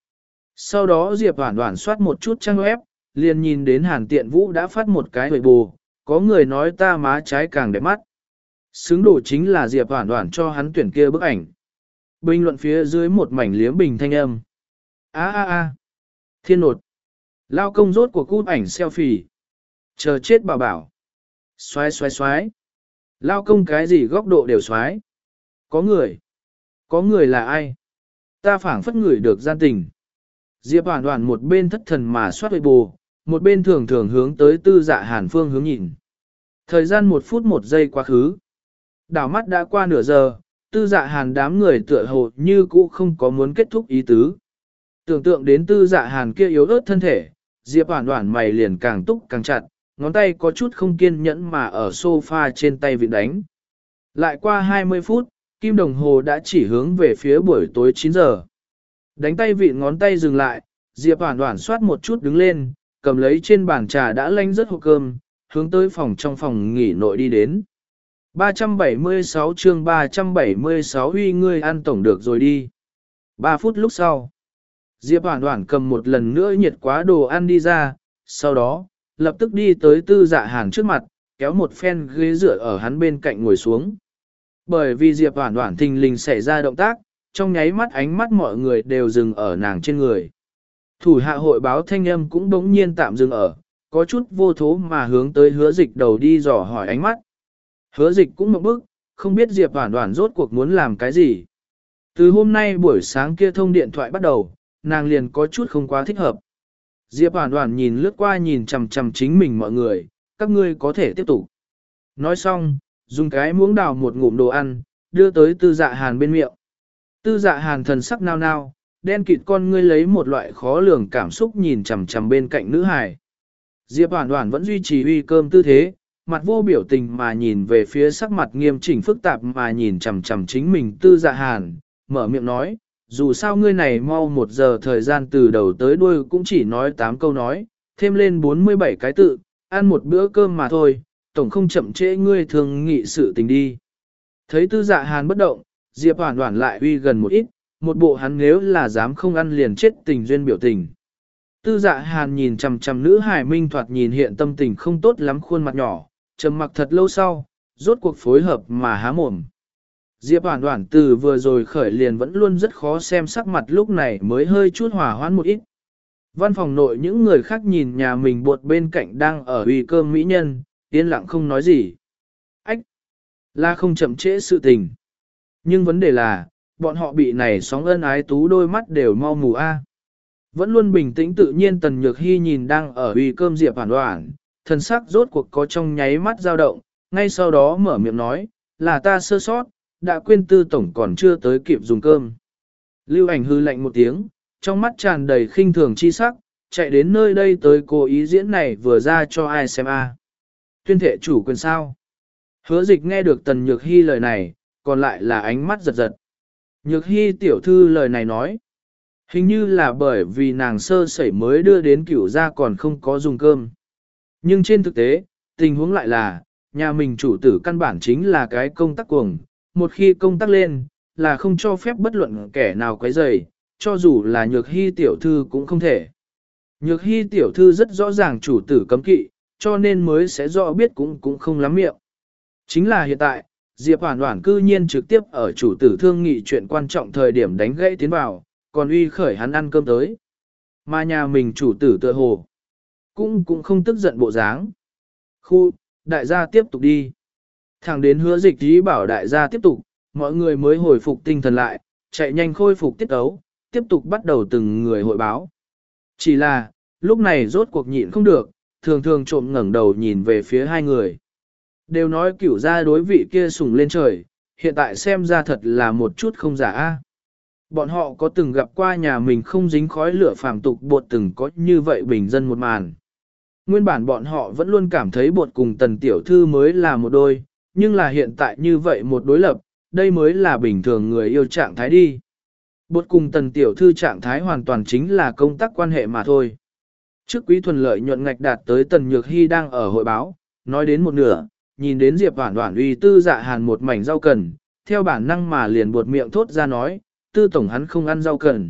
[SPEAKER 1] Sau đó Diệp Hoản Hoản soát một chút trang web, liền nhìn đến Hàn Tiện Vũ đã phát một cái hồi bù, có người nói ta má trái càng đẹp mắt. Xứng đồ chính là Diệp Hoản Hoản cho hắn tuyển kia bức ảnh. Bình luận phía dưới một mảnh liếm bình thanh âm. A a a, thiên nột. Lao công rốt của cút ảnh selfie. Chờ chết bảo bảo. Xoái xoái xoái. Lao công cái gì góc độ đều xoái. Có người. Có người là ai? Ta phảng phất người được gian tình. Diệp Hoản Hoản một bên thất thần mà soát bù, một bên thường thường hướng tới tư dạ hàn phương hướng nhìn. Thời gian một phút một giây quá khứ. Đảo mắt đã qua nửa giờ, tư dạ hàn đám người tựa hồ như cũ không có muốn kết thúc ý tứ. Tưởng tượng đến tư dạ hàn kia yếu ớt thân thể, Diệp Hoản Hoản mày liền càng túc càng chặt, ngón tay có chút không kiên nhẫn mà ở sofa trên tay vịn đánh. Lại qua hai mươi phút, kim đồng hồ đã chỉ hướng về phía buổi tối chín giờ. Đánh tay vịn ngón tay dừng lại, Diệp Hoản Hoản soát một chút đứng lên, cầm lấy trên bàn trà đã lanh rất hộp cơm, hướng tới phòng trong phòng nghỉ nội đi đến. ba trăm bảy mươi sáu chương ba trăm bảy mươi sáu huy ngươi ăn tổng được rồi đi. ba phút lúc sau, Diệp Hoản Hoản cầm một lần nữa nhiệt quá đồ ăn đi ra, sau đó, lập tức đi tới tư dạ hàn trước mặt, kéo một phen ghế dựa ở hắn bên cạnh ngồi xuống. Bởi vì Diệp Hoản Hoản thình lình xảy ra động tác, trong nháy mắt ánh mắt mọi người đều dừng ở nàng trên người. Thủ hạ hội báo thanh âm cũng bỗng nhiên tạm dừng ở, có chút vô thố mà hướng tới hứa dịch đầu đi dò hỏi ánh mắt. Hứa dịch cũng một bức, không biết Diệp Hoản Hoản rốt cuộc muốn làm cái gì. Từ hôm nay buổi sáng kia thông điện thoại bắt đầu, nàng liền có chút không quá thích hợp. Diệp Hoản Hoản nhìn lướt qua nhìn chằm chằm chính mình mọi người, các ngươi có thể tiếp tục. Nói xong, dùng cái muỗng đào một ngụm đồ ăn, đưa tới tư dạ hàn bên miệng. Tư dạ hàn thần sắc nao nao, đen kịt con ngươi lấy một loại khó lường cảm xúc nhìn chằm chằm bên cạnh nữ hài. Diệp Hoản Hoản vẫn duy trì uy cơm tư thế, mặt vô biểu tình mà nhìn về phía sắc mặt nghiêm chỉnh phức tạp mà nhìn chằm chằm chính mình tư dạ hàn, mở miệng nói, dù sao ngươi này mau một giờ thời gian từ đầu tới đuôi cũng chỉ nói tám câu nói, thêm lên bốn mươi bảy cái tự, ăn một bữa cơm mà thôi, tổng không chậm trễ ngươi thường nghị sự tình đi. Thấy tư dạ hàn bất động, Diệp Hoản Hoản lại uy gần một ít, một bộ hắn nếu là dám không ăn liền chết tình duyên biểu tình. Tư dạ hàn nhìn chằm chằm nữ hải minh thoạt nhìn hiện tâm tình không tốt lắm khuôn mặt nhỏ, trầm mặc thật lâu sau, rốt cuộc phối hợp mà há mồm. Diệp Hoản Hoản từ vừa rồi khởi liền vẫn luôn rất khó xem sắc mặt lúc này mới hơi chút hòa hoãn một ít. Văn phòng nội những người khác nhìn nhà mình buột bên cạnh đang ở uy cơm mỹ nhân, yên lặng không nói gì. Ách! Là không chậm trễ sự tình. Nhưng vấn đề là, bọn họ bị này sóng ân ái tú đôi mắt đều mau mù a. Vẫn luôn bình tĩnh tự nhiên Tần Nhược Hy nhìn đang ở uy cơm Diệp Hoản Hoản, thần sắc rốt cuộc có trong nháy mắt dao động, ngay sau đó mở miệng nói, là ta sơ sót, đã quên tư tổng còn chưa tới kịp dùng cơm. Lưu ảnh hư lạnh một tiếng, trong mắt tràn đầy khinh thường chi sắc, chạy đến nơi đây tới cố ý diễn này vừa ra cho ai xem a. Tuyên thệ chủ quyền sao? Hứa dịch nghe được Tần Nhược Hy lời này, còn lại là ánh mắt giật giật. Nhược Hy tiểu thư lời này nói. Hình như là bởi vì nàng sơ sẩy mới đưa đến cửu gia còn không có dùng cơm. Nhưng trên thực tế, tình huống lại là, nhà mình chủ tử căn bản chính là cái công tác cuồng. Một khi công tác lên, là không cho phép bất luận kẻ nào quấy rầy, cho dù là Nhược Hy tiểu thư cũng không thể. Nhược Hy tiểu thư rất rõ ràng chủ tử cấm kỵ, cho nên mới sẽ rõ biết cũng cũng không lắm miệng. Chính là hiện tại, Diệp Hoản Hoản cư nhiên trực tiếp ở chủ tử thương nghị chuyện quan trọng thời điểm đánh gãy tiến vào, còn uy khởi hắn ăn cơm tới. Mà nhà mình chủ tử tựa hồ, cũng cũng không tức giận bộ dáng. Khu, đại gia tiếp tục đi. Thẳng đến Hứa Dịch ý bảo đại gia tiếp tục, mọi người mới hồi phục tinh thần lại, chạy nhanh khôi phục tiết ấu, tiếp tục bắt đầu từng người hội báo. Chỉ là, lúc này rốt cuộc nhịn không được, thường thường trộm ngẩng đầu nhìn về phía hai người. Đều nói cửu gia đối vị kia sủng lên trời, hiện tại xem ra thật là một chút không giả a. Bọn họ có từng gặp qua nhà mình không dính khói lửa phàm tục bột từng có như vậy bình dân một màn. Nguyên bản bọn họ vẫn luôn cảm thấy bột cùng tần tiểu thư mới là một đôi, nhưng là hiện tại như vậy một đối lập, đây mới là bình thường người yêu trạng thái đi. Bột cùng tần tiểu thư trạng thái hoàn toàn chính là công tác quan hệ mà thôi. Trước quý thuần lợi nhuận ngạch đạt tới Tần Nhược Hy đang ở hội báo, nói đến một nửa, nhìn đến Diệp Hoản Hoản uy tư dạ hàn một mảnh rau cần, theo bản năng mà liền buột miệng thốt ra nói, tư tổng hắn không ăn rau cần.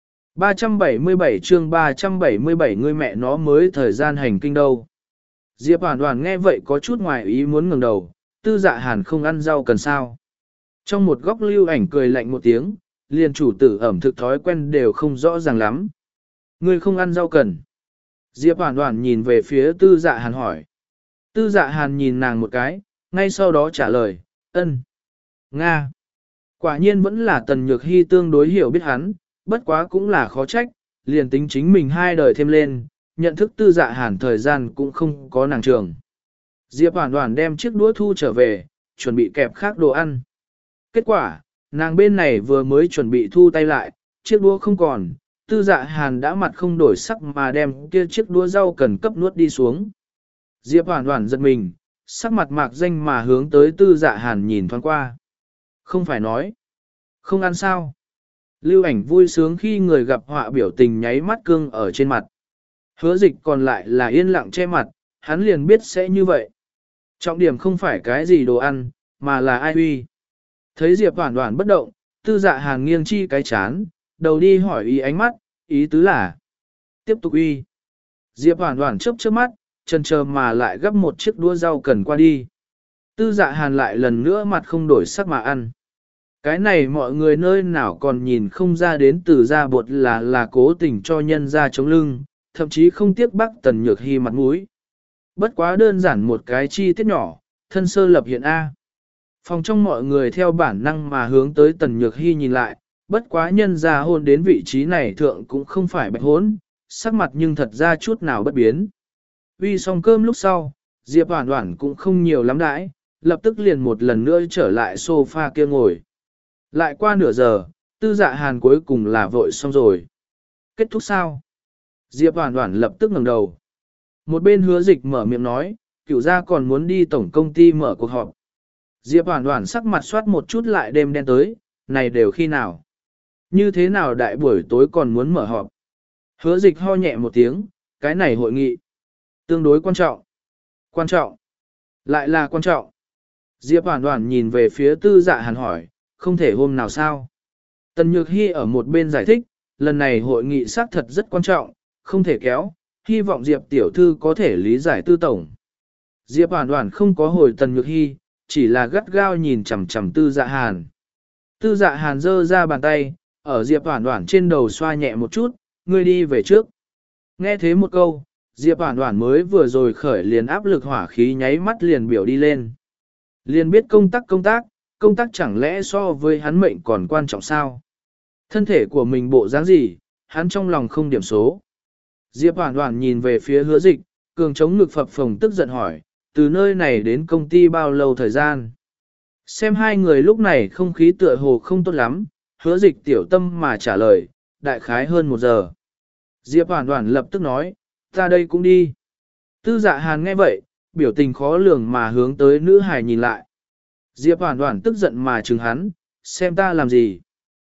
[SPEAKER 1] ba trăm bảy mươi bảy chương ba trăm bảy mươi bảy người mẹ nó mới thời gian hành kinh đâu. Diệp Hoản Hoản nghe vậy có chút ngoài ý muốn ngẩng đầu, tư dạ hàn không ăn rau cần sao. Trong một góc Lưu Ảnh cười lạnh một tiếng, liền chủ tử ẩm thực thói quen đều không rõ ràng lắm. Ngươi không ăn rau cần. Diệp Hoản Hoản nhìn về phía tư dạ hàn hỏi. Tư dạ hàn nhìn nàng một cái, ngay sau đó trả lời, ân. Nga. Quả nhiên vẫn là Tần Nhược Hy tương đối hiểu biết hắn, bất quá cũng là khó trách, liền tính chính mình hai đời thêm lên, nhận thức tư dạ hàn thời gian cũng không có nàng trường. Diệp Hoản Hoản đem chiếc đũa thu trở về, chuẩn bị kẹp khác đồ ăn. Kết quả, nàng bên này vừa mới chuẩn bị thu tay lại, chiếc đũa không còn, tư dạ hàn đã mặt không đổi sắc mà đem kia chiếc đũa rau cần cấp nuốt đi xuống. Diệp Hoản Hoản giật mình, sắc mặt mạc danh mà hướng tới tư dạ hàn nhìn thoáng qua. Không phải nói, không ăn sao. Lưu Ảnh vui sướng khi người gặp họa biểu tình nháy mắt cương ở trên mặt. Hứa Dịch còn lại là yên lặng che mặt, hắn liền biết sẽ như vậy. Trọng điểm không phải cái gì đồ ăn, mà là ai uy. Thấy Diệp Hoản Hoản bất động, tư dạ hàn nghiêng chi cái chán, đầu đi hỏi ý ánh mắt, ý tứ là tiếp tục uy. Diệp Hoản Hoản chớp chớp mắt, chần chờ mà lại gấp một chiếc đũa rau cần qua đi. Tư dạ hàn lại lần nữa mặt không đổi sắc mà ăn. Cái này mọi người nơi nào còn nhìn không ra đến từ da bột là là cố tình cho nhân ra chống lưng, thậm chí không tiếc bắc Tần Nhược Hy mặt mũi. Bất quá đơn giản một cái chi tiết nhỏ, thân sơ lập hiện A. Phòng trong mọi người theo bản năng mà hướng tới Tần Nhược Hy nhìn lại, bất quá nhân ra hôn đến vị trí này thượng cũng không phải bạch hốn, sắc mặt nhưng thật ra chút nào bất biến. Uy xong cơm lúc sau, Diệp Hoản Hoản cũng không nhiều lắm đãi, lập tức liền một lần nữa trở lại sofa kia ngồi. Lại qua nửa giờ, tư dạ hàn cuối cùng là vội xong rồi. Kết thúc sao? Diệp Hoản Hoản lập tức ngẩng đầu. Một bên Hứa Dịch mở miệng nói, cửu gia còn muốn đi tổng công ty mở cuộc họp. Diệp Hoản Hoản sắc mặt soát một chút lại đêm đen tới, này đều khi nào? Như thế nào đại buổi tối còn muốn mở họp? Hứa Dịch ho nhẹ một tiếng, cái này hội nghị tương đối quan trọng. Quan trọng. Lại là quan trọng. Diệp Hoản Hoản nhìn về phía tư dạ hàn hỏi, không thể hôm nào sao? Tần Nhược Hy ở một bên giải thích, lần này hội nghị xác thật rất quan trọng, không thể kéo, hy vọng Diệp tiểu thư có thể lý giải tư tổng. Diệp Hoản Hoản không có hồi Tần Nhược Hy, chỉ là gắt gao nhìn chằm chằm tư dạ hàn. Tư dạ hàn giơ ra bàn tay, ở Diệp Hoản Hoản trên đầu xoa nhẹ một chút, ngươi đi về trước. Nghe thế một câu, Diệp Hoản Hoản mới vừa rồi khởi liền áp lực hỏa khí nháy mắt liền biểu đi lên. Liền biết công tác công tác, công tác chẳng lẽ so với hắn mệnh còn quan trọng sao? Thân thể của mình bộ dáng gì, hắn trong lòng không điểm số. Diệp Hoản Hoản nhìn về phía Hứa Dịch, cường chống ngực phập phồng tức giận hỏi, từ nơi này đến công ty bao lâu thời gian? Xem hai người lúc này không khí tựa hồ không tốt lắm, Hứa Dịch tiểu tâm mà trả lời, đại khái hơn một giờ. Diệp Hoản Hoản lập tức nói, ta đây cũng đi. Tư dạ hàn nghe vậy, biểu tình khó lường mà hướng tới nữ hài nhìn lại. Diệp Hoàn Hoàn tức giận mà trừng hắn, xem ta làm gì?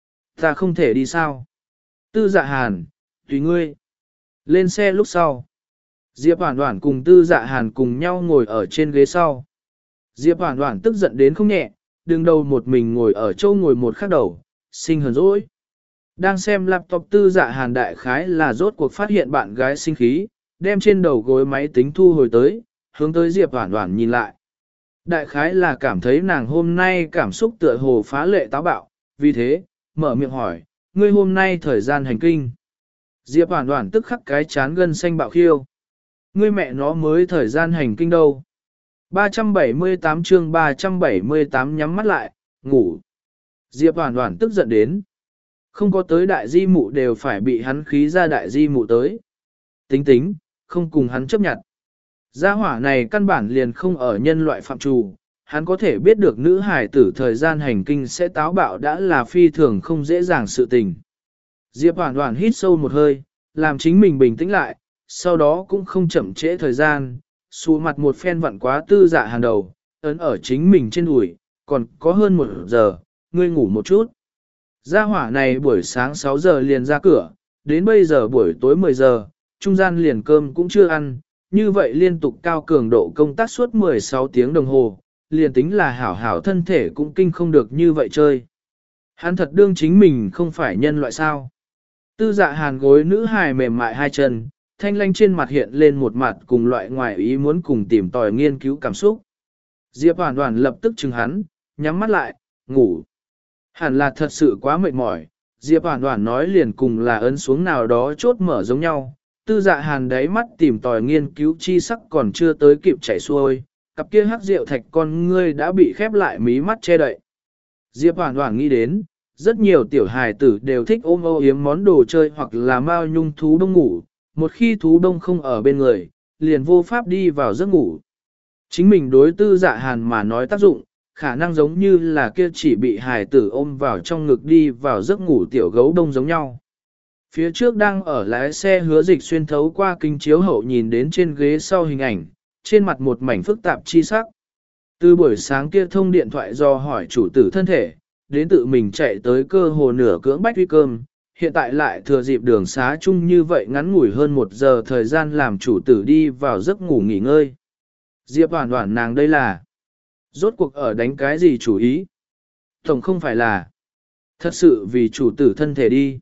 [SPEAKER 1] Ta không thể đi sao? Tư Dạ Hàn, tùy ngươi. Lên xe lúc sau. Diệp Hoàn Hoàn cùng Tư Dạ Hàn cùng nhau ngồi ở trên ghế sau. Diệp Hoàn Hoàn tức giận đến không nhẹ, đừng đầu một mình ngồi ở châu ngồi một khác đầu, sinh hờn dỗi. Đang xem laptop Tư Dạ Hàn đại khái là rốt cuộc phát hiện bạn gái sinh khí, đem trên đầu gối máy tính thu hồi tới, hướng tới Diệp Hoàn Hoàn nhìn lại. Đại khái là cảm thấy nàng hôm nay cảm xúc tựa hồ phá lệ táo bạo, vì thế, mở miệng hỏi, ngươi hôm nay thời gian hành kinh. Diệp Hoàn Hoàn tức khắc cái chán gân xanh bạo khiêu. Ngươi mẹ nó mới thời gian hành kinh đâu. ba trăm bảy mươi tám chương ba trăm bảy mươi tám nhắm mắt lại, ngủ. Diệp Hoàn Hoàn tức giận đến. Không có tới đại di mụ đều phải bị hắn khí ra đại di mụ tới. Tính tính, không cùng hắn chấp nhận. Gia hỏa này căn bản liền không ở nhân loại phạm trù, hắn có thể biết được nữ hài tử thời gian hành kinh sẽ táo bạo đã là phi thường không dễ dàng sự tình. Diệp Hoàn Hoàn hít sâu một hơi, làm chính mình bình tĩnh lại, sau đó cũng không chậm trễ thời gian, xù mặt một phen vặn quá Tư Dạ Hàn đầu, ấn ở chính mình trên đùi, còn có hơn một giờ, ngươi ngủ một chút. Gia hỏa này buổi sáng sáu giờ liền ra cửa, đến bây giờ buổi tối mười giờ, trung gian liền cơm cũng chưa ăn, như vậy liên tục cao cường độ công tác suốt mười sáu tiếng đồng hồ, liền tính là hảo hảo thân thể cũng kinh không được như vậy chơi. Hắn thật đương chính mình không phải nhân loại sao. Tư Dạ Hàn gối nữ hài mềm mại hai chân, thanh lanh trên mặt hiện lên một mặt cùng loại ngoài ý muốn cùng tìm tòi nghiên cứu cảm xúc. Diệp Hoàn Hoàn lập tức chừng hắn, nhắm mắt lại, ngủ. Hẳn là thật sự quá mệt mỏi, Diệp Hoàn Hoàn nói liền cùng là ấn xuống nào đó chốt mở giống nhau. Tư Dạ Hàn đáy mắt tìm tòi nghiên cứu chi sắc còn chưa tới kịp chảy xuôi, cặp kia hắc rượu thạch con ngươi đã bị khép lại mí mắt che đậy. Diệp Hoàn Hoàn nghĩ đến, rất nhiều tiểu hài tử đều thích ôm âu yếm món đồ chơi hoặc là mao nhung thú đông ngủ, một khi thú đông không ở bên người, liền vô pháp đi vào giấc ngủ. Chính mình đối Tư Dạ Hàn mà nói tác dụng, khả năng giống như là kia chỉ bị hài tử ôm vào trong ngực đi vào giấc ngủ tiểu gấu đông giống nhau. Phía trước đang ở lái xe Hứa Dịch xuyên thấu qua kính chiếu hậu nhìn đến trên ghế sau hình ảnh, trên mặt một mảnh phức tạp chi sắc. Từ buổi sáng kia thông điện thoại do hỏi chủ tử thân thể, đến tự mình chạy tới cơ hồ nửa cưỡng bách uy cơm, hiện tại lại thừa dịp đường xá chung như vậy ngắn ngủi hơn một giờ thời gian làm chủ tử đi vào giấc ngủ nghỉ ngơi. Diệp Hoàn Hoàn nàng đây là rốt cuộc ở đánh cái gì chủ ý? Tổng không phải là thật sự vì chủ tử thân thể đi.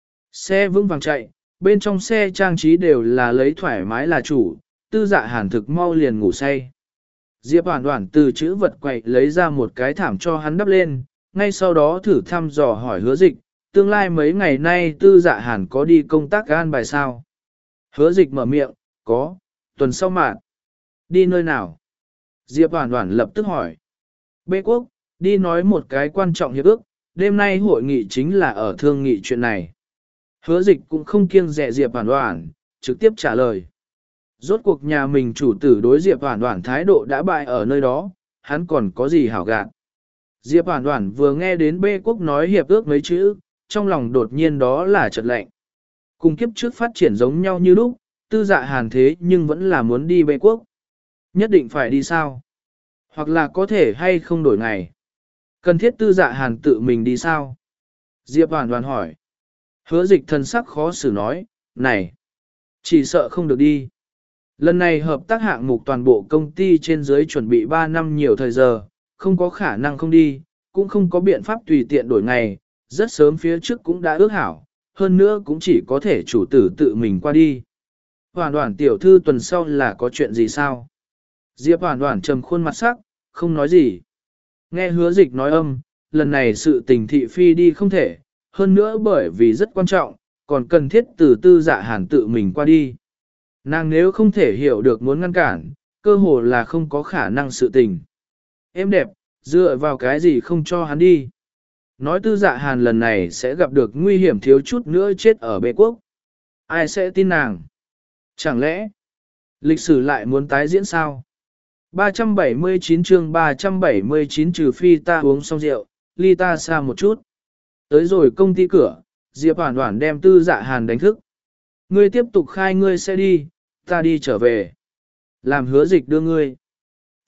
[SPEAKER 1] Xe vững vàng chạy, bên trong xe trang trí đều là lấy thoải mái là chủ, Tư Dạ Hàn thực mau liền ngủ say. Diệp Hoàn Hoàn từ chữ vật quậy lấy ra một cái thảm cho hắn đắp lên, ngay sau đó thử thăm dò hỏi Hứa Dịch, tương lai mấy ngày nay Tư Dạ Hàn có đi công tác an bài sao? Hứa Dịch mở miệng, có, tuần sau mạn. Đi nơi nào? Diệp Hoàn Hoàn lập tức hỏi. Bê quốc, đi nói một cái quan trọng hiệp ước, đêm nay hội nghị chính là ở thương nghị chuyện này. Hứa Dịch cũng không kiêng dè Diệp Hoàn Hoàn, trực tiếp trả lời. Rốt cuộc nhà mình chủ tử đối Diệp Hoàn Hoàn thái độ đã bại ở nơi đó, hắn còn có gì hảo gạn. Diệp Hoàn Hoàn vừa nghe đến Bê quốc nói hiệp ước mấy chữ, trong lòng đột nhiên đó là chợt lạnh. Cùng kiếp trước phát triển giống nhau như lúc, Tư Dạ Hàn thế nhưng vẫn là muốn đi Bê quốc. Nhất định phải đi sao? Hoặc là có thể hay không đổi ngày? Cần thiết Tư Dạ Hàn tự mình đi sao? Diệp Hoàn Hoàn hỏi. Hứa Dịch thần sắc khó xử nói, này, chỉ sợ không được đi. Lần này hợp tác hạng mục toàn bộ công ty trên dưới chuẩn bị ba năm nhiều thời giờ, không có khả năng không đi, cũng không có biện pháp tùy tiện đổi ngày, rất sớm phía trước cũng đã ước hảo, hơn nữa cũng chỉ có thể chủ tử tự mình qua đi. Hoàn Hoàn tiểu thư tuần sau là có chuyện gì sao? Diệp Hoàn Hoàn trầm khuôn mặt sắc, không nói gì. Nghe Hứa Dịch nói âm, lần này sự tình thị phi đi không thể, hơn nữa bởi vì rất quan trọng, còn cần thiết từ Tư Dạ Hàn tự mình qua đi. Nàng nếu không thể hiểu được muốn ngăn cản, cơ hồ là không có khả năng sự tình. Em đẹp, dựa vào cái gì không cho hắn đi. Nói Tư Dạ Hàn lần này sẽ gặp được nguy hiểm thiếu chút nữa chết ở Bê quốc. Ai sẽ tin nàng? Chẳng lẽ lịch sử lại muốn tái diễn sao? ba trăm bảy mươi chín chương ba trăm bảy mươi chín trừ phi ta uống xong rượu, ly ta xa một chút. Tới rồi công ty cửa, Diệp Hoàn Hoàn đem Tư Dạ Hàn đánh thức. Ngươi tiếp tục khai ngươi sẽ đi, ta đi trở về. Làm Hứa Dịch đưa ngươi.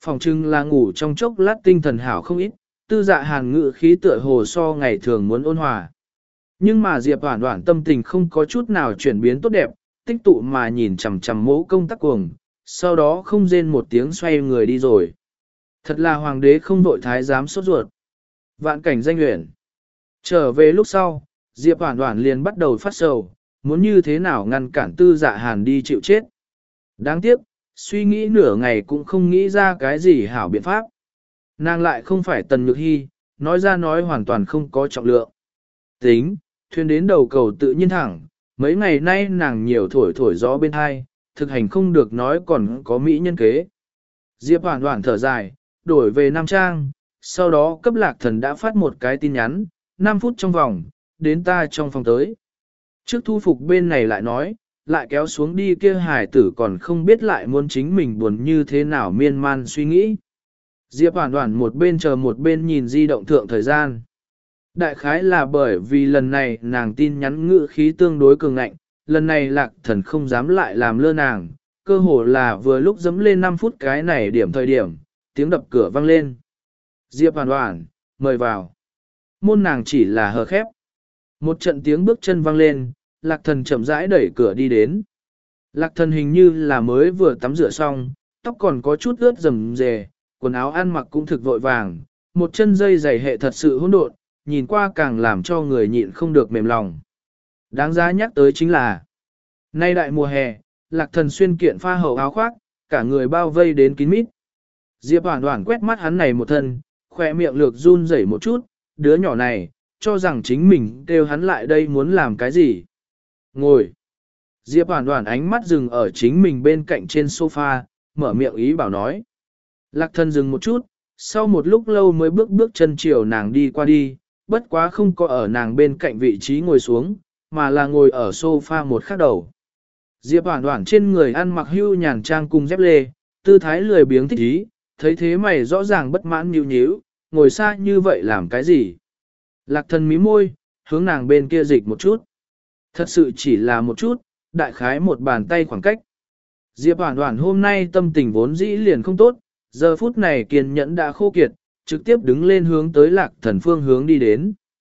[SPEAKER 1] phòng trưng là ngủ trong chốc lát tinh thần hảo không ít, tư dạ hàn ngự khí tựa hồ so ngày thường muốn ôn hòa. Nhưng mà Diệp Hoản Hoản tâm tình không có chút nào chuyển biến tốt đẹp, tích tụ mà nhìn chằm chằm mẫu công tắc cuồng, sau đó không rên một tiếng xoay người đi rồi. Thật là hoàng đế không đội thái giám sốt ruột. Vạn cảnh danh luyện. Trở về lúc sau, Diệp Hoản Hoản liền bắt đầu phát sầu, muốn như thế nào ngăn cản tư dạ hàn đi chịu chết. Đáng tiếc, suy nghĩ nửa ngày cũng không nghĩ ra cái gì hảo biện pháp. Nàng lại không phải Tần Nhược Hy, nói ra nói hoàn toàn không có trọng lượng. Tính, thuyền đến đầu cầu tự nhiên thẳng, mấy ngày nay nàng nhiều thổi thổi gió bên hai, thực hành không được nói còn có mỹ nhân kế. Diệp Hoản Hoản thở dài, đổi về Nam Trang, sau đó cấp Lạc Thần đã phát một cái tin nhắn, năm phút trong vòng, đến ta trong phòng tới. Trước thu phục bên này lại nói, lại kéo xuống đi kia hải tử còn không biết lại muốn chính mình buồn như thế nào miên man suy nghĩ. Diệp Hoản Hoản một bên chờ một bên nhìn di động thượng thời gian. Đại khái là bởi vì lần này nàng tin nhắn ngữ khí tương đối cường ngạnh, lần này Lạc Thần không dám lại làm lơ nàng, cơ hồ là vừa lúc dấm lên năm phút cái này điểm thời điểm, tiếng đập cửa vang lên. Diệp Hoản Hoản, mời vào. Môn nàng chỉ là hờ khép. Một trận tiếng bước chân vang lên, Lạc Thần chậm rãi đẩy cửa đi đến. Lạc Thần hình như là mới vừa tắm rửa xong, tóc còn có chút ướt rầm rề, quần áo ăn mặc cũng thực vội vàng, một chân dây giày hệ thật sự hỗn độn, nhìn qua càng làm cho người nhịn không được mềm lòng. Đáng giá nhắc tới chính là, nay đại mùa hè, Lạc Thần xuyên kiện pha hậu áo khoác, cả người bao vây đến kín mít. Diệp Hoản Hoản quét mắt hắn này một thân, khỏe miệng lược run rẩy một chút, đứa nhỏ này, cho rằng chính mình kêu hắn lại đây muốn làm cái gì. Ngồi. Diệp Hoản Hoản ánh mắt dừng ở chính mình bên cạnh trên sofa, mở miệng ý bảo nói. Lạc Thần dừng một chút, sau một lúc lâu mới bước bước chân chiều nàng đi qua đi, bất quá không có ở nàng bên cạnh vị trí ngồi xuống, mà là ngồi ở sofa một khác đầu. Diệp Hoản Hoản trên người ăn mặc hưu nhàn trang cùng dép lê, tư thái lười biếng thích ý, thấy thế mày rõ ràng bất mãn nhíu nhíu, ngồi xa như vậy làm cái gì? Lạc Thần mí môi, hướng nàng bên kia dịch một chút. Thật sự chỉ là một chút, đại khái một bàn tay khoảng cách. Diệp Hoản Hoản hôm nay tâm tình vốn dĩ liền không tốt, giờ phút này kiên nhẫn đã khô kiệt, trực tiếp đứng lên hướng tới Lạc Thần phương hướng đi đến.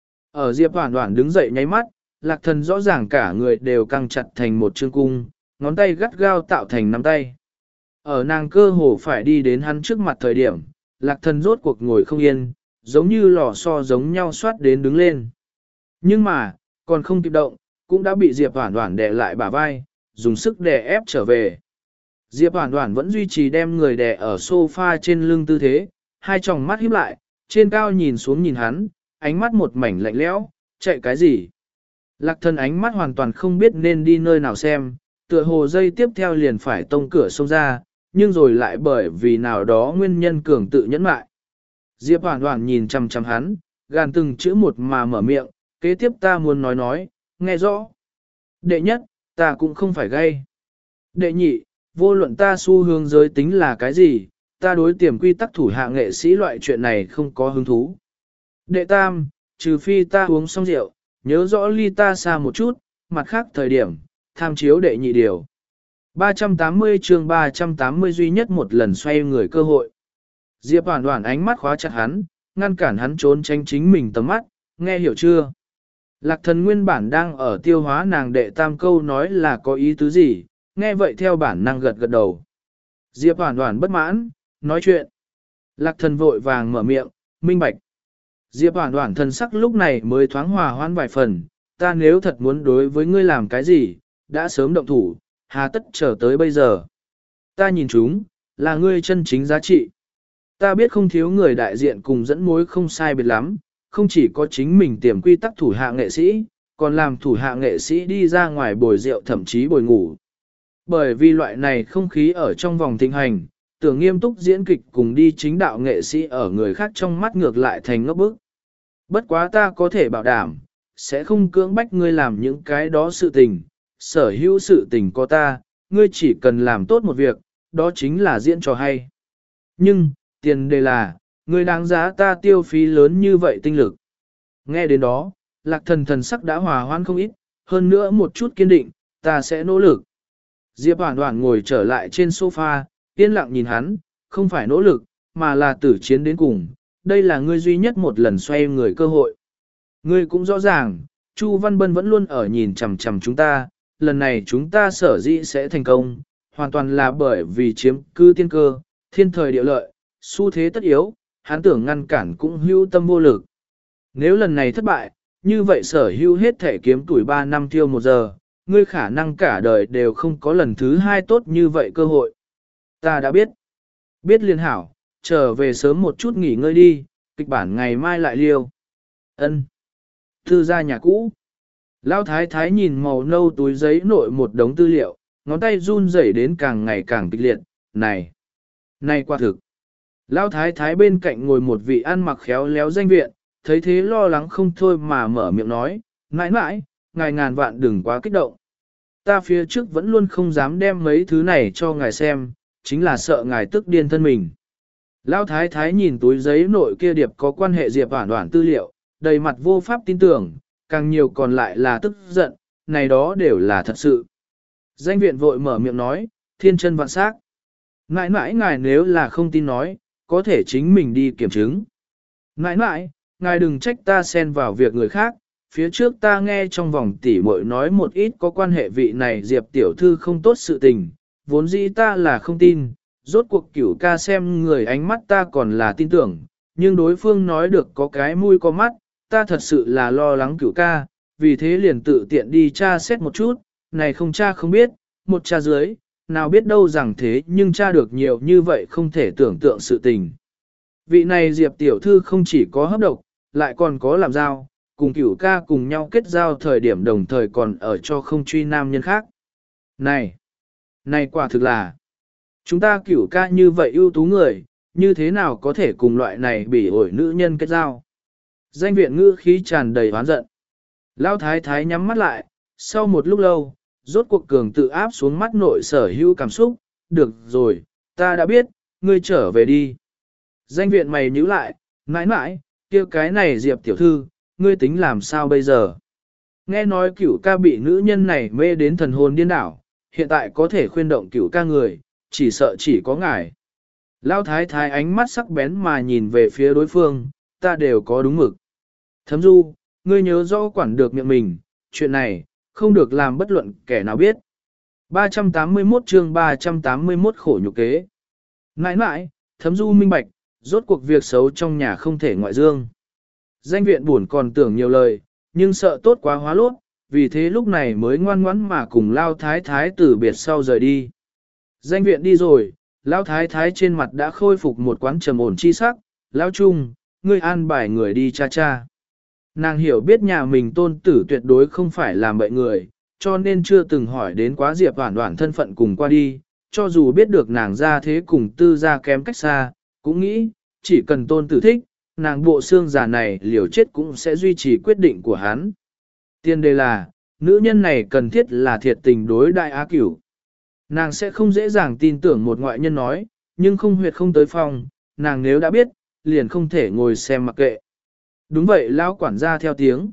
[SPEAKER 1] Ở Diệp Hoản Hoản đứng dậy nháy mắt, Lạc Thần rõ ràng cả người đều căng chặt thành một chương cung, ngón tay gắt gao tạo thành nắm tay. Ở nàng cơ hồ phải đi đến hắn trước mặt thời điểm, Lạc Thần rốt cuộc ngồi không yên, giống như lò xo giống nhau xoát đến đứng lên. Nhưng mà, còn không kịp động, cũng đã bị Diệp Hoản Hoản đè lại bả vai, dùng sức đè ép trở về. Diệp Hoản Hoản vẫn duy trì đem người đè ở sofa trên lưng tư thế, hai tròng mắt híp lại, trên cao nhìn xuống nhìn hắn, ánh mắt một mảnh lạnh lẽo, chạy cái gì? Lạc Thần ánh mắt hoàn toàn không biết nên đi nơi nào xem, tựa hồ dây tiếp theo liền phải tông cửa xông ra, nhưng rồi lại bởi vì nào đó nguyên nhân cường tự nhẫn mại. Diệp Hoản Hoản nhìn chằm chằm hắn, gàn từng chữ một mà mở miệng, kế tiếp ta muốn nói nói, nghe rõ. Đệ nhất, ta cũng không phải gay. Đệ nhị, vô luận ta xu hướng giới tính là cái gì, ta đối tiềm quy tắc thủ hạ nghệ sĩ loại chuyện này không có hứng thú. Đệ tam, trừ phi ta uống xong rượu, nhớ rõ ly ta xa một chút, mặt khác thời điểm, tham chiếu đệ nhị điều. ba trăm tám mươi chương ba trăm tám mươi duy nhất một lần xoay người cơ hội. Diệp Hoản Hoản ánh mắt khóa chặt hắn, ngăn cản hắn trốn tránh chính mình tầm mắt, nghe hiểu chưa? Lạc Thần nguyên bản đang ở tiêu hóa nàng đệ tam câu nói là có ý tứ gì, nghe vậy theo bản năng gật gật đầu. Diệp Hoản Hoản bất mãn, nói chuyện. Lạc Thần vội vàng mở miệng, minh bạch. Diệp Hoản Hoản thần sắc lúc này mới thoáng hòa hoãn vài phần, ta nếu thật muốn đối với ngươi làm cái gì, đã sớm động thủ, hà tất chờ tới bây giờ. Ta nhìn chúng, là ngươi chân chính giá trị. Ta biết không thiếu người đại diện cùng dẫn mối không sai biệt lắm, không chỉ có chính mình tiềm quy tắc thủ hạ nghệ sĩ, còn làm thủ hạ nghệ sĩ đi ra ngoài bồi rượu thậm chí bồi ngủ. Bởi vì loại này không khí ở trong vòng thịnh hành, tưởng nghiêm túc diễn kịch cùng đi chính đạo nghệ sĩ ở người khác trong mắt ngược lại thành ngốc bức. Bất quá ta có thể bảo đảm, sẽ không cưỡng bách ngươi làm những cái đó sự tình, sở hữu sự tình có ta, ngươi chỉ cần làm tốt một việc, đó chính là diễn trò hay. Nhưng, tiền đề là, ngươi đáng giá ta tiêu phí lớn như vậy tinh lực. Nghe đến đó, Lạc Thần thần sắc đã hòa hoãn không ít, hơn nữa một chút kiên định, ta sẽ nỗ lực. Diệp Hoản Hoản ngồi trở lại trên sofa, yên lặng nhìn hắn, không phải nỗ lực, mà là tử chiến đến cùng, đây là ngươi duy nhất một lần xoay người cơ hội. Ngươi cũng rõ ràng, Chu Văn Bân vẫn luôn ở nhìn chằm chằm chúng ta, lần này chúng ta sở dĩ sẽ thành công, hoàn toàn là bởi vì chiếm cư tiên cơ, thiên thời địa lợi, xu thế tất yếu, hắn tưởng ngăn cản cũng hưu tâm vô lực. Nếu lần này thất bại, như vậy sở hưu hết thể kiếm tuổi ba năm tiêu một giờ, ngươi khả năng cả đời đều không có lần thứ hai tốt như vậy cơ hội. Ta đã biết. Biết liên hảo, trở về sớm một chút nghỉ ngơi đi, kịch bản ngày mai lại liêu. Ân. Thư ra nhà cũ. Lão thái thái nhìn màu nâu túi giấy nội một đống tư liệu, ngón tay run rẩy đến càng ngày càng kịch liệt. Này! Này quả thực! Lão thái thái bên cạnh ngồi một vị ăn mặc khéo léo danh viện, thấy thế lo lắng không thôi mà mở miệng nói, mãi mãi, ngài ngàn vạn đừng quá kích động. Ta phía trước vẫn luôn không dám đem mấy thứ này cho ngài xem, chính là sợ ngài tức điên thân mình. Lão thái thái nhìn túi giấy nội kia điệp có quan hệ Diệp Hoản Hoản tư liệu, đầy mặt vô pháp tin tưởng, càng nhiều còn lại là tức giận, này đó đều là thật sự. Danh viện vội mở miệng nói, thiên chân vạn sắc. Ngại ngại ngài nếu là không tin nói, có thể chính mình đi kiểm chứng. Ngại ngại, ngài đừng trách ta xen vào việc người khác, phía trước ta nghe trong vòng tỉ muội nói một ít có quan hệ vị này Diệp tiểu thư không tốt sự tình, vốn dĩ ta là không tin, rốt cuộc cửu ca xem người ánh mắt ta còn là tin tưởng, nhưng đối phương nói được có cái mũi có mắt, ta thật sự là lo lắng cửu ca, vì thế liền tự tiện đi tra xét một chút, này không tra không biết, một tra dưới, nào biết đâu rằng thế nhưng tra được nhiều như vậy không thể tưởng tượng sự tình. Vị này Diệp tiểu thư không chỉ có hấp độc, lại còn có làm giao, cùng cửu ca cùng nhau kết giao thời điểm đồng thời còn ở cho không truy nam nhân khác. Này, này quả thực là, chúng ta cửu ca như vậy ưu tú người, như thế nào có thể cùng loại này bị ổi nữ nhân kết giao. Danh viện ngữ khí tràn đầy oán giận. Lão thái thái nhắm mắt lại, sau một lúc lâu, rốt cuộc cường tự áp xuống mắt nội sở hữu cảm xúc, được rồi, ta đã biết, ngươi trở về đi. Danh viện mày nhíu lại, mãi mãi, kia cái này Diệp tiểu thư, ngươi tính làm sao bây giờ? Nghe nói cửu ca bị nữ nhân này mê đến thần hồn điên đảo, hiện tại có thể khuyên động cửu ca người, chỉ sợ chỉ có ngài. Lão thái thái ánh mắt sắc bén mà nhìn về phía đối phương, ta đều có đúng mực. Thấm du, ngươi nhớ rõ quản được miệng mình, chuyện này, không được làm bất luận kẻ nào biết. ba trăm tám mươi mốt chương ba trăm tám mươi mốt khổ nhục kế. Nãi nãi, thấm du minh bạch, rốt cuộc việc xấu trong nhà không thể ngoại dương. Danh viện buồn còn tưởng nhiều lời, nhưng sợ tốt quá hóa lốt, vì thế lúc này mới ngoan ngoãn mà cùng Lao Thái Thái từ biệt sau rời đi. Danh viện đi rồi, Lao Thái Thái trên mặt đã khôi phục một quán trầm ổn chi sắc, Lao Trung, ngươi an bài người đi cha cha. Nàng hiểu biết nhà mình tôn tử tuyệt đối không phải làm bậy người, cho nên chưa từng hỏi đến quá Diệp Hoản Hoản thân phận cùng qua đi, cho dù biết được nàng ra thế cùng tư ra kém cách xa, cũng nghĩ, chỉ cần tôn tử thích, nàng bộ xương giả này liều chết cũng sẽ duy trì quyết định của hắn. Tiên đề là, nữ nhân này cần thiết là thiệt tình đối đại á cửu. Nàng sẽ không dễ dàng tin tưởng một ngoại nhân nói, nhưng không huyệt không tới phòng, nàng nếu đã biết, liền không thể ngồi xem mặc kệ. Đúng vậy, lão quản gia theo tiếng.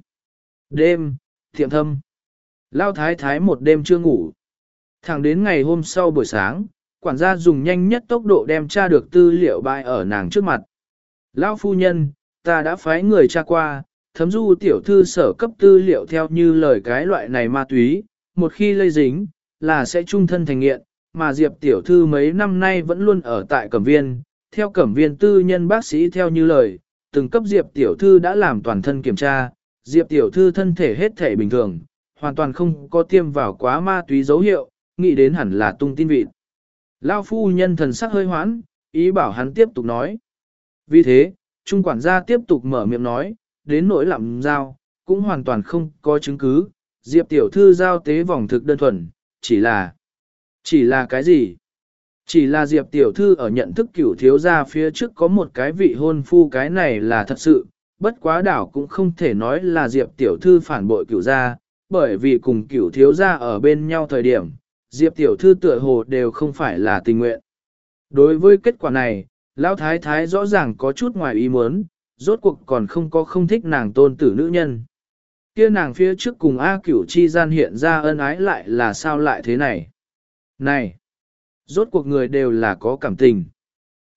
[SPEAKER 1] Đêm, thiệm thâm. Lão thái thái một đêm chưa ngủ. Thẳng đến ngày hôm sau buổi sáng, quản gia dùng nhanh nhất tốc độ đem tra được tư liệu bại ở nàng trước mặt. Lão phu nhân, ta đã phái người tra qua, thấm du tiểu thư sở cấp tư liệu theo như lời cái loại này ma túy, một khi lây dính, là sẽ trung thân thành nghiện, mà Diệp tiểu thư mấy năm nay vẫn luôn ở tại Cẩm Viên, theo Cẩm Viên tư nhân bác sĩ theo như lời, từng cấp Diệp tiểu thư đã làm toàn thân kiểm tra, Diệp tiểu thư thân thể hết thể bình thường, hoàn toàn không có tiêm vào quá ma túy dấu hiệu, nghĩ đến hẳn là tung tin vịt. Lão phu nhân thần sắc hơi hoãn, ý bảo hắn tiếp tục nói. Vì thế, trung quản gia tiếp tục mở miệng nói, đến nỗi làm giao, cũng hoàn toàn không có chứng cứ, Diệp tiểu thư giao tế vòng thực đơn thuần, chỉ là... Chỉ là cái gì? Chỉ là Diệp tiểu thư ở nhận thức cửu thiếu gia phía trước có một cái vị hôn phu, cái này là thật sự, bất quá đảo cũng không thể nói là Diệp tiểu thư phản bội cửu gia, bởi vì cùng cửu thiếu gia ở bên nhau thời điểm, Diệp tiểu thư tựa hồ đều không phải là tình nguyện. Đối với kết quả này, Lão thái thái rõ ràng có chút ngoài ý muốn, rốt cuộc còn không có không thích nàng tôn tử nữ nhân. Kia nàng phía trước cùng A Cửu chi gian hiện ra ân ái lại là sao lại thế này? Này! Rốt cuộc người đều là có cảm tình.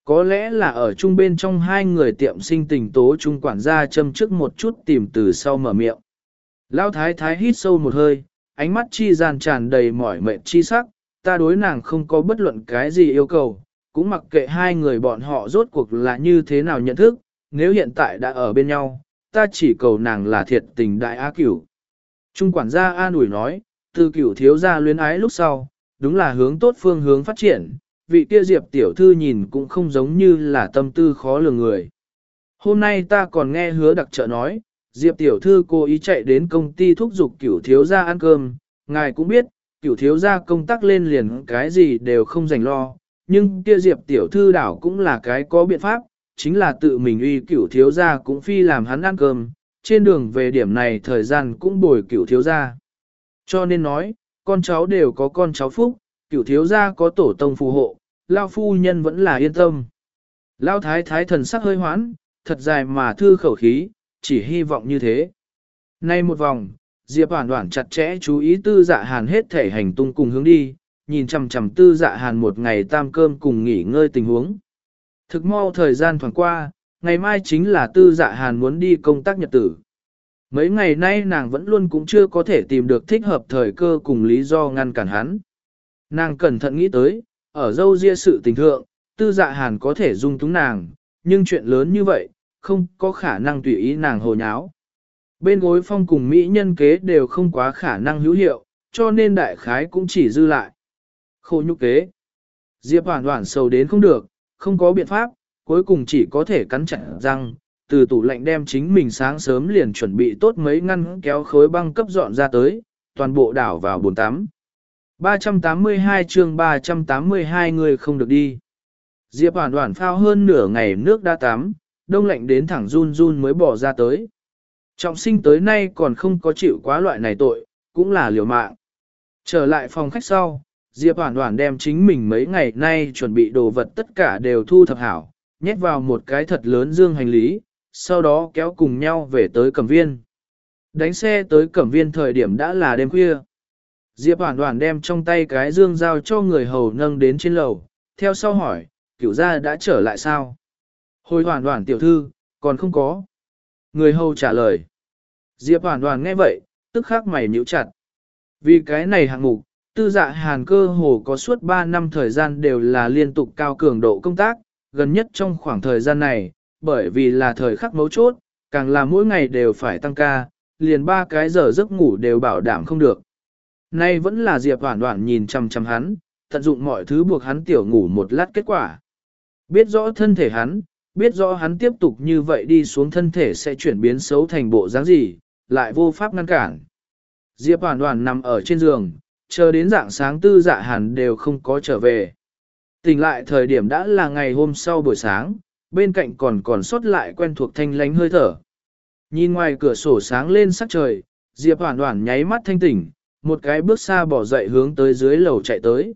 [SPEAKER 1] Có lẽ là ở chung bên trong hai người tiệm sinh tình tố trung quản gia châm trước một chút tìm từ sau mở miệng. Lão thái thái hít sâu một hơi, ánh mắt chi gian tràn đầy mỏi mệt chi sắc, ta đối nàng không có bất luận cái gì yêu cầu, cũng mặc kệ hai người bọn họ rốt cuộc là như thế nào nhận thức, nếu hiện tại đã ở bên nhau, ta chỉ cầu nàng là thiệt tình đại á cửu. Trung quản gia an ủi nói, từ cửu thiếu gia luyến ái lúc sau, đúng là hướng tốt phương hướng phát triển, vị kia Diệp tiểu thư nhìn cũng không giống như là tâm tư khó lường người. Hôm nay ta còn nghe hứa đặc trợ nói, Diệp tiểu thư cố ý chạy đến công ty thúc giục cửu thiếu gia ăn cơm, ngài cũng biết, cửu thiếu gia công tác lên liền cái gì đều không dành lo, nhưng kia Diệp tiểu thư đảo cũng là cái có biện pháp, chính là tự mình uy cửu thiếu gia cũng phi làm hắn ăn cơm, trên đường về điểm này thời gian cũng bồi cửu thiếu gia. Cho nên nói, con cháu đều có con cháu phúc, cửu thiếu gia có tổ tông phù hộ, lao phu nhân vẫn là yên tâm. Lao thái thái thần sắc hơi hoãn, thật dài mà thư khẩu khí, chỉ hy vọng như thế. Nay một vòng, Diệp Hoản Hoản chặt chẽ chú ý Tư Dạ Hàn hết thể hành tung cùng hướng đi, nhìn chằm chằm Tư Dạ Hàn một ngày tam cơm cùng nghỉ ngơi tình huống. Thực mau thời gian thoảng qua, ngày mai chính là Tư Dạ Hàn muốn đi công tác nhật tử. Mấy ngày nay nàng vẫn luôn cũng chưa có thể tìm được thích hợp thời cơ cùng lý do ngăn cản hắn. Nàng cẩn thận nghĩ tới, ở dâu ria sự tình thượng, Tư Dạ Hàn có thể dung túng nàng, nhưng chuyện lớn như vậy, không có khả năng tùy ý nàng hồ nháo. Bên gối phong cùng Mỹ nhân kế đều không quá khả năng hữu hiệu, cho nên đại khái cũng chỉ dư lại. Khổ nhục kế. Diệp Hoản Hoản sầu đến không được, không có biện pháp, cuối cùng chỉ có thể cắn chặt răng, từ tủ lạnh đem chính mình sáng sớm liền chuẩn bị tốt mấy ngăn kéo khối băng cấp dọn ra tới, toàn bộ đảo vào bồn tắm. ba trăm tám mươi hai chương ba trăm tám mươi hai người không được đi. Diệp Hoản Hoản phao hơn nửa ngày nước đã tắm, đông lạnh đến thẳng run run mới bỏ ra tới. Trọng sinh tới nay còn không có chịu quá loại này tội, cũng là liều mạng. Trở lại phòng khách sau, Diệp Hoản Hoản đem chính mình mấy ngày nay chuẩn bị đồ vật tất cả đều thu thập hảo, nhét vào một cái thật lớn dương hành lý, sau đó kéo cùng nhau về tới Cẩm Viên. Đánh xe tới Cẩm Viên thời điểm đã là đêm khuya. Diệp Hoản Hoản đem trong tay cái dương giao cho người hầu nâng đến trên lầu, theo sau hỏi, Cửu gia đã trở lại sao? Hồi Hoản Hoản tiểu thư, còn không có. Người hầu trả lời. Diệp Hoản Hoản nghe vậy, tức khắc mày nhíu chặt. Vì cái này hạng mục, Tư Dạ Hàn cơ hồ có suốt ba năm thời gian đều là liên tục cao cường độ công tác, gần nhất trong khoảng thời gian này, bởi vì là thời khắc mấu chốt, càng là mỗi ngày đều phải tăng ca, liền ba cái giờ giấc ngủ đều bảo đảm không được. Nay vẫn là Diệp Hoản Hoản nhìn chằm chằm hắn, tận dụng mọi thứ buộc hắn tiểu ngủ một lát kết quả. Biết rõ thân thể hắn, biết rõ hắn tiếp tục như vậy đi xuống thân thể sẽ chuyển biến xấu thành bộ dáng gì, lại vô pháp ngăn cản. Diệp Hoản Hoản nằm ở trên giường, chờ đến rạng sáng Tư Dạ Hàn đều không có trở về. Tỉnh lại thời điểm đã là ngày hôm sau buổi sáng, bên cạnh còn còn sót lại quen thuộc thanh lánh hơi thở. Nhìn ngoài cửa sổ sáng lên sắc trời, Diệp Hoản Hoản nháy mắt thanh tỉnh, một cái bước xa bỏ dậy hướng tới dưới lầu chạy tới.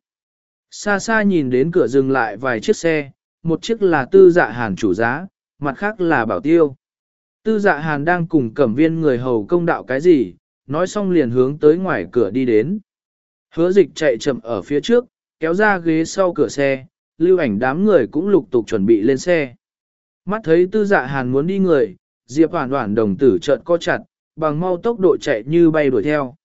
[SPEAKER 1] Xa xa nhìn đến cửa dừng lại vài chiếc xe, một chiếc là Tư Dạ Hàn chủ giá, mặt khác là Bảo Tiêu. Tư Dạ Hàn đang cùng Cẩm Viên người hầu công đạo cái gì, nói xong liền hướng tới ngoài cửa đi đến. Hứa Dịch chạy chậm ở phía trước, kéo ra ghế sau cửa xe, Lưu Ảnh đám người cũng lục tục chuẩn bị lên xe. Mắt thấy Tư Dạ Hàn muốn đi người, Diệp Hoản Hoản đồng tử trợn co chặt, bằng mau tốc độ chạy như bay đuổi theo.